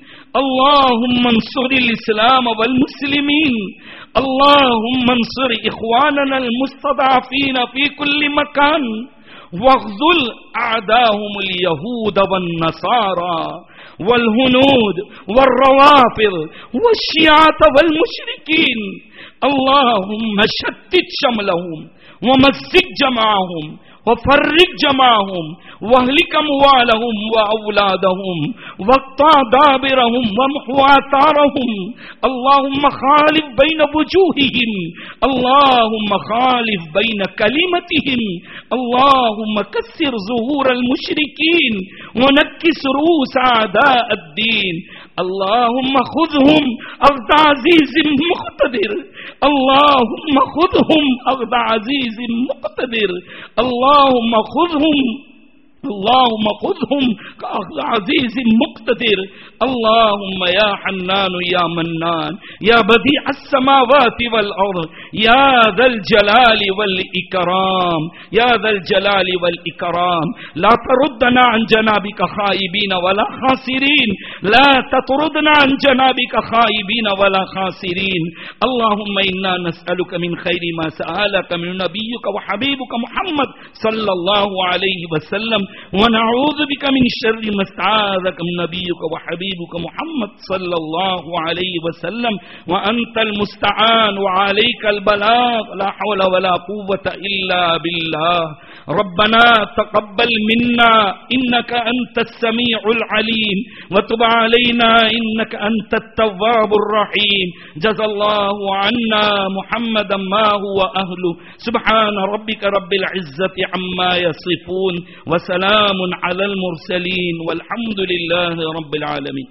अल्लाहुम्मा अंसुरिल इस्लाम वल मुस्लिमीन। अल्लाहुम्मा अंसुर इख़वानना अल मुस्तदअफ़ीन फ़ी कुल्लि मकान वग़्ज़ुल अअदाहुमुल यहूद वन नसारा वल हुनूद वल रवाफ़िद वश्शियात वल मुशरिकीन। अल्लाहुम्मा शत्तित शमलहुम व मज़्ज़िक़ जमाअहुम वफ़र्रिक़ जमाअहुम वअहलिक अमवालहुम व औलादहुम वक़्ता दाबिरहुम वम्हु आतारहुम। अल्लाहुम्मा ख़ालिफ़ बैन वुजूहिहिम। अल्लाहुम्मा ख़ालिफ़ बैन कलिमतिहिम। अल्लाहुम्मा कस्सिर ज़ुहूरल मुशरिकीन व नक्किस रूस अअदाअद्दीन। अल्लाहुम्मा ख़ुज़हुम अख़्ज़ अज़ीज़िम मुक़्तदिर। अल्लाहुम्मा ख़ुज़हुम अख़्ज़ अज़ीज़िम मुक़्तदिर। अल्लाहुम्मा ख़ुज़हुम अल्लाहुम्मा ख़ुज़हुम कअख़्ज़ अज़ीज़िम मुक़्तदिर। अल्लाहुम्मा या हन्नान या मन्नान या बदीअस समावाति वल अर्ज़ या ज़ल जलालि वल इकराम या ज़ल जलालि वल इकराम। ला तरुद्दना अन जनाबिका ख़ाइबीन वला ख़ासिरीन। ला ततरुद्दना अन जनाबिका ख़ाइबीन वला ख़ासिरीन। अल्लाहुम्मा इन्ना नस्अलुका मिन खैरि मा सअलका मिन नबिय्यिका व हबीबुका मुहम्मद सल्लल्लाहु अलैहि वसल्लम ونعوذ بك من شر ما استعاذك من نبيك وحبيبك محمد صلى الله عليه وسلم وأنت المستعان وعليك البلاغ لا حول ولا قوة إلا بالله. ربنا تقبل منا إنك أنت السميع العليم وتب علينا إنك أنت التواب الرحيم. جزا الله عنا محمدا ما هو أهله. سبحان ربك رب العزة عما يصفون وسلام على المرسلين والحمد لله رب العالمين.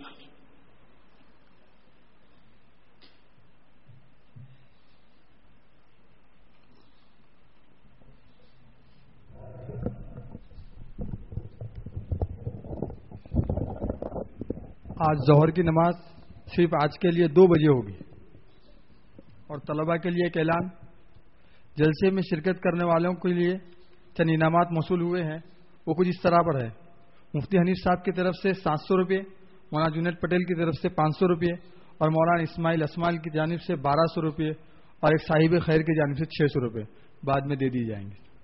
آج ظہر کی نماز صرف آج کے لیے دو بجے ہوگی اور طلباء کے لیے ایک اعلان. جلسے میں شرکت کرنے والوں کے لیے چند انعامات موصول ہوئے ہیں. وہ کچھ اس طرح پر ہے. مفتی حنیف صاحب کی طرف سے سات سو روپئے, مولانا جنید پٹیل کی طرف سے پانچ سو روپئے اور مولانا اسماعیل اسماعیل کی جانب سے بارہ سو روپئے اور ایک صاحب خیر کی جانب سے چھ سو روپئے بعد میں دے دیے جائیں گے.